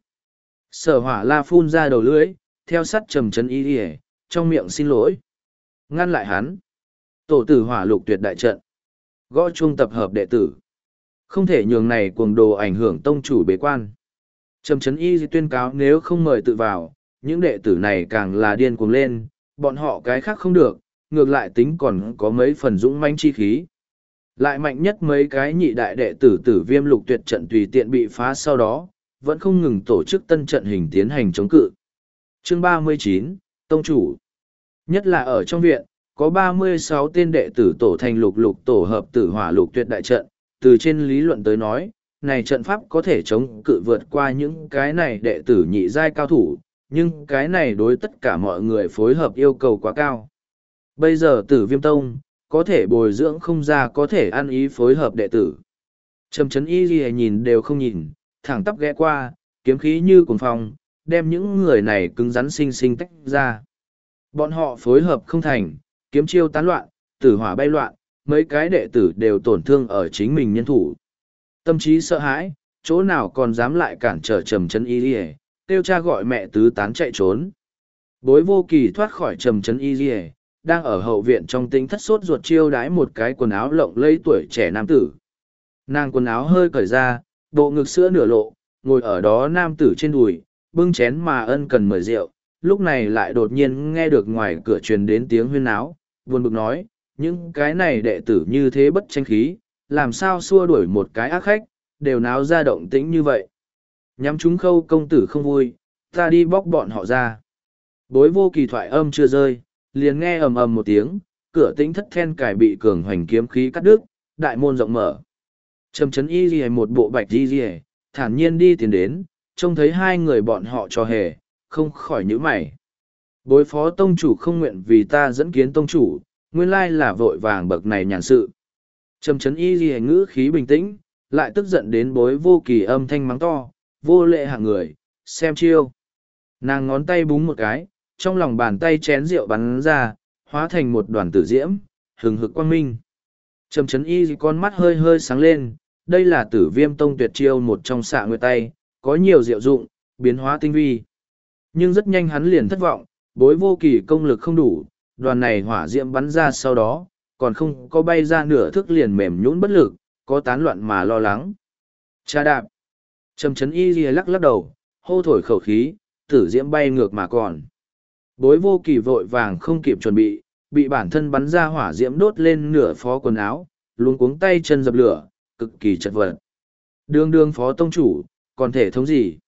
Sở Hỏa La phun ra đầu lưỡi, theo sát Trầm Chấn Y hiểu, trong miệng xin lỗi. Ngăn lại hắn. Tổ tử hỏa lục tuyệt đại trận. Gõ chuông tập hợp đệ tử. Không thể nhường này cuồng đồ ảnh hưởng tông chủ bế quan. Trầm Chấn Y tuyên cáo nếu không mời tự vào, những đệ tử này càng là điên cuồng lên, bọn họ cái khác không được, ngược lại tính còn có mấy phần dũng mãnh chi khí. Lại mạnh nhất mấy cái nhị đại đệ tử Tử Viêm lục tuyệt trận tùy tiện bị phá sau đó, vẫn không ngừng tổ chức tân trận hình tiến hành chống cự. Chương 39, Tông chủ. Nhất là ở trong viện, có 36 tên đệ tử tổ thành lục lục tổ hợp tử hỏa lục tuyệt đại trận, từ trên lý luận tới nói, này trận pháp có thể chống cự vượt qua những cái này đệ tử nhị giai cao thủ, nhưng cái này đối tất cả mọi người phối hợp yêu cầu quá cao. Bây giờ Tử Viêm Tông, có thể bồi dưỡng không ra có thể ăn ý phối hợp đệ tử. Trầm Chấn Y gì nhìn đều không nhìn, thẳng tắp ghé qua, kiếm khí như cuồng phong, đem những người này cứng rắn xinh xinh tách ra. Bọn họ phối hợp không thành, kiếm chiêu tán loạn, tử hỏa bay loạn, mấy cái đệ tử đều tổn thương ở chính mình nhân thủ. Tâm trí sợ hãi, chỗ nào còn dám lại cản trở Trầm Chấn Y gì, kêu cha gọi mẹ tứ tán chạy trốn. Bối Vô Kỳ thoát khỏi Trầm Chấn Y gì, đang ở hậu viện trong tính thất sốt ruột chiêu đái một cái quần áo lộng lẫy tuổi trẻ nam tử. Nàng quần áo hơi cởi ra, bộ ngực sữa nửa lộ, ngồi ở đó nam tử trên đùi, bưng chén mà ân cần mời rượu, lúc này lại đột nhiên nghe được ngoài cửa truyền đến tiếng huyên náo, buồn bực nói, những cái này đệ tử như thế bất tranh khí, làm sao xua đuổi một cái ác khách, đều náo ra động tĩnh như vậy. Nhắm chúng Khâu công tử không vui, ta đi bóc bọn họ ra. Bối Vô Kỳ thoại âm chưa rơi, liền nghe ầm ầm một tiếng, cửa tĩnh thất then cài bị cường hoành kiếm khí cắt đứt, đại môn rộng mở. Trầm Chấn Y Ghi một bộ bạch y ghi, thản nhiên đi tiến đến, trông thấy hai người bọn họ cho hề, không khỏi nhíu mày. Bối phó tông chủ không nguyện vì ta dẫn kiến tông chủ, nguyên lai là vội vàng bậc này nhàn sự. Trầm Chấn Y Ghi ngữ khí bình tĩnh, lại tức giận đến Bối Vô Kỳ âm thanh mắng to, vô lệ hạng người, xem chiêu. Nàng ngón tay búng một cái, trong lòng bàn tay chén rượu bắn ra, hóa thành một đoàn tử diễm, hừng hực quang minh. Trầm Chấn Y con mắt hơi hơi sáng lên, đây là Tử Viêm Tông tuyệt chiêu một trong xạ nguyệt tay, có nhiều diệu dụng, biến hóa tinh vi. Nhưng rất nhanh hắn liền thất vọng, Bối Vô Kỳ công lực không đủ, đoàn này hỏa diễm bắn ra sau đó, còn không có bay ra nửa thước liền mềm nhũn bất lực, có tán loạn mà lo lắng. Cha đạp. Trầm Chấn Y lắc lắc đầu, hô thổi khẩu khí, tử diễm bay ngược mà còn. Bối Vô Kỳ vội vàng không kịp chuẩn bị bản thân bắn ra hỏa diễm đốt lên nửa phó quần áo, luống cuống tay chân dập lửa, cực kỳ chật vật. Đương phó tông chủ, còn thể thống gì?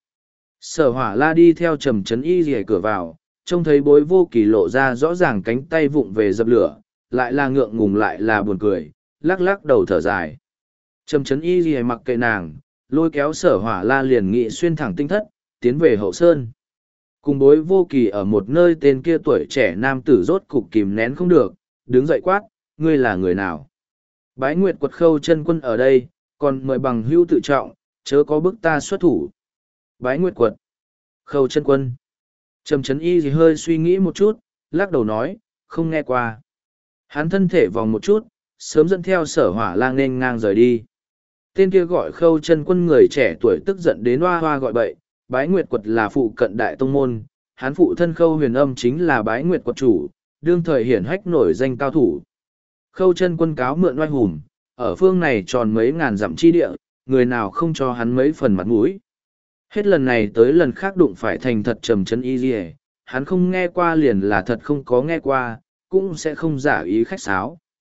Sở Hỏa La đi theo Trầm Chấn Y rìa cửa vào, trông thấy Bối Vô Kỳ lộ ra rõ ràng cánh tay vụng về dập lửa, lại là ngượng ngùng lại là buồn cười, lắc lắc đầu thở dài. Trầm Chấn Y rìa mặc kệ nàng, lôi kéo Sở Hỏa La liền nghị xuyên thẳng tinh thất, tiến về hậu sơn. Cùng Bối Vô Kỳ ở một nơi tên kia tuổi trẻ nam tử rốt cục kìm nén không được, đứng dậy quát, ngươi là người nào? Bái Nguyệt Quật Khâu chân quân ở đây, còn mời bằng hữu tự trọng, chớ có bức ta xuất thủ. Bái Nguyệt Quật, Khâu chân quân. Trầm Chấn Y thì hơi suy nghĩ một chút, lắc đầu nói, không nghe qua. Hắn thân thể vòng một chút, sớm dẫn theo Sở Hỏa Lang nên ngang rời đi. Tên kia gọi Khâu chân quân người trẻ tuổi tức giận đến hoa hoa gọi bậy. Bái Nguyệt Quật là phụ cận đại tông môn, hắn phụ thân Khâu Huyền Âm chính là Bái Nguyệt Quật chủ, đương thời hiển hách nổi danh cao thủ. Khâu chân quân cáo mượn oai hùng, ở phương này tròn mấy ngàn dặm chi địa, người nào không cho hắn mấy phần mặt mũi. Hết lần này tới lần khác đụng phải thành thật Trầm Chấn Y rìa, hắn không nghe qua liền là thật không có nghe qua, cũng sẽ không giả ý khách sáo.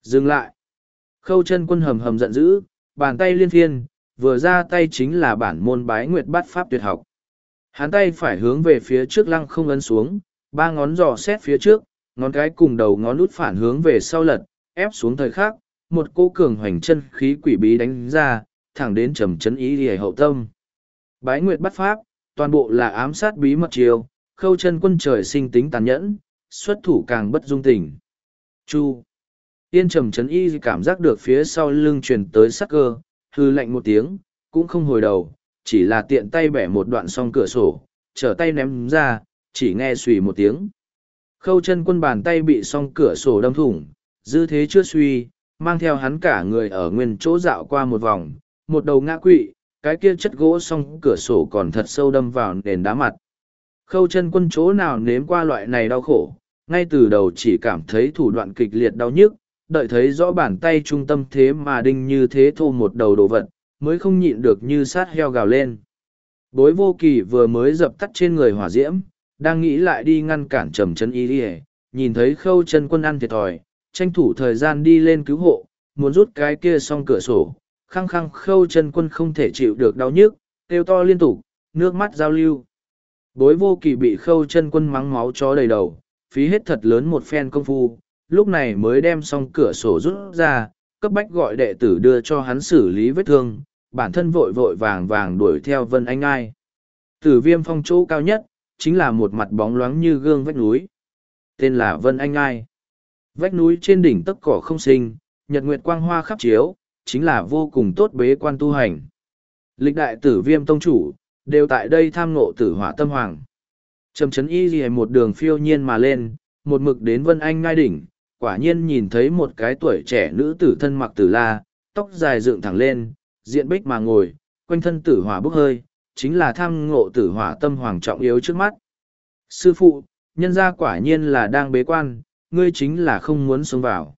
Dừng lại. Khâu chân quân hầm hầm giận dữ, bàn tay liên phiên, vừa ra tay chính là bản môn bái nguyệt bát pháp tuyệt học. Hắn tay phải hướng về phía trước lăng không ấn xuống, ba ngón giò xét phía trước, ngón cái cùng đầu ngón út phản hướng về sau lật, ép xuống thời khắc, một cô cường hoành chân khí quỷ bí đánh ra, thẳng đến trầm chấn ý lìa hậu tâm. Bái nguyệt bát pháp, toàn bộ là ám sát bí mật chiêu, khâu chân quân trời sinh tính tàn nhẫn, xuất thủ càng bất dung tình. Chu. Yên trầm chấn y cảm giác được phía sau lưng truyền tới sắc cơ, hư lạnh một tiếng, cũng không hồi đầu, chỉ là tiện tay bẻ một đoạn song cửa sổ, trở tay ném ra, chỉ nghe xùy một tiếng. Khâu chân quân bàn tay bị song cửa sổ đâm thủng, dư thế chưa suy, mang theo hắn cả người ở nguyên chỗ dạo qua một vòng, một đầu ngã quỵ, cái kia chất gỗ song cửa sổ còn thật sâu đâm vào nền đá mặt. Khâu chân quân chỗ nào nếm qua loại này đau khổ, ngay từ đầu chỉ cảm thấy thủ đoạn kịch liệt đau nhức, đợi thấy rõ bàn tay trung tâm thế mà đinh như thế thô một đầu đồ vật, mới không nhịn được như sát heo gào lên. Bối vô kỳ vừa mới dập tắt trên người hỏa diễm, đang nghĩ lại đi ngăn cản trầm chân y đi, nhìn thấy khâu chân quân ăn thiệt thòi, tranh thủ thời gian đi lên cứu hộ, muốn rút cái kia xong cửa sổ, khăng khăng khâu chân quân không thể chịu được đau nhức, kêu to liên tục, nước mắt giao lưu. Bối vô kỳ bị khâu chân quân mắng máu chó đầy đầu, phí hết thật lớn một phen công phu, lúc này mới đem xong cửa sổ rút ra, cấp bách gọi đệ tử đưa cho hắn xử lý vết thương, bản thân vội vội vàng vàng đuổi theo Vân Anh Ai. Tử Viêm Phong chỗ cao nhất, chính là một mặt bóng loáng như gương vách núi. Tên là Vân Anh Ai. Vách núi trên đỉnh tấc cỏ không sinh, nhật nguyệt quang hoa khắp chiếu, chính là vô cùng tốt bế quan tu hành. Lịch đại Tử Viêm tông chủ, đều tại đây tham ngộ Tử Hỏa Tâm Hoàng. Trầm chấn y gì một đường phiêu nhiên mà lên, một mực đến Vân Anh Ngai đỉnh, quả nhiên nhìn thấy một cái tuổi trẻ nữ tử thân mặc tử la, tóc dài dựng thẳng lên, diện bích mà ngồi, quanh thân tử hỏa bốc hơi, chính là tham ngộ Tử Hỏa Tâm Hoàng trọng yếu trước mắt. Sư phụ, nhân gia quả nhiên là đang bế quan, ngươi chính là không muốn xông vào.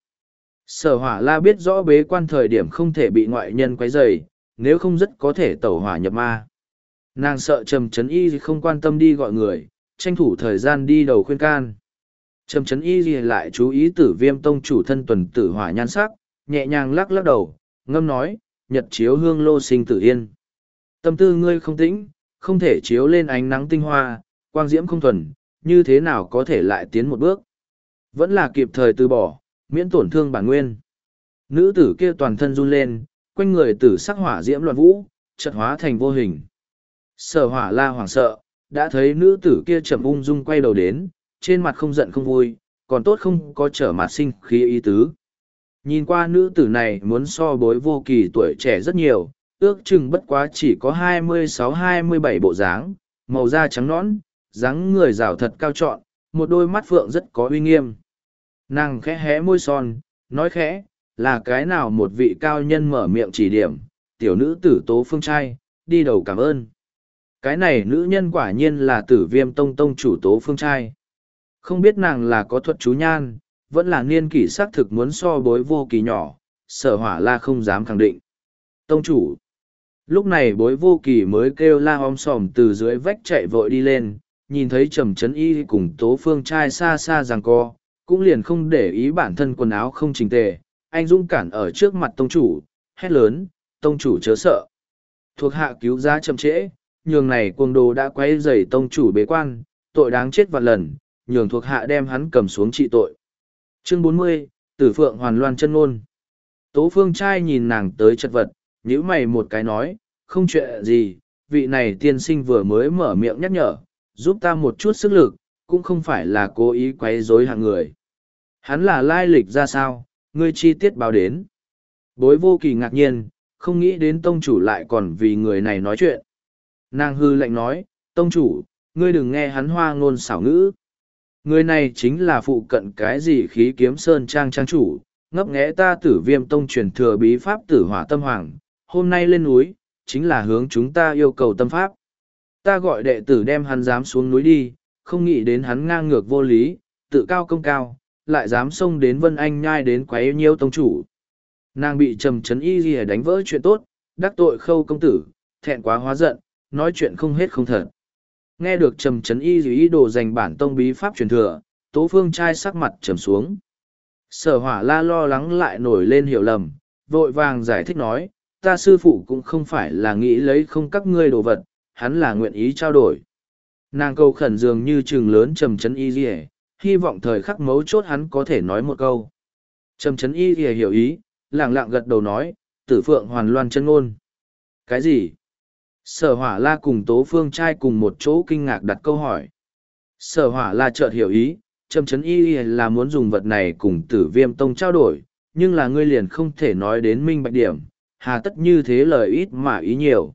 Sở Hỏa La biết rõ bế quan thời điểm không thể bị ngoại nhân quấy rầy, nếu không rất có thể tẩu hỏa nhập ma. Nàng sợ Trầm Chấn Y không quan tâm đi gọi người, tranh thủ thời gian đi đầu khuyên can. Trầm Chấn Y lại chú ý Tử Viêm tông chủ thân tuần tử hỏa nhan sắc, nhẹ nhàng lắc lắc đầu, ngâm nói, nhật chiếu hương lô sinh tử yên. Tâm tư ngươi không tĩnh, không thể chiếu lên ánh nắng tinh hoa, quang diễm không thuần, như thế nào có thể lại tiến một bước. Vẫn là kịp thời từ bỏ, miễn tổn thương bản nguyên. Nữ tử kia toàn thân run lên, quanh người tử sắc hỏa diễm loạn vũ, chợt hóa thành vô hình. Sở Hỏa La hoảng sợ, đã thấy nữ tử kia chậm ung dung quay đầu đến, trên mặt không giận không vui, còn tốt không có trở mặt sinh khí ý tứ. Nhìn qua nữ tử này muốn so bối vô kỳ tuổi trẻ rất nhiều, ước chừng bất quá chỉ có 26-27 bộ dáng, màu da trắng nõn, dáng người rào thật cao trọn, một đôi mắt phượng rất có uy nghiêm. Nàng khẽ hé môi son, nói khẽ, là cái nào một vị cao nhân mở miệng chỉ điểm, tiểu nữ tử Tố Phương trai, đi đầu cảm ơn. Cái này nữ nhân quả nhiên là Tử Viêm tông tông chủ Tố Phương trai. Không biết nàng là có thuật chú nhan, vẫn là niên kỷ xác thực muốn so bối vô kỳ nhỏ, Sở Hỏa La không dám khẳng định. Tông chủ. Lúc này bối vô kỳ mới kêu la om sòm từ dưới vách chạy vội đi lên, nhìn thấy Trầm Chấn Y cùng Tố Phương trai xa xa giằng co, cũng liền không để ý bản thân quần áo không chỉnh tề, anh dũng cản ở trước mặt tông chủ, hét lớn, tông chủ chớ sợ. Thuộc hạ cứu giá chậm trễ, nhường này cuồng đồ đã quay rầy tông chủ bế quan, tội đáng chết vạn lần, nhường thuộc hạ đem hắn cầm xuống trị tội. Chương 40, Tử Phượng Hoàn Loan chân ngôn. Tố Phương trai nhìn nàng tới chật vật, nhíu mày một cái nói, không chuyện gì, vị này tiên sinh vừa mới mở miệng nhắc nhở, giúp ta một chút sức lực, cũng không phải là cố ý quấy rối hạng người. Hắn là lai lịch ra sao, ngươi chi tiết báo đến. Bối vô kỳ ngạc nhiên, không nghĩ đến tông chủ lại còn vì người này nói chuyện. Nàng hư lệnh nói, tông chủ, ngươi đừng nghe hắn hoa ngôn xảo ngữ. Người này chính là phụ cận cái gì khí kiếm sơn trang trang chủ, ngấp nghé ta Tử Viêm tông truyền thừa bí pháp Tử Hỏa Tâm Hoàng, hôm nay lên núi, chính là hướng chúng ta yêu cầu tâm pháp. Ta gọi đệ tử đem hắn dám xuống núi đi, không nghĩ đến hắn ngang ngược vô lý, tự cao công cao, lại dám xông đến Vân Anh nhai đến quấy nhiêu tông chủ. Nàng bị Trầm Chấn Y gì đánh vỡ chuyện tốt, đắc tội Khâu công tử, thẹn quá hóa giận, nói chuyện không hết không thật. Nghe được Trầm Chấn Y gì ý đồ giành bản tông bí pháp truyền thừa, Tố Phương trai sắc mặt trầm xuống. Sở Hỏa La lo lắng lại nổi lên hiểu lầm, vội vàng giải thích nói, ta sư phụ cũng không phải là nghĩ lấy không các ngươi đồ vật, hắn là nguyện ý trao đổi. Nàng cầu khẩn dường như trừng lớn Trầm Chấn Y Lìa, hy vọng thời khắc mấu chốt hắn có thể nói một câu. Trầm Chấn Y Lìa hiểu ý, lẳng lặng gật đầu nói, Tử Phượng Hoàn Loan chân ngôn. Cái gì? Sở Hỏa La cùng Tố Phương trai cùng một chỗ kinh ngạc đặt câu hỏi. Sở Hỏa La chợt hiểu ý, Trầm Chấn Y là muốn dùng vật này cùng Tử Viêm Tông trao đổi, nhưng là ngươi liền không thể nói đến minh bạch điểm, hà tất như thế lời ít mà ý nhiều.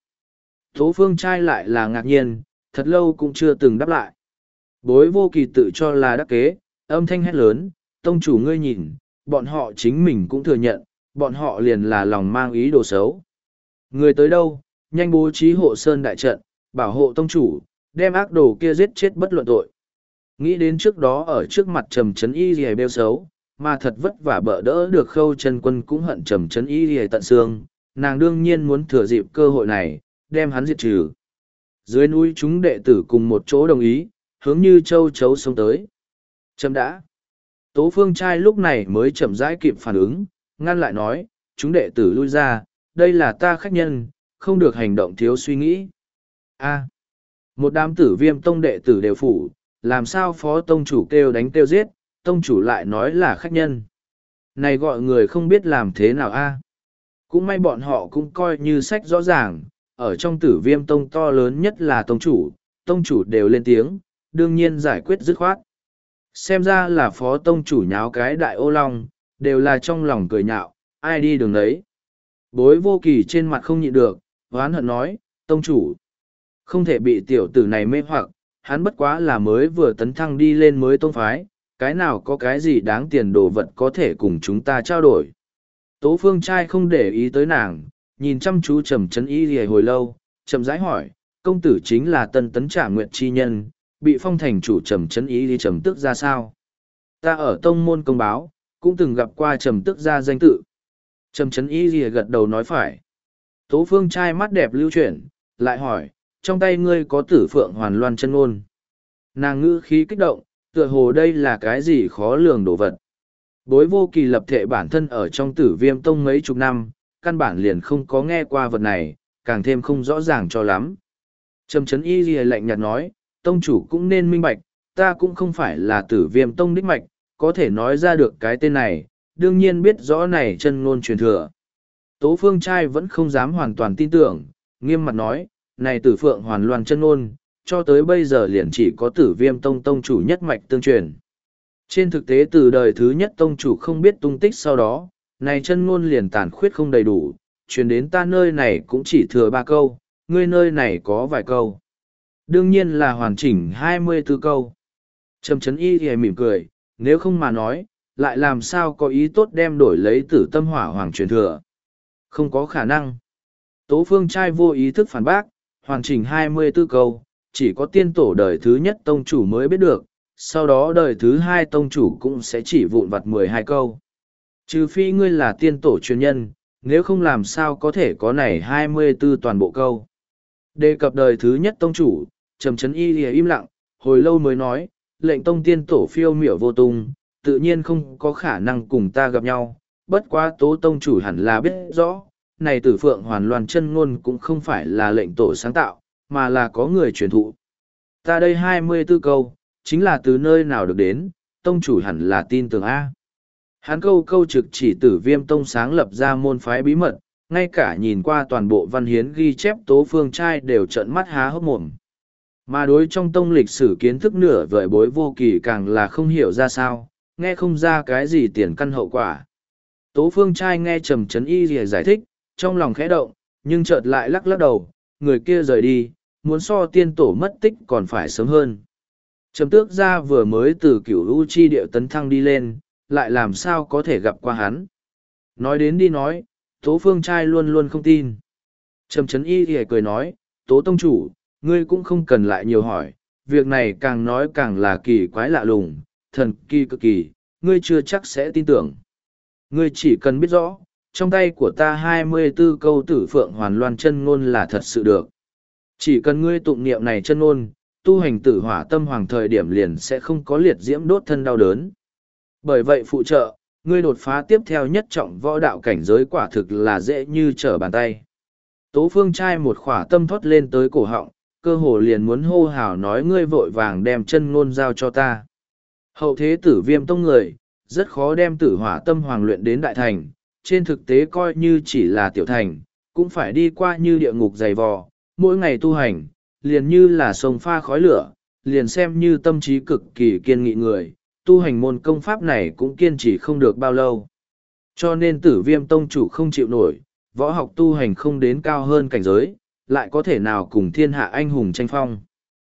Tố Phương trai lại là ngạc nhiên, thật lâu cũng chưa từng đáp lại. Bối Vô Kỳ tự cho là đắc kế, âm thanh hét lớn, tông chủ ngươi nhìn, bọn họ chính mình cũng thừa nhận, bọn họ liền là lòng mang ý đồ xấu. Người tới đâu, nhanh bố trí hộ sơn đại trận, bảo hộ tông chủ, đem ác đồ kia giết chết bất luận tội. Nghĩ đến trước đó ở trước mặt Trầm Chấn Y Lìa bêu xấu, mà thật vất vả bỡ đỡ được Khâu Chân Quân cũng hận Trầm Chấn Y Lìa tận xương, nàng đương nhiên muốn thừa dịp cơ hội này, đem hắn diệt trừ. Dưới núi chúng đệ tử cùng một chỗ đồng ý, hướng như châu chấu xông tới. Chấm đã. Tố Phương trai lúc này mới chậm rãi kịp phản ứng, ngăn lại nói, chúng đệ tử lui ra, đây là ta khách nhân, không được hành động thiếu suy nghĩ. A. Một đám Tử Viêm Tông đệ tử đều phủ, làm sao phó tông chủ kêu đánh kêu giết, tông chủ lại nói là khách nhân. Này gọi người không biết làm thế nào a? Cũng may bọn họ cũng coi như sách rõ ràng, ở trong Tử Viêm Tông to lớn nhất là tông chủ đều lên tiếng, đương nhiên giải quyết dứt khoát. Xem ra là phó tông chủ nháo cái đại ô long, đều là trong lòng cười nhạo, ai đi đường đấy. Bối Vô Kỳ trên mặt không nhịn được, oán hận nói, tông chủ. Không thể bị tiểu tử này mê hoặc, hắn bất quá là mới vừa tấn thăng đi lên mới tông phái, cái nào có cái gì đáng tiền đồ vật có thể cùng chúng ta trao đổi. Tố Phương trai không để ý tới nàng, nhìn chăm chú Trầm Chấn Y Lìa hồi lâu, chậm rãi hỏi, công tử chính là Tân Tấn Trả Nguyệt chi nhân, bị phong thành chủ Trầm Chấn Y Lìa trầm tức ra sao? Ta ở tông môn công báo, cũng từng gặp qua trầm tức ra danh tự. Trầm Chấn Y Lìa gật đầu nói phải. Tố Phương trai mắt đẹp lưu chuyển, lại hỏi, trong tay ngươi có Tử Phượng Hoàn Loan chân ngôn. Nàng ngữ khí kích động, tựa hồ đây là cái gì khó lường đồ vật. Bối Vô Kỳ lập thể bản thân ở trong Tử Viêm Tông mấy chục năm, căn bản liền không có nghe qua vật này, càng thêm không rõ ràng cho lắm. Trầm Chấn Y Lìa lạnh nhạt nói, tông chủ cũng nên minh bạch, ta cũng không phải là Tử Viêm Tông đích mạch, có thể nói ra được cái tên này, đương nhiên biết rõ này chân ngôn truyền thừa. Tố Phương trai vẫn không dám hoàn toàn tin tưởng, nghiêm mặt nói, này Tử Phượng Hoàn Loan chân ngôn, cho tới bây giờ liền chỉ có Tử Viêm Tông tông chủ nhất mạch tương truyền. Trên thực tế từ đời thứ nhất tông chủ không biết tung tích sau đó, này chân ngôn liền tàn khuyết không đầy đủ, truyền đến ta nơi này cũng chỉ thừa 3 câu, ngươi nơi này có vài câu. Đương nhiên là hoàn chỉnh 24 câu. Trầm Chấn Y thì mỉm cười, nếu không mà nói, lại làm sao có ý tốt đem đổi lấy Tử Tâm Hỏa Hoàng truyền thừa. Không có khả năng. Tố Phương trai vô ý thức phản bác, hoàn chỉnh 24 câu, chỉ có tiên tổ đời thứ nhất tông chủ mới biết được, sau đó đời thứ hai tông chủ cũng sẽ chỉ vụn vặt 12 câu. Trừ phi ngươi là tiên tổ truyền nhân, nếu không làm sao có thể có này 24 toàn bộ câu. Đề cập đời thứ nhất tông chủ, Trầm Chấn Y lìa im lặng, hồi lâu mới nói, lệnh tông tiên tổ phiêu miểu vô tung, tự nhiên không có khả năng cùng ta gặp nhau, bất quá Tố tông chủ hẳn là biết rõ, này Tử Phượng Hoàn Loan chân ngôn cũng không phải là lệnh tổ sáng tạo, mà là có người truyền thụ. Ta đây 24 câu, chính là từ nơi nào được đến, tông chủ hẳn là tin tưởng A. Hắn câu câu trực chỉ Tử Viêm Tông sáng lập ra môn phái bí mật, ngay cả nhìn qua toàn bộ văn hiến ghi chép Tố Phương trai đều trợn mắt há hốc mồm. Mà đối trong tông lịch sử kiến thức nửa vời Bối Vô Kỳ càng là không hiểu ra sao, nghe không ra cái gì tiền căn hậu quả. Tố Phương trai nghe Trầm Chấn Y Lìa giải thích, trong lòng khẽ động, nhưng chợt lại lắc lắc đầu, người kia rời đi, muốn so tiên tổ mất tích còn phải sớm hơn. Trầm Tước gia vừa mới từ Cửu U chi điệu tấn thăng đi lên, lại làm sao có thể gặp qua hắn. Nói đến đi nói, Tố Phương trai luôn luôn không tin. Trầm Chấn Y thì cười nói, Tố tông chủ, ngươi cũng không cần lại nhiều hỏi, việc này càng nói càng là kỳ quái lạ lùng, thần kỳ cực kỳ, ngươi chưa chắc sẽ tin tưởng. Ngươi chỉ cần biết rõ, trong tay của ta 24 câu Tử Phượng Hoàn Loan chân ngôn là thật sự được. Chỉ cần ngươi tụng niệm này chân ngôn, tu hành Tử Hỏa Tâm Hoàng thời điểm liền sẽ không có liệt diễm đốt thân đau đớn. Bởi vậy phụ trợ, Ngươi đột phá tiếp theo nhất trọng võ đạo cảnh giới quả thực là dễ như trở bàn tay. Tố Phương trai một khỏa tâm thoát lên tới cổ họng, cơ hồ liền muốn hô hào nói ngươi vội vàng đem chân ngôn giao cho ta. Hậu thế Tử Viêm tông người, rất khó đem Tử Hỏa tâm hoàng luyện đến đại thành, trên thực tế coi như chỉ là tiểu thành, cũng phải đi qua như địa ngục dày vò, mỗi ngày tu hành, liền như là sông pha khói lửa, liền xem như tâm trí cực kỳ kiên nghị người, tu hành môn công pháp này cũng kiên trì không được bao lâu. Cho nên Tử Viêm tông chủ không chịu nổi, võ học tu hành không đến cao hơn cảnh giới, lại có thể nào cùng thiên hạ anh hùng tranh phong.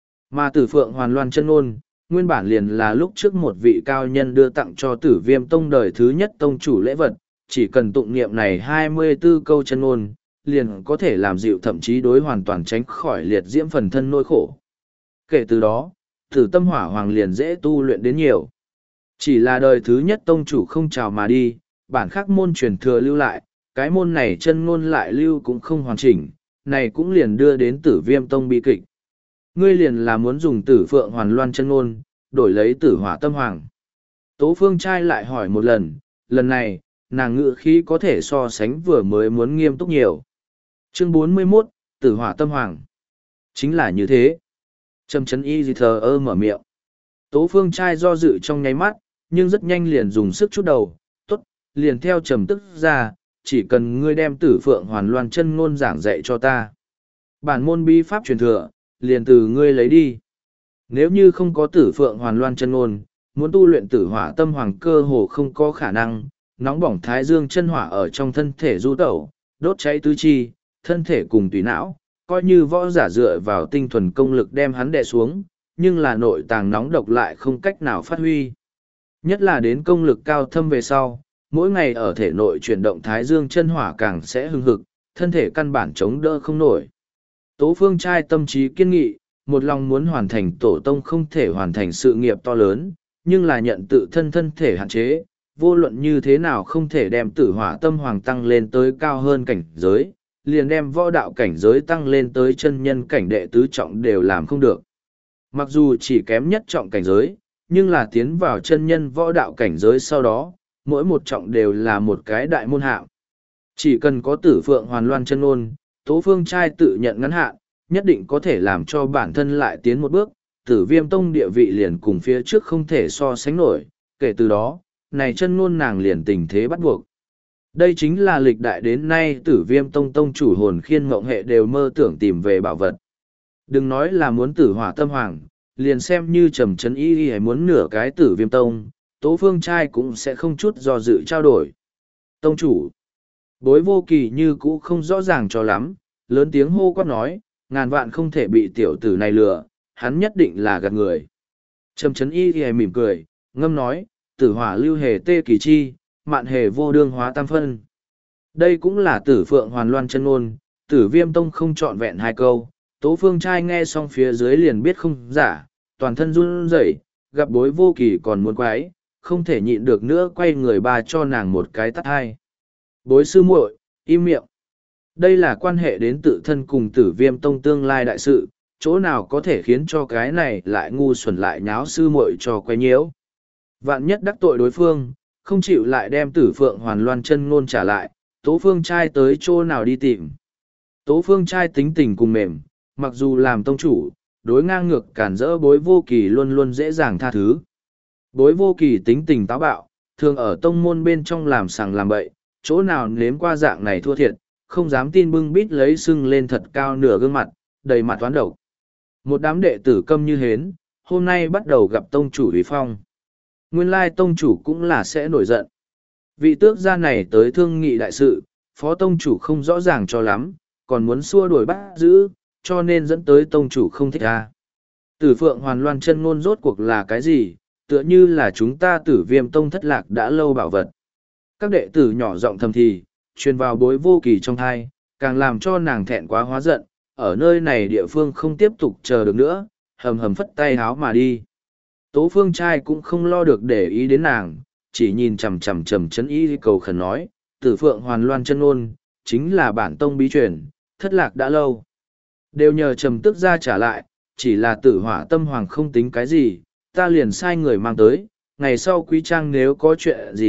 Mà Tử Phượng Hoàn Loan chân ngôn, nguyên bản liền là lúc trước một vị cao nhân đưa tặng cho Tử Viêm tông đời thứ nhất tông chủ lễ vật, chỉ cần tụng niệm này 24 câu chân ngôn, liền có thể làm dịu thậm chí đối hoàn toàn tránh khỏi liệt diễm phần thân nỗi khổ. Kể từ đó, Tử Tâm Hỏa Hoàng liền dễ tu luyện đến nhiều. Chỉ là đời thứ nhất tông chủ không chào mà đi, bản khắc môn truyền thừa lưu lại, cái môn này chân ngôn lại lưu cũng không hoàn chỉnh, này cũng liền đưa đến Tử Viêm tông bi kịch. Ngươi liền là muốn dùng Tử Phượng Hoàn Loan chân ngôn, đổi lấy Tử Hỏa Tâm Hoàng. Tố Phương trai lại hỏi một lần này, nàng ngữ khí có thể so sánh vừa mới muốn nghiêm túc nhiều. Chương 41, Tử Hỏa Tâm Hoàng. Chính là như thế. Trầm chấn y gì thờ ơ mở miệng. Tố Phương trai do dự trong nháy mắt, nhưng rất nhanh liền dùng sức chút đầu, tốt, liền theo trầm tức ra, chỉ cần ngươi đem Tử Phượng Hoàn Loan chân ngôn giảng dạy cho ta. Bản môn bí pháp truyền thừa, liền từ ngươi lấy đi. Nếu như không có Tử Phượng Hoàn Loan chân ngôn, muốn tu luyện Tử Hỏa Tâm Hoàng cơ hồ không có khả năng, nóng bỏng thái dương chân hỏa ở trong thân thể du tẩu, đốt cháy tứ chi, thân thể cùng tùy não, coi như võ giả dựa vào tinh thuần công lực đem hắn đè xuống, nhưng là nội tàng nóng độc lại không cách nào phát huy. Nhất là đến công lực cao thâm về sau, mỗi ngày ở thể nội chuyển động thái dương chân hỏa càng sẽ hưng hực, thân thể căn bản chống đỡ không nổi. Tố Phương trai tâm trí kiên nghị, một lòng muốn hoàn thành tổ tông không thể hoàn thành sự nghiệp to lớn, nhưng là nhận tự thân thể hạn chế, vô luận như thế nào không thể đem Tử Hỏa Tâm Hoàng tăng lên tới cao hơn cảnh giới, liền đem võ đạo cảnh giới tăng lên tới chân nhân cảnh đệ tứ trọng đều làm không được. Mặc dù chỉ kém nhất trọng cảnh giới, nhưng là tiến vào chân nhân võ đạo cảnh giới sau đó, mỗi một trọng đều là một cái đại môn hạng. Chỉ cần có Tử Phượng Hoàn Loan chân ngôn, Tố Phương trai tự nhận ngắn hạn, nhất định có thể làm cho bản thân lại tiến một bước, Tử Viêm tông địa vị liền cùng phía trước không thể so sánh nổi, kể từ đó, này chân ngôn nàng liền tình thế bắt buộc. Đây chính là lịch đại đến nay Tử Viêm tông tông chủ hồn khiên mộng hệ đều mơ tưởng tìm về bảo vật. Đừng nói là muốn Tử Hỏa Tâm Hoàng, liền xem như trầm chấn y hay muốn nửa cái Tử Viêm tông, Tố Phương trai cũng sẽ không chút do dự trao đổi. Tông chủ, Bối Vô Kỳ như cũ không rõ ràng cho lắm, lớn tiếng hô quát nói, ngàn vạn không thể bị tiểu tử này lừa, hắn nhất định là gạt người. Trầm chấn y thì mỉm cười, ngâm nói, Tử Hỏa lưu hề tê kỳ chi, mạn hề vô đương hóa tam phân. Đây cũng là Tử Phượng Hoàn Loan chân ngôn, Tử Viêm tông không trọn vẹn hai câu, Tố Phương trai nghe xong phía dưới liền biết không giả, toàn thân run rẩy, gặp Bối Vô Kỳ còn muốn quái, không thể nhịn được nữa quay người bà cho nàng một cái tát hai. Bối sư muội, im miệng. Đây là quan hệ đến tự thân cùng Tử Viêm tông tương lai đại sự, chỗ nào có thể khiến cho cái này lại ngu xuẩn lại nháo sư muội cho quay nhiễu. Vạn nhất đắc tội đối phương, không chịu lại đem Tử Phượng Hoàn Loan chân ngôn trả lại, Tố Phương trai tới chỗ nào đi tìm. Tố Phương trai tính tình cùng mềm, mặc dù làm tông chủ, đối ngang ngược cản rỡ Bối Vô Kỳ luôn luôn dễ dàng tha thứ. Bối Vô Kỳ tính tình táo bạo, thường ở tông môn bên trong làm sằng làm bậy, chỗ nào nếm qua dạng này thua thiệt, không dám tin bưng bít lấy sưng lên thật cao nửa gương mặt, đầy mặt toán độc. Một đám đệ tử câm như hến, hôm nay bắt đầu gặp tông chủ uy phong. Nguyên lai tông chủ cũng là sẽ nổi giận. Vị tước gia này tới thương nghị đại sự, phó tông chủ không rõ ràng cho lắm, còn muốn xua đuổi bắt giữ, cho nên dẫn tới tông chủ không thích ra. Tử Phượng Hoàn Loan chân ngôn rốt cuộc là cái gì, tựa như là chúng ta Tử Viêm tông thất lạc đã lâu bảo vật. Các đệ tử nhỏ giọng thầm thì, truyền vào Bối Vô Kỳ trong thai, càng làm cho nàng thẹn quá hóa giận, ở nơi này địa phương không tiếp tục chờ được nữa, hầm hầm phất tay háo mà đi. Tố Phương trai cũng không lo được để ý đến nàng, chỉ nhìn chằm chằm trầm chấn ý cầu khẩn nói, Tử Phượng Hoàn Loan chân ngôn, chính là bản tông bí truyền, thất lạc đã lâu. Đều nhờ trầm tức ra trả lại, chỉ là Tử Hỏa Tâm Hoàng không tính cái gì, ta liền sai người mang tới, ngày sau quý trang nếu có chuyện gì,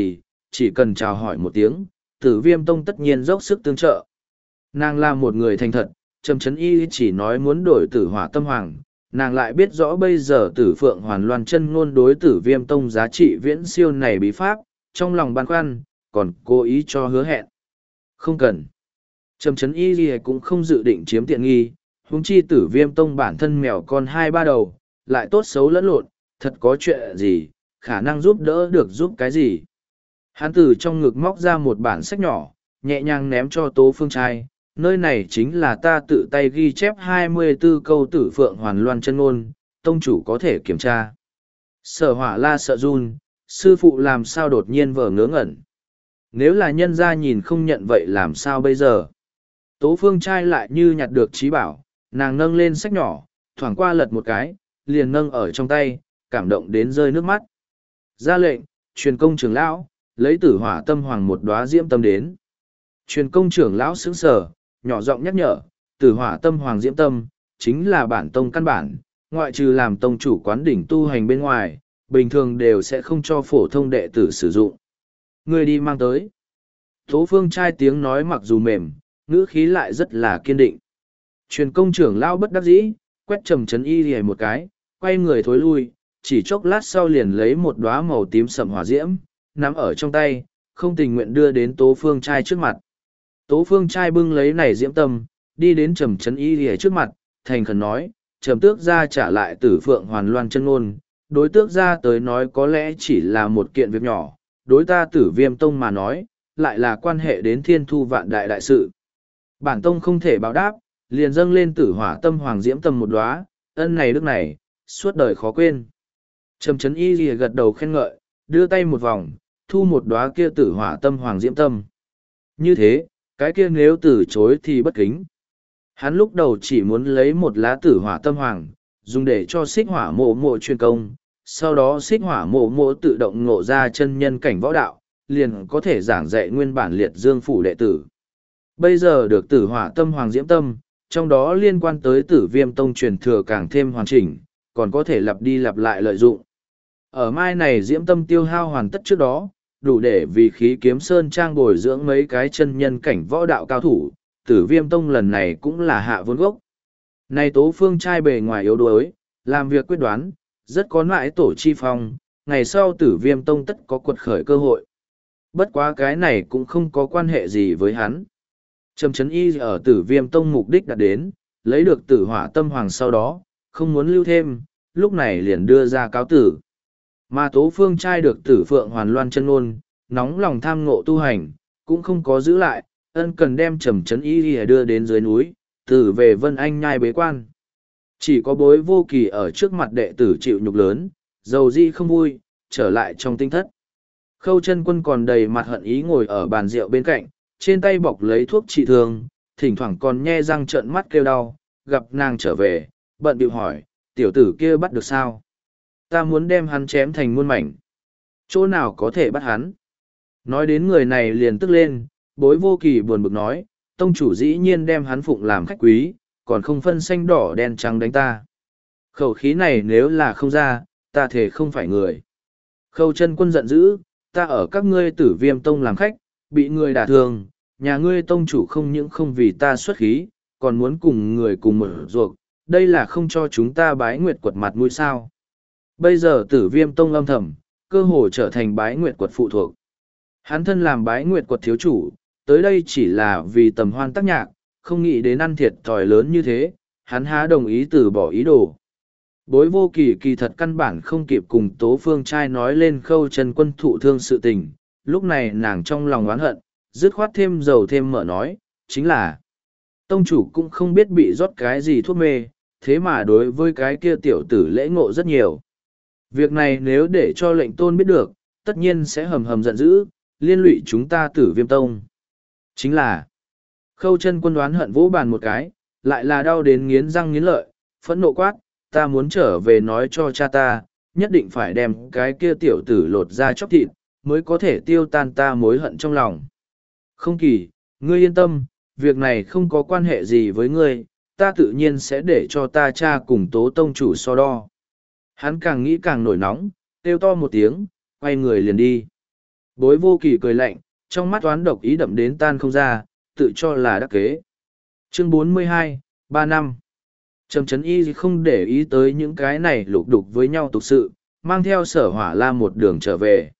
chỉ cần chào hỏi một tiếng, Tử Viêm Tông tất nhiên dốc sức tương trợ. Nàng là một người thành thật, Trầm Chấn Y chỉ nói muốn đổi Tử Hỏa Tâm Hoàng, nàng lại biết rõ bây giờ Tử Phượng Hoàn Loan chân ngôn đối Tử Viêm Tông giá trị viễn siêu này bí pháp, trong lòng băn khoăn, còn cố ý cho hứa hẹn. Không cần. Trầm Chấn Y cũng không dự định chiếm tiện nghi, huống chi Tử Viêm Tông bản thân mèo con hai ba đầu, lại tốt xấu lẫn lộn, thật có chuyện gì, khả năng giúp đỡ được giúp cái gì. Hắn từ trong ngực móc ra một bản sách nhỏ, nhẹ nhàng ném cho Tố Phương trai, nơi này chính là ta tự tay ghi chép 24 câu Tử Phượng Hoàn Loan chân ngôn, tông chủ có thể kiểm tra. Sở Hỏa la sợ run, sư phụ làm sao đột nhiên vờ ngớ ngẩn. Nếu là nhân gia nhìn không nhận vậy làm sao bây giờ? Tố Phương trai lại như nhặt được trí bảo, nàng nâng lên sách nhỏ, thoảng qua lật một cái, liền nâng ở trong tay, cảm động đến rơi nước mắt. Ra lệnh, truyền công trưởng lão, lấy Tử Hỏa Tâm Hoàng một đóa diễm tâm đến. Truyền công trưởng lão sững sờ, nhỏ giọng nhắc nhở, Tử Hỏa Tâm Hoàng diễm tâm, chính là bản tông căn bản, ngoại trừ làm tông chủ quán đỉnh tu hành bên ngoài, bình thường đều sẽ không cho phổ thông đệ tử sử dụng. Người đi mang tới. Tố Phương trai tiếng nói mặc dù mềm, ngữ khí lại rất là kiên định. Truyền công trưởng lão bất đắc dĩ, quét Trầm Chấn Y lìa một cái, quay người thối lui, chỉ chốc lát sau liền lấy một đóa màu tím sậm hỏa diễm, nắm ở trong tay, không tình nguyện đưa đến Tố Phương trai trước mặt. Tố Phương trai bưng lấy này diễm tâm, đi đến Trầm Chấn Y lìa trước mặt, thành khẩn nói, Trầm tước gia trả lại Tử Phượng Hoàn Loan chân ngôn, đối tước gia tới nói có lẽ chỉ là một kiện việc nhỏ, đối ta Tử Viêm Tông mà nói, lại là quan hệ đến thiên thu vạn đại đại sự. Bản tông không thể báo đáp, liền dâng lên Tử Hỏa Tâm Hoàng diễm tâm một đóa, ân này đức này, suốt đời khó quên. Trầm Chấn Y lìa gật đầu khen ngợi, đưa tay một vòng, thu một đóa kia Tử Hỏa Tâm Hoàng diễm tâm. Như thế, cái kia nếu từ chối thì bất kính. Hắn lúc đầu chỉ muốn lấy một lá Tử Hỏa Tâm Hoàng, dùng để cho Xích Hỏa Mộ Mộ chuyên công, sau đó Xích Hỏa Mộ Mộ tự động ngộ ra chân nhân cảnh võ đạo, liền có thể giảng dạy nguyên bản liệt dương phủ đệ tử. Bây giờ được Tử Hỏa Tâm Hoàng diễm tâm, trong đó liên quan tới Tử Viêm Tông truyền thừa càng thêm hoàn chỉnh, còn có thể lặp đi lặp lại lợi dụng. Ở mai này diễm tâm tiêu hao hoàn tất trước đó, đủ để vì khí kiếm sơn trang bồi dưỡng mấy cái chân nhân cảnh võ đạo cao thủ, Tử Viêm Tông lần này cũng là hạ vốn gốc. Này Tố Phương trai bề ngoài yếu đuối, làm việc quyết đoán, rất có nại tổ chi phong, ngày sau Tử Viêm Tông tất có quật khởi cơ hội. Bất quá cái này cũng không có quan hệ gì với hắn. Trầm Chấn Y ở Tử Viêm Tông mục đích đã đến, lấy được Tử Hỏa Tâm Hoàng sau đó, không muốn lưu thêm, lúc này liền đưa ra cáo tử. Mà Tố Phương trai được Tử Phượng Hoàn Loan chân ngôn, nóng lòng tham ngộ tu hành, cũng không có giữ lại, ân cần đem Trầm Chấn Y đưa đến dưới núi, từ về Vân Anh nhai bế quan. Chỉ có Bối Vô Kỳ ở trước mặt đệ tử chịu nhục lớn, dầu di không vui, trở lại trong tinh thất. Khâu Chân Quân còn đầy mặt hận ý ngồi ở bàn rượu bên cạnh, trên tay bọc lấy thuốc trị thương, thỉnh thoảng còn nhe răng trợn mắt kêu đau, gặp nàng trở về, bận bịu hỏi, tiểu tử kia bắt được sao? Ta muốn đem hắn chém thành muôn mảnh. Chỗ nào có thể bắt hắn? Nói đến người này liền tức lên, Bối Vô Kỳ buồn bực nói, tông chủ dĩ nhiên đem hắn phụng làm khách quý, còn không phân xanh đỏ đen trắng đánh ta. Khẩu khí này nếu là không ra, ta thể không phải người. Khâu Chân Quân giận dữ, ta ở các ngươi Tử Viêm Tông làm khách, bị người đả thương, nhà ngươi tông chủ không những không vì ta xuất khí, còn muốn cùng người cùng mở ruột, đây là không cho chúng ta Bái Nguyệt Quật mặt mũi sao. Bây giờ Tử Viêm Tông âm thầm, cơ hồ trở thành Bái Nguyệt Quật phụ thuộc. Hắn thân làm Bái Nguyệt Quật thiếu chủ, tới đây chỉ là vì tầm hoan tác nhạc, không nghĩ đến ăn thiệt thòi lớn như thế, hắn há đồng ý từ bỏ ý đồ. Bối Vô Kỳ kỳ thật căn bản không kịp cùng Tố Phương trai nói lên Khâu Chân Quân thụ thương sự tình, lúc này nàng trong lòng oán hận, dứt khoát thêm dầu thêm mỡ nói, chính là tông chủ cũng không biết bị rót cái gì thuốc mê, thế mà đối với cái kia tiểu tử lễ ngộ rất nhiều. Việc này nếu để cho lệnh tôn biết được, tất nhiên sẽ hầm hầm giận dữ, liên lụy chúng ta Tử Viêm Tông. Chính là Khâu Chân Quân đoán hận vỗ bàn một cái, lại là đau đến nghiến răng nghiến lợi, phẫn nộ quát, ta muốn trở về nói cho cha ta, nhất định phải đem cái kia tiểu tử lột ra chóc thịt, mới có thể tiêu tan ta mối hận trong lòng. Không Kỳ, ngươi yên tâm, việc này không có quan hệ gì với ngươi, ta tự nhiên sẽ để cho ta cha cùng Tố tông chủ so đo. Hắn càng nghĩ càng nổi nóng, kêu to một tiếng, quay người liền đi. Bối vô kỳ cười lạnh, trong mắt toán độc ý đậm đến tan không ra, tự cho là đắc kế. Chương 42, 3 năm. Trầm Trấn Y không để ý tới những cái này lục đục với nhau tục sự, mang theo Sở Hỏa La một đường trở về.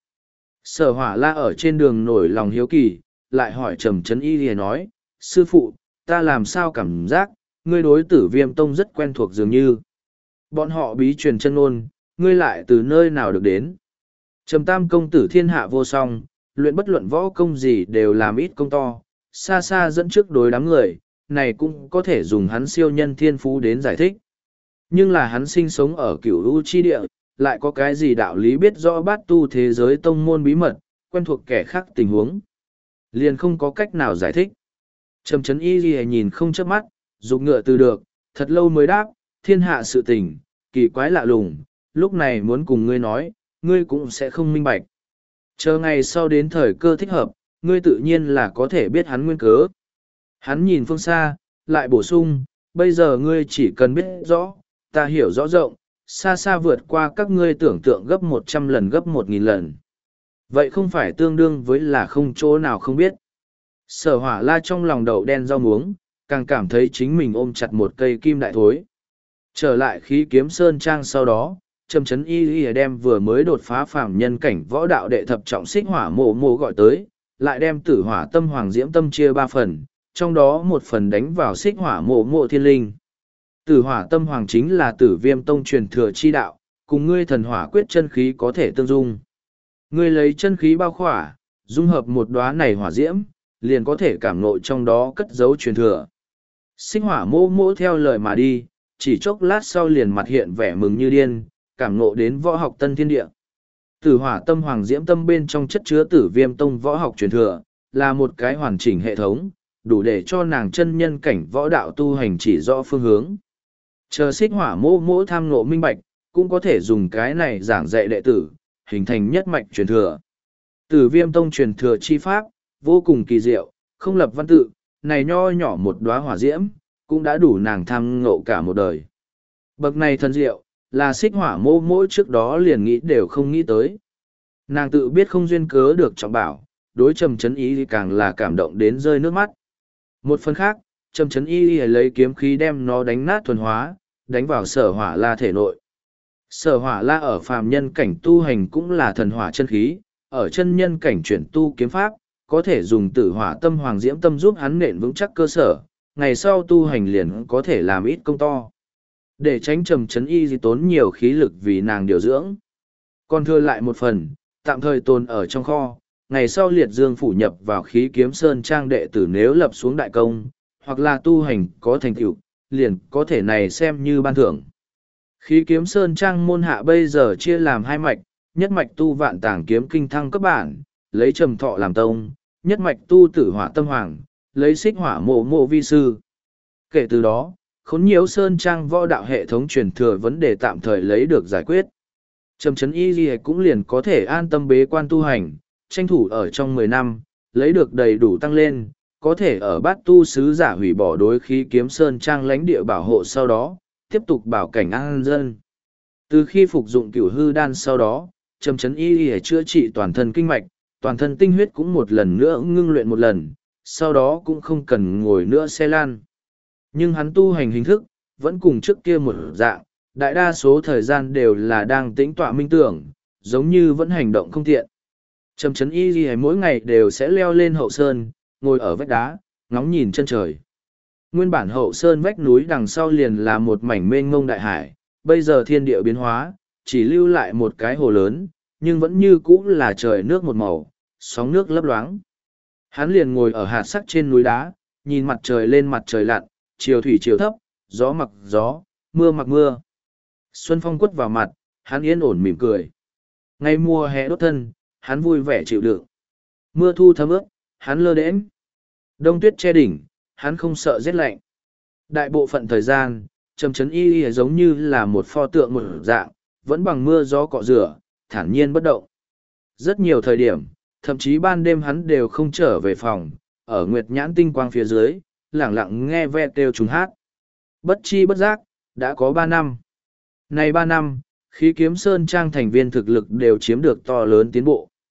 Sở Hỏa La ở trên đường nổi lòng hiếu kỳ, lại hỏi Trầm Trấn Y thì nói, sư phụ, ta làm sao cảm giác, ngươi đối Tử Viêm Tông rất quen thuộc dường như. Bọn họ bí truyền chân ngôn, ngươi lại từ nơi nào được đến. Trầm Tam công tử thiên hạ vô song, luyện bất luận võ công gì đều làm ít công to, xa xa dẫn trước đối đám người, này cũng có thể dùng hắn siêu nhân thiên phú đến giải thích. Nhưng là hắn sinh sống ở cửu u chi địa, lại có cái gì đạo lý biết rõ bát tu thế giới tông môn bí mật, quen thuộc kẻ khác tình huống. Liền không có cách nào giải thích. Trầm Trấn Y Ghi nhìn không chớp mắt, dục ngựa từ được, thật lâu mới đáp, thiên hạ sự tình, kỳ quái lạ lùng, lúc này muốn cùng ngươi nói, ngươi cũng sẽ không minh bạch. Chờ ngày sau đến thời cơ thích hợp, ngươi tự nhiên là có thể biết hắn nguyên cớ. Hắn nhìn phương xa, lại bổ sung, bây giờ ngươi chỉ cần biết rõ, ta hiểu rõ rộng, xa xa vượt qua các ngươi tưởng tượng gấp 100 lần gấp 1000 lần. Vậy không phải tương đương với là không chỗ nào không biết. Sở Hỏa La trong lòng đậu đen rau muống, càng cảm thấy chính mình ôm chặt một cây kim đại thối. Trở lại khí kiếm sơn trang sau đó, Trầm Trấn Y đem vừa mới đột phá phàm nhân cảnh võ đạo đệ thập trọng xích hỏa mộ mộ gọi tới, lại đem tử hỏa tâm hoàng diễm tâm chia 3 phần, trong đó một phần đánh vào xích hỏa mộ mộ thiên linh. Tử hỏa tâm hoàng chính là Tử Viêm Tông truyền thừa chi đạo, cùng ngươi thần hỏa quyết chân khí có thể tương dung. Ngươi lấy chân khí bao khỏa, dung hợp một đóa này hỏa diễm, liền có thể cảm ngộ trong đó cất giấu truyền thừa. Xích hỏa mộ mộ theo lời mà đi, chỉ chốc lát sau liền mặt hiện vẻ mừng như điên, cảm ngộ đến võ học tân thiên địa. Tử hỏa tâm hoàng diễm tâm bên trong chất chứa Tử Viêm Tông võ học truyền thừa, là một cái hoàn chỉnh hệ thống, đủ để cho nàng chân nhân cảnh võ đạo tu hành chỉ rõ phương hướng. Chờ xích hỏa mô mô tham ngộ minh bạch, cũng có thể dùng cái này giảng dạy đệ tử, hình thành nhất mạch truyền thừa. Tử Viêm Tông truyền thừa chi pháp, vô cùng kỳ diệu, không lập văn tự, này nho nhỏ một đóa hỏa diễm, cũng đã đủ nàng tham ngộ cả một đời. Bậc này thần diệu, là xích hỏa mô mỗi trước đó liền nghĩ đều không nghĩ tới. Nàng tự biết không duyên cớ được trọng bảo, đối Trầm Trấn Y càng là cảm động đến rơi nước mắt. Một phần khác, Trầm Trấn Y lấy kiếm khí đem nó đánh nát thuần hóa, đánh vào Sở Hỏa La thể nội. Sở Hỏa La ở phàm nhân cảnh tu hành cũng là thần hỏa chân khí, ở chân nhân cảnh chuyển tu kiếm pháp, có thể dùng tử hỏa tâm hoàng diễm tâm giúp hắn nện vững chắc cơ sở, ngày sau tu hành liền có thể làm ít công to. Để tránh Trầm Trấn Y tốn nhiều khí lực vì nàng điều dưỡng. Còn thừa lại một phần, tạm thời tồn ở trong kho, ngày sau liệt dương phủ nhập vào khí kiếm sơn trang đệ tử nếu lập xuống đại công, hoặc là tu hành có thành tựu, liền có thể này xem như ban thưởng. Khí kiếm sơn trang môn hạ bây giờ chia làm 2 mạch, nhất mạch tu vạn tàng kiếm kinh thăng cấp bản, lấy Trầm Thọ làm tông, nhất mạch tu tử hỏa tâm hoàng, lấy xích hỏa mộ mộ vi sư. Kể từ đó, khốn nhiễu sơn trang võ đạo hệ thống truyền thừa vấn đề tạm thời lấy được giải quyết. Trầm Trấn Y cũng liền có thể an tâm bế quan tu hành, tranh thủ ở trong 10 năm, lấy được đầy đủ tăng lên, có thể ở bát tu sứ giả hủy bỏ đối khí kiếm sơn trang lãnh địa bảo hộ sau đó, tiếp tục bảo cảnh an dân. Từ khi phục dụng cửu hư đan sau đó, Trầm Trấn Y chữa trị toàn thân kinh mạch, toàn thân tinh huyết cũng một lần nữa ngưng luyện một lần, sau đó cũng không cần ngồi nữa xe lan. Nhưng hắn tu hành hình thức, vẫn cùng trước kia một dạng, đại đa số thời gian đều là đang tĩnh tọa minh tưởng, giống như vẫn hành động không tiện. Trầm Trấn Y mỗi ngày đều sẽ leo lên hậu sơn, ngồi ở vách đá, ngóng nhìn chân trời. Nguyên bản hậu sơn vách núi đằng sau liền là một mảnh mênh mông đại hải, bây giờ thiên địa biến hóa, chỉ lưu lại một cái hồ lớn, nhưng vẫn như cũ là trời nước một màu, sóng nước lấp loáng. Hắn liền ngồi ở hạt sắc trên núi đá, nhìn mặt trời lên mặt trời lặn, chiều thủy chiều thấp, gió mặc gió, mưa mặc mưa. Xuân phong quất vào mặt, hắn yên ổn mỉm cười. Ngày mùa hè đốt thân, hắn vui vẻ chịu đựng. Mưa thu thấm ướt, hắn lơ đễnh. Đông tuyết che đỉnh, hắn không sợ rét lạnh. Đại bộ phận thời gian, Trầm Trấn Y giống như là một pho tượng một dạng, vẫn bằng mưa gió cọ rửa, thản nhiên bất động. Rất nhiều thời điểm, thậm chí ban đêm hắn đều không trở về phòng, ở nguyệt nhãn tinh quang phía dưới, lẳng lặng nghe ve kêu chúng hát. Bất chi bất giác, đã có 3 năm. Này 3 năm, khí kiếm sơn trang thành viên thực lực đều chiếm được to lớn tiến bộ.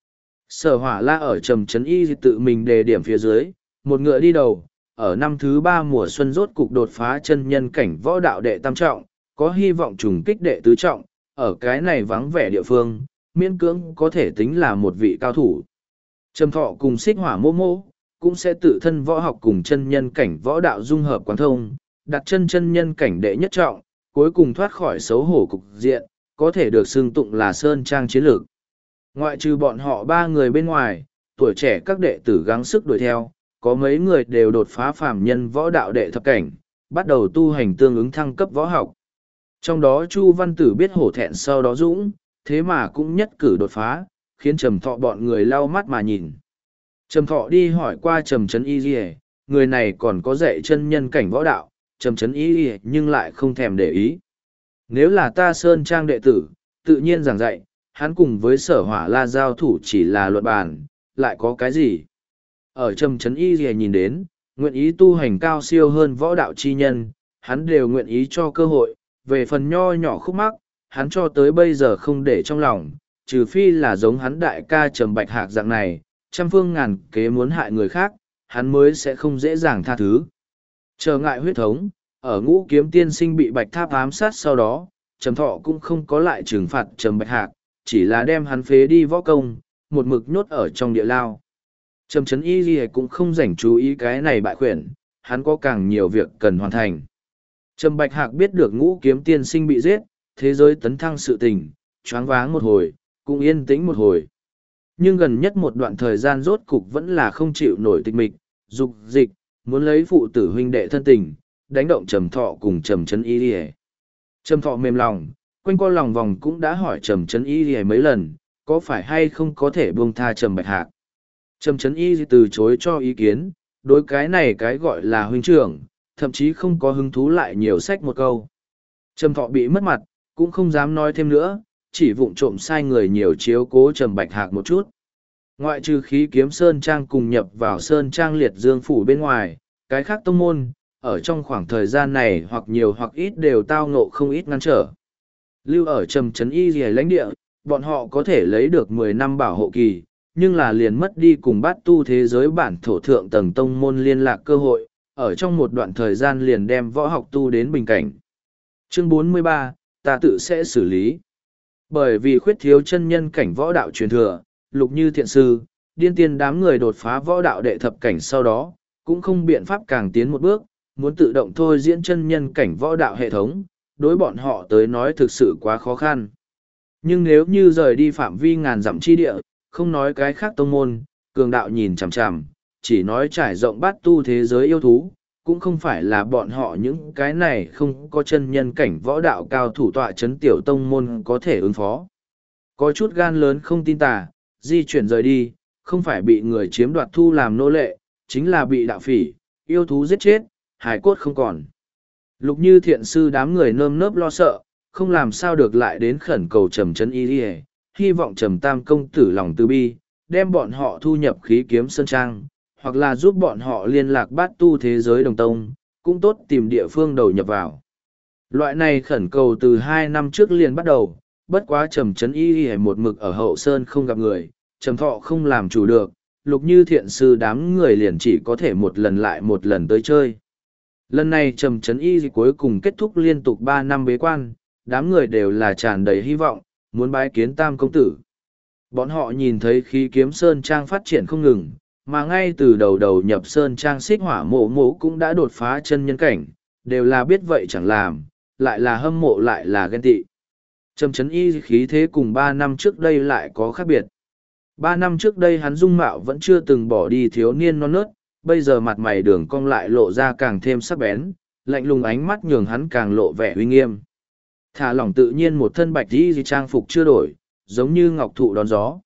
Sở Hỏa La ở Trầm Trấn Y tự mình đề điểm phía dưới, một ngựa đi đầu, ở năm thứ 3 mùa xuân rốt cục đột phá chân nhân cảnh võ đạo đệ tam trọng, có hy vọng trùng kích đệ tứ trọng, ở cái này vắng vẻ địa phương, miễn cưỡng có thể tính là một vị cao thủ. Trầm Thọ cùng Xích Hỏa Mô Mô, cũng sẽ tự thân võ học cùng chân nhân cảnh võ đạo dung hợp quán thông, đặt chân nhân cảnh đệ nhất trọng, cuối cùng thoát khỏi xấu hổ cục diện, có thể được xưng tụng là sơn trang chiến lược. Ngoại trừ bọn họ ba người bên ngoài, tuổi trẻ các đệ tử gắng sức đuổi theo, có mấy người đều đột phá phàm nhân võ đạo đệ thập cảnh, bắt đầu tu hành tương ứng thăng cấp võ học. Trong đó Chu Văn Tử biết hổ thẹn sau đó dũng, thế mà cũng nhất cử đột phá, khiến Trầm Thọ bọn người lau mắt mà nhìn. Trầm Thọ đi hỏi qua Trầm Trấn Y Lìa, người này còn có dạy chân nhân cảnh võ đạo, Trầm Trấn Y Lìa nhưng lại không thèm để ý. Nếu là ta sơn trang đệ tử, tự nhiên giảng dạy, hắn cùng với Sở Hỏa La giao thủ chỉ là luận bàn, lại có cái gì? Ở Trầm Trấn Y Lìa nhìn đến, nguyện ý tu hành cao siêu hơn võ đạo chi nhân, hắn đều nguyện ý cho cơ hội, về phần nho nhỏ khúc mắc, hắn cho tới bây giờ không để trong lòng, trừ phi là giống hắn đại ca Trầm Bạch Hạc dạng này, trăm phương ngàn kế muốn hại người khác, hắn mới sẽ không dễ dàng tha thứ. Trở ngại huyết thống, ở Ngũ Kiếm tiên sinh bị Bạch Tháp ám sát sau đó, Trầm Thọ cũng không có lại trừng phạt Trầm Bạch Hạc, chỉ là đem hắn phế đi võ công, một mực nhốt ở trong địa lao. Trầm Trấn Y Ghi cũng không rảnh chú ý cái này bại khuyển, hắn có càng nhiều việc cần hoàn thành. Trầm Bạch Hạc biết được Ngũ Kiếm tiên sinh bị giết, thế giới tấn thăng sự tình, choáng váng một hồi, cũng yên tĩnh một hồi. Nhưng gần nhất một đoạn thời gian rốt cục vẫn là không chịu nổi tịch mịch, dục dịch, muốn lấy phụ tử huynh đệ thân tình, đánh động Trầm Thọ cùng Trầm Trấn Y Ghi. Trầm Thọ mềm lòng, quanh co lòng vòng cũng đã hỏi Trầm Trấn Y Ghi mấy lần, có phải hay không có thể buông tha Trầm Bạch Hạc. Trầm Trấn Y từ chối cho ý kiến, đối cái này cái gọi là huynh trưởng, thậm chí không có hứng thú lại nhiều sách một câu. Trầm Thọ bị mất mặt, cũng không dám nói thêm nữa, chỉ vụng trộm sai người nhiều chiếu cố Trầm Bạch Hạc một chút. Ngoại trừ Khí Kiếm Sơn Trang cùng nhập vào Sơn Trang Liệt Dương Phủ bên ngoài, cái khác tông môn, ở trong khoảng thời gian này hoặc nhiều hoặc ít đều tao ngộ không ít ngăn trở. Lưu ở Trầm Trấn Y Lìa lãnh địa, bọn họ có thể lấy được 10 năm bảo hộ kỳ, nhưng là liền mất đi cùng bát tu thế giới bản thổ thượng tầng tông môn liên lạc cơ hội, ở trong một đoạn thời gian liền đem võ học tu đến bình cảnh. Chương 43, ta tự sẽ xử lý. Bởi vì khuyết thiếu chân nhân cảnh võ đạo truyền thừa, Lục Như Thiện Sư, điên tiên đám người đột phá võ đạo đệ thập cảnh sau đó, cũng không biện pháp càng tiến một bước, muốn tự động thôi diễn chân nhân cảnh võ đạo hệ thống, đối bọn họ tới nói thực sự quá khó khăn. Nhưng nếu như rời đi phạm vi ngàn dặm chi địa, không nói cái khác tông môn, cường đạo nhìn chằm chằm, chỉ nói trải rộng bát tu thế giới yêu thú, cũng không phải là bọn họ những cái này không có chân nhân cảnh võ đạo cao thủ tọa chấn tiểu tông môn có thể ứng phó. Có chút gan lớn không tin tà, di chuyển rời đi, không phải bị người chiếm đoạt thu làm nô lệ, chính là bị đạo phỉ, yêu thú giết chết, hài cốt không còn. Lục Như Thiện Sư đám người nơm nớp lo sợ, không làm sao được lại đến khẩn cầu Trầm Trấn Y Lìa, hy vọng Trầm Tam công tử lòng từ bi, đem bọn họ thu nhập Khí Kiếm Sơn Trang, hoặc là giúp bọn họ liên lạc bát tu thế giới đồng tông, cũng tốt tìm địa phương đầu nhập vào. Loại này khẩn cầu từ 2 năm trước liền bắt đầu, bất quá Trầm Trấn Y Lìa một mực ở hậu sơn không gặp người, Trầm Thọ không làm chủ được, Lục Như Thiện Sư đám người liền chỉ có thể một lần lại một lần tới chơi. Lần này Trầm Trấn Y cuối cùng kết thúc liên tục 3 năm bế quan, đám người đều là tràn đầy hy vọng, muốn bái kiến Tam công tử. Bọn họ nhìn thấy Khí Kiếm Sơn Trang phát triển không ngừng, mà ngay từ đầu nhập Sơn Trang Xích Hỏa Mộ Mộ cũng đã đột phá chân nhân cảnh, đều là biết vậy chẳng làm, lại là hâm mộ lại là ghen tị. Trầm Trấn Y khí thế cùng 3 năm trước đây lại có khác biệt. 3 năm trước đây hắn dung mạo vẫn chưa từng bỏ đi thiếu niên non nớt, bây giờ mặt mày đường cong lại lộ ra càng thêm sắc bén, lạnh lùng ánh mắt nhường hắn càng lộ vẻ uy nghiêm. Thả lỏng tự nhiên một thân bạch y trang phục chưa đổi, giống như ngọc thụ đón gió.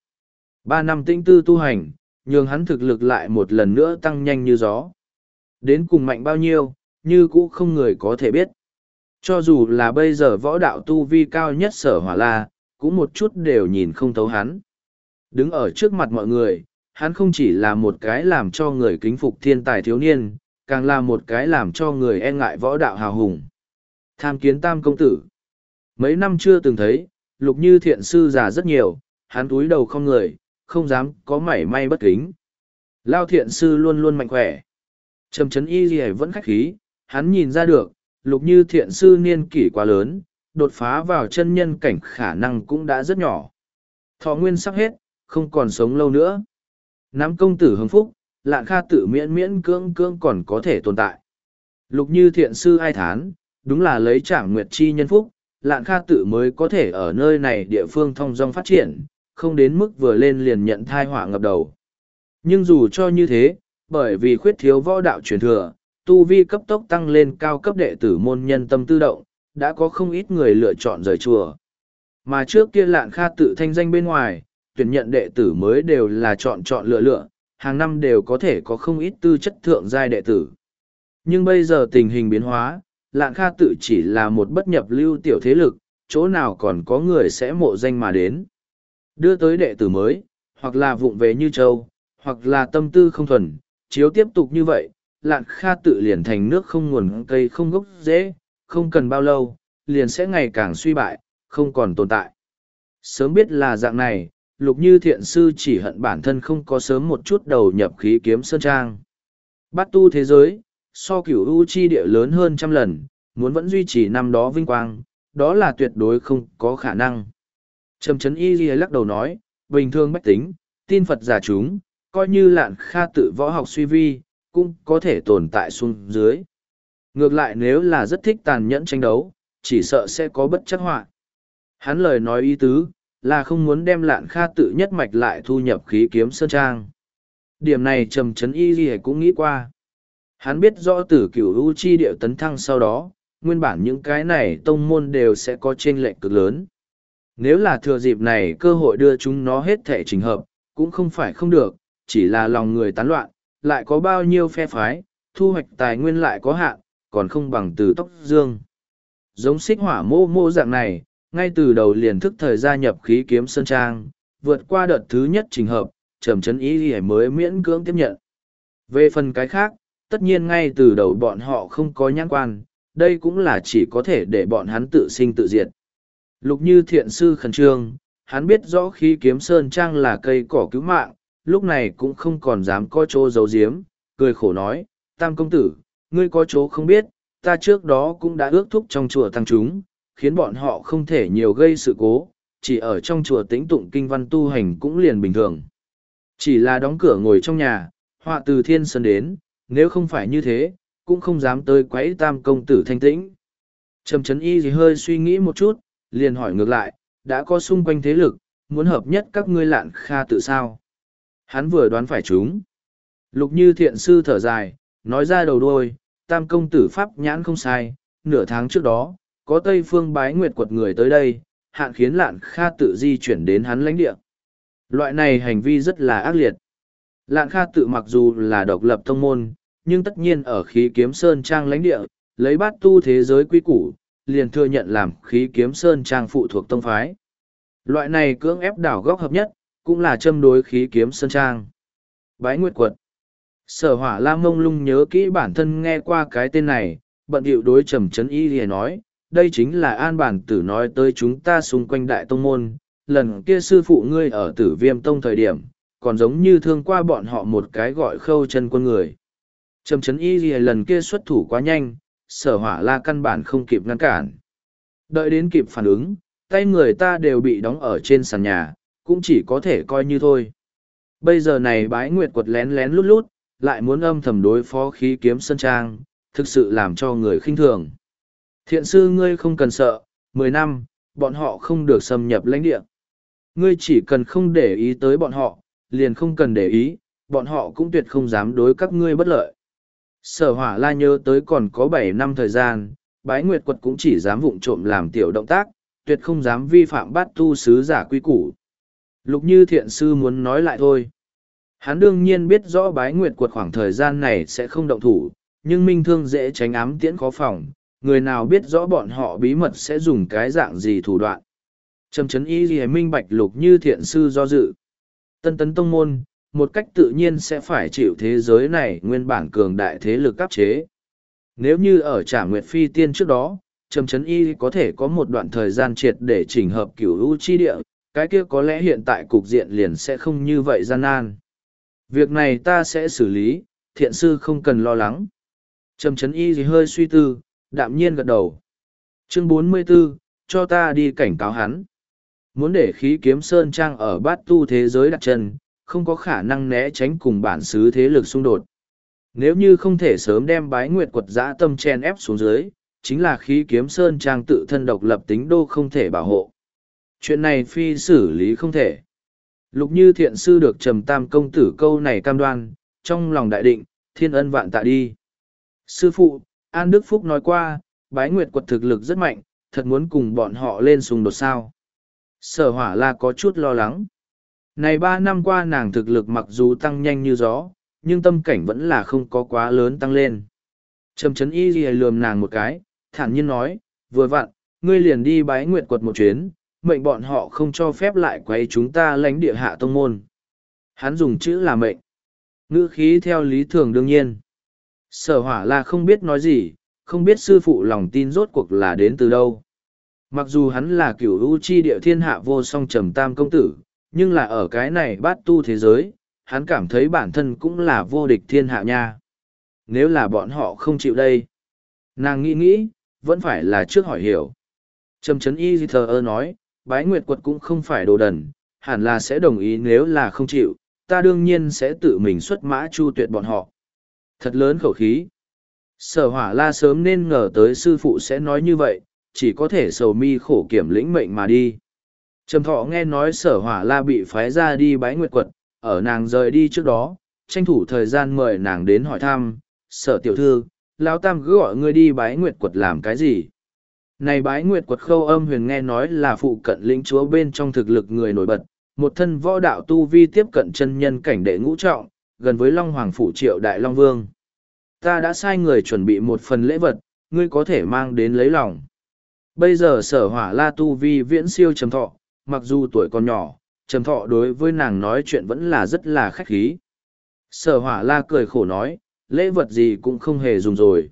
3 năm tinh tư tu hành, nhường hắn thực lực lại một lần nữa tăng nhanh như gió. Đến cùng mạnh bao nhiêu, như cũ không người có thể biết. Cho dù là bây giờ võ đạo tu vi cao nhất Sở Hỏa La, cũng một chút đều nhìn không thấu hắn. Đứng ở trước mặt mọi người, hắn không chỉ là một cái làm cho người kính phục thiên tài thiếu niên, càng là một cái làm cho người e ngại võ đạo hào hùng. Tham kiến Tam công tử. Mấy năm chưa từng thấy, Lục Như Thiện Sư già rất nhiều, hắn túi đầu không người, không dám có mảy may bất kính. Lao thiện sư luôn luôn mạnh khỏe. Trầm Trấn Y Ghi vẫn khách khí, hắn nhìn ra được, Lục Như thiện sư niên kỷ quá lớn, đột phá vào chân nhân cảnh khả năng cũng đã rất nhỏ. Thọ nguyên sắp hết, không còn sống lâu nữa. Nắm công tử hưng phúc, Lạn Kha tự miễn miễn cưỡng cưỡng còn có thể tồn tại. Lục Như thiện sư ai thán, đúng là lấy Trảm Nguyệt chi nhân phúc, Lạn Kha tự mới có thể ở nơi này địa phương thong dong phát triển, không đến mức vừa lên liền nhận thai họa ngập đầu. Nhưng dù cho như thế, bởi vì khuyết thiếu võ đạo truyền thừa, tu vi cấp tốc tăng lên cao cấp đệ tử môn nhân tâm tư động, đã có không ít người lựa chọn rời chùa. Mà trước kia Lạn Kha tự thanh danh bên ngoài, tuyển nhận đệ tử mới đều là chọn lựa, hàng năm đều có thể có không ít tư chất thượng giai đệ tử. Nhưng bây giờ tình hình biến hóa, Lạn Kha tự chỉ là một bất nhập lưu tiểu thế lực, chỗ nào còn có người sẽ mộ danh mà đến. Đưa tới đệ tử mới, hoặc là vụng về như châu, hoặc là tâm tư không thuần, chiếu tiếp tục như vậy, Lạn Kha tự liền thành nước không nguồn cây không gốc rễ, không cần bao lâu, liền sẽ ngày càng suy bại, không còn tồn tại. Sớm biết là dạng này, Lục Như thiện sư chỉ hận bản thân không có sớm một chút đầu nhập khí kiếm sơn trang. Bát tu thế giới, so cửu u chi địa lớn hơn trăm lần, muốn vẫn duy trì năm đó vinh quang, đó là tuyệt đối không có khả năng. Trầm Trấn Y Ghi lắc đầu nói, bình thường bách tính, tin Phật giả chúng, coi như Lạn Kha tự võ học suy vi, cũng có thể tồn tại xuống dưới. Ngược lại nếu là rất thích tàn nhẫn tranh đấu, chỉ sợ sẽ có bất trắc họa. Hắn lời nói ý tứ, là không muốn đem Lạn Kha tự nhất mạch lại thu nhập khí kiếm sơn trang. Điểm này Trầm Trấn Y Ghi cũng nghĩ qua. Hắn biết rõ từ cửu u chi điệu tấn thăng sau đó, nguyên bản những cái này tông môn đều sẽ có chênh lệch cực lớn. Nếu là thừa dịp này cơ hội đưa chúng nó hết thể trình hợp, cũng không phải không được, chỉ là lòng người tán loạn, lại có bao nhiêu phe phái, thu hoạch tài nguyên lại có hạn, còn không bằng từ tóc dương. Giống xích hỏa mô dạng này, ngay từ đầu liền thức thời gia nhập khí kiếm sơn trang, vượt qua đợt thứ nhất trình hợp, Trầm Trấn Y Ghi mới miễn cưỡng tiếp nhận. Về phần cái khác, tất nhiên ngay từ đầu bọn họ không có nhãn quan, đây cũng là chỉ có thể để bọn hắn tự sinh tự diệt. Lục Như thiện sư khẩn trương, hắn biết rõ khí kiếm sơn trang là cây cỏ cứu mạng, lúc này cũng không còn dám có chỗ giấu giếm, cười khổ nói, Tam công tử, ngươi có chỗ không biết, ta trước đó cũng đã ước thúc trong chùa tăng chúng, khiến bọn họ không thể nhiều gây sự cố, chỉ ở trong chùa tĩnh tụng kinh văn tu hành cũng liền bình thường. Chỉ là đóng cửa ngồi trong nhà, họa từ thiên sơn đến, nếu không phải như thế, cũng không dám tới quấy Tam công tử thanh tĩnh. Trầm Trấn Y thì hơi suy nghĩ một chút, liền hỏi ngược lại, đã có xung quanh thế lực, muốn hợp nhất các ngươi Lạn Kha tự sao? Hắn vừa đoán phải chúng. Lục Như thiện sư thở dài, nói ra đầu đuôi, Tam công tử pháp nhãn không sai, nửa tháng trước đó, có Tây Phương Bái Nguyệt quật người tới đây, hạn khiến Lạn Kha tự di chuyển đến hắn lãnh địa. Loại này hành vi rất là ác liệt. Lạn Kha tự mặc dù là độc lập tông môn, nhưng tất nhiên ở khí kiếm sơn trang lãnh địa, lấy bát tu thế giới quy củ, liền thừa nhận làm khí kiếm sơn trang phụ thuộc tông phái. Loại này cưỡng ép đảo góc hợp nhất, cũng là châm đối khí kiếm sơn trang. Bái Nguyệt quật. Sở Hỏa Lam mông lung nhớ kỹ bản thân nghe qua cái tên này, bận điệu đối Trầm Trấn Y liền nói, đây chính là An Bản Tử nói tới chúng ta xung quanh đại tông môn, lần kia sư phụ ngươi ở Tử Viêm tông thời điểm, còn giống như thương qua bọn họ một cái gọi Khâu Chân Quân người. Trầm Trấn Y lần kia xuất thủ quá nhanh, Sở Hỏa La căn bản không kịp ngăn cản. Đợi đến kịp phản ứng, tay người ta đều bị đóng ở trên sàn nhà, cũng chỉ có thể coi như thôi. Bây giờ này Bái Nguyệt quật lén lén lút lút, lại muốn âm thầm đối phó khí kiếm sơn trang, thực sự làm cho người khinh thường. Thiện sư ngươi không cần sợ, 10 năm, bọn họ không được xâm nhập lãnh địa. Ngươi chỉ cần không để ý tới bọn họ, liền không cần để ý, bọn họ cũng tuyệt không dám đối các ngươi bất lợi. Sở Hỏa La nhớ tới còn có 7 năm thời gian, Bái Nguyệt quật cũng chỉ dám vụng trộm làm tiểu động tác, tuyệt không dám vi phạm bát tu sứ giả quy củ. Lục Như thiện sư muốn nói lại thôi. Hắn đương nhiên biết rõ Bái Nguyệt quật khoảng thời gian này sẽ không động thủ, nhưng minh thương dễ tránh ám tiễn khó phòng, người nào biết rõ bọn họ bí mật sẽ dùng cái dạng gì thủ đoạn. Trầm Trấn Y Ghi minh bạch Lục Như thiện sư do dự. Tân tấn tông môn, một cách tự nhiên sẽ phải chịu thế giới này nguyên bản cường đại thế lực áp chế. Nếu như ở Trảm Nguyệt Phi Tiên trước đó, Trầm Trấn Y có thể có một đoạn thời gian triệt để chỉnh hợp cửu u chi địa, cái kia có lẽ hiện tại cục diện liền sẽ không như vậy gian nan. Việc này ta sẽ xử lý, thiện sư không cần lo lắng. Trầm Trấn Y gì hơi suy tư, đạm nhiên gật đầu. Chương 44, cho ta đi cảnh cáo hắn. Muốn để khí kiếm sơn trang ở bát tu thế giới đặt chân, không có khả năng né tránh cùng bản xứ thế lực xung đột. Nếu như không thể sớm đem bái nguyệt quật dã tâm chen ép xuống dưới, chính là khí kiếm sơn trang tự thân độc lập tính đô không thể bảo hộ. Chuyện này phi xử lý không thể. Lục Như Thiện sư được Trầm Tam công tử câu này cam đoan, trong lòng đại định, thiên ân vạn tạ đi. Sư phụ, An Đức Phúc nói qua, bái nguyệt quật thực lực rất mạnh, thật muốn cùng bọn họ lên xung đột sao. Sở Hỏa La có chút lo lắng. Này 3 năm qua nàng thực lực mặc dù tăng nhanh như gió, nhưng tâm cảnh vẫn là không có quá lớn tăng lên. Trầm Trấn Y lườm nàng một cái, thản nhiên nói, vừa vặn, ngươi liền đi bái nguyệt quật một chuyến, mệnh bọn họ không cho phép lại quấy chúng ta lãnh địa hạ tông môn. Hắn dùng chữ là mệnh. Ngữ khí theo lý thường đương nhiên. Sở Hỏa La không biết nói gì, không biết sư phụ lòng tin rốt cuộc là đến từ đâu. Mặc dù hắn là cửu u chi địa thiên hạ vô song Trầm Tam công tử, nhưng là ở cái này bát tu thế giới, hắn cảm thấy bản thân cũng là vô địch thiên hạ nha. Nếu là bọn họ không chịu đây, nàng nghĩ, vẫn phải là trước hỏi hiểu. Trầm Trấn Y thờ ơ nói, bái nguyệt quật cũng không phải đồ đần, hẳn là sẽ đồng ý nếu là không chịu, ta đương nhiên sẽ tự mình xuất mã chu tuyệt bọn họ. Thật lớn khẩu khí. Sở Hỏa La sớm nên ngờ tới sư phụ sẽ nói như vậy, chỉ có thể sầu mi khổ kiểm lĩnh mệnh mà đi. Trầm Thọ nghe nói Sở Hỏa La bị phái ra đi bái nguyệt quật, ở nàng rời đi trước đó, tranh thủ thời gian mời nàng đến hỏi thăm, Sở tiểu thư, Lão Tam cứ gọi ngươi đi bái nguyệt quật làm cái gì? Này bái nguyệt quật Khâu Âm Huyền nghe nói là phụ cận lĩnh chúa bên trong thực lực người nổi bật, một thân võ đạo tu vi tiếp cận chân nhân cảnh đệ ngũ trọng, gần với Long Hoàng Phủ Triệu Đại Long Vương. Ta đã sai người chuẩn bị một phần lễ vật, ngươi có thể mang đến lấy lòng. Bây giờ Sở Hỏa La tu vi viễn siêu Trầm Thọ, mặc dù tuổi còn nhỏ, Trầm Thọ đối với nàng nói chuyện vẫn là rất là khách khí. Sở Hỏa La cười khổ nói, lễ vật gì cũng không hề dùng rồi.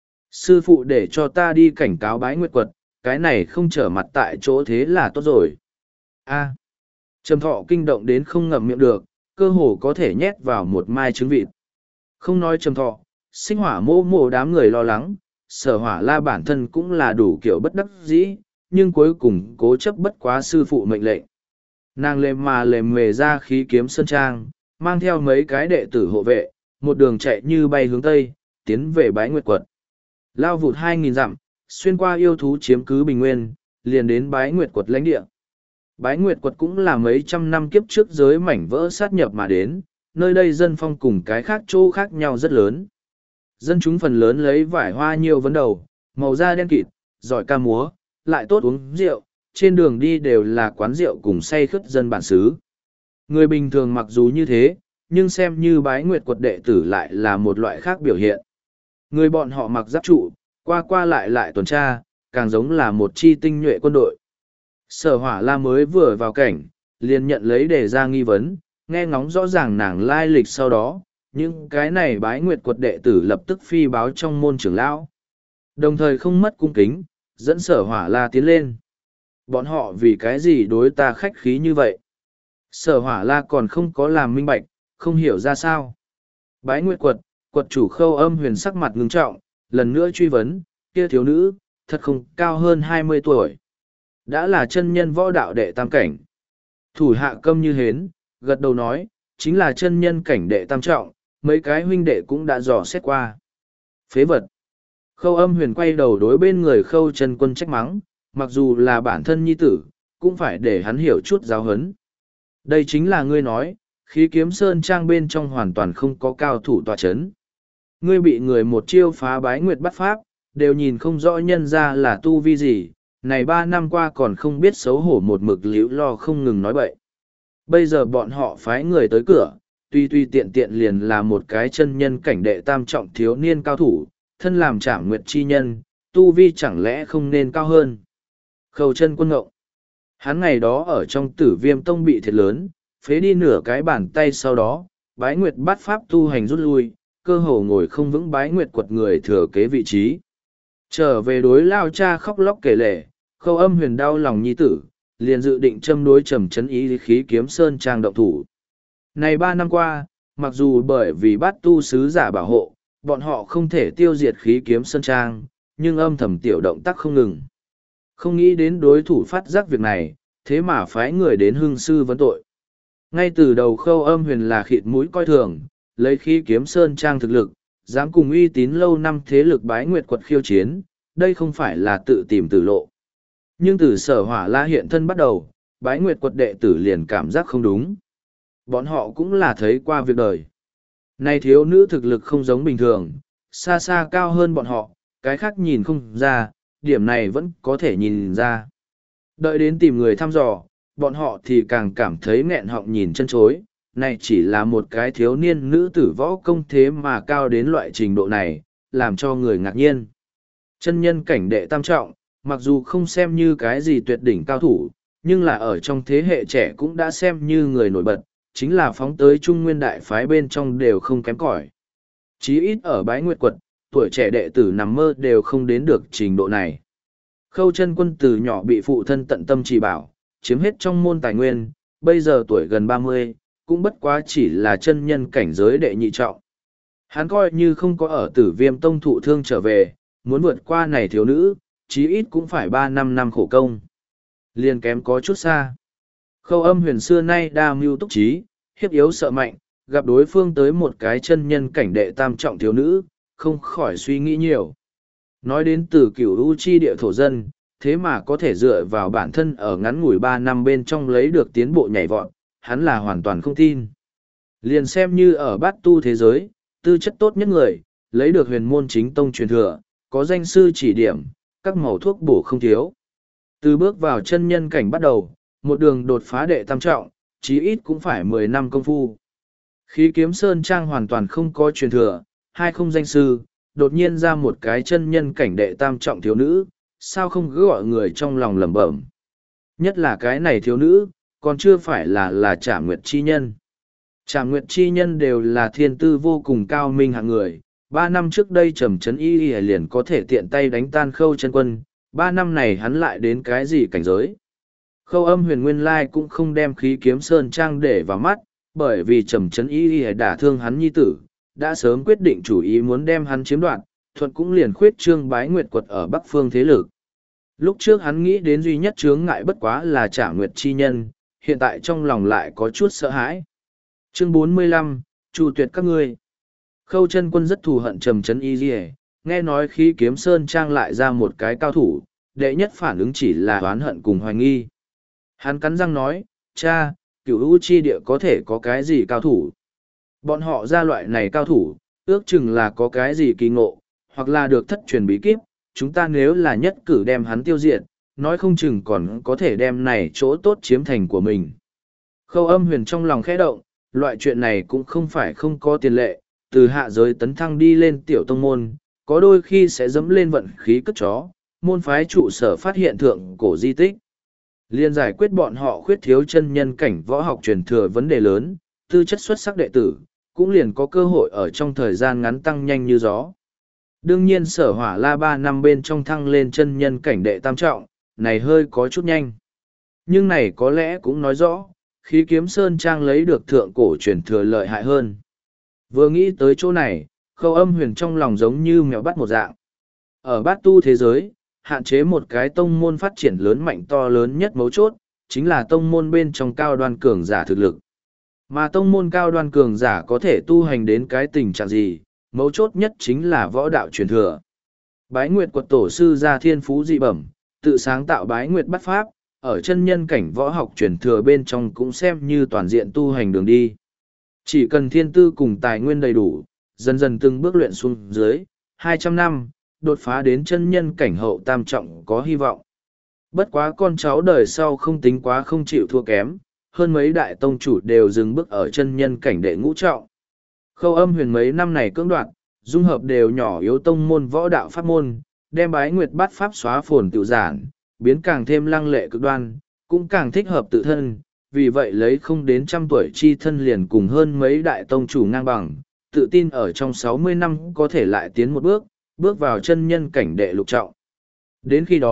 Sư phụ để cho ta đi cảnh cáo bái nguyệt quật, cái này không trở mặt tại chỗ thế là tốt rồi. A. Trầm Thọ kinh động đến không ngậm miệng được, cơ hồ có thể nhét vào một mai trứng vịt. Không nói Trầm Thọ, Sinh Hỏa mô đám người lo lắng, Sở Hỏa La bản thân cũng là đủ kiểu bất đắc dĩ, nhưng cuối cùng cố chấp bất quá sư phụ mệnh lệnh. Nàng lềm mề ra khí kiếm sơn trang, mang theo mấy cái đệ tử hộ vệ, một đường chạy như bay hướng tây, tiến về bái nguyệt quật. Lao vụt 2.000 dặm, xuyên qua yêu thú chiếm cứ bình nguyên, liền đến bái nguyệt quật lãnh địa. Bái nguyệt quật cũng là mấy trăm năm kiếp trước giới mảnh vỡ sát nhập mà đến, nơi đây dân phong cùng cái khác chỗ khác nhau rất lớn. Dân chúng phần lớn lấy vải hoa nhiều vấn đầu, màu da đen kịt, giỏi ca múa, lại tốt uống rượu, trên đường đi đều là quán rượu cùng say khướt dân bản xứ. Người bình thường mặc dù như thế, nhưng xem như bái nguyệt quật đệ tử lại là một loại khác biểu hiện. Người bọn họ mặc giáp trụ, qua qua lại tuần tra, càng giống là một chi tinh nhuệ quân đội. Sở Hỏa La mới vừa vào cảnh, liền nhận lấy đề ra nghi vấn, nghe ngóng rõ ràng nàng lai lịch sau đó, những cái này bái nguyệt quật đệ tử lập tức phi báo trong môn trưởng lão. Đồng thời không mất cung kính, dẫn Sở Hỏa La tiến lên. Bọn họ vì cái gì đối ta khách khí như vậy? Sở Hỏa La còn không có làm minh bạch, không hiểu ra sao. Bái nguyệt quật, quật chủ Khâu Âm Huyền sắc mặt ngưng trọng, lần nữa truy vấn, kia thiếu nữ, thật không cao hơn 20 tuổi. Đã là chân nhân võ đạo đệ tam cảnh. Thủ hạ Câm Như Hến, gật đầu nói, chính là chân nhân cảnh đệ tam trọng, mấy cái huynh đệ cũng đã dò xét qua. Phế vật. Khâu Âm Huyền quay đầu đối bên người Khâu Chân Quân trách mắng, mặc dù là bản thân nhi tử, cũng phải để hắn hiểu chút giáo huấn. Đây chính là ngươi nói, khí kiếm sơn trang bên trong hoàn toàn không có cao thủ tọa chấn. Ngươi bị người một chiêu phá bái nguyệt bắt pháp, đều nhìn không rõ nhân ra là tu vi gì, này 3 năm qua còn không biết xấu hổ một mực liễu lo không ngừng nói bậy. Bây giờ bọn họ phái người tới cửa, tuy tiện tiện liền là một cái chân nhân cảnh đệ tam trọng thiếu niên cao thủ, thân làm Trảm Nguyệt chi nhân, tu vi chẳng lẽ không nên cao hơn. Khâu Chân Quân ngộng. Hắn ngày đó ở trong Tử Viêm Tông bị thiệt lớn, phế đi nửa cái bàn tay sau đó, bái nguyệt bắt pháp tu hành rút lui, cơ hồ ngồi không vững bái nguyệt quật người thừa kế vị trí. Trở về đối lao cha khóc lóc kể lể, Khâu Âm Huyền đau lòng nhi tử, liền dự định châm đối Trầm Chấn Ý Khí Kiếm Sơn Trang động thủ. Này 3 năm qua, mặc dù bởi vì Bát Tu sứ giả bảo hộ, bọn họ không thể tiêu diệt Khí Kiếm Sơn Trang, nhưng âm thầm tiểu động tác không ngừng. Không nghĩ đến đối thủ phát giác việc này, thế mà phái người đến hưng sư vấn tội. Ngay từ đầu Khâu Âm Huyền là khịt mũi coi thường, lấy Khí Kiếm Sơn Trang thực lực, dám cùng uy tín lâu năm thế lực Bái Nguyệt Quật khiêu chiến, đây không phải là tự tìm tử lộ. Nhưng từ Sở Hỏa La hiện thân bắt đầu, Bái Nguyệt Quật đệ tử liền cảm giác không đúng. Bọn họ cũng là thấy qua việc đời. Này thiếu nữ thực lực không giống bình thường, xa xa cao hơn bọn họ, cái khác nhìn không ra, điểm này vẫn có thể nhìn ra. Đợi đến tìm người thăm dò, bọn họ thì càng cảm thấy nghẹn họng nhìn chân chối. Này chỉ là một cái thiếu niên nữ tử võ công thế mà cao đến loại trình độ này, làm cho người ngạc nhiên. Chân nhân cảnh đệ tam trọng, mặc dù không xem như cái gì tuyệt đỉnh cao thủ, nhưng là ở trong thế hệ trẻ cũng đã xem như người nổi bật, chính là phóng tới Trung Nguyên đại phái bên trong đều không kém cỏi. Chí ít ở Bái Nguyệt Quật, tuổi trẻ đệ tử nằm mơ đều không đến được trình độ này. Khâu Chân Quân từ nhỏ bị phụ thân tận tâm chỉ bảo, chiếm hết trong môn tài nguyên, bây giờ tuổi gần 30, cũng bất quá chỉ là chân nhân cảnh giới đệ nhị trọng. Hắn coi như không có ở Tử Viêm Tông thụ thương trở về, muốn vượt qua này thiếu nữ, chí ít cũng phải 3-5 năm khổ công. Liền kém có chút xa. Khâu Âm Huyền xưa nay đa mưu túc trí, hiếp yếu sợ mạnh, gặp đối phương tới một cái chân nhân cảnh đệ tam trọng thiếu nữ, không khỏi suy nghĩ nhiều. Nói đến từ cửu u chi địa thổ dân, thế mà có thể dựa vào bản thân ở ngắn ngủi 3 năm bên trong lấy được tiến bộ nhảy vọt, hắn là hoàn toàn không tin. Liền xem như ở Bát Tu thế giới, tư chất tốt nhất người, lấy được huyền môn chính tông truyền thừa, có danh sư chỉ điểm, các màu thuốc bổ không thiếu. Từ bước vào chân nhân cảnh bắt đầu, một đường đột phá đệ tam trọng, chí ít cũng phải 10 năm công phu. Khí Kiếm Sơn Trang hoàn toàn không có truyền thừa, hai không danh sư, đột nhiên ra một cái chân nhân cảnh đệ tam trọng thiếu nữ, sao không cứ gọi người trong lòng lẩm bẩm. Nhất là cái này thiếu nữ, còn chưa phải là Trảm Nguyệt chi nhân. Trảm Nguyệt chi nhân đều là thiên tư vô cùng cao minh hạng người. 3 năm trước đây Trầm Chấn Y liền có thể tiện tay đánh tan Khâu Chân Quân, 3 năm này hắn lại đến cái gì cảnh giới. Khâu Âm Huyền nguyên lai cũng không đem Khí Kiếm Sơn Trang để vào mắt, bởi vì Trầm Chấn Y đả thương hắn nhi tử, đã sớm quyết định chủ ý muốn đem hắn chiếm đoạt, thuận cũng liền khuyết trương Bái Nguyệt Quật ở Bắc Phương thế lực. Lúc trước hắn nghĩ đến duy nhất chướng ngại bất quá là Trảm Nguyệt chi nhân, hiện tại trong lòng lại có chút sợ hãi. Chương 45, Chu tuyệt các ngươi. Khâu Chân Quân rất thù hận Trầm Chấn Y, nghe nói Khí Kiếm Sơn Trang lại ra một cái cao thủ, đệ nhất phản ứng chỉ là oán hận cùng hoài nghi. Hắn cắn răng nói, cha, cửu u chi địa có thể có cái gì cao thủ? Bọn họ ra loại này cao thủ, ước chừng là có cái gì kỳ ngộ, hoặc là được thất truyền bí kíp, chúng ta nếu là nhất cử đem hắn tiêu diệt, nói không chừng còn có thể đem này chỗ tốt chiếm thành của mình. Khâu Âm Huyền trong lòng khẽ động, loại chuyện này cũng không phải không có tiền lệ, từ hạ giới tấn thăng đi lên tiểu tông môn, có đôi khi sẽ dẫm lên vận khí cất chó, môn phái trụ sở phát hiện thượng cổ di tích. Liên giải quyết bọn họ khuyết thiếu chân nhân cảnh võ học truyền thừa vấn đề lớn, tư chất xuất sắc đệ tử, cũng liền có cơ hội ở trong thời gian ngắn tăng nhanh như gió. Đương nhiên Sở Hỏa La 3 năm bên trong thăng lên chân nhân cảnh đệ tam trọng, này hơi có chút nhanh. Nhưng này có lẽ cũng nói rõ, Khí Kiếm Sơn Trang lấy được thượng cổ truyền thừa lợi hại hơn. Vừa nghĩ tới chỗ này, Khâu Âm Huyền trong lòng giống như mèo bắt một dạng. Ở Bát Tu thế giới, hạn chế một cái tông môn phát triển lớn mạnh to lớn nhất mấu chốt, chính là tông môn bên trong cao đoan cường giả thực lực. Mà tông môn cao đoan cường giả có thể tu hành đến cái tình trạng gì, mấu chốt nhất chính là võ đạo truyền thừa. Bái Nguyệt Quật tổ sư gia thiên phú dị bẩm, tự sáng tạo Bái Nguyệt Bát Pháp, ở chân nhân cảnh võ học truyền thừa bên trong cũng xem như toàn diện tu hành đường đi. Chỉ cần thiên tư cùng tài nguyên đầy đủ, dần dần từng bước luyện xuống dưới, 200 năm, đột phá đến chân nhân cảnh hậu tam trọng có hy vọng. Bất quá con cháu đời sau không tính quá không chịu thua kém, hơn mấy đại tông chủ đều dừng bước ở chân nhân cảnh đệ ngũ trọng. Khâu Âm Huyền mấy năm này cưỡng đoạt, dung hợp đều nhỏ yếu tông môn võ đạo pháp môn, đem Bái Nguyệt Bát Pháp xóa phồn tự giản, biến càng thêm lăng lệ cực đoan, cũng càng thích hợp tự thân, vì vậy lấy không đến 100 tuổi chi thân liền cùng hơn mấy đại tông chủ ngang bằng, tự tin ở trong 60 năm có thể lại tiến một bước, bước vào chân nhân cảnh đệ lục trọng. Đến khi đó,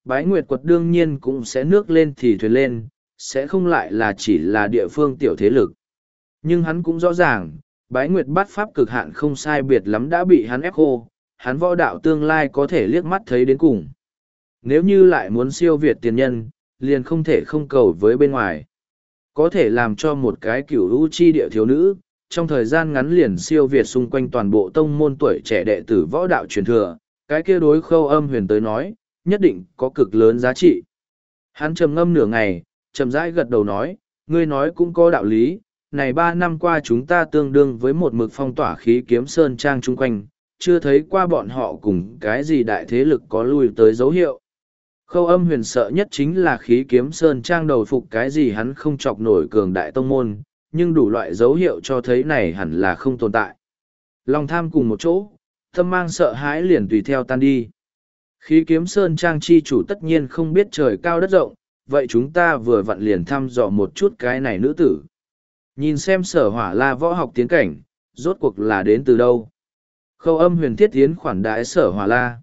Bái Nguyệt Quật đương nhiên cũng sẽ nước lên thì thuyền lên, sẽ không lại là chỉ là địa phương tiểu thế lực. Nhưng hắn cũng rõ ràng, Bái Nguyệt Bát Pháp cực hạn không sai biệt lắm đã bị hắn ép khô, hắn võ đạo tương lai có thể liếc mắt thấy đến cùng. Nếu như lại muốn siêu việt tiền nhân, liền không thể không cầu với bên ngoài. Có thể làm cho một cái cửu u chi địa thiếu nữ, trong thời gian ngắn liền siêu việt xung quanh toàn bộ tông môn tuổi trẻ đệ tử võ đạo truyền thừa, cái kia đối Khâu Âm Huyền tới nói, nhất định có cực lớn giá trị. Hắn trầm ngâm nửa ngày, chậm rãi gật đầu nói, ngươi nói cũng có đạo lý, này 3 năm qua chúng ta tương đương với một mực phong tỏa khí kiếm sơn trang chung quanh, chưa thấy qua bọn họ cùng cái gì đại thế lực có lui tới dấu hiệu. Khâu Âm Huyền sợ nhất chính là khí kiếm sơn trang đầu phục cái gì hắn không chọc nổi cường đại tông môn, nhưng đủ loại dấu hiệu cho thấy này hẳn là không tồn tại. Lòng tham cùng một chỗ, tâm mang sợ hãi liền tùy theo tan đi. Khí kiếm sơn trang chi chủ tất nhiên không biết trời cao đất rộng, vậy chúng ta vừa vặn liền thăm dò một chút cái này nữ tử. Nhìn xem Sở Hỏa La võ học tiến cảnh, rốt cuộc là đến từ đâu. Khâu Âm Huyền thiết tiến khoản đãi Sở Hỏa La.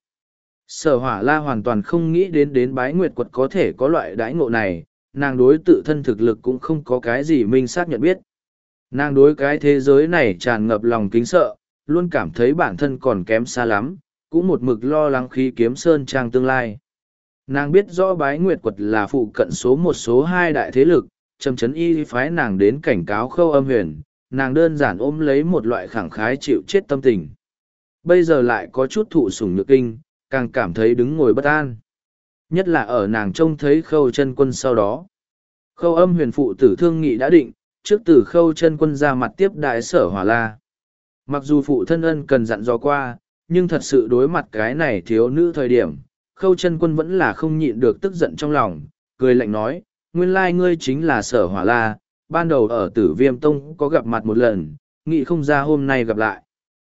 Sở Hỏa La hoàn toàn không nghĩ đến Bái Nguyệt Quật có thể có loại đãi ngộ này, nàng đối tự thân thực lực cũng không có cái gì minh xác nhận biết. Nàng đối cái thế giới này tràn ngập lòng kính sợ, luôn cảm thấy bản thân còn kém xa lắm, cũng một mực lo lắng khí kiếm sơn trang tương lai. Nàng biết rõ Bái Nguyệt Quật là phụ cận số 1 số 2 đại thế lực, Trầm Chấn Y phái nàng đến cảnh cáo Khâu Âm Huyền, nàng đơn giản ôm lấy một loại khẳng khái chịu chết tâm tình. Bây giờ lại có chút thụ sủng nhược kinh, càng cảm thấy đứng ngồi bất an. Nhất là ở nàng trông thấy Khâu Chân Quân sau đó. Khâu Âm Huyền phụ tử thương nghị đã định, trước từ Khâu Chân Quân ra mặt tiếp đại Sở Hỏa La. Mặc dù phụ thân ân cần dặn dò qua, nhưng thật sự đối mặt cái này thiếu nữ thời điểm, Khâu Chân Quân vẫn là không nhịn được tức giận trong lòng, cười lạnh nói, nguyên lai ngươi chính là Sở Hỏa La, ban đầu ở Tử Viêm Tông có gặp mặt một lần, nghĩ không ra hôm nay gặp lại.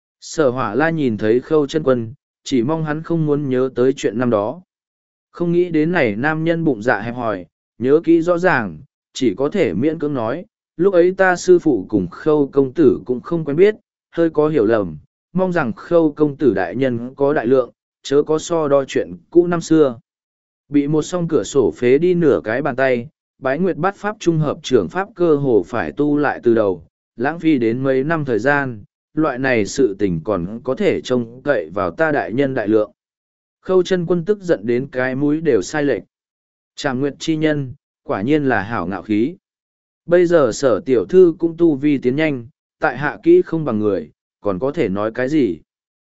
Sở Hỏa La nhìn thấy Khâu Chân Quân, chỉ mong hắn không muốn nhớ tới chuyện năm đó. Không nghĩ đến này nam nhân bụng dạ hẹp hòi, nhớ kỹ rõ ràng, chỉ có thể miễn cưỡng nói, lúc ấy ta sư phụ cùng Khâu công tử cũng không quen biết, hơi có hiểu lầm, mong rằng Khâu công tử đại nhân có đại lượng, chớ có so đo chuyện cũ năm xưa. Bị một song cửa sổ phế đi nửa cái bàn tay, Bái Nguyệt Bát Pháp trung hợp trưởng Pháp cơ hồ phải tu lại từ đầu, lãng phí đến mấy năm thời gian, loại này sự tình còn có thể trông cậy vào ta đại nhân đại lượng. Khâu Chân Quân tức giận đến cái mũi đều sai lệch. Trảm Nguyệt chi nhân, quả nhiên là hảo ngạo khí. Bây giờ Sở tiểu thư cũng tu vi tiến nhanh, tại hạ kỹ không bằng người, còn có thể nói cái gì.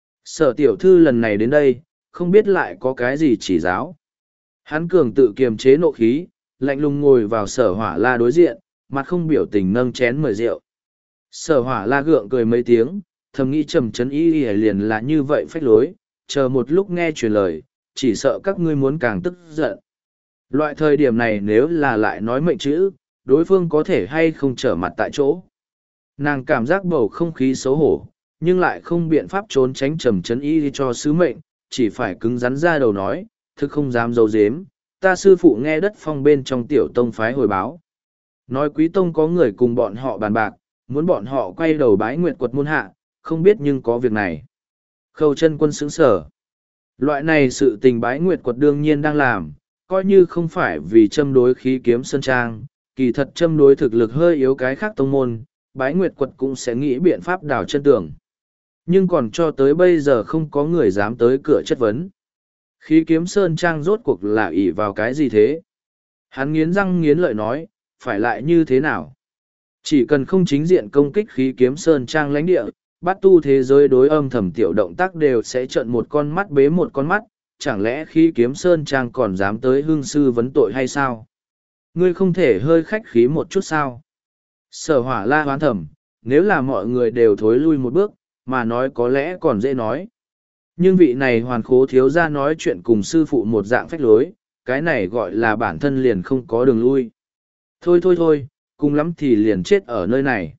Sở tiểu thư lần này đến đây, không biết lại có cái gì chỉ giáo. Hắn cường tự kiềm chế nộ khí, lạnh lùng ngồi vào Sở Hỏa La đối diện, mặt không biểu tình nâng chén mời rượu. Sở Hỏa La gượng cười mấy tiếng, thầm nghĩ Trầm Chấn Y liền là như vậy phách lối, chờ một lúc nghe truyền lời, chỉ sợ các ngươi muốn càng tức giận. Loại thời điểm này nếu là lại nói mệnh chữ, đối phương có thể hay không trở mặt tại chỗ. Nàng cảm giác bầu không khí xấu hổ, nhưng lại không biện pháp trốn tránh Trầm Chấn Y cho sứ mệnh, chỉ phải cứng rắn ra đầu nói, thực không dám giấu giếm, ta sư phụ nghe đất phong bên trong tiểu tông phái hồi báo. Nói quý tông có người cùng bọn họ bàn bạc, muốn bọn họ quay đầu Bái Nguyệt Quật môn hạ, không biết nhưng có việc này. Khâu Chân Quân sững sờ. Loại này sự tình Bái Nguyệt Quật đương nhiên đang làm, coi như không phải vì châm đối khí kiếm sơn trang, kỳ thật châm đối thực lực hơi yếu cái khác tông môn, Bái Nguyệt Quật cũng sẽ nghĩ biện pháp đào chân tường. Nhưng còn cho tới bây giờ không có người dám tới cửa chất vấn. Khí kiếm sơn trang rốt cuộc là ỷ vào cái gì thế? Hắn nghiến răng nghiến lợi nói, phải lại như thế nào? Chỉ cần không chính diện công kích khí kiếm sơn trang lãnh địa, bát tu thế giới đối âm thầm tiểu động tác đều sẽ trợn một con mắt bế một con mắt, chẳng lẽ khí kiếm sơn trang còn dám tới hương sư vấn tội hay sao? Ngươi không thể hơi khách khí một chút sao? Sở Hỏa La hoán thầm, nếu là mọi người đều thối lui một bước, mà nói có lẽ còn dễ nói. Nhưng vị này hoàn khố thiếu ra nói chuyện cùng sư phụ một dạng phách lối, cái này gọi là bản thân liền không có đường lui. Thôi thôi thôi, cùng lắm thì liền chết ở nơi này.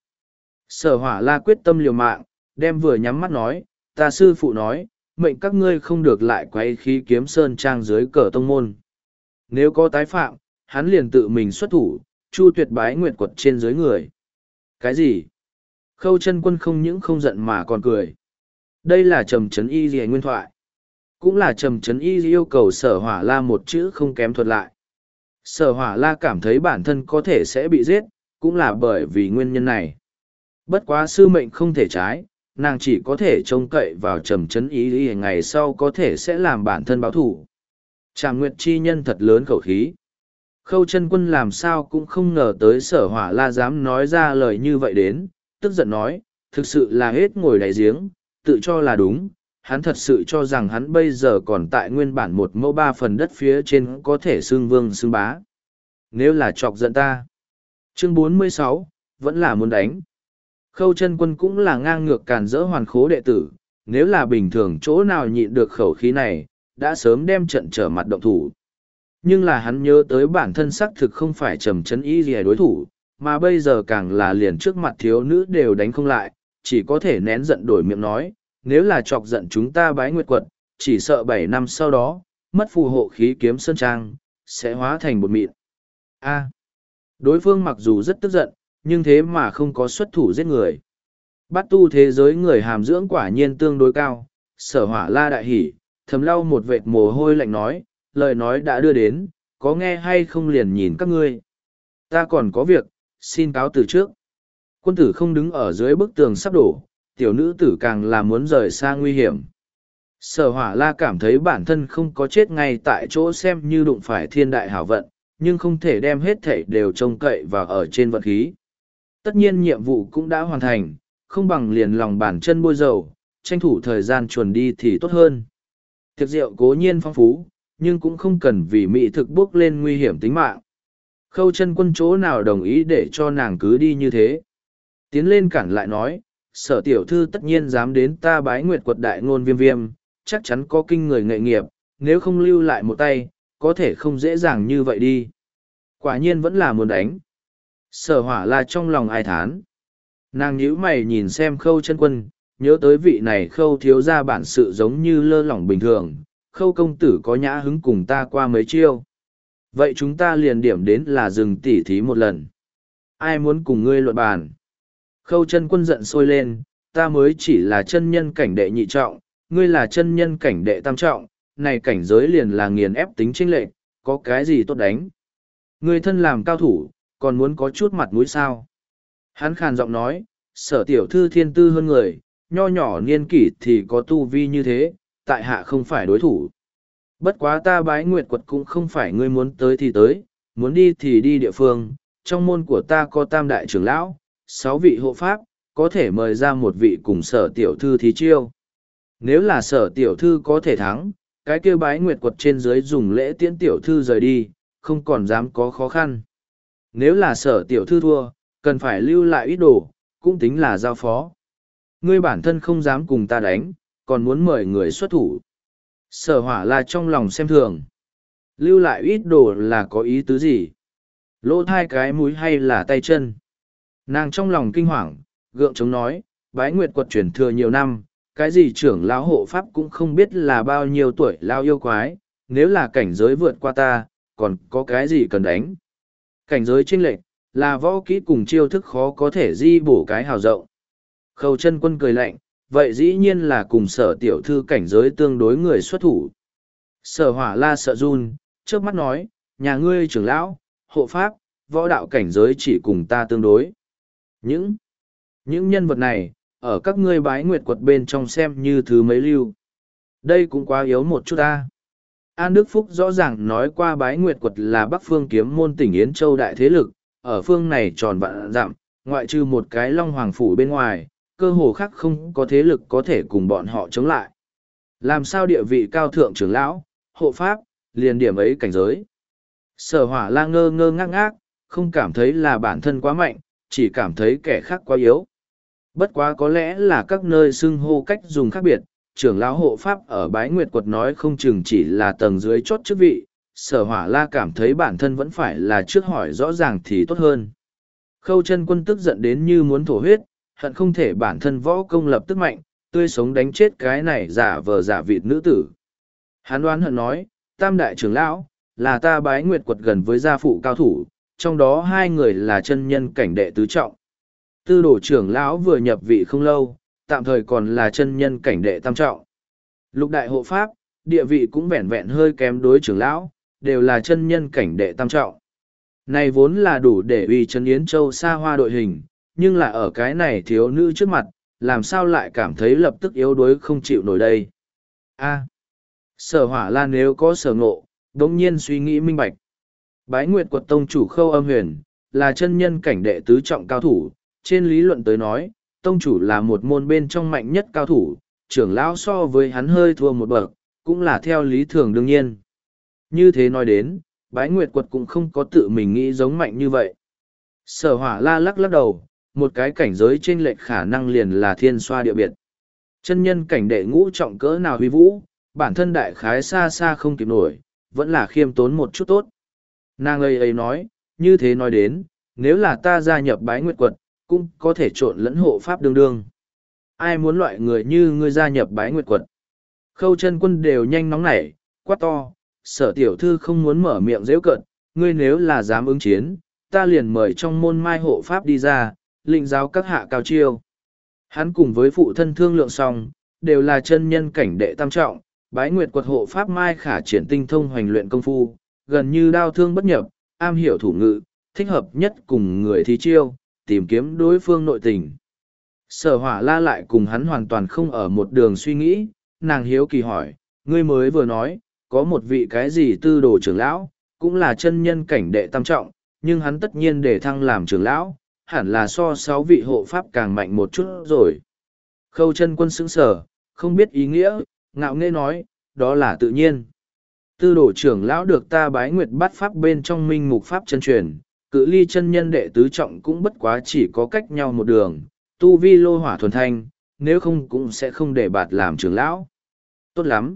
Sở Hỏa La quyết tâm liều mạng, đem vừa nhắm mắt nói, ta sư phụ nói, mệnh các ngươi không được lại quay khí kiếm sơn trang dưới cờ tông môn. Nếu có tái phạm, hắn liền tự mình xuất thủ, chu tuyệt Bái Nguyệt Quật trên dưới người. Cái gì? Khâu Chân Quân không những không giận mà còn cười. Đây là Trầm Chấn Y Liễu nguyên thoại. Cũng là Trầm Trấn Y yêu cầu Sở Hỏa La một chữ không kém thuật lại. Sở Hỏa La cảm thấy bản thân có thể sẽ bị giết, cũng là bởi vì nguyên nhân này. Bất quá sư mệnh không thể trái, nàng chỉ có thể trông cậy vào Trầm Trấn Y ngày sau có thể sẽ làm bản thân báo thủ. Trảm Nguyệt chi nhân thật lớn khẩu khí. Khâu Chân Quân làm sao cũng không ngờ tới Sở Hỏa La dám nói ra lời như vậy đến, tức giận nói, thực sự là hết ngồi đáy giếng, tự cho là đúng, hắn thật sự cho rằng hắn bây giờ còn tại nguyên bản 1 mẫu 3 phần đất phía trên có thể xưng vương xưng bá. Nếu là chọc giận ta. Chương 46, vẫn là muốn đánh. Khâu Chân Quân cũng là ngang ngược càn rỡ hoàn khố đệ tử, nếu là bình thường chỗ nào nhịn được khẩu khí này, đã sớm đem trận trở mặt động thủ. Nhưng là hắn nhớ tới bản thân xác thực không phải Trầm Trấn Y gì đối thủ, mà bây giờ càng là liền trước mặt thiếu nữ đều đánh không lại, chỉ có thể nén giận đổi miệng nói, nếu là chọc giận chúng ta Bái Nguyệt Quật, chỉ sợ 7 năm sau đó, mất phù hộ khí kiếm sơn trang, sẽ hóa thành bột mịn. Đối phương mặc dù rất tức giận, nhưng thế mà không có xuất thủ giết người. Bát tu thế giới người hàm dưỡng quả nhiên tương đối cao, Sở Hỏa La đại hỉ, thầm lau một vệt mồ hôi lạnh nói, lời nói đã đưa đến, có nghe hay không liền nhìn các ngươi. Ta còn có việc, xin cáo từ trước. Quân tử không đứng ở dưới bức tường sắp đổ, tiểu nữ tử càng là muốn rời xa nguy hiểm. Sở Hỏa La cảm thấy bản thân không có chết ngay tại chỗ xem như đụng phải thiên đại hảo vận, nhưng không thể đem hết thảy đều trông cậy vào ở trên vận khí. Tất nhiên nhiệm vụ cũng đã hoàn thành, không bằng liền lòng bàn chân bôi dầu, tranh thủ thời gian chuồn đi thì tốt hơn. Tiệc rượu cố nhiên phong phú, nhưng cũng không cần vì mỹ thực bước lên nguy hiểm tính mạng. Khâu Chân Quân chỗ nào đồng ý để cho nàng cứ đi như thế. Tiến lên cản lại nói, Sở tiểu thư tất nhiên dám đến ta Bái Nguyệt Quật đại ngôn Viêm Viêm, chắc chắn có kinh người nghệ nghiệp, nếu không lưu lại một tay, có thể không dễ dàng như vậy đi. Quả nhiên vẫn là muốn đánh. Sở Hỏa La trong lòng ai thán. Nàng nhíu mày nhìn xem Khâu Chân Quân, nhớ tới vị này Khâu thiếu gia bản sự giống như lơ lỏng bình thường, Khâu công tử có nhã hứng cùng ta qua mấy chiêu. Vậy chúng ta liền điểm đến là dừng tỉ thí một lần. Ai muốn cùng ngươi luận bàn? Khâu Chân Quân giận sôi lên, ta mới chỉ là chân nhân cảnh đệ nhị trọng, ngươi là chân nhân cảnh đệ tam trọng, này cảnh giới liền là nghiền ép tính chênh lệch, có cái gì tốt đánh? Ngươi thân làm cao thủ, còn muốn có chút mặt mũi sao? Hắn khàn giọng nói, Sở tiểu thư thiên tư hơn người, nho nhỏ niên kỷ thì có tu vi như thế, tại hạ không phải đối thủ. Bất quá ta Bái Nguyệt Quật cũng không phải ngươi muốn tới thì tới, muốn đi thì đi địa phương, trong môn của ta có tam đại trưởng lão, 6 vị hộ pháp, có thể mời ra một vị cùng Sở tiểu thư thí chiêu. Nếu là Sở tiểu thư có thể thắng, cái kêu Bái Nguyệt Quật trên dưới dùng lễ tiễn tiểu thư rời đi, không còn dám có khó khăn. Nếu là Sở tiểu thư thua, cần phải lưu lại ít đồ, cũng tính là giao phó. Ngươi bản thân không dám cùng ta đánh, còn muốn mời người xuất thủ. Sở Hỏa La trong lòng xem thường. Lưu lại ít đồ là có ý tứ gì? Lỗ thai cái mũi hay là tay chân? Nàng trong lòng kinh hoàng, gượng chống nói, Bái Nguyệt Quật truyền thừa nhiều năm, cái gì trưởng lão hộ pháp cũng không biết là bao nhiêu tuổi lao yêu quái, nếu là cảnh giới vượt qua ta, còn có cái gì cần đánh? Cảnh giới chênh lệch, là võ kỹ cùng chiêu thức khó có thể di bổ cái hào rộng. Khâu Chân Quân cười lạnh, vậy dĩ nhiên là cùng Sở tiểu thư cảnh giới tương đối người xuất thủ. Sở Hỏa La sợ run, trước mắt nói, nhà ngươi trưởng lão, hộ pháp, võ đạo cảnh giới chỉ cùng ta tương đối. Những nhân vật này, ở các ngươi Bái Nguyệt Quật bên trong xem như thứ mấy lưu. Đây cũng quá yếu một chút ta. An Đức Phúc rõ ràng nói qua Bái Nguyệt Quật là Bắc Phương Kiếm Môn tỉnh Yến Châu đại thế lực, ở phương này tròn vạn dặm, ngoại trừ một cái Long Hoàng Phủ bên ngoài, cơ hồ khác không có thế lực có thể cùng bọn họ chống lại. Làm sao địa vị cao thượng trưởng lão, hộ pháp, liền điểm ấy cảnh giới. Sở Hỏa La ngơ ngơ ngác ngác, không cảm thấy là bản thân quá mạnh, chỉ cảm thấy kẻ khác quá yếu. Bất quá có lẽ là các nơi xưng hô cách dùng khác biệt, trưởng lão hộ pháp ở Bái Nguyệt Quật nói không chừng chỉ là tầng dưới chốt chức vị, Sở Hỏa La cảm thấy bản thân vẫn phải là trước hỏi rõ ràng thì tốt hơn. Khâu Chân Quân tức giận đến như muốn thổ huyết, hận không thể bản thân võ công lập tức mạnh, tươi sống đánh chết cái này giả vờ giả vịt nữ tử. Hắn đoán hận nói, tam đại trưởng lão, là ta Bái Nguyệt Quật gần với gia phụ cao thủ, trong đó 2 người là chân nhân cảnh đệ tứ trọng. Tư đồ trưởng lão vừa nhập vị không lâu, tạm thời còn là chân nhân cảnh đệ tam trọng. Lục đại hộ pháp, địa vị cũng vẹn vẹn hơi kém đối trưởng lão, đều là chân nhân cảnh đệ tam trọng. Này vốn là đủ để uy chấn Yến Châu xa hoa đội hình, nhưng là ở cái này thiếu nữ trước mặt, làm sao lại cảm thấy lập tức yếu đuối không chịu nổi đây. A. Sở Hỏa Lan nếu có sở ngộ, đống nhiên suy nghĩ minh bạch. Bái Nguyệt Quật tông chủ Khâu Âm Huyền, là chân nhân cảnh đệ tứ trọng cao thủ, trên lý luận tới nói, tông chủ là một môn bên trong mạnh nhất cao thủ, trưởng lão so với hắn hơi thua một bậc, cũng là theo lý thường đương nhiên. Như thế nói đến, Bái Nguyệt Quật cũng không có tự mình nghĩ giống mạnh như vậy. Sở Hỏa La lắc lắc đầu, một cái cảnh giới chênh lệch khả năng liền là thiên xoa địa biệt. Chân nhân cảnh đệ ngũ trọng cỡ nào huy vũ, bản thân đại khái xa xa không kịp nổi, vẫn là khiêm tốn một chút tốt. Nàng ấy nói, như thế nói đến, nếu là ta gia nhập Bái Nguyệt Quật, cũng có thể trộn lẫn hộ pháp đương đương. Ai muốn loại người như ngươi gia nhập Bái Nguyệt Quật? Khâu Chân Quân đều nhanh nóng nảy, quát to, Sở tiểu thư không muốn mở miệng giễu cợt, ngươi nếu là dám ứng chiến, ta liền mời trong môn mai hộ pháp đi ra, lĩnh giáo các hạ cao chiêu. Hắn cùng với phụ thân thương lượng xong, đều là chân nhân cảnh đệ tam trọng, Bái Nguyệt Quật hộ pháp mai khả triển tinh thông hoành luyện công phu, gần như đao thương bất nhập, am hiểu thủ ngữ, thích hợp nhất cùng người thí chiêu, tìm kiếm đối phương nội tình. Sở Hỏa La lại cùng hắn hoàn toàn không ở một đường suy nghĩ, nàng hiếu kỳ hỏi, ngươi mới vừa nói, có một vị cái gì tư đồ trưởng lão, cũng là chân nhân cảnh đệ tam trọng, nhưng hắn tất nhiên để thăng làm trưởng lão, hẳn là so 6 vị hộ pháp càng mạnh một chút rồi. Khâu Chân Quân sững sờ, không biết ý nghĩa, ngạo nghễ nói, đó là tự nhiên. Tư đồ trưởng lão được ta Bái Nguyệt bắt pháp bên trong minh mục pháp chân truyền, cự ly chân nhân đệ tứ trọng cũng bất quá chỉ có cách nhau một đường, tu vi lô hỏa thuần thanh, nếu không cũng sẽ không để bạt làm trưởng lão. Tốt lắm.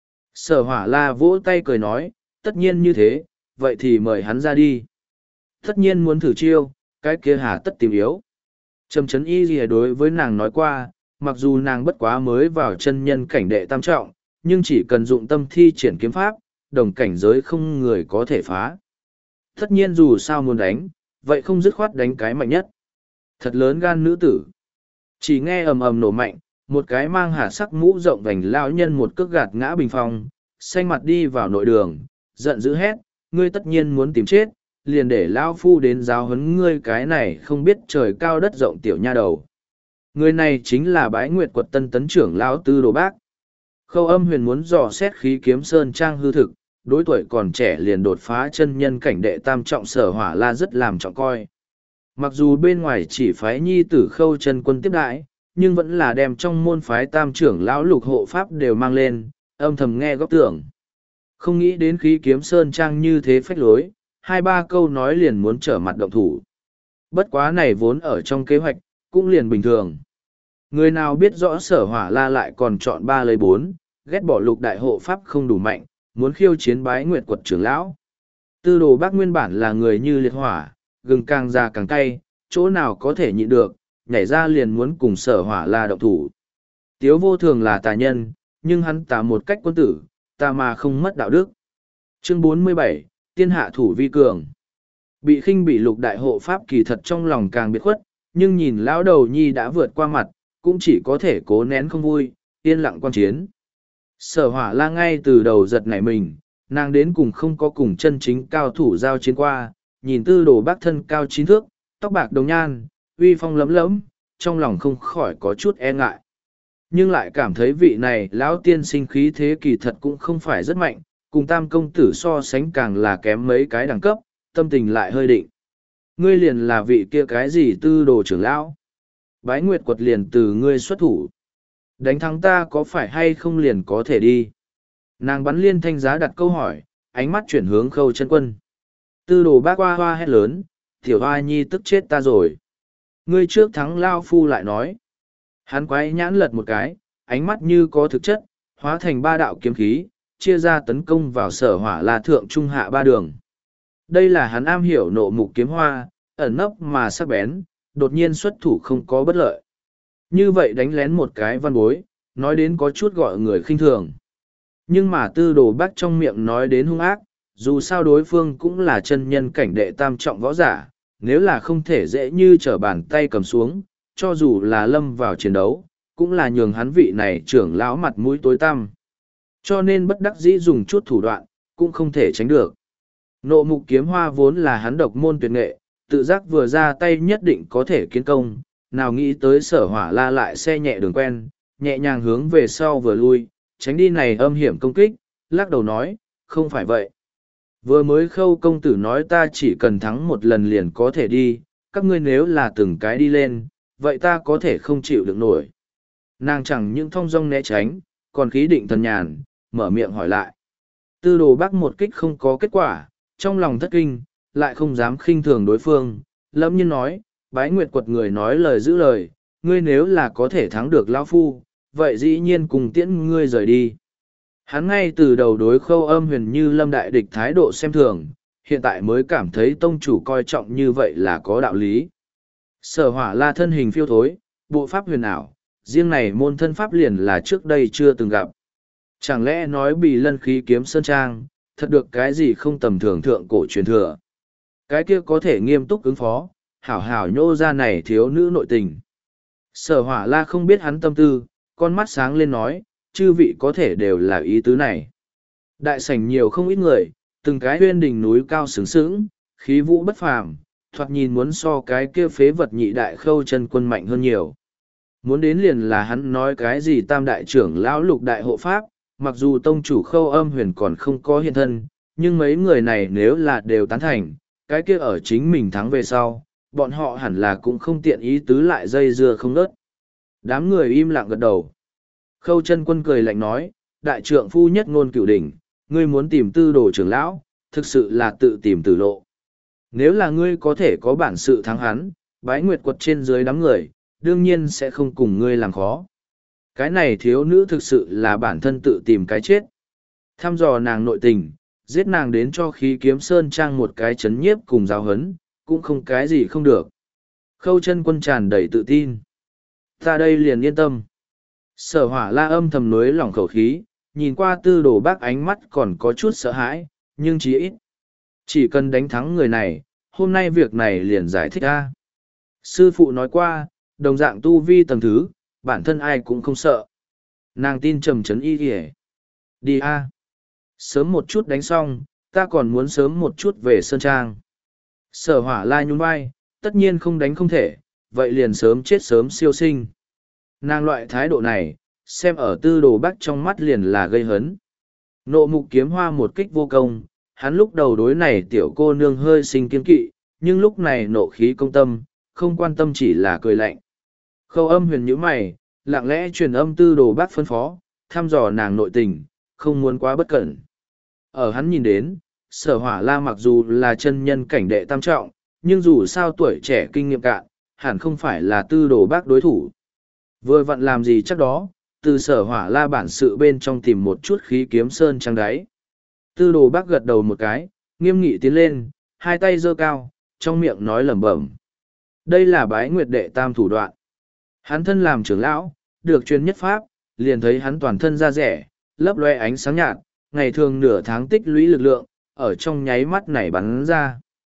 Sở Hỏa La vỗ tay cười nói, tất nhiên như thế, vậy thì mời hắn ra đi. Tất nhiên muốn thử chiêu, cái kia hà tất tìm yếu. Trầm Chấn Y Lìa đối với nàng nói qua, mặc dù nàng bất quá mới vào chân nhân cảnh đệ tam trọng, nhưng chỉ cần dụng tâm thi triển kiếm pháp, đồng cảnh giới không người có thể phá. Tất nhiên dù sao muốn đánh, vậy không dứt khoát đánh cái mạnh nhất. Thật lớn gan nữ tử. Chỉ nghe ầm ầm nổ mạnh, một cái mang hạt sắc mũ rộng vành lão nhân một cước gạt ngã bình phong, xanh mặt đi vào nội đường, giận dữ hét, ngươi tất nhiên muốn tìm chết, liền để lão phu đến giáo huấn ngươi cái này không biết trời cao đất rộng tiểu nha đầu. Người này chính là Bái Nguyệt Quật tân tấn trưởng lão Tư Đồ Bác. Khâu Âm Huyền muốn dò xét khí kiếm sơn trang hư thực, đối tuổi còn trẻ liền đột phá chân nhân cảnh đệ tam trọng Sở Hỏa La rất làm trọng coi. Mặc dù bên ngoài chỉ phái nhi tử Khâu Chân Quân tiếp đãi, nhưng vẫn là đem trong môn phái tam trưởng lão lục hộ pháp đều mang lên, âm thầm nghe góc tưởng. Không nghĩ đến khí kiếm sơn trang như thế phách lối, 2-3 câu nói liền muốn trở mặt động thủ. Bất quá này vốn ở trong kế hoạch, cũng liền bình thường. Người nào biết rõ Sở Hỏa La lại còn chọn 3 lấy 4, ghét bỏ lục đại hộ pháp không đủ mạnh, muốn khiêu chiến Bái Nguyệt Quật trưởng lão. Tư Đồ Bác nguyên bản là người như liệt hỏa, gừng càng già càng cay, chỗ nào có thể nhịn được, nhảy ra liền muốn cùng Sở Hỏa La động thủ. Tiếu Vô Thường là tà nhân, nhưng hắn tà một cách quân tử, tà mà không mất đạo đức. Chương 47, Tiên hạ thủ vi cường. Bị khinh bị lục đại hộ pháp kỳ thật trong lòng càng biệt khuất, nhưng nhìn lão đầu nhi đã vượt qua mặt, cũng chỉ có thể cố nén không vui, yên lặng quan chiến. Sở Hỏa La ngay từ đầu giật nảy mình, nàng đến cùng không có cùng chân chính cao thủ giao chiến qua, nhìn Tư Đồ Bác thân cao 9 thước, tóc bạc đồng nhan, uy phong lấm lấm, trong lòng không khỏi có chút e ngại. Nhưng lại cảm thấy vị này lão tiên sinh khí thế kỳ thật cũng không phải rất mạnh, cùng tam công tử so sánh càng là kém mấy cái đẳng cấp, tâm tình lại hơi định. Ngươi liền là vị kia cái gì Tư Đồ trưởng lão? Bái Nguyệt Quật liền từ ngươi xuất thủ. Đánh thắng ta có phải hay không liền có thể đi? Nàng bắn liên thanh giá đặt câu hỏi, ánh mắt chuyển hướng Khâu Chân Quân. Tư Đồ Bác hoa hoa hét lớn, tiểu hoa nhi tức chết ta rồi. Ngươi trước thắng lao phu lại nói. Hắn quái nhãn lật một cái, ánh mắt như có thực chất, hóa thành 3 đạo kiếm khí, chia ra tấn công vào Sở Hỏa La thượng trung hạ 3 đường. Đây là hắn am hiểu nộ mục kiếm hoa, ẩn nấp mà sắc bén, đột nhiên xuất thủ không có bất lợi. Như vậy đánh lén một cái văn bối, nói đến có chút gọi người khinh thường. Nhưng mà Tư Đồ Bác trong miệng nói đến hung ác, dù sao đối phương cũng là chân nhân cảnh đệ tam trọng võ giả, nếu là không thể dễ như trở bàn tay cầm xuống, cho dù là lâm vào chiến đấu, cũng là nhường hắn vị này trưởng lão mặt mũi tối tăm. Cho nên bất đắc dĩ dùng chút thủ đoạn, cũng không thể tránh được. Nộ mục kiếm hoa vốn là hắn độc môn tuyệt nghệ, tự giác vừa ra tay nhất định có thể kiến công, nào nghĩ tới Sở Hỏa La lại xe nhẹ đường quen, nhẹ nhàng hướng về sau vừa lui, tránh đi này âm hiểm công kích, lắc đầu nói, không phải vậy. Vừa mới Khâu công tử nói ta chỉ cần thắng một lần liền có thể đi, các ngươi nếu là từng cái đi lên, vậy ta có thể không chịu được nổi. Nàng chẳng những thong dong né tránh, còn khí định thần nhàn, mở miệng hỏi lại. Tư Đồ Bắc một kích không có kết quả, trong lòng thất kinh, lại không dám khinh thường đối phương, lâm nhiên nói, Bái Nguyệt quật người nói lời giữ lời, ngươi nếu là có thể thắng được lão phu, vậy dĩ nhiên cùng tiễn ngươi rời đi. Hắn ngay từ đầu đối Khâu Âm Huyền như lâm đại địch thái độ xem thường, hiện tại mới cảm thấy tông chủ coi trọng như vậy là có đạo lý. Sở Hỏa La thân hình phiêu thối, bộ pháp huyền ảo, riêng này môn thân pháp liền là trước đây chưa từng gặp. Chẳng lẽ nói Bì Lân khí kiếm sơn trang, thật được cái gì không tầm thường thượng cổ truyền thừa. Cái kia có thể nghiêm túc ứng phó, hảo hảo nhô ra này thiếu nữ nội tình. Sở Hỏa La không biết hắn tâm tư, con mắt sáng lên nói, chư vị có thể đều là ý tứ này. Đại sảnh nhiều không ít người, từng cái huyên đỉnh núi cao sướng sướng, khí vũ bất phàm, thoạt nhìn muốn so cái kia phế vật nhị đại Khâu chân quân mạnh hơn nhiều. Muốn đến liền là hắn nói cái gì tam đại trưởng lão lục đại hộ pháp, mặc dù tông chủ Khâu Âm Huyền còn không có hiện thân, nhưng mấy người này nếu là đều tán thành, cái kia ở chính mình thắng về sau, bọn họ hẳn là cũng không tiện ý tứ lại dây dưa không nớt. Đám người im lặng gật đầu. Khâu chân quân cười lạnh nói, đại trượng phu nhất ngôn cửu đỉnh, ngươi muốn tìm Tư Đồ trưởng lão, thực sự là tự tìm tử lộ. Nếu là ngươi có thể có bản sự thắng hắn, Bái Nguyệt quật trên dưới đám người, đương nhiên sẽ không cùng ngươi làm khó. Cái này thiếu nữ thực sự là bản thân tự tìm cái chết. Thăm dò nàng nội tình, giết nàng đến cho khí kiếm sơn trang một cái chấn nhiếp cùng giáo hấn, cũng không cái gì không được. Khâu chân quân tràn đầy tự tin. Ta đây liền yên tâm. Sở Hỏa La âm thầm nối lỏng khẩu khí, nhìn qua Tư Đồ Bác ánh mắt còn có chút sợ hãi, nhưng chí ít. Chỉ cần đánh thắng người này, hôm nay việc này liền giải thích ra. Sư phụ nói qua, đồng dạng tu vi tầng thứ, bản thân ai cũng không sợ. Nàng tin trầm trấn y kìa. Đi a, sớm một chút đánh xong, ta còn muốn sớm một chút về Sơn Trang. Sở Hỏa La nhún vai, tất nhiên không đánh không thể, vậy liền sớm chết sớm siêu sinh. Nàng loại thái độ này, xem ở Tư Đồ Bắc trong mắt liền là gây hấn. Nộ mục kiếm hoa một kích vô công, hắn lúc đầu đối này tiểu cô nương hơi sinh kiên kỵ, nhưng lúc này nộ khí công tâm, không quan tâm chỉ là cười lạnh. Khâu Âm Huyền nhíu mày, lặng lẽ truyền âm Tư Đồ Bắc phân phó, thăm dò nàng nội tình, không muốn quá bất cẩn. Ở hắn nhìn đến, Sở Hỏa La mặc dù là chân nhân cảnh đệ tam trọng, nhưng dù sao tuổi trẻ kinh nghiệm cạn, hẳn không phải là Tư Đồ Bắc đối thủ. Vừa vặn làm gì chắc đó, từ Sở Hỏa La bản sự bên trong tìm một chút khí kiếm sơn trang đáy. Tư Đồ Bắc gật đầu một cái, nghiêm nghị tiến lên, hai tay giơ cao, trong miệng nói lẩm bẩm. Đây là Bái Nguyệt đệ tam thủ đoạn. Hắn thân làm trưởng lão, được truyền nhất pháp, liền thấy hắn toàn thân da rẻ, lấp loe ánh sáng nhạt, ngày thường nửa tháng tích lũy lực lượng, ở trong nháy mắt này bắn ra.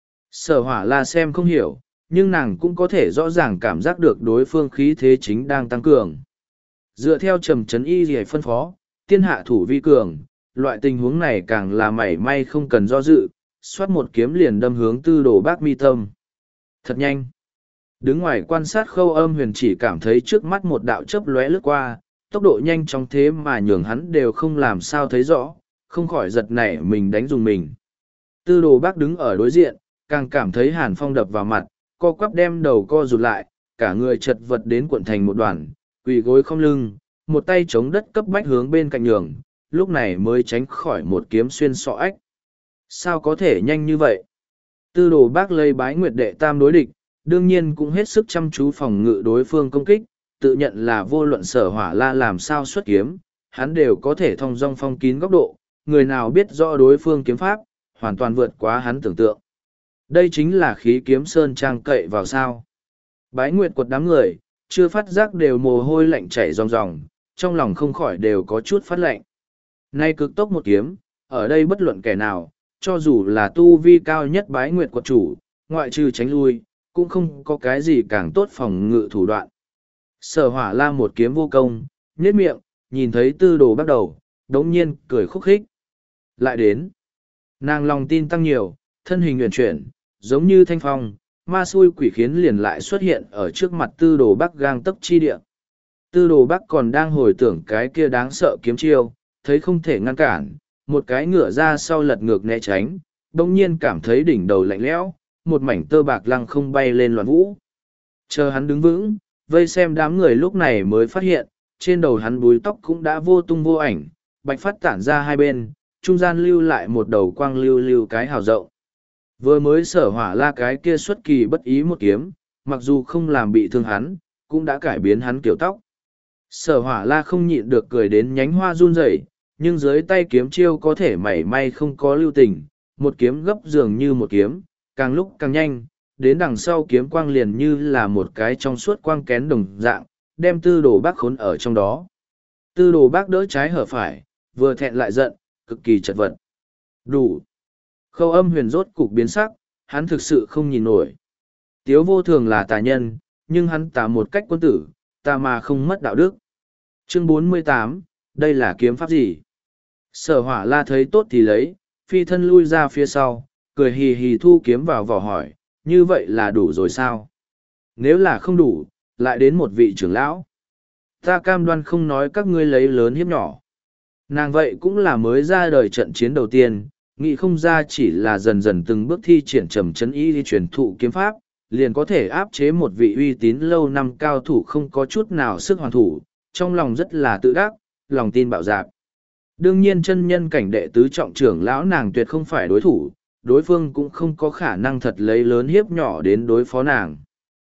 Sở Hỏa La xem không hiểu, nhưng nàng cũng có thể rõ ràng cảm giác được đối phương khí thế chính đang tăng cường. Dựa theo trầm trấn y gì phân phó, tiên hạ thủ vi cường, loại tình huống này càng là mảy may không cần do dự, xoát một kiếm liền đâm hướng Tư Đồ Bác mi tâm. Thật nhanh. Đứng ngoài quan sát Khâu Âm Huyền chỉ cảm thấy trước mắt một đạo chớp lóe lướt qua, tốc độ nhanh chóng thế mà nhường hắn đều không làm sao thấy rõ, không khỏi giật nảy mình đánh dùng mình. Tư Đồ Bác đứng ở đối diện, càng cảm thấy hàn phong đập vào mặt, co quắp đem đầu co rụt lại, cả người chật vật đến cuộn thành một đoàn, quỳ gối không lưng, một tay chống đất cấp bách hướng bên cạnh nhường, lúc này mới tránh khỏi một kiếm xuyên sọ ách. Sao có thể nhanh như vậy? Tư Đồ Bác lấy Bái Nguyệt đệ tam đối địch, đương nhiên cũng hết sức chăm chú phòng ngự đối phương công kích, tự nhận là vô luận Sở Hỏa La làm sao xuất kiếm, hắn đều có thể thông dong phong kín góc độ, người nào biết rõ đối phương kiếm pháp, hoàn toàn vượt quá hắn tưởng tượng. Đây chính là khí kiếm sơn trang cậy vào sao. Bái Nguyệt quật đám người, chưa phát giác đều mồ hôi lạnh chảy ròng ròng, trong lòng không khỏi đều có chút phát lạnh. Nay cực tốc một kiếm, ở đây bất luận kẻ nào, cho dù là tu vi cao nhất Bái Nguyệt quật chủ, ngoại trừ tránh lui, cũng không có cái gì càng tốt phòng ngự thủ đoạn. Sở Hỏa La một kiếm vô công, nhếch miệng, nhìn thấy Tư Đồ bắt đầu, đống nhiên cười khúc khích. Lại đến. Nàng lòng tin tăng nhiều, thân hình huyền chuyển, giống như thanh phong, ma xui quỷ khiến liền lại xuất hiện ở trước mặt Tư Đồ Bắc gang tấc chi địa. Tư Đồ Bắc còn đang hồi tưởng cái kia đáng sợ kiếm chiêu, thấy không thể ngăn cản, một cái ngựa ra sau lật ngược né tránh, bỗng nhiên cảm thấy đỉnh đầu lạnh lẽo, một mảnh tơ bạc lăng không bay lên loạn vũ. Chờ hắn đứng vững, vây xem đám người lúc này mới phát hiện, trên đầu hắn búi tóc cũng đã vô tung vô ảnh, bạch phát tản ra hai bên, trung gian lưu lại một đầu quang lưu lưu cái hào rộng. Vừa mới Sở Hỏa La cái kia xuất kỳ bất ý một kiếm, mặc dù không làm bị thương hắn, cũng đã cải biến hắn kiểu tóc. Sở Hỏa La không nhịn được cười đến nhánh hoa run rẩy, nhưng dưới tay kiếm chiêu có thể mảy may không có lưu tình, một kiếm gấp dường như một kiếm, càng lúc càng nhanh, đến đằng sau kiếm quang liền như là một cái trong suốt quang kén đồng dạng, đem Tư Đồ Bác khốn ở trong đó. Tư Đồ Bác đỡ trái hở phải, vừa thẹn lại giận, cực kỳ chật vật. Đủ. Khâu Âm Huyền rốt cục biến sắc, hắn thực sự không nhìn nổi. Tiếu Vô Thường là tà nhân, nhưng hắn tà một cách quân tử, tà mà không mất đạo đức. Chương 48, đây là kiếm pháp gì? Sở Hỏa La thấy tốt thì lấy, phi thân lui ra phía sau, cười hì hì thu kiếm vào vỏ hỏi, như vậy là đủ rồi sao? Nếu là không đủ, lại đến một vị trưởng lão. Ta cam đoan không nói các ngươi lấy lớn hiếp nhỏ. Nàng vậy cũng là mới ra đời trận chiến đầu tiên, nghĩ không ra chỉ là dần dần từng bước thi triển trầm chấn ý đi truyền thụ kiếm pháp, liền có thể áp chế một vị uy tín lâu năm cao thủ không có chút nào sức hoàn thủ, trong lòng rất là tự đắc, lòng tin bạo dạn. Đương nhiên chân nhân cảnh đệ tứ trọng trưởng lão nàng tuyệt không phải đối thủ, đối phương cũng không có khả năng thật lấy lớn hiếp nhỏ đến đối phó nàng.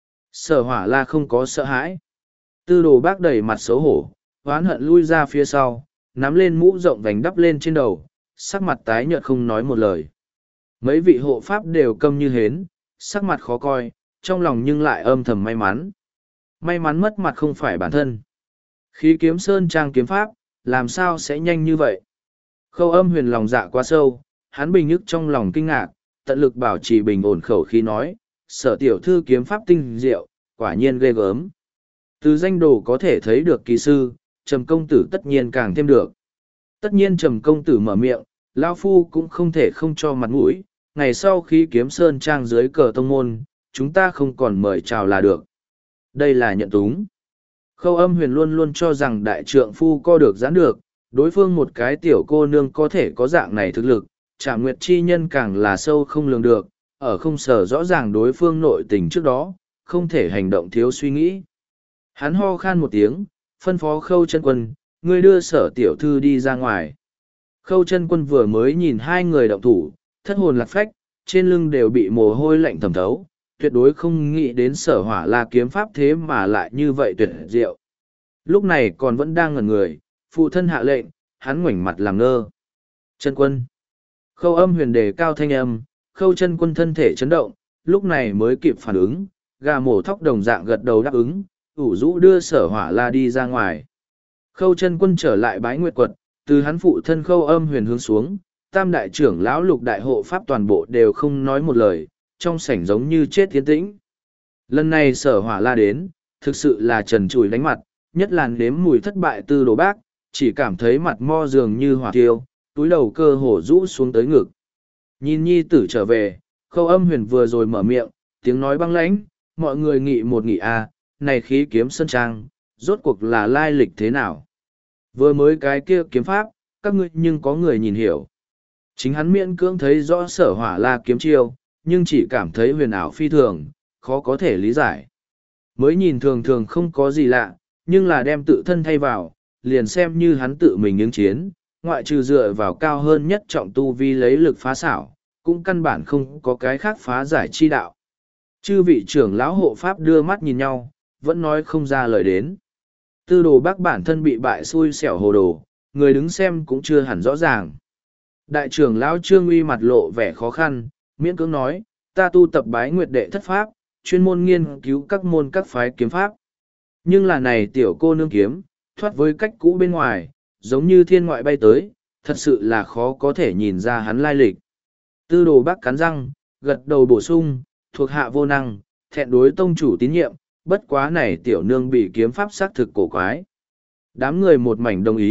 Sở Hỏa La không có sợ hãi. Tư Đồ Bác đầy mặt xấu hổ, oán hận lui ra phía sau, nắm lên mũ rộng vành đắp lên trên đầu, sắc mặt tái nhợt không nói một lời. Mấy vị hộ pháp đều câm như hến, sắc mặt khó coi, trong lòng nhưng lại âm thầm may mắn. May mắn mất mặt không phải bản thân. Khí kiếm sơn trang kiếm pháp, làm sao sẽ nhanh như vậy? Khâu Âm Huyền lòng dạ quá sâu, hắn bình nhức trong lòng kinh ngạc, tận lực bảo trì bình ổn khẩu khí nói, Sở tiểu thư kiếm pháp tinh diệu, quả nhiên ghê gớm. Từ danh đồ có thể thấy được kỳ sư, Trầm công tử tất nhiên càng thêm được. Tất nhiên Trầm công tử mở miệng, lão phu cũng không thể không cho mặt mũi, ngày sau khi kiếm sơn trang dưới cờ tông môn, chúng ta không còn mời chào là được. Đây là nhận túng. Khâu Âm Huyền luôn luôn cho rằng đại trượng phu co được giãn được, đối phương một cái tiểu cô nương có thể có dạng này thực lực, Trảm Nguyệt chi nhân càng là sâu không lường được, ở không sở rõ ràng đối phương nội tình trước đó, không thể hành động thiếu suy nghĩ. Hắn ho khan một tiếng, phân phó Khâu Chân Quân, ngươi đưa Sở tiểu thư đi ra ngoài. Khâu Chân Quân vừa mới nhìn hai người động thủ, thất hồn lạc phách, trên lưng đều bị mồ hôi lạnh thẩm thấu, tuyệt đối không nghĩ đến Sở Hỏa La kiếm pháp thế mà lại như vậy tuyệt diệu. Lúc này còn vẫn đang ngẩn người, phụ thân hạ lệnh, hắn ngoảnh mặt làm ngơ. Chân Quân. Khâu Âm Huyền đề cao thanh âm, Khâu Chân Quân thân thể chấn động, lúc này mới kịp phản ứng, gà mổ thóc đồng dạng gật đầu đáp ứng, ủ rũ đưa Sở Hỏa La đi ra ngoài. Khâu Chân Quân trở lại Bái Nguyệt Quật, từ hắn phụ thân Khâu Âm Huyền hướng xuống, tam đại trưởng lão lục đại hộ pháp toàn bộ đều không nói một lời, trong sảnh giống như chết tiến tĩnh. Lần này Sở Hỏa La đến, thực sự là trần trụi đánh mặt, nhất là nếm mùi thất bại Tư Đồ Bác, chỉ cảm thấy mặt mo dường như hỏa tiêu, túi đầu cơ hổ rũ xuống tới ngực. Nhìn nhi tử trở về, Khâu Âm Huyền vừa rồi mở miệng, tiếng nói băng lãnh, mọi người nghị một nghị a, này khí kiếm sơn trang, rốt cuộc là lai lịch thế nào? Vừa mới cái kia kiếm pháp, các ngươi nhưng có người nhìn hiểu. Chính hắn miễn cưỡng thấy rõ Sở Hỏa La kiếm chiêu, nhưng chỉ cảm thấy huyền ảo phi thường, khó có thể lý giải. Mới nhìn thường thường không có gì lạ, nhưng là đem tự thân thay vào, liền xem như hắn tự mình ứng chiến, ngoại trừ dựa vào cao hơn nhất trọng tu vi lấy lực phá xảo, cũng căn bản không có cái khác phá giải chi đạo. Chư vị trưởng lão hộ pháp đưa mắt nhìn nhau, vẫn nói không ra lời đến. Tư Đồ Bác bản thân bị bại xui xẻo hồ đồ, người đứng xem cũng chưa hẳn rõ ràng. Đại trưởng lão Trương Uy mặt lộ vẻ khó khăn, miễn cưỡng nói, ta tu tập Bái Nguyệt đệ thất pháp, chuyên môn nghiên cứu các môn các phái kiếm pháp. Nhưng là này tiểu cô nương kiếm, thoát với cách cũ bên ngoài, giống như thiên ngoại bay tới, thật sự là khó có thể nhìn ra hắn lai lịch. Tư Đồ Bác cắn răng, gật đầu bổ sung, thuộc hạ vô năng, thẹn đối tông chủ tín nhiệm, bất quá này tiểu nương bị kiếm pháp xác thực cổ quái. Đám người một mảnh đồng ý,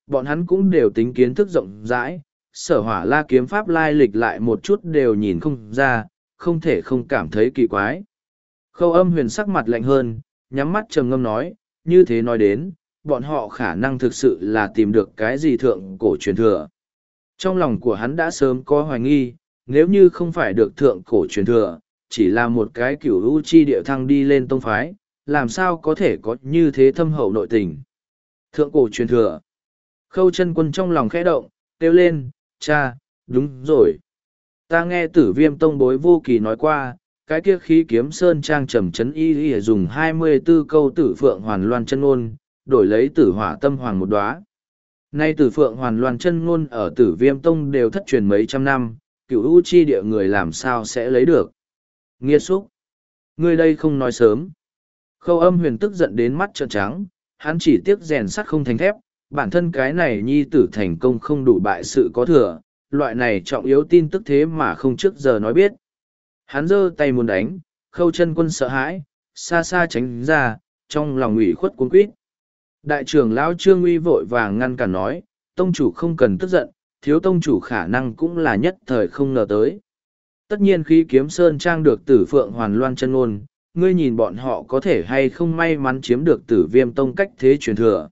bọn hắn cũng đều tính kiến thức rộng rãi, Sở Hỏa La kiếm pháp lai lịch lại một chút đều nhìn không ra, không thể không cảm thấy kỳ quái. Khâu Âm Huyền sắc mặt lạnh hơn, nhắm mắt trầm ngâm nói, như thế nói đến, bọn họ khả năng thực sự là tìm được cái gì thượng cổ truyền thừa. Trong lòng của hắn đã sớm có hoài nghi, nếu như không phải được thượng cổ truyền thừa, chỉ là một cái cửu u chi địa thăng đi lên tông phái, làm sao có thể có như thế thâm hậu nội tình. Thượng cổ truyền thừa. Khâu Chân Quân trong lòng khẽ động, kêu lên, cha, đúng rồi. Ta nghe Tử Viêm tông bối Vô Kỳ nói qua, cái kia khí kiếm sơn trang trầm chấn y dùng 24 câu tử phượng hoàn loan chân ngôn, đổi lấy tử hỏa tâm hoàng một đóa. Nay tử phượng hoàn loan chân ngôn ở Tử Viêm tông đều thất truyền mấy trăm năm, cửu u chi địa người làm sao sẽ lấy được. Nghiệt xúc. Ngươi đây không nói sớm. Khâu Âm Huyền tức giận đến mắt trợn trắng, hắn chỉ tiếc rèn sắt không thành thép, bản thân cái này nhi tử thành công không đủ bại sự có thừa, loại này trọng yếu tin tức thế mà không trước giờ nói biết. Hắn giơ tay muốn đánh, Khâu Chân Quân sợ hãi, xa xa tránh ra, trong lòng ủy khuất cuống quýt. Đại trưởng lão Trương Uy vội vàng ngăn cản nói, tông chủ không cần tức giận, thiếu tông chủ khả năng cũng là nhất thời không ngờ tới. Tất nhiên khi kiếm sơn trang được tử phượng hoàn loan chân ngôn, ngươi nhìn bọn họ có thể hay không may mắn chiếm được Tử Viêm tông cách thế truyền thừa.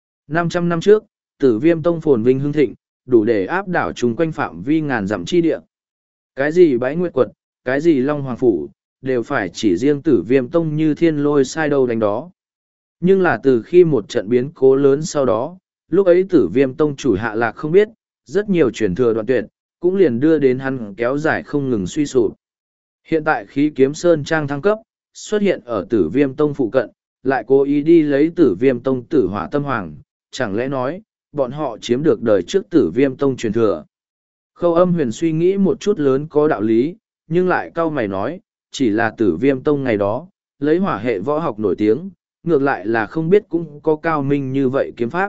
500 năm trước, Tử Viêm tông phồn vinh hưng thịnh, đủ để áp đảo chung quanh phạm vi ngàn dặm chi địa. Cái gì bái nguyệt quật, cái gì long hoàng phủ, đều phải chỉ riêng Tử Viêm tông như thiên lôi sai đâu đánh đó. Nhưng là từ khi một trận biến cố lớn sau đó, lúc ấy Tử Viêm tông chủ hạ lạc không biết, rất nhiều truyền thừa đoạn tuyệt, cũng liền đưa đến hắn kéo dài không ngừng suy sụp. Hiện tại khí kiếm sơn trang thăng cấp, xuất hiện ở Tử Viêm tông phụ cận, lại cố ý đi lấy Tử Viêm tông tử hỏa tâm hoàng, chẳng lẽ nói, bọn họ chiếm được đời trước Tử Viêm tông truyền thừa. Khâu Âm Huyền suy nghĩ một chút lớn có đạo lý, nhưng lại cau mày nói, chỉ là Tử Viêm tông ngày đó, lấy hỏa hệ võ học nổi tiếng, ngược lại là không biết cũng có cao minh như vậy kiếm pháp.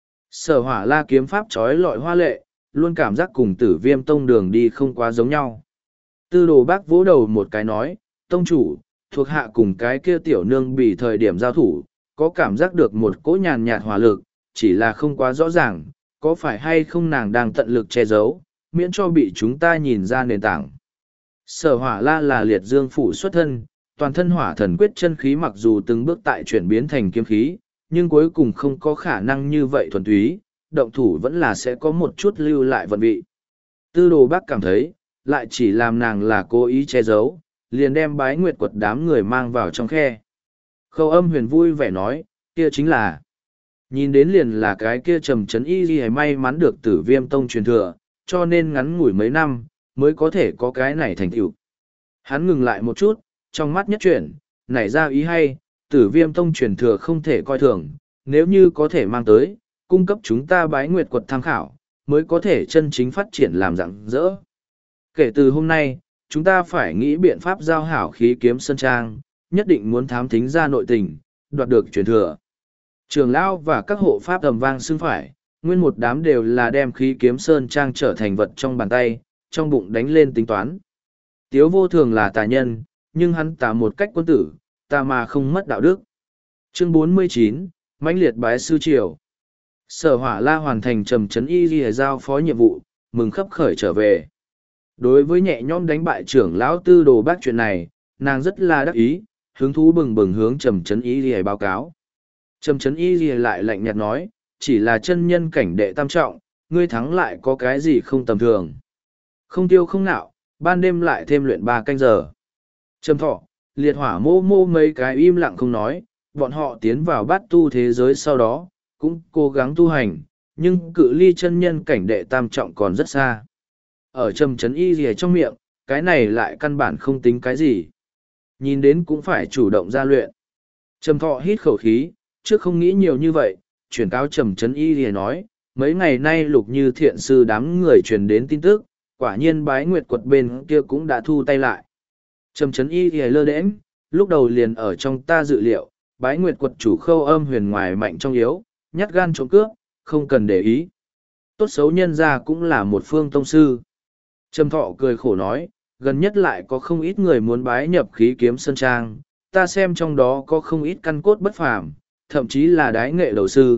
Sở Hỏa La kiếm pháp trói lọi hoa lệ, luôn cảm giác cùng Tử Viêm tông đường đi không quá giống nhau. Tư Đồ Bác vỗ đầu một cái nói, tông chủ, thuộc hạ cùng cái kia tiểu nương bị thời điểm giao thủ, có cảm giác được một cỗ nhàn nhạt hỏa lực, chỉ là không quá rõ ràng, có phải hay không nàng đang tận lực che giấu, miễn cho bị chúng ta nhìn ra nền tảng. Sở Hỏa La là liệt dương phủ xuất thân, toàn thân hỏa thần quyết chân khí mặc dù từng bước tại chuyển biến thành kiếm khí, nhưng cuối cùng không có khả năng như vậy thuần túy, động thủ vẫn là sẽ có một chút lưu lại vận vị. Tư Đồ Bác cảm thấy, lại chỉ làm nàng là cố ý che giấu, liền đem bái nguyệt quật đám người mang vào trong khe. Khâu Âm Huyền vui vẻ nói, kia chính là, nhìn đến liền là cái kia trầm chấn y gì may mắn được Tử Viêm tông truyền thừa, cho nên ngắn ngủi mấy năm, mới có thể có cái này thành tựu. Hắn ngừng lại một chút, trong mắt nhất chuyển, nảy ra ý hay, Tử Viêm tông truyền thừa không thể coi thường, nếu như có thể mang tới, cung cấp chúng ta bái nguyệt quật tham khảo, mới có thể chân chính phát triển làm rạng rỡ. Kể từ hôm nay, chúng ta phải nghĩ biện pháp giao hảo khí kiếm sơn trang, nhất định muốn thám thính ra nội tình, đoạt được truyền thừa. Trường lão và các hộ pháp ầm vang xưng phải, nguyên một đám đều là đem khí kiếm sơn trang trở thành vật trong bàn tay, trong bụng đánh lên tính toán. Tiếu Vô Thường là tà nhân, nhưng hắn tà một cách quân tử, tà mà không mất đạo đức. Chương 49, mãnh liệt bái sư triều. Sở Hỏa La hoàn thành trầm chấn y ghi giao phó nhiệm vụ, mừng khấp khởi trở về. Đối với nhẹ nhõm đánh bại trưởng lão Tư Đồ Bác chuyện này, nàng rất là đắc ý, hứng thú bừng bừng hướng trầm chấn y ghi báo cáo. Trầm chấn y ghi lại lạnh nhạt nói, chỉ là chân nhân cảnh đệ tam trọng, ngươi thắng lại có cái gì không tầm thường. Không tiêu không nạo, ban đêm lại thêm luyện 3 canh giờ. Trầm Thọ, Liệt Hỏa mô mô mấy cái im lặng không nói, bọn họ tiến vào bát tu thế giới sau đó, cũng cố gắng tu hành, nhưng cự ly chân nhân cảnh đệ tam trọng còn rất xa. Ở trầm chấn y gì trong miệng, cái này lại căn bản không tính cái gì. Nhìn đến cũng phải chủ động ra luyện. Trầm Thọ hít khẩu khí, trước không nghĩ nhiều như vậy, chuyển cáo trầm chấn y gì nói, mấy ngày nay Lục Như Thiện sư đám người truyền đến tin tức, quả nhiên bái nguyệt quật bên kia cũng đã thu tay lại. Trầm chấn y gì lơ đễnh, lúc đầu liền ở trong ta dự liệu, bái nguyệt quật chủ Khâu Âm Huyền ngoài mạnh trong yếu, nhát gan trộm cướp, không cần để ý. Tốt xấu nhân ra cũng là một phương tông sư. Trầm Thọ cười khổ nói, gần nhất lại có không ít người muốn bái nhập khí kiếm sơn trang, ta xem trong đó có không ít căn cốt bất phàm, thậm chí là đái nghệ đầu sư,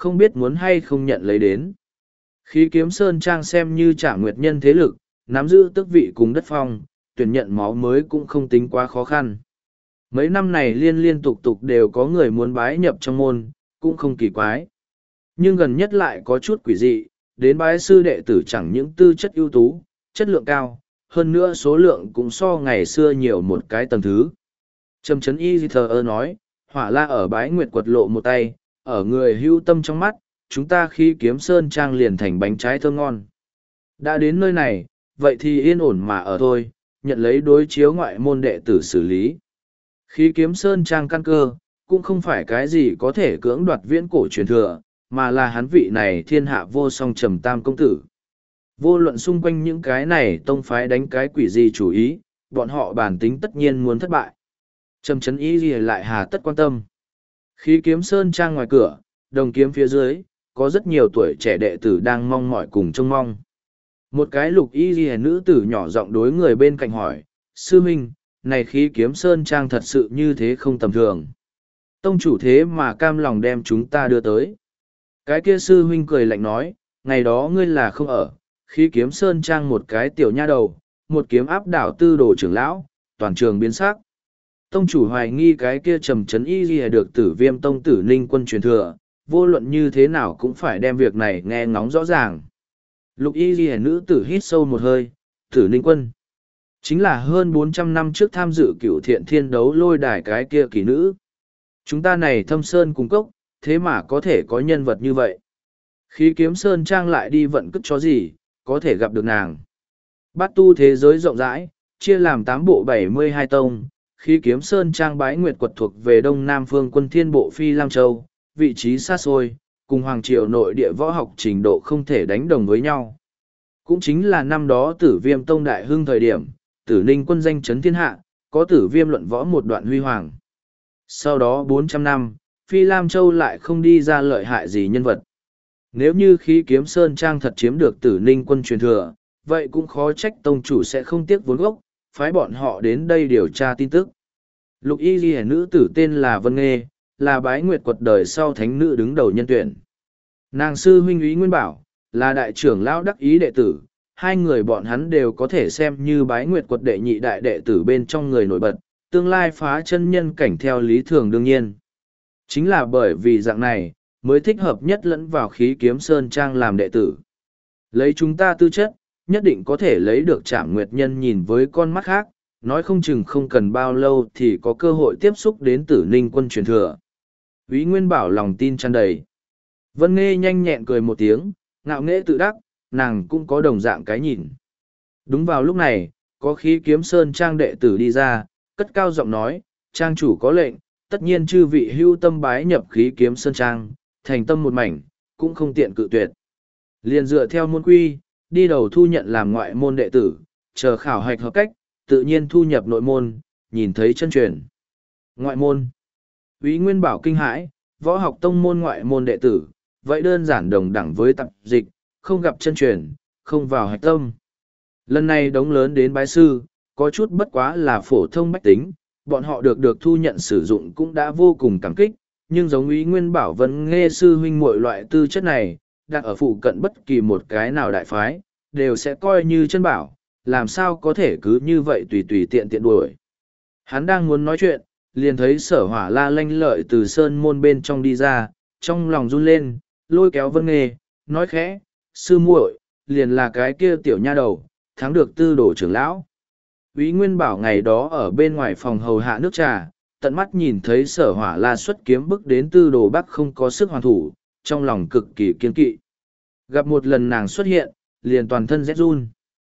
không biết muốn hay không nhận lấy đến. Khí kiếm sơn trang xem như trả nguyệt nhân thế lực, nắm giữ tước vị cùng đất phong, tuyển nhận máu mới cũng không tính quá khó khăn. Mấy năm này liên liên tục tục đều có người muốn bái nhập trong môn, cũng không kỳ quái. Nhưng gần nhất lại có chút quỷ dị, đến bái sư đệ tử chẳng những tư chất ưu tú, chất lượng cao, hơn nữa số lượng cũng so ngày xưa nhiều một cái tầng thứ. Trầm chấn y thờ ơ nói, hỏa la ở bái nguyệt quật lộ một tay, ở người hưu tâm trong mắt, chúng ta khi kiếm sơn trang liền thành bánh trái thơm ngon. Đã đến nơi này, vậy thì yên ổn mà ở thôi, nhận lấy đối chiếu ngoại môn đệ tử xử lý. Khí kiếm sơn trang căn cơ, cũng không phải cái gì có thể cưỡng đoạt viễn cổ truyền thừa, mà là hắn vị này thiên hạ vô song trầm tam công tử. Vô luận xung quanh những cái này tông phái đánh cái quỷ gì chủ ý, bọn họ bản tính tất nhiên muốn thất bại. Trầm chấn ý gì lại hà tất quan tâm. Khí kiếm sơn trang ngoài cửa, đồng kiếm phía dưới, có rất nhiều tuổi trẻ đệ tử đang mong mỏi cùng trông mong. Một cái lục y ghi nữ tử nhỏ giọng đối người bên cạnh hỏi, sư minh, này khí kiếm sơn trang thật sự như thế không tầm thường. Tông chủ thế mà cam lòng đem chúng ta đưa tới. Cái kia sư huynh cười lạnh nói, ngày đó ngươi là không ở, khí kiếm sơn trang một cái tiểu nha đầu, một kiếm áp đảo tư đồ trưởng lão, toàn trường biến sắc. Tông chủ hoài nghi cái kia trầm chấn y ghi được tử viêm tông tử ninh quân truyền thừa, vô luận như thế nào cũng phải đem việc này nghe ngóng rõ ràng. Lục y ghi nữ tử hít sâu một hơi, tử ninh quân. Chính là hơn 400 năm trước tham dự cựu thiện thiên đấu lôi đài cái kia kỳ nữ. Chúng ta này thâm sơn cung cốc, thế mà có thể có nhân vật như vậy. Khí kiếm sơn trang lại đi vận cất chó gì, có thể gặp được nàng. Bát tu thế giới rộng rãi, chia làm 8 bộ 72 tông, khí kiếm sơn trang bái nguyệt quật thuộc về đông nam phương quân thiên bộ Phi Lam Châu, vị trí xa xôi, cùng hoàng triều nội địa võ học trình độ không thể đánh đồng với nhau. Cũng chính là năm đó tử viêm tông đại hưng thời điểm, tử ninh quân danh chấn thiên hạ, có tử viêm luận võ một đoạn huy hoàng. Sau đó 400 năm, Phi Lam Châu lại không đi ra lợi hại gì nhân vật. Nếu như khí kiếm sơn trang thật chiếm được tử ninh quân truyền thừa, vậy cũng khó trách tông chủ sẽ không tiếc vốn gốc, phái bọn họ đến đây điều tra tin tức. Lục y ghi nữ tử tên là Vân Nghê, là bái nguyệt quật đời sau thánh nữ đứng đầu nhân tuyển. Nàng sư huynh úy Nguyên Bảo, là đại trưởng lão đắc ý đệ tử, hai người bọn hắn đều có thể xem như bái nguyệt quật đệ nhị đại đệ tử bên trong người nổi bật, tương lai phá chân nhân cảnh theo lý thường đương nhiên. Chính là bởi vì dạng này, mới thích hợp nhất lẫn vào khí kiếm sơn trang làm đệ tử. Lấy chúng ta tư chất, nhất định có thể lấy được Trảm Nguyệt Nhân nhìn với con mắt khác, nói không chừng không cần bao lâu thì có cơ hội tiếp xúc đến tử ninh quân truyền thừa. Úy Nguyên Bảo lòng tin tràn đầy. Vân Nghê nhanh nhẹn cười một tiếng, ngạo nghễ tự đắc, nàng cũng có đồng dạng cái nhìn. Đúng vào lúc này, có khí kiếm sơn trang đệ tử đi ra, cất cao giọng nói, trang chủ có lệnh, tất nhiên chư vị hưu tâm bái nhập khí kiếm sơn trang, thành tâm một mảnh, cũng không tiện cự tuyệt. Liền dựa theo môn quy, đi đầu thu nhận làm ngoại môn đệ tử, chờ khảo hạch hợp cách, tự nhiên thu nhập nội môn, nhìn thấy chân truyền. Ngoại môn. Úy Nguyên Bảo kinh hãi, võ học tông môn ngoại môn đệ tử, vậy đơn giản đồng đẳng với tập dịch, không gặp chân truyền, không vào hạch tâm. Lần này đống lớn đến bái sư, có chút bất quá là phổ thông bách tính, bọn họ được thu nhận sử dụng cũng đã vô cùng cảm kích, nhưng giống Úy Nguyên Bảo Vân Nghê sư huynh muội loại tư chất này, đặt ở phụ cận bất kỳ một cái nào đại phái, đều sẽ coi như chân bảo, làm sao có thể cứ như vậy tùy tùy tiện tiện đuổi. Hắn đang muốn nói chuyện, liền thấy Sở Hỏa La lanh lợi từ sơn môn bên trong đi ra, trong lòng run lên, lôi kéo Vân Nghê, nói khẽ, sư muội, liền là cái kia tiểu nha đầu, thắng được tư đồ trưởng lão. Úy Nguyên Bảo ngày đó ở bên ngoài phòng hầu hạ nước trà, tận mắt nhìn thấy Sở Hỏa La xuất kiếm bức đến tư đồ bắc không có sức hoàn thủ, trong lòng cực kỳ kiên kỵ. Gặp một lần nàng xuất hiện, liền toàn thân rét run.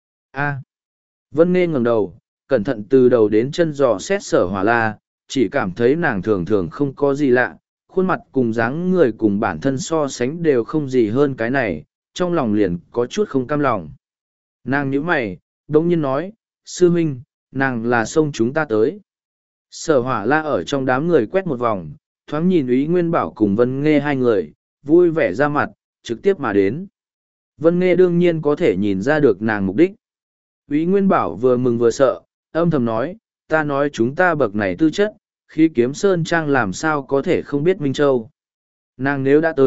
A. Vân Nghê ngẩng đầu, cẩn thận từ đầu đến chân dò xét Sở Hỏa La, chỉ cảm thấy nàng thường thường không có gì lạ, khuôn mặt cùng dáng người cùng bản thân so sánh đều không gì hơn cái này, trong lòng liền có chút không cam lòng. Nàng nhíu mày, đông nhiên nói, sư huynh, nàng là xông chúng ta tới. Sở Hỏa La ở trong đám người quét một vòng, thoáng nhìn Úy Nguyên Bảo cùng Vân Nghê hai người, vui vẻ ra mặt, trực tiếp mà đến. Vân Nghê đương nhiên có thể nhìn ra được nàng mục đích. Úy Nguyên Bảo vừa mừng vừa sợ, âm thầm nói, ta nói chúng ta bậc này tư chất, khi kiếm sơn trang làm sao có thể không biết Minh Châu. Nàng nếu đã tới,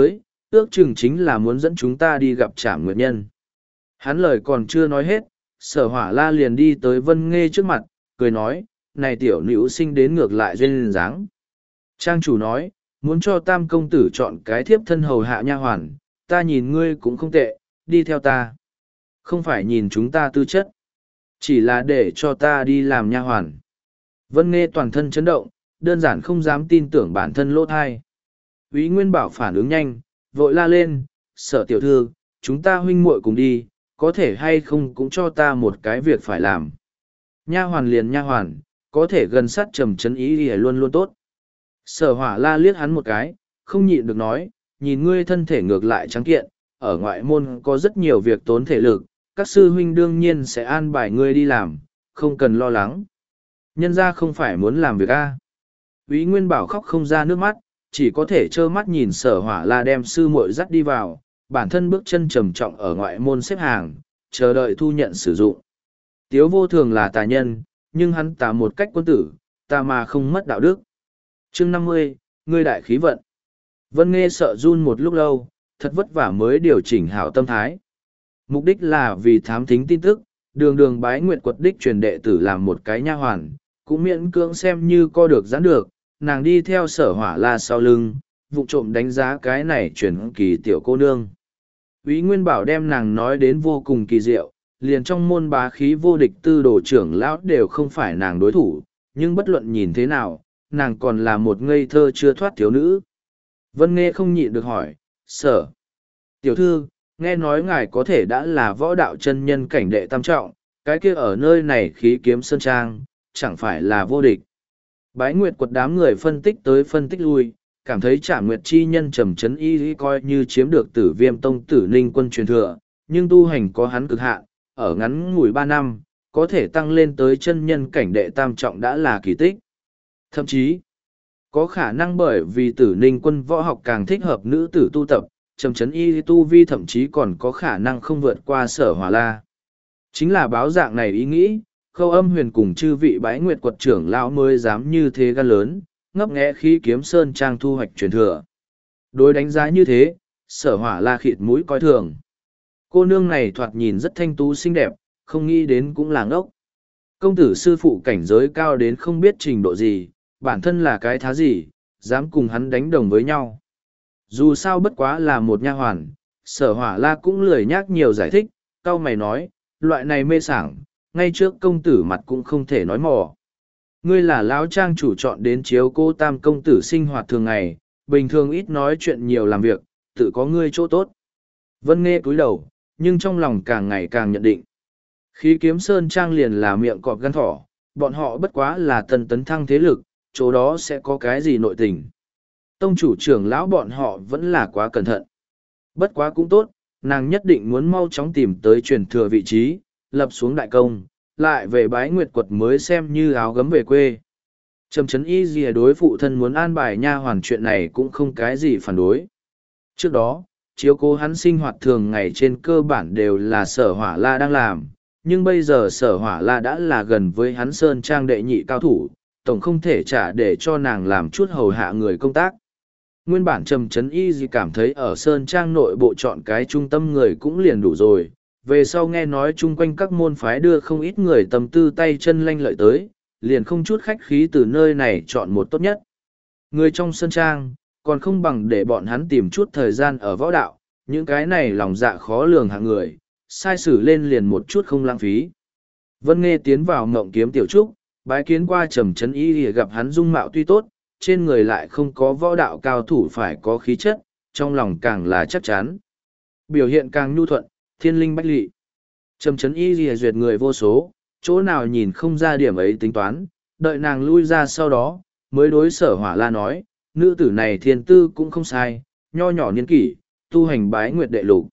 ước chừng chính là muốn dẫn chúng ta đi gặp Trảm Nguyệt Nhân. Hắn lời còn chưa nói hết, Sở Hỏa La liền đi tới Vân Nghê trước mặt, cười nói, này tiểu nữ sinh đến ngược lại duyên dáng. Trang chủ nói, muốn cho Tam công tử chọn cái thiếp thân hầu hạ nha hoàn, ta nhìn ngươi cũng không tệ, đi theo ta. Không phải nhìn chúng ta tư chất, chỉ là để cho ta đi làm nha hoàn. Vân Nghê toàn thân chấn động, đơn giản không dám tin tưởng bản thân lỗ thai. Úy Nguyên Bảo phản ứng nhanh, vội la lên, Sở tiểu thư, chúng ta huynh muội cùng đi, có thể hay không cũng cho ta một cái việc phải làm. Nha hoàn liền nha hoàn, có thể gần sát trầm chấn ý thì luôn luôn tốt. Sở Hỏa La liếc hắn một cái, không nhịn được nói, nhìn ngươi thân thể ngược lại trắng kiện, ở ngoại môn có rất nhiều việc tốn thể lực, các sư huynh đương nhiên sẽ an bài ngươi đi làm, không cần lo lắng. Nhân ra không phải muốn làm việc a. Úy Nguyên Bảo khóc không ra nước mắt, chỉ có thể trơ mắt nhìn Sở Hỏa La đem sư muội dắt đi vào, bản thân bước chân trầm trọng ở ngoại môn xếp hàng, chờ đợi thu nhận sử dụng. Tiếu Vô Thường là tà nhân, nhưng hắn tà một cách quân tử, tà mà không mất đạo đức. Chương 50, ngươi đại khí vận. Vân Nghê sợ run một lúc lâu, thật vất vả mới điều chỉnh hảo tâm thái. Mục đích là vì thám thính tin tức, đường bái nguyệt quật đích truyền đệ tử làm một cái nha hoàn, cũng miễn cưỡng xem như co được giãn được, nàng đi theo Sở Hỏa La sau lưng, vụ trộm đánh giá cái này truyền kỳ tiểu cô nương. Úy Nguyên Bảo đem nàng nói đến vô cùng kỳ diệu, liền trong môn bá khí vô địch tư đồ trưởng lão đều không phải nàng đối thủ, nhưng bất luận nhìn thế nào, nàng còn là một ngây thơ chưa thoát thiếu nữ. Vân Nghê không nhịn được hỏi, Sở tiểu thư, nghe nói ngài có thể đã là võ đạo chân nhân cảnh đệ tam trọng, cái kia ở nơi này khí kiếm sơn trang, chẳng phải là vô địch. Bái Nguyệt quật đám người phân tích tới phân tích lui, cảm thấy Trảm Nguyệt chi nhân trầm chấn y coi như chiếm được Tử Viêm tông Tử Ninh quân truyền thừa, nhưng tu hành có hắn cực hạn, ở ngắn ngủi 3 năm, có thể tăng lên tới chân nhân cảnh đệ tam trọng đã là kỳ tích. Thậm chí, có khả năng bởi vì Tử Ninh quân võ học càng thích hợp nữ tử tu tập, trầm chấn y tu vi thậm chí còn có khả năng không vượt qua Sở Hỏa La. Chính là báo dạng này ý nghĩ, Khâu Âm Huyền cùng chư vị Bái Nguyệt quật trưởng lão mới dám như thế gan lớn, ngấp nghé khí kiếm sơn trang thu hoạch truyền thừa. Đối đánh giá như thế, Sở Hỏa La khịt mũi coi thường. Cô nương này thoạt nhìn rất thanh tú xinh đẹp, không nghĩ đến cũng là ngốc. Công tử sư phụ cảnh giới cao đến không biết trình độ gì, bản thân là cái thá gì, dám cùng hắn đánh đồng với nhau. Dù sao bất quá là một nha hoàn, Sở Hỏa La cũng lười nhác nhiều giải thích, cau mày nói, loại này mê sảng, ngay trước công tử mặt cũng không thể nói mò. Ngươi là lão trang chủ chọn đến chiếu cô Tam công tử sinh hoạt thường ngày, bình thường ít nói chuyện nhiều làm việc, tự có ngươi chỗ tốt. Vân Nghê cúi đầu, nhưng trong lòng càng ngày càng nhận định. Khí kiếm sơn trang liền là miệng cọp gan thỏ, bọn họ bất quá là tần tấn thăng thế lực, chỗ đó sẽ có cái gì nội tình. Tông chủ trưởng lão bọn họ vẫn là quá cẩn thận. Bất quá cũng tốt, nàng nhất định muốn mau chóng tìm tới truyền thừa vị trí, lập xuống đại công, lại về Bái Nguyệt quật mới xem như áo gấm về quê. Trầm chấn y gì đối phụ thân muốn an bài nha hoàn chuyện này cũng không cái gì phản đối. Trước đó, chiếu cố hắn sinh hoạt thường ngày trên cơ bản đều là Sở Hỏa La đang làm, nhưng bây giờ Sở Hỏa La đã là gần với hắn sơn trang đệ nhị cao thủ, tổng không thể trả để cho nàng làm chút hầu hạ người công tác. Nguyên bản Trầm chấn y gì cảm thấy ở sơn trang nội bộ chọn cái trung tâm người cũng liền đủ rồi, về sau nghe nói chung quanh các môn phái đưa không ít người tâm tư tay chân lanh lợi tới, liền không chút khách khí từ nơi này chọn một tốt nhất. Người trong sơn trang, còn không bằng để bọn hắn tìm chút thời gian ở võ đạo, những cái này lòng dạ khó lường hạng người, sai sử lên liền một chút không lãng phí. Vân Nghê tiến vào Mộng Kiếm Tiểu Trúc, bái kiến qua Trầm chấn y thì gặp hắn dung mạo tuy tốt, trên người lại không có võ đạo cao thủ phải có khí chất, trong lòng càng là chắc chắn. Biểu hiện càng nhu thuận, thiên linh bách lị. Trầm chấn y lìa duyệt người vô số, chỗ nào nhìn không ra điểm ấy tính toán, đợi nàng lui ra sau đó, mới đối Sở Hỏa La nói, nữ tử này thiên tư cũng không sai, nho nhỏ niên kỷ, tu hành Bái Nguyệt đệ lục.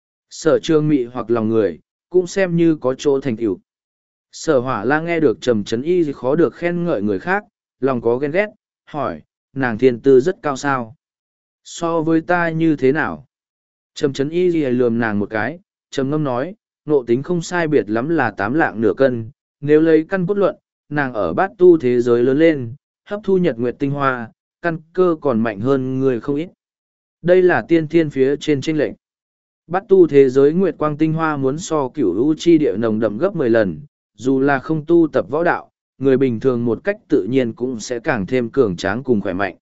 Sở Trương mị hoặc lòng người, cũng xem như có chỗ thành tựu. Sở Hỏa La nghe được Trầm chấn y khó được khen ngợi người khác, lòng có ghen ghét, hỏi, nàng thiên tư rất cao sao? So với ta như thế nào? Trầm chấn y lườm nàng một cái, trầm ngâm nói, nộ tính không sai biệt lắm là 8 lạng nửa cân, nếu lấy căn cốt luận, nàng ở bát tu thế giới lớn lên, hấp thu nhật nguyệt tinh hoa, căn cơ còn mạnh hơn người không ít. Đây là tiên thiên phía trên chênh lệch. Bát tu thế giới nguyệt quang tinh hoa muốn so cửu u chi địa nồng đậm gấp 10 lần, dù là không tu tập võ đạo, người bình thường một cách tự nhiên cũng sẽ càng thêm cường tráng cùng khỏe mạnh.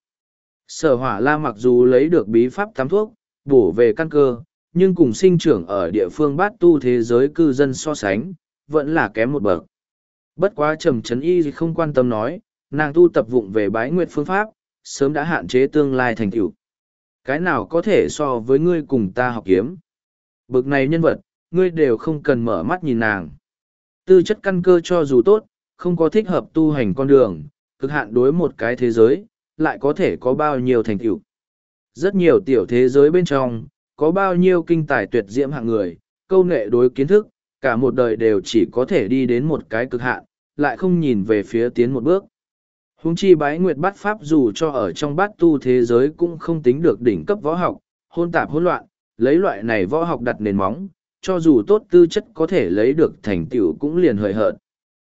Sở Hỏa La mặc dù lấy được bí pháp tắm thuốc, bổ về căn cơ, nhưng cùng sinh trưởng ở địa phương bát tu thế giới cư dân so sánh, vẫn là kém một bậc. Bất quá Trầm Trấn Y không quan tâm nói, nàng tu tập vụng về bái nguyệt phương pháp, sớm đã hạn chế tương lai thành tựu. Cái nào có thể so với ngươi cùng ta học kiếm? Bực này nhân vật, ngươi đều không cần mở mắt nhìn nàng. Tư chất căn cơ cho dù tốt, không có thích hợp tu hành con đường, cực hạn đối một cái thế giới, lại có thể có bao nhiêu thành tựu. Rất nhiều tiểu thế giới bên trong, có bao nhiêu kinh tài tuyệt diễm hạng người, câu nệ đối kiến thức, cả một đời đều chỉ có thể đi đến một cái cực hạn, lại không nhìn về phía tiến một bước. Huống chi bái nguyệt bát pháp dù cho ở trong bát tu thế giới cũng không tính được đỉnh cấp võ học, hôn tạp hỗn loạn, lấy loại này võ học đặt nền móng, cho dù tốt tư chất có thể lấy được thành tựu cũng liền hời hợt.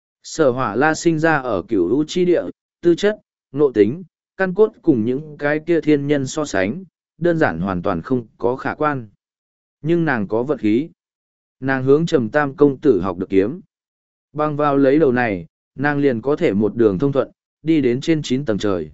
Sở Hỏa La sinh ra ở cửu u chi địa, tư chất, ngộ tính, căn cốt cùng những cái kia thiên nhân so sánh, đơn giản hoàn toàn không có khả quan. Nhưng nàng có vận khí. Nàng hướng Trầm Tam công tử học được kiếm. Bằng vào lấy đầu này, nàng liền có thể một đường thông thuận, đi đến trên 9 tầng trời.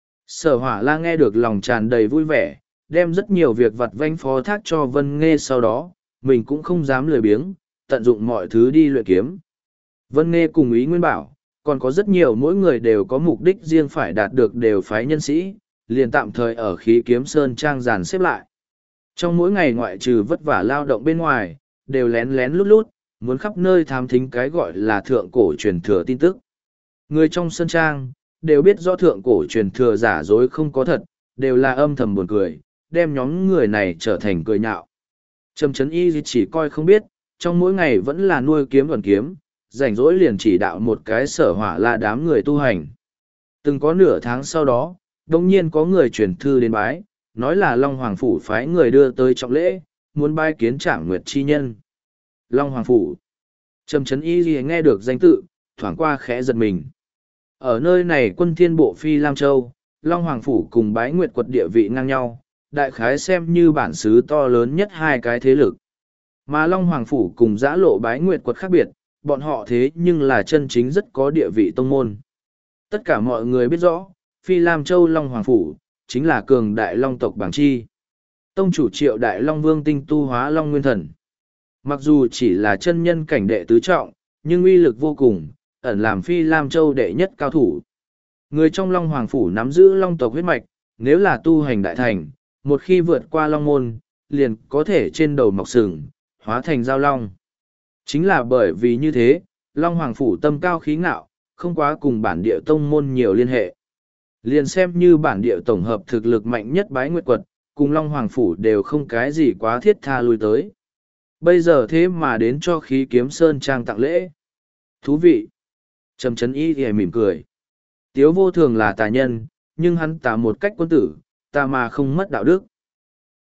Sở Hỏa La nghe được lòng tràn đầy vui vẻ, đem rất nhiều việc vặt vãnh phó thác cho Vân Nghê, sau đó, mình cũng không dám lười biếng, tận dụng mọi thứ đi luyện kiếm. Vân Nghê cùng Ý Nguyên bảo, còn có rất nhiều mỗi người đều có mục đích riêng phải đạt được đều phái nhân sĩ, liền tạm thời ở khí kiếm sơn trang dàn xếp lại. Trong mỗi ngày ngoại trừ vất vả lao động bên ngoài, đều lén lén lút lút, muốn khắp nơi thám thính cái gọi là thượng cổ truyền thừa tin tức. Người trong sơn trang, đều biết rõ thượng cổ truyền thừa giả dối không có thật, đều là âm thầm buồn cười, đem nhóm người này trở thành cười nhạo. Trầm Trấn Y chỉ coi không biết, trong mỗi ngày vẫn là nuôi kiếm thuần kiếm, rảnh rỗi liền chỉ đạo một cái Sở Hỏa La đám người tu hành. Từng có nửa tháng sau đó, đồng nhiên có người truyền thư đến bái, nói là Long Hoàng Phủ phái người đưa tới trọng lễ, muốn bái kiến Trảm Nguyệt chi nhân. Long Hoàng Phủ. Trầm Trấn Y nghe được danh tự, thoảng qua khẽ giật mình. Ở nơi này quân thiên bộ Phi Lam Châu, Long Hoàng Phủ cùng bái nguyệt quật địa vị ngang nhau, đại khái xem như bản xứ to lớn nhất hai cái thế lực. Mà Long Hoàng Phủ cùng giã lộ bái nguyệt quật khác biệt, bọn họ thế nhưng là chân chính rất có địa vị tông môn. Tất cả mọi người biết rõ, Phi Lam Châu Long Hoàng Phủ, chính là cường đại long tộc Bảng Chi. Tông chủ Triệu Đại Long Vương tinh tu hóa Long Nguyên Thần. Mặc dù chỉ là chân nhân cảnh đệ tứ trọng, nhưng uy lực vô cùng, ẩn làm Phi Lam Châu đệ nhất cao thủ. Người trong Long Hoàng Phủ nắm giữ long tộc huyết mạch, nếu là tu hành đại thành, một khi vượt qua long môn, liền có thể trên đầu mọc sừng, hóa thành giao long. Chính là bởi vì như thế, Long Hoàng Phủ tâm cao khí ngạo, không quá cùng bản địa tông môn nhiều liên hệ. Liền xem như bản địa tổng hợp thực lực mạnh nhất bái nguyệt quật, cùng Long Hoàng Phủ đều không cái gì quá thiết tha lui tới. Bây giờ thế mà đến cho khí kiếm sơn trang tặng lễ. Thú vị. Trầm Trấn Y thì mỉm cười. Tiếu vô thường là tà nhân, nhưng hắn tà một cách quân tử, tà mà không mất đạo đức.